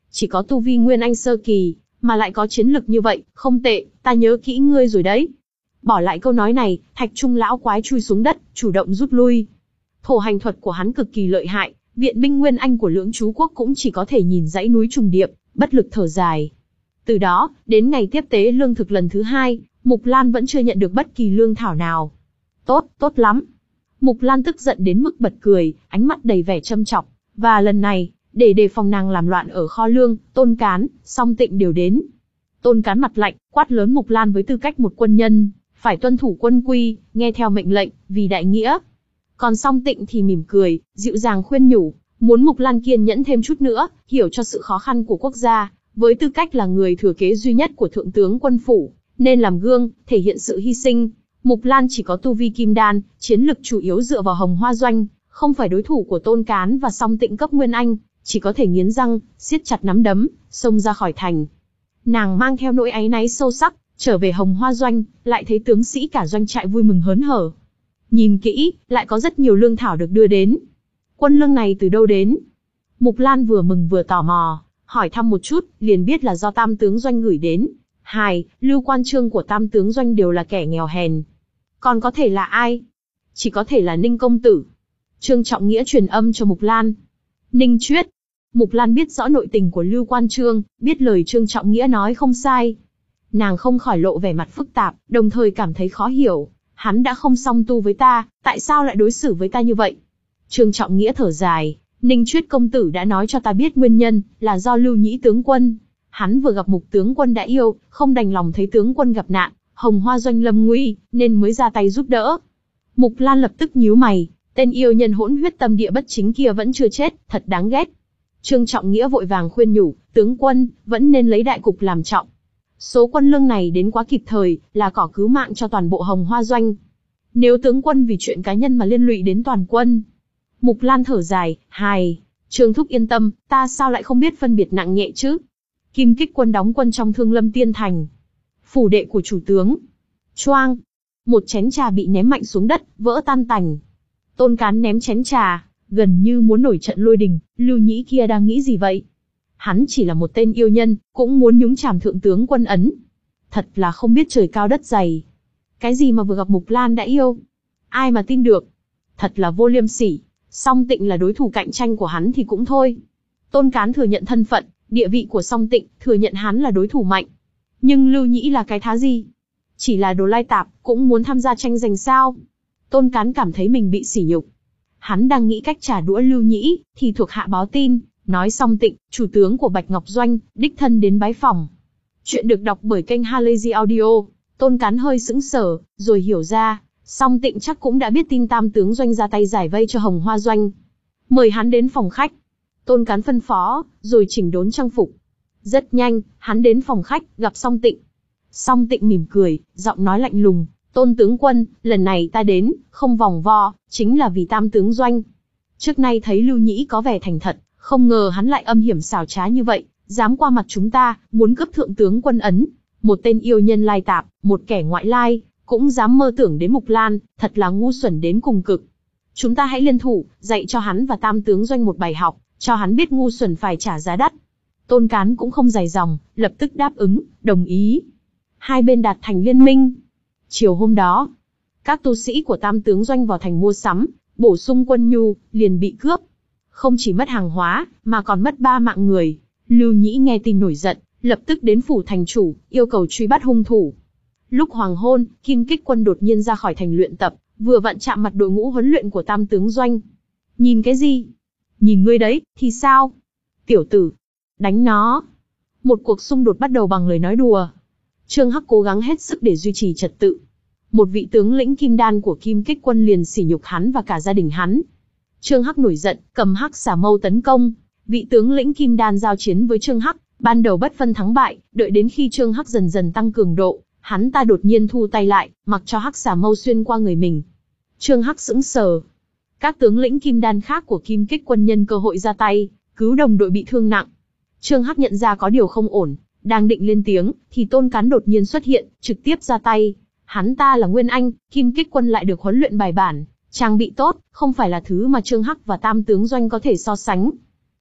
[SPEAKER 1] Chỉ có tu vi Nguyên Anh sơ kỳ, mà lại có chiến lực như vậy, không tệ, ta nhớ kỹ ngươi rồi đấy. Bỏ lại câu nói này, Thạch Trung lão quái chui xuống đất, chủ động rút lui. Thổ hành thuật của hắn cực kỳ lợi hại, viện binh Nguyên Anh của Lưỡng Chú Quốc cũng chỉ có thể nhìn dãy núi trùng điệp, bất lực thở dài. Từ đó, đến ngày tiếp tế lương thực lần thứ hai, Mục Lan vẫn chưa nhận được bất kỳ lương thảo nào. Tốt, tốt lắm. Mục Lan tức giận đến mức bật cười, ánh mắt đầy vẻ châm chọc. Và lần này, để đề phòng nàng làm loạn ở kho lương, Tôn Cán, Song Tịnh đều đến. Tôn Cán mặt lạnh, quát lớn Mục Lan với tư cách một quân nhân, phải tuân thủ quân quy, nghe theo mệnh lệnh, vì đại nghĩa. Còn Song Tịnh thì mỉm cười, dịu dàng khuyên nhủ, muốn Mục Lan kiên nhẫn thêm chút nữa, hiểu cho sự khó khăn của quốc gia, với tư cách là người thừa kế duy nhất của thượng tướng quân phủ, nên làm gương, thể hiện sự hy sinh. Mục Lan chỉ có tu vi kim đan, chiến lực chủ yếu dựa vào Hồng Hoa Doanh, không phải đối thủ của Tôn Cán và Song Tịnh cấp Nguyên Anh, chỉ có thể nghiến răng, siết chặt nắm đấm, xông ra khỏi thành. Nàng mang theo nỗi áy náy sâu sắc, trở về Hồng Hoa Doanh, lại thấy tướng sĩ cả doanh trại vui mừng hớn hở. Nhìn kỹ, lại có rất nhiều lương thảo được đưa đến. Quân lương này từ đâu đến? Mục Lan vừa mừng vừa tò mò, hỏi thăm một chút, liền biết là do Tam tướng doanh gửi đến. Hai, Lưu Quan Trương của Tam tướng doanh đều là kẻ nghèo hèn. Còn có thể là ai? Chỉ có thể là Ninh công tử. Trương Trọng Nghĩa truyền âm cho Mục Lan. Ninh Chuyết. Mục Lan biết rõ nội tình của Lưu Quan Trương, biết lời Trương Trọng Nghĩa nói không sai. Nàng không khỏi lộ vẻ mặt phức tạp, đồng thời cảm thấy khó hiểu. Hắn đã không song tu với ta, tại sao lại đối xử với ta như vậy? Trương Trọng Nghĩa thở dài, Ninh Chuyết công tử đã nói cho ta biết nguyên nhân, là do Lưu Nhĩ tướng quân. Hắn vừa gặp Mục tướng quân đã yêu, không đành lòng thấy tướng quân gặp nạn, Hồng Hoa Doanh lâm nguy, nên mới ra tay giúp đỡ. Mục Lan lập tức nhíu mày, tên yêu nhân hỗn huyết tâm địa bất chính kia vẫn chưa chết, thật đáng ghét. Trương Trọng Nghĩa vội vàng khuyên nhủ, tướng quân, vẫn nên lấy đại cục làm trọng. Số quân lương này đến quá kịp thời, là cỏ cứu mạng cho toàn bộ Hồng Hoa Doanh. Nếu tướng quân vì chuyện cá nhân mà liên lụy đến toàn quân. Mục Lan thở dài, hài, Trương Thúc yên tâm, ta sao lại không biết phân biệt nặng nhẹ chứ? Kim Kích quân đóng quân trong Thương Lâm Tiên Thành. Phủ đệ của chủ tướng. Choang, một chén trà bị ném mạnh xuống đất, vỡ tan tành. Tôn Cán ném chén trà, gần như muốn nổi trận lôi đình, Lưu Nhĩ kia đang nghĩ gì vậy? Hắn chỉ là một tên yêu nhân, cũng muốn nhúng chàm thượng tướng quân ấn. Thật là không biết trời cao đất dày. Cái gì mà vừa gặp Mục Lan đã yêu? Ai mà tin được? Thật là vô liêm sỉ. Song Tịnh là đối thủ cạnh tranh của hắn thì cũng thôi. Tôn Cán thừa nhận thân phận, địa vị của Song Tịnh, thừa nhận hắn là đối thủ mạnh. Nhưng Lưu Nhĩ là cái thá gì? Chỉ là đồ lai tạp, cũng muốn tham gia tranh giành sao? Tôn Cán cảm thấy mình bị sỉ nhục. Hắn đang nghĩ cách trả đũa Lưu Nhĩ, thì thuộc hạ báo tin, nói Song Tịnh, chủ tướng của Bạch Ngọc Doanh, đích thân đến bái phòng. Chuyện được đọc bởi kênh Halazy Audio. Tôn Cán hơi sững sờ, rồi hiểu ra, Song Tịnh chắc cũng đã biết tin Tam tướng Doanh ra tay giải vây cho Hồng Hoa Doanh. Mời hắn đến phòng khách. Tôn Cán phân phó, rồi chỉnh đốn trang phục. Rất nhanh, hắn đến phòng khách, gặp Song Tịnh. Song Tịnh mỉm cười, giọng nói lạnh lùng, Tôn tướng quân, lần này ta đến, không vòng vo, chính là vì Tam tướng Doanh. Trước nay thấy Lưu Nhĩ có vẻ thành thật, không ngờ hắn lại âm hiểm xảo trá như vậy, dám qua mặt chúng ta, muốn cướp thượng tướng quân ấn. Một tên yêu nhân lai tạp, một kẻ ngoại lai, cũng dám mơ tưởng đến Mục Lan, thật là ngu xuẩn đến cùng cực. Chúng ta hãy liên thủ, dạy cho hắn và Tam tướng Doanh một bài học, cho hắn biết ngu xuẩn phải trả giá đắt. Tôn Cán cũng không dài dòng, lập tức đáp ứng, đồng ý. Hai bên đạt thành liên minh. Chiều hôm đó, các tu sĩ của Tam tướng Doanh vào thành mua sắm, bổ sung quân nhu, liền bị cướp. Không chỉ mất hàng hóa, mà còn mất ba mạng người. Lưu Nhĩ nghe tin nổi giận, lập tức đến phủ thành chủ, yêu cầu truy bắt hung thủ. Lúc hoàng hôn, Kim Kích quân đột nhiên ra khỏi thành luyện tập, vừa vặn chạm mặt đội ngũ huấn luyện của Tam tướng Doanh. Nhìn cái gì? Nhìn ngươi đấy, thì sao? Tiểu tử, đánh nó. Một cuộc xung đột bắt đầu bằng lời nói đùa. Trương Hắc cố gắng hết sức để duy trì trật tự. Một vị tướng lĩnh kim đan của Kim Kích quân liền sỉ nhục hắn và cả gia đình hắn. Trương Hắc nổi giận, cầm hắc xà mâu tấn công. Vị tướng lĩnh kim đan giao chiến với Trương Hắc, ban đầu bất phân thắng bại, đợi đến khi Trương Hắc dần dần tăng cường độ, hắn ta đột nhiên thu tay lại, mặc cho hắc xà mâu xuyên qua người mình. Trương Hắc sững sờ. Các tướng lĩnh kim đan khác của Kim Kích quân nhân cơ hội ra tay, cứu đồng đội bị thương nặng. Trương Hắc nhận ra có điều không ổn, đang định lên tiếng, thì Tôn Cán đột nhiên xuất hiện, trực tiếp ra tay. Hắn ta là Nguyên Anh, Kim Kích quân lại được huấn luyện bài bản, trang bị tốt, không phải là thứ mà Trương Hắc và Tam tướng Doanh có thể so sánh.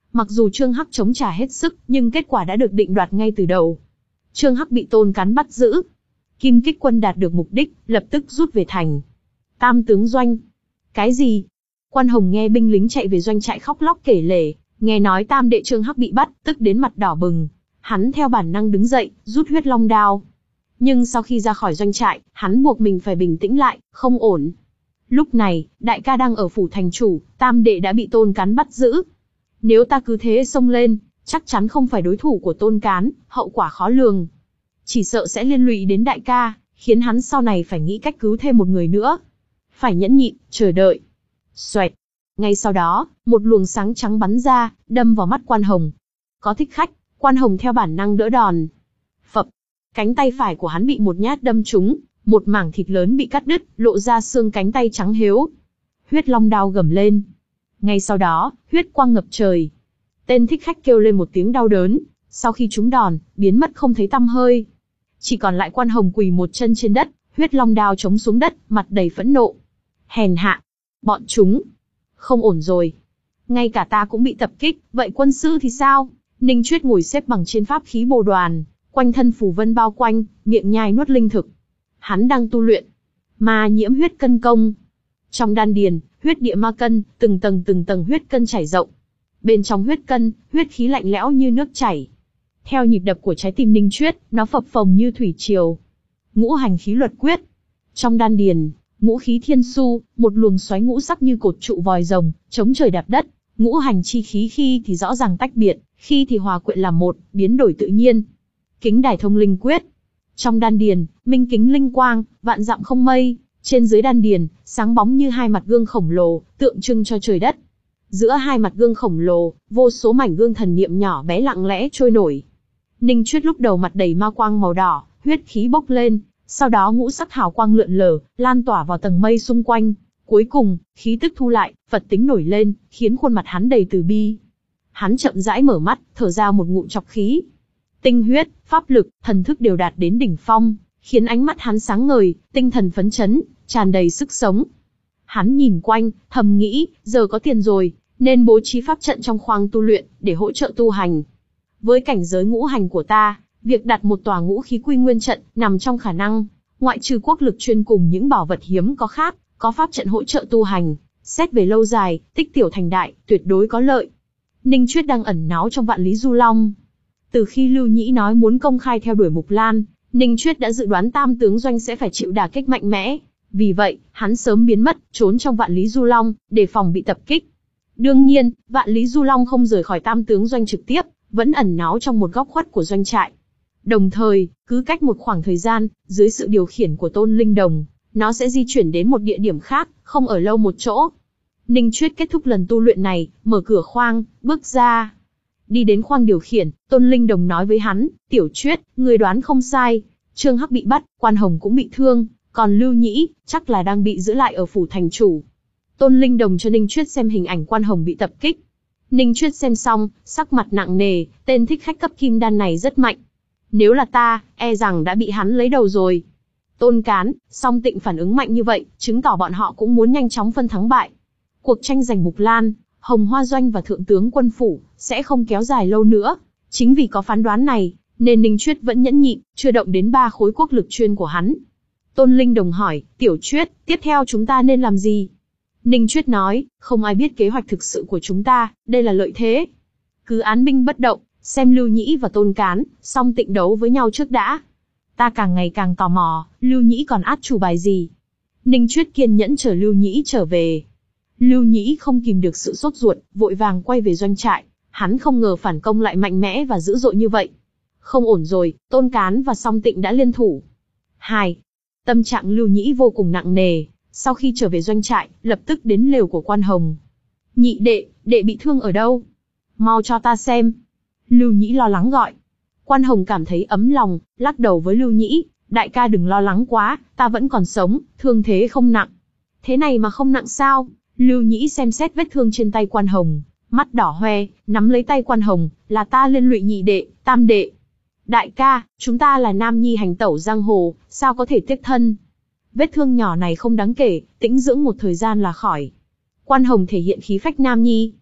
[SPEAKER 1] Mặc dù Trương Hắc chống trả hết sức, nhưng kết quả đã được định đoạt ngay từ đầu. Trương Hắc bị Tôn Cán bắt giữ. Kim Kích quân đạt được mục đích, lập tức rút về thành. Tam tướng doanh. Cái gì? Quan Hồng nghe binh lính chạy về doanh trại khóc lóc kể lể, nghe nói tam đệ Trương Hắc bị bắt, tức đến mặt đỏ bừng. Hắn theo bản năng đứng dậy, rút huyết long đao. Nhưng sau khi ra khỏi doanh trại, hắn buộc mình phải bình tĩnh lại, không ổn. Lúc này, đại ca đang ở phủ thành chủ, tam đệ đã bị Tôn Cán bắt giữ. Nếu ta cứ thế xông lên, chắc chắn không phải đối thủ của Tôn Cán, hậu quả khó lường. Chỉ sợ sẽ liên lụy đến đại ca, khiến hắn sau này phải nghĩ cách cứu thêm một người nữa. Phải nhẫn nhịn, chờ đợi. Xoẹt. Ngay sau đó, một luồng sáng trắng bắn ra, đâm vào mắt Quan Hồng. Có thích khách, Quan Hồng theo bản năng đỡ đòn. Phập. Cánh tay phải của hắn bị một nhát đâm trúng, một mảng thịt lớn bị cắt đứt, lộ ra xương cánh tay trắng hếu. Huyết long đao gầm lên. Ngay sau đó, huyết quang ngập trời. Tên thích khách kêu lên một tiếng đau đớn, sau khi trúng đòn, biến mất không thấy tăm hơi. Chỉ còn lại Quan Hồng quỳ một chân trên đất, huyết long đao chống xuống đất, mặt đầy phẫn nộ. Hèn hạ. Bọn chúng. Không ổn rồi. Ngay cả ta cũng bị tập kích, vậy quân sư thì sao? Ninh Chuyết ngồi xếp bằng trên pháp khí bồ đoàn, quanh thân phù vân bao quanh, miệng nhai nuốt linh thực. Hắn đang tu luyện ma nhiễm huyết cân công. Trong đan điền, huyết địa ma cân, từng tầng từng tầng huyết cân chảy rộng. Bên trong huyết cân, huyết khí lạnh lẽo như nước chảy. Theo nhịp đập của trái tim Ninh Chuyết, nó phập phồng như thủy triều. Ngũ hành khí luật quyết. Trong đan điền, ngũ khí thiên su, một luồng xoáy ngũ sắc như cột trụ vòi rồng, chống trời đạp đất. Ngũ hành chi khí khi thì rõ ràng tách biệt, khi thì hòa quyện làm một, biến đổi tự nhiên. Kính đài thông linh quyết. Trong đan điền, minh kính linh quang, vạn dặm không mây. Trên dưới đan điền, sáng bóng như hai mặt gương khổng lồ, tượng trưng cho trời đất. Giữa hai mặt gương khổng lồ, vô số mảnh gương thần niệm nhỏ bé lặng lẽ trôi nổi. Ninh Chuyết lúc đầu mặt đầy ma quang màu đỏ, huyết khí bốc lên, sau đó ngũ sắc hào quang lượn lờ, lan tỏa vào tầng mây xung quanh. Cuối cùng, khí tức thu lại, Phật tính nổi lên, khiến khuôn mặt hắn đầy từ bi. Hắn chậm rãi mở mắt, thở ra một ngụm trọc khí. Tinh huyết, pháp lực, thần thức đều đạt đến đỉnh phong, khiến ánh mắt hắn sáng ngời, tinh thần phấn chấn, tràn đầy sức sống. Hắn nhìn quanh, thầm nghĩ, giờ có tiền rồi, nên bố trí pháp trận trong khoang tu luyện, để hỗ trợ tu hành. Với cảnh giới ngũ hành của ta, việc đặt một tòa ngũ khí quy nguyên trận, nằm trong khả năng, ngoại trừ quốc lực chuyên cùng những bảo vật hiếm có khác, có pháp trận hỗ trợ tu hành, xét về lâu dài, tích tiểu thành đại, tuyệt đối có lợi. Ninh Chuyết đang ẩn náu trong Vạn Lý Du Long. Từ khi Lưu Nhĩ nói muốn công khai theo đuổi Mục Lan, Ninh Chuyết đã dự đoán Tam tướng doanh sẽ phải chịu đả kích mạnh mẽ. Vì vậy, hắn sớm biến mất, trốn trong Vạn Lý Du Long, để phòng bị tập kích. Đương nhiên, Vạn Lý Du Long không rời khỏi Tam tướng doanh trực tiếp, vẫn ẩn náu trong một góc khuất của doanh trại. Đồng thời, cứ cách một khoảng thời gian, dưới sự điều khiển của Tôn Linh Đồng, nó sẽ di chuyển đến một địa điểm khác, không ở lâu một chỗ. Ninh Chuyết kết thúc lần tu luyện này, mở cửa khoang, bước ra. Đi đến khoang điều khiển, Tôn Linh Đồng nói với hắn, Tiểu Chuyết, người đoán không sai. Trương Hắc bị bắt, Quan Hồng cũng bị thương, còn Lưu Nhĩ, chắc là đang bị giữ lại ở phủ thành chủ. Tôn Linh Đồng cho Ninh Chuyết xem hình ảnh Quan Hồng bị tập kích. Ninh Chuyết xem xong, sắc mặt nặng nề, tên thích khách cấp kim đan này rất mạnh. Nếu là ta, e rằng đã bị hắn lấy đầu rồi. Tôn Cán, Song Tịnh phản ứng mạnh như vậy, chứng tỏ bọn họ cũng muốn nhanh chóng phân thắng bại. Cuộc tranh giành Mục Lan, Hồng Hoa Doanh và Thượng tướng quân phủ, sẽ không kéo dài lâu nữa. Chính vì có phán đoán này, nên Ninh Chuyết vẫn nhẫn nhịn, chưa động đến ba khối quốc lực chuyên của hắn. Tôn Linh Đồng hỏi, Tiểu Chuyết, tiếp theo chúng ta nên làm gì? Ninh Chuyết nói, không ai biết kế hoạch thực sự của chúng ta, đây là lợi thế. Cứ án binh bất động, xem Lưu Nhĩ và Tôn Cán, Song Tịnh đấu với nhau trước đã. Ta càng ngày càng tò mò, Lưu Nhĩ còn át chủ bài gì? Ninh Chuyết kiên nhẫn chờ Lưu Nhĩ trở về. Lưu Nhĩ không kìm được sự sốt ruột, vội vàng quay về doanh trại. Hắn không ngờ phản công lại mạnh mẽ và dữ dội như vậy. Không ổn rồi, Tôn Cán và Song Tịnh đã liên thủ. Hai. Tâm trạng Lưu Nhĩ vô cùng nặng nề. Sau khi trở về doanh trại, lập tức đến lều của Quan Hồng. Nhị đệ, đệ bị thương ở đâu? Mau cho ta xem. Lưu Nhĩ lo lắng gọi. Quan Hồng cảm thấy ấm lòng, lắc đầu với Lưu Nhĩ, đại ca đừng lo lắng quá, ta vẫn còn sống, thương thế không nặng. Thế này mà không nặng sao? Lưu Nhĩ xem xét vết thương trên tay Quan Hồng, mắt đỏ hoe, nắm lấy tay Quan Hồng, là ta liên lụy nhị đệ, tam đệ. Đại ca, chúng ta là nam nhi hành tẩu giang hồ, sao có thể tiếc thân? Vết thương nhỏ này không đáng kể, tĩnh dưỡng một thời gian là khỏi. Quan Hồng thể hiện khí phách nam nhi.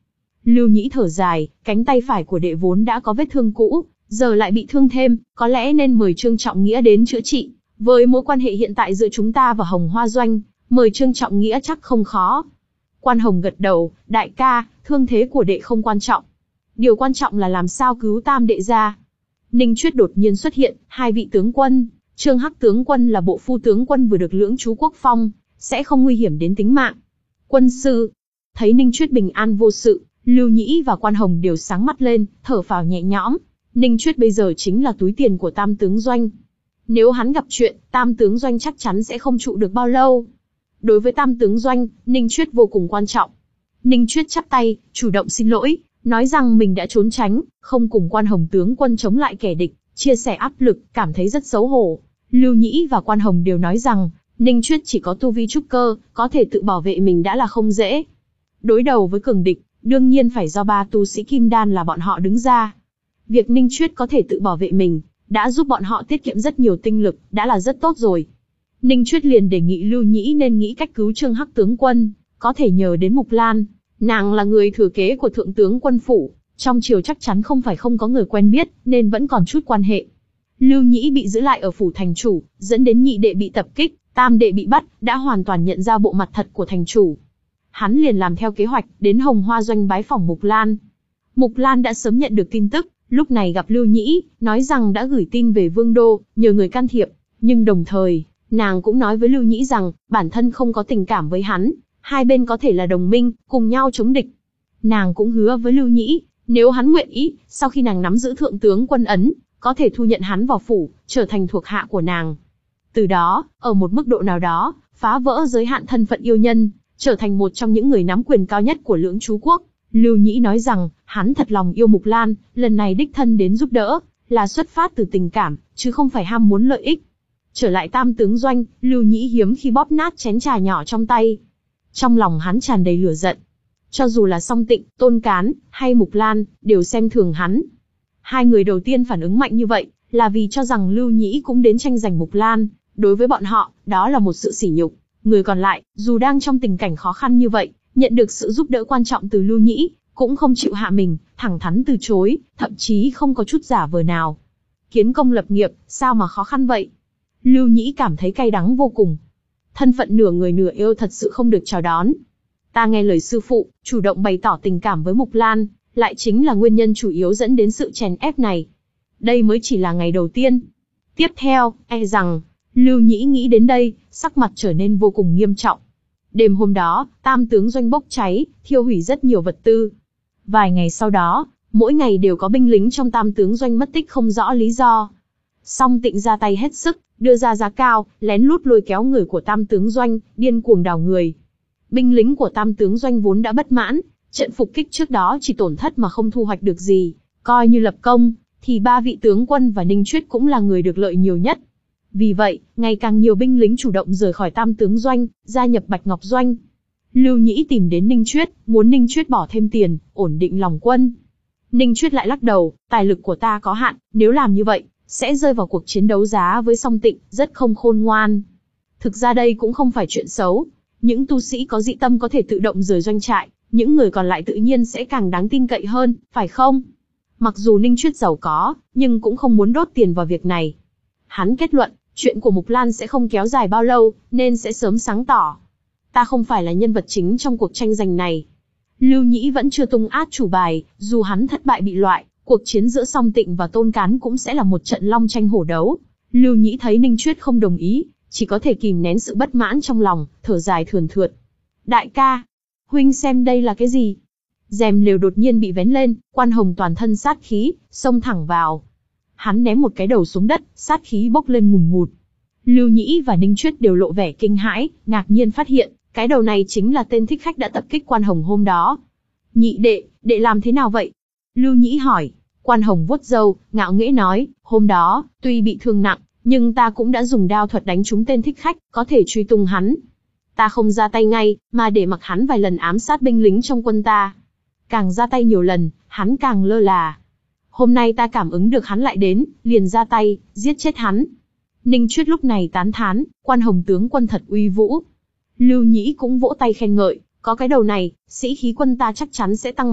[SPEAKER 1] Lưu Nhĩ thở dài, cánh tay phải của đệ vốn đã có vết thương cũ, giờ lại bị thương thêm, có lẽ nên mời Trương Trọng Nghĩa đến chữa trị. Với mối quan hệ hiện tại giữa chúng ta và Hồng Hoa Doanh, mời Trương Trọng Nghĩa chắc không khó. Quan Hồng gật đầu, đại ca, thương thế của đệ không quan trọng. Điều quan trọng là làm sao cứu tam đệ ra. Ninh Chuyết đột nhiên xuất hiện, hai vị tướng quân, Trương Hắc tướng quân là bộ phu tướng quân vừa được lưỡng chú quốc phong, sẽ không nguy hiểm đến tính mạng. Quân sư, thấy Ninh Chuyết bình an vô sự, Lưu Nhĩ và Quan Hồng đều sáng mắt lên, thở phào nhẹ nhõm. Ninh Chuyết bây giờ chính là túi tiền của Tam tướng Doanh. Nếu hắn gặp chuyện, Tam tướng Doanh chắc chắn sẽ không trụ được bao lâu. Đối với Tam tướng Doanh, Ninh Chuyết vô cùng quan trọng. Ninh Chuyết chắp tay, chủ động xin lỗi, nói rằng mình đã trốn tránh, không cùng Quan Hồng tướng quân chống lại kẻ địch, chia sẻ áp lực, cảm thấy rất xấu hổ. Lưu Nhĩ và Quan Hồng đều nói rằng, Ninh Chuyết chỉ có tu vi trúc cơ, có thể tự bảo vệ mình đã là không dễ. Đối đầu với cường địch, đương nhiên phải do ba tu sĩ kim đan là bọn họ đứng ra. Việc Ninh Chuyết có thể tự bảo vệ mình, đã giúp bọn họ tiết kiệm rất nhiều tinh lực, đã là rất tốt rồi. Ninh Chuyết liền đề nghị Lưu Nhĩ nên nghĩ cách cứu Trương Hắc tướng quân, có thể nhờ đến Mục Lan. Nàng là người thừa kế của thượng tướng quân phủ, trong triều chắc chắn không phải không có người quen biết, nên vẫn còn chút quan hệ. Lưu Nhĩ bị giữ lại ở phủ thành chủ, dẫn đến nhị đệ bị tập kích, tam đệ bị bắt, đã hoàn toàn nhận ra bộ mặt thật của thành chủ. Hắn liền làm theo kế hoạch, đến Hồng Hoa Doanh bái phỏng Mục Lan. Mục Lan đã sớm nhận được tin tức, lúc này gặp Lưu Nhĩ, nói rằng đã gửi tin về Vương Đô, nhờ người can thiệp, nhưng đồng thời, nàng cũng nói với Lưu Nhĩ rằng, bản thân không có tình cảm với hắn, hai bên có thể là đồng minh, cùng nhau chống địch. Nàng cũng hứa với Lưu Nhĩ, nếu hắn nguyện ý, sau khi nàng nắm giữ thượng tướng quân ấn, có thể thu nhận hắn vào phủ, trở thành thuộc hạ của nàng. Từ đó, ở một mức độ nào đó, phá vỡ giới hạn thân phận yêu nhân, trở thành một trong những người nắm quyền cao nhất của lưỡng chú quốc. Lưu Nhĩ nói rằng, hắn thật lòng yêu Mục Lan, lần này đích thân đến giúp đỡ, là xuất phát từ tình cảm, chứ không phải ham muốn lợi ích. Trở lại Tam tướng Doanh, Lưu Nhĩ hiếm khi bóp nát chén trà nhỏ trong tay. Trong lòng hắn tràn đầy lửa giận. Cho dù là Song Tịnh, Tôn Cán, hay Mục Lan, đều xem thường hắn. Hai người đầu tiên phản ứng mạnh như vậy, là vì cho rằng Lưu Nhĩ cũng đến tranh giành Mục Lan. Đối với bọn họ, đó là một sự sỉ nhục. Người còn lại, dù đang trong tình cảnh khó khăn như vậy, nhận được sự giúp đỡ quan trọng từ Lưu Nhĩ, cũng không chịu hạ mình, thẳng thắn từ chối, thậm chí không có chút giả vờ nào. Kiến công lập nghiệp, sao mà khó khăn vậy? Lưu Nhĩ cảm thấy cay đắng vô cùng. Thân phận nửa người nửa yêu thật sự không được chào đón. Ta nghe lời sư phụ, chủ động bày tỏ tình cảm với Mục Lan, lại chính là nguyên nhân chủ yếu dẫn đến sự chèn ép này. Đây mới chỉ là ngày đầu tiên. Tiếp theo, e rằng, Lưu Nhĩ nghĩ đến đây, sắc mặt trở nên vô cùng nghiêm trọng. Đêm hôm đó, Tam tướng Doanh bốc cháy, thiêu hủy rất nhiều vật tư. Vài ngày sau đó, mỗi ngày đều có binh lính trong Tam tướng Doanh mất tích không rõ lý do. Song Tịnh ra tay hết sức, đưa ra giá cao, lén lút lôi kéo người của Tam tướng Doanh, điên cuồng đào người. Binh lính của Tam tướng Doanh vốn đã bất mãn, trận phục kích trước đó chỉ tổn thất mà không thu hoạch được gì, coi như lập công, thì ba vị tướng quân và Ninh Chuyết cũng là người được lợi nhiều nhất. Vì vậy, ngày càng nhiều binh lính chủ động rời khỏi Tam tướng Doanh, gia nhập Bạch Ngọc Doanh. Lưu Nhĩ tìm đến Ninh Chuyết, muốn Ninh Chuyết bỏ thêm tiền, ổn định lòng quân. Ninh Chuyết lại lắc đầu, tài lực của ta có hạn, nếu làm như vậy, sẽ rơi vào cuộc chiến đấu giá với Song Tịnh, rất không khôn ngoan. Thực ra đây cũng không phải chuyện xấu. Những tu sĩ có dị tâm có thể tự động rời doanh trại, những người còn lại tự nhiên sẽ càng đáng tin cậy hơn, phải không? Mặc dù Ninh Chuyết giàu có, nhưng cũng không muốn đốt tiền vào việc này. Hắn kết luận, chuyện của Mục Lan sẽ không kéo dài bao lâu, nên sẽ sớm sáng tỏ. Ta không phải là nhân vật chính trong cuộc tranh giành này. Lưu Nhĩ vẫn chưa tung át chủ bài, dù hắn thất bại bị loại, cuộc chiến giữa Song Tịnh và Tôn Cán cũng sẽ là một trận long tranh hổ đấu. Lưu Nhĩ thấy Ninh Chuyết không đồng ý, chỉ có thể kìm nén sự bất mãn trong lòng, thở dài thườn thượt. Đại ca, huynh xem đây là cái gì? Rèm lều đột nhiên bị vén lên, Quan Hồng toàn thân sát khí, xông thẳng vào. Hắn ném một cái đầu xuống đất, sát khí bốc lên ngùn ngụt. Lưu Nhĩ và Ninh Chuyết đều lộ vẻ kinh hãi, ngạc nhiên phát hiện, cái đầu này chính là tên thích khách đã tập kích Quan Hồng hôm đó. Nhị đệ, đệ làm thế nào vậy? Lưu Nhĩ hỏi. Quan Hồng vuốt râu, ngạo nghễ nói, hôm đó, tuy bị thương nặng, nhưng ta cũng đã dùng đao thuật đánh trúng tên thích khách, có thể truy tung hắn. Ta không ra tay ngay, mà để mặc hắn vài lần ám sát binh lính trong quân ta. Càng ra tay nhiều lần, hắn càng lơ là. Hôm nay ta cảm ứng được hắn lại đến, liền ra tay, giết chết hắn. Ninh Chuyết lúc này tán thán, Quan Hồng tướng quân thật uy vũ. Lưu Nhĩ cũng vỗ tay khen ngợi, có cái đầu này, sĩ khí quân ta chắc chắn sẽ tăng mạnh,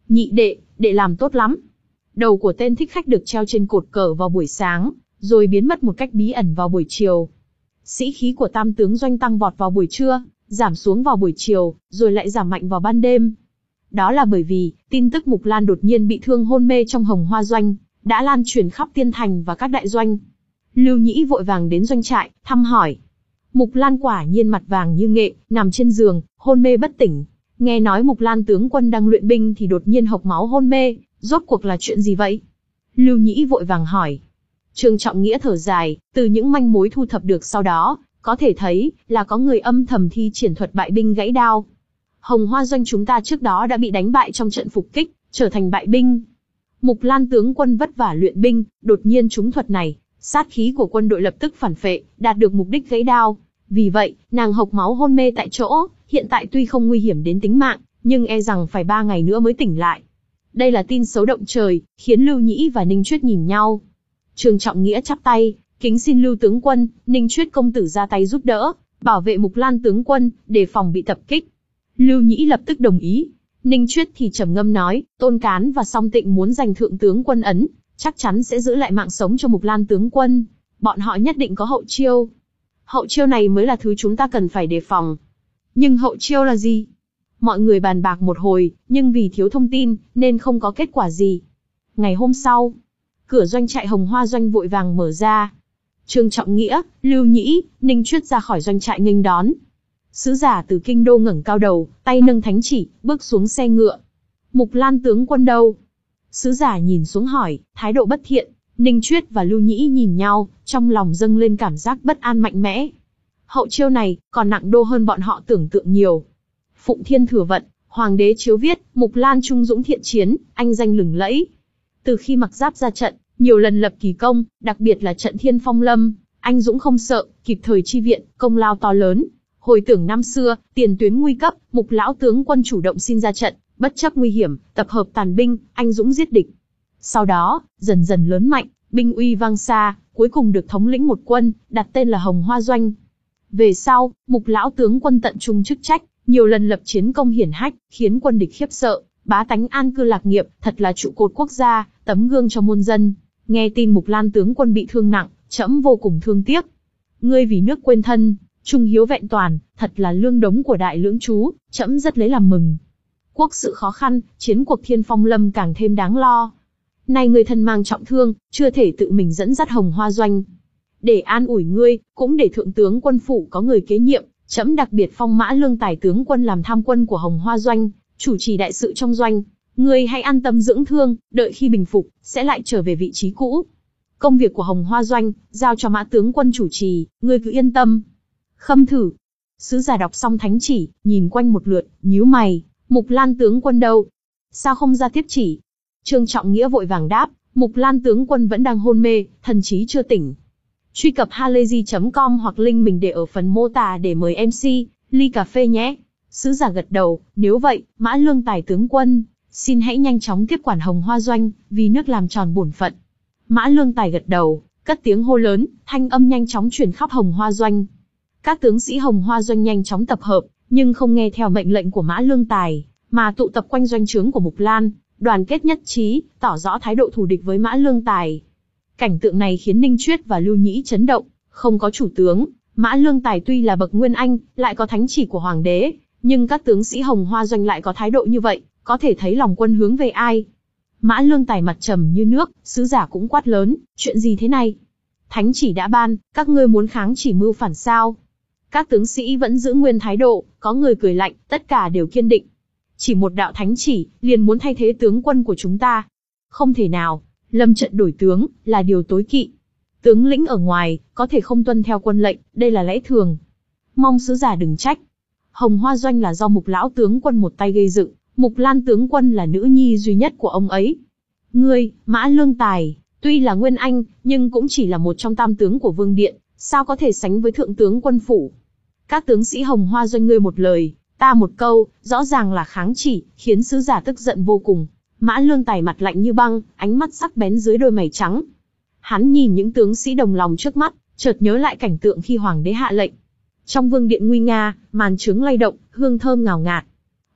[SPEAKER 1] Nhị đệ, đệ làm tốt lắm. Đầu của tên thích khách được treo trên cột cờ vào buổi sáng, rồi biến mất một cách bí ẩn vào buổi chiều. Sĩ khí của tam tướng doanh tăng vọt vào buổi trưa, giảm xuống vào buổi chiều, rồi lại giảm mạnh vào ban đêm. Đó là bởi vì, tin tức Mục Lan đột nhiên bị thương hôn mê trong Hồng Hoa Doanh, đã lan truyền khắp Tiên Thành và các đại doanh. Lưu Nhĩ vội vàng đến doanh trại, thăm hỏi. Mục Lan quả nhiên mặt vàng như nghệ, nằm trên giường, hôn mê bất tỉnh. Nghe nói Mục Lan tướng quân đang luyện binh thì đột nhiên hộc máu hôn mê, rốt cuộc là chuyện gì vậy? Lưu Nhĩ vội vàng hỏi. Trương Trọng Nghĩa thở dài, từ những manh mối thu thập được sau đó, có thể thấy là có người âm thầm thi triển thuật bại binh gãy đao. Hồng Hoa Doanh chúng ta trước đó đã bị đánh bại trong trận phục kích, trở thành bại binh. Mục Lan tướng quân vất vả luyện binh, đột nhiên trúng thuật này, sát khí của quân đội lập tức phản phệ, đạt được mục đích gãy đao. Vì vậy, nàng hộc máu hôn mê tại chỗ, hiện tại tuy không nguy hiểm đến tính mạng, nhưng e rằng phải ba ngày nữa mới tỉnh lại. Đây là tin xấu động trời, khiến Lưu Nhĩ và Ninh Chuyết nhìn nhau. Trương Trọng Nghĩa chắp tay, kính xin Lưu tướng quân, Ninh Chuyết công tử ra tay giúp đỡ, bảo vệ Mục Lan tướng quân, để phòng bị tập kích. Lưu Nhĩ lập tức đồng ý. Ninh Chuyết thì trầm ngâm nói, Tôn Cán và Song Tịnh muốn giành thượng tướng quân ấn, chắc chắn sẽ giữ lại mạng sống cho Mục Lan tướng quân. Bọn họ nhất định có hậu chiêu. Hậu chiêu này mới là thứ chúng ta cần phải đề phòng. Nhưng hậu chiêu là gì? Mọi người bàn bạc một hồi, nhưng vì thiếu thông tin, nên không có kết quả gì. Ngày hôm sau, cửa doanh trại Hồng Hoa Doanh vội vàng mở ra. Trương Trọng Nghĩa, Lưu Nhĩ, Ninh Chuyết ra khỏi doanh trại nghênh đón. Sứ giả từ kinh đô ngẩng cao đầu, tay nâng thánh chỉ, bước xuống xe ngựa. Mục Lan tướng quân đâu? Sứ giả nhìn xuống hỏi, thái độ bất thiện. Ninh Chuyết và Lưu Nhĩ nhìn nhau, trong lòng dâng lên cảm giác bất an mạnh mẽ. Hậu chiêu này, còn nặng đô hơn bọn họ tưởng tượng nhiều. Phụng Thiên Thừa Vận, Hoàng đế chiếu viết, Mục Lan trung dũng thiện chiến, anh danh lừng lẫy. Từ khi mặc giáp ra trận, nhiều lần lập kỳ công, đặc biệt là trận Thiên Phong Lâm, anh dũng không sợ, kịp thời chi viện, công lao to lớn. Hồi tưởng năm xưa, tiền tuyến nguy cấp, Mục lão tướng quân chủ động xin ra trận, bất chấp nguy hiểm, tập hợp tàn binh, anh dũng giết địch. Sau đó, dần dần lớn mạnh, binh uy vang xa, cuối cùng được thống lĩnh một quân, đặt tên là Hồng Hoa Doanh. Về sau, Mục lão tướng quân tận trung chức trách, nhiều lần lập chiến công hiển hách, khiến quân địch khiếp sợ, bá tánh an cư lạc nghiệp, thật là trụ cột quốc gia, tấm gương cho muôn dân. Nghe tin Mục Lan tướng quân bị thương nặng, trẫm vô cùng thương tiếc. Ngươi vì nước quên thân, trung hiếu vẹn toàn, thật là lương đống của đại lưỡng chú, trẫm rất lấy làm mừng. Quốc sự khó khăn, chiến cuộc Thiên Phong Lâm càng thêm đáng lo. Nay ngươi thân mang trọng thương, chưa thể tự mình dẫn dắt Hồng Hoa Doanh. Để an ủi ngươi, cũng để thượng tướng quân phủ có người kế nhiệm, trẫm đặc biệt phong Mã Lương Tài tướng quân làm tham quân của Hồng Hoa Doanh, chủ trì đại sự trong doanh. Ngươi hãy an tâm dưỡng thương, đợi khi bình phục, sẽ lại trở về vị trí cũ. Công việc của Hồng Hoa Doanh, giao cho Mã tướng quân chủ trì, ngươi cứ yên tâm. Khâm thử. Sứ giả đọc xong thánh chỉ, nhìn quanh một lượt, nhíu mày, Mục Lan tướng quân đâu? Sao không ra tiếp chỉ? Trương Trọng Nghĩa vội vàng đáp, Mục Lan tướng quân vẫn đang hôn mê, thần trí chưa tỉnh. Truy cập halayzi chấm com hoặc link mình để ở phần mô tả để mời em xê, ly cà phê nhé. Sứ giả gật đầu, nếu vậy, Mã Lương Tài tướng quân, xin hãy nhanh chóng tiếp quản Hồng Hoa Doanh, vì nước làm tròn bổn phận. Mã Lương Tài gật đầu, cất tiếng hô lớn, thanh âm nhanh chóng truyền khắp Hồng Hoa Doanh. Các tướng sĩ Hồng Hoa Doanh nhanh chóng tập hợp, nhưng không nghe theo mệnh lệnh của Mã Lương Tài, mà tụ tập quanh doanh trướng của Mục Lan, đoàn kết nhất trí, tỏ rõ thái độ thù địch với Mã Lương Tài. Cảnh tượng này khiến Ninh Chuyết và Lưu Nhĩ chấn động, không có chủ tướng, Mã Lương Tài tuy là bậc nguyên anh, lại có thánh chỉ của hoàng đế, nhưng các tướng sĩ Hồng Hoa Doanh lại có thái độ như vậy, có thể thấy lòng quân hướng về ai. Mã Lương Tài mặt trầm như nước, sứ giả cũng quát lớn, chuyện gì thế này? Thánh chỉ đã ban, các ngươi muốn kháng chỉ mưu phản sao? Các tướng sĩ vẫn giữ nguyên thái độ, có người cười lạnh, tất cả đều kiên định. Chỉ một đạo thánh chỉ, liền muốn thay thế tướng quân của chúng ta. Không thể nào, lâm trận đổi tướng, là điều tối kỵ. Tướng lĩnh ở ngoài, có thể không tuân theo quân lệnh, đây là lẽ thường. Mong sứ giả đừng trách. Hồng Hoa Doanh là do Mục lão tướng quân một tay gây dựng, Mục Lan tướng quân là nữ nhi duy nhất của ông ấy. Ngươi, Mã Lương Tài, tuy là nguyên anh, nhưng cũng chỉ là một trong tam tướng của Vương Điện, sao có thể sánh với thượng tướng quân phủ. Các tướng sĩ Hồng Hoa Doanh ngươi một lời, ta một câu, rõ ràng là kháng chỉ, khiến sứ giả tức giận vô cùng. Mã Lương Tài mặt lạnh như băng, ánh mắt sắc bén dưới đôi mày trắng. Hắn nhìn những tướng sĩ đồng lòng trước mắt, chợt nhớ lại cảnh tượng khi hoàng đế hạ lệnh. Trong vương điện nguy nga, màn trướng lay động, hương thơm ngào ngạt.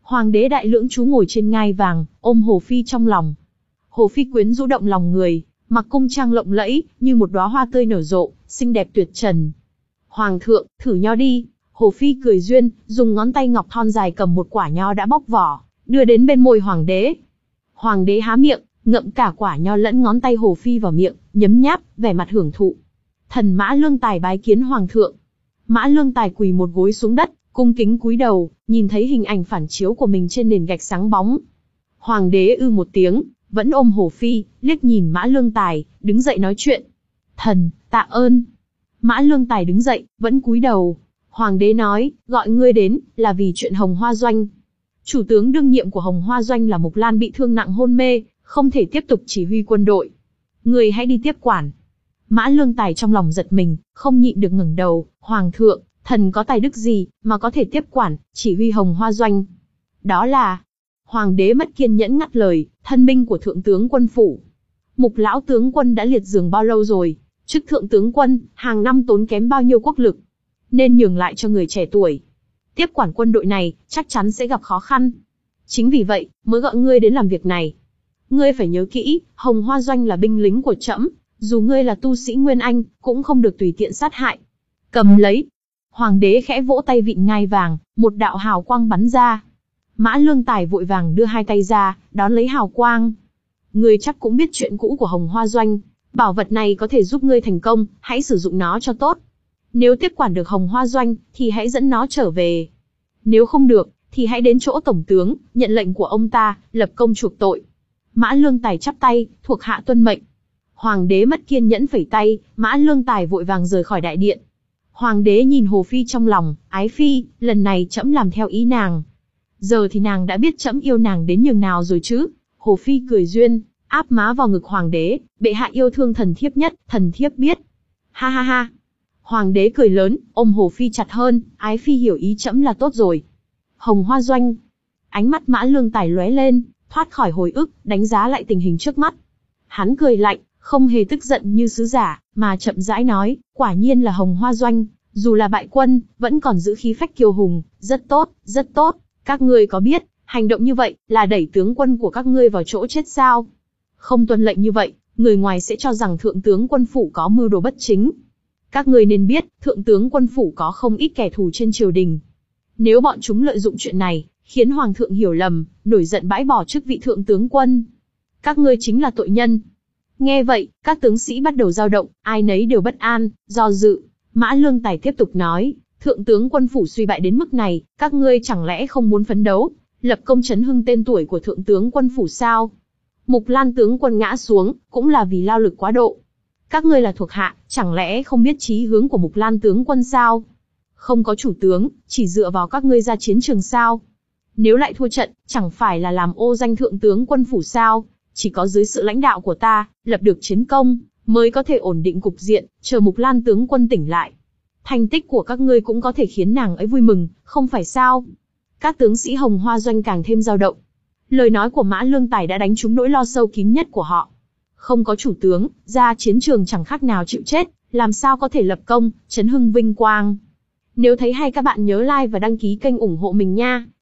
[SPEAKER 1] Hoàng đế Đại Lưỡng Chú ngồi trên ngai vàng, ôm Hồ Phi trong lòng. Hồ Phi quyến rũ động lòng người, mặc cung trang lộng lẫy, như một đóa hoa tươi nở rộ, xinh đẹp tuyệt trần. Hoàng thượng, thử nho đi. Hồ Phi cười duyên, dùng ngón tay ngọc thon dài cầm một quả nho đã bóc vỏ, đưa đến bên môi hoàng đế. Hoàng đế há miệng, ngậm cả quả nho lẫn ngón tay Hồ Phi vào miệng, nhấm nháp, vẻ mặt hưởng thụ. Thần Mã Lương Tài bái kiến hoàng thượng. Mã Lương Tài quỳ một gối xuống đất, cung kính cúi đầu, nhìn thấy hình ảnh phản chiếu của mình trên nền gạch sáng bóng. Hoàng đế ư một tiếng, vẫn ôm Hồ Phi, liếc nhìn Mã Lương Tài, đứng dậy nói chuyện. Thần, tạ ơn. Mã Lương Tài đứng dậy, vẫn cúi đầu. Hoàng đế nói, gọi ngươi đến, là vì chuyện Hồng Hoa Doanh. Chủ tướng đương nhiệm của Hồng Hoa Doanh là Mục Lan bị thương nặng hôn mê, không thể tiếp tục chỉ huy quân đội. Ngươi hãy đi tiếp quản. Mã Lương Tài trong lòng giật mình, không nhịn được ngẩng đầu. Hoàng thượng, thần có tài đức gì, mà có thể tiếp quản, chỉ huy Hồng Hoa Doanh? Đó là... Hoàng đế mất kiên nhẫn ngắt lời, thân binh của thượng tướng quân phủ. Mục lão tướng quân đã liệt giường bao lâu rồi? Chức thượng tướng quân, hàng năm tốn kém bao nhiêu quốc lực? Nên nhường lại cho người trẻ tuổi. Tiếp quản quân đội này, chắc chắn sẽ gặp khó khăn. Chính vì vậy, mới gọi ngươi đến làm việc này. Ngươi phải nhớ kỹ, Hồng Hoa Doanh là binh lính của trẫm, dù ngươi là tu sĩ Nguyên Anh, cũng không được tùy tiện sát hại. Cầm lấy. Hoàng đế khẽ vỗ tay vịn ngai vàng, một đạo hào quang bắn ra. Mã Lương Tài vội vàng đưa hai tay ra, đón lấy hào quang. Ngươi chắc cũng biết chuyện cũ của Hồng Hoa Doanh. Bảo vật này có thể giúp ngươi thành công, hãy sử dụng nó cho tốt. Nếu tiếp quản được Hồng Hoa Doanh, thì hãy dẫn nó trở về. Nếu không được, thì hãy đến chỗ tổng tướng, nhận lệnh của ông ta, lập công chuộc tội. Mã Lương Tài chắp tay, thuộc hạ tuân mệnh. Hoàng đế mất kiên nhẫn phẩy tay, Mã Lương Tài vội vàng rời khỏi đại điện. Hoàng đế nhìn Hồ Phi trong lòng, ái phi, lần này trẫm làm theo ý nàng. Giờ thì nàng đã biết trẫm yêu nàng đến nhường nào rồi chứ? Hồ Phi cười duyên, áp má vào ngực hoàng đế, bệ hạ yêu thương thần thiếp nhất, thần thiếp biết. Ha ha ha. Hoàng đế cười lớn, ôm Hồ Phi chặt hơn, ái phi hiểu ý trẫm là tốt rồi. Hồng Hoa Doanh. Ánh mắt Mã Lương Tài lóe lên, thoát khỏi hồi ức, đánh giá lại tình hình trước mắt. Hắn cười lạnh, không hề tức giận như sứ giả, mà chậm rãi nói, quả nhiên là Hồng Hoa Doanh, dù là bại quân, vẫn còn giữ khí phách kiêu hùng, rất tốt, rất tốt. Các ngươi có biết, hành động như vậy, là đẩy tướng quân của các ngươi vào chỗ chết sao? Không tuân lệnh như vậy, người ngoài sẽ cho rằng thượng tướng quân phủ có mưu đồ bất chính. Các ngươi nên biết, thượng tướng quân phủ có không ít kẻ thù trên triều đình. Nếu bọn chúng lợi dụng chuyện này, khiến hoàng thượng hiểu lầm, nổi giận bãi bỏ chức vị thượng tướng quân, các ngươi chính là tội nhân. Nghe vậy, các tướng sĩ bắt đầu dao động, ai nấy đều bất an, do dự. Mã Lương Tài tiếp tục nói, thượng tướng quân phủ suy bại đến mức này, các ngươi chẳng lẽ không muốn phấn đấu, lập công chấn hưng tên tuổi của thượng tướng quân phủ sao? Mục Lan tướng quân ngã xuống, cũng là vì lao lực quá độ. Các ngươi là thuộc hạ, chẳng lẽ không biết chí hướng của Mục Lan tướng quân sao? Không có chủ tướng, chỉ dựa vào các ngươi ra chiến trường sao? Nếu lại thua trận, chẳng phải là làm ô danh thượng tướng quân phủ sao? Chỉ có dưới sự lãnh đạo của ta, lập được chiến công, mới có thể ổn định cục diện, chờ Mục Lan tướng quân tỉnh lại. Thành tích của các ngươi cũng có thể khiến nàng ấy vui mừng, không phải sao? Các tướng sĩ Hồng Hoa Doanh càng thêm dao động. Lời nói của Mã Lương Tài đã đánh trúng nỗi lo sâu kín nhất của họ. Không có chủ tướng, ra chiến trường chẳng khác nào chịu chết, làm sao có thể lập công, chấn hưng vinh quang. Nếu thấy hay các bạn nhớ like và đăng ký kênh ủng hộ mình nha.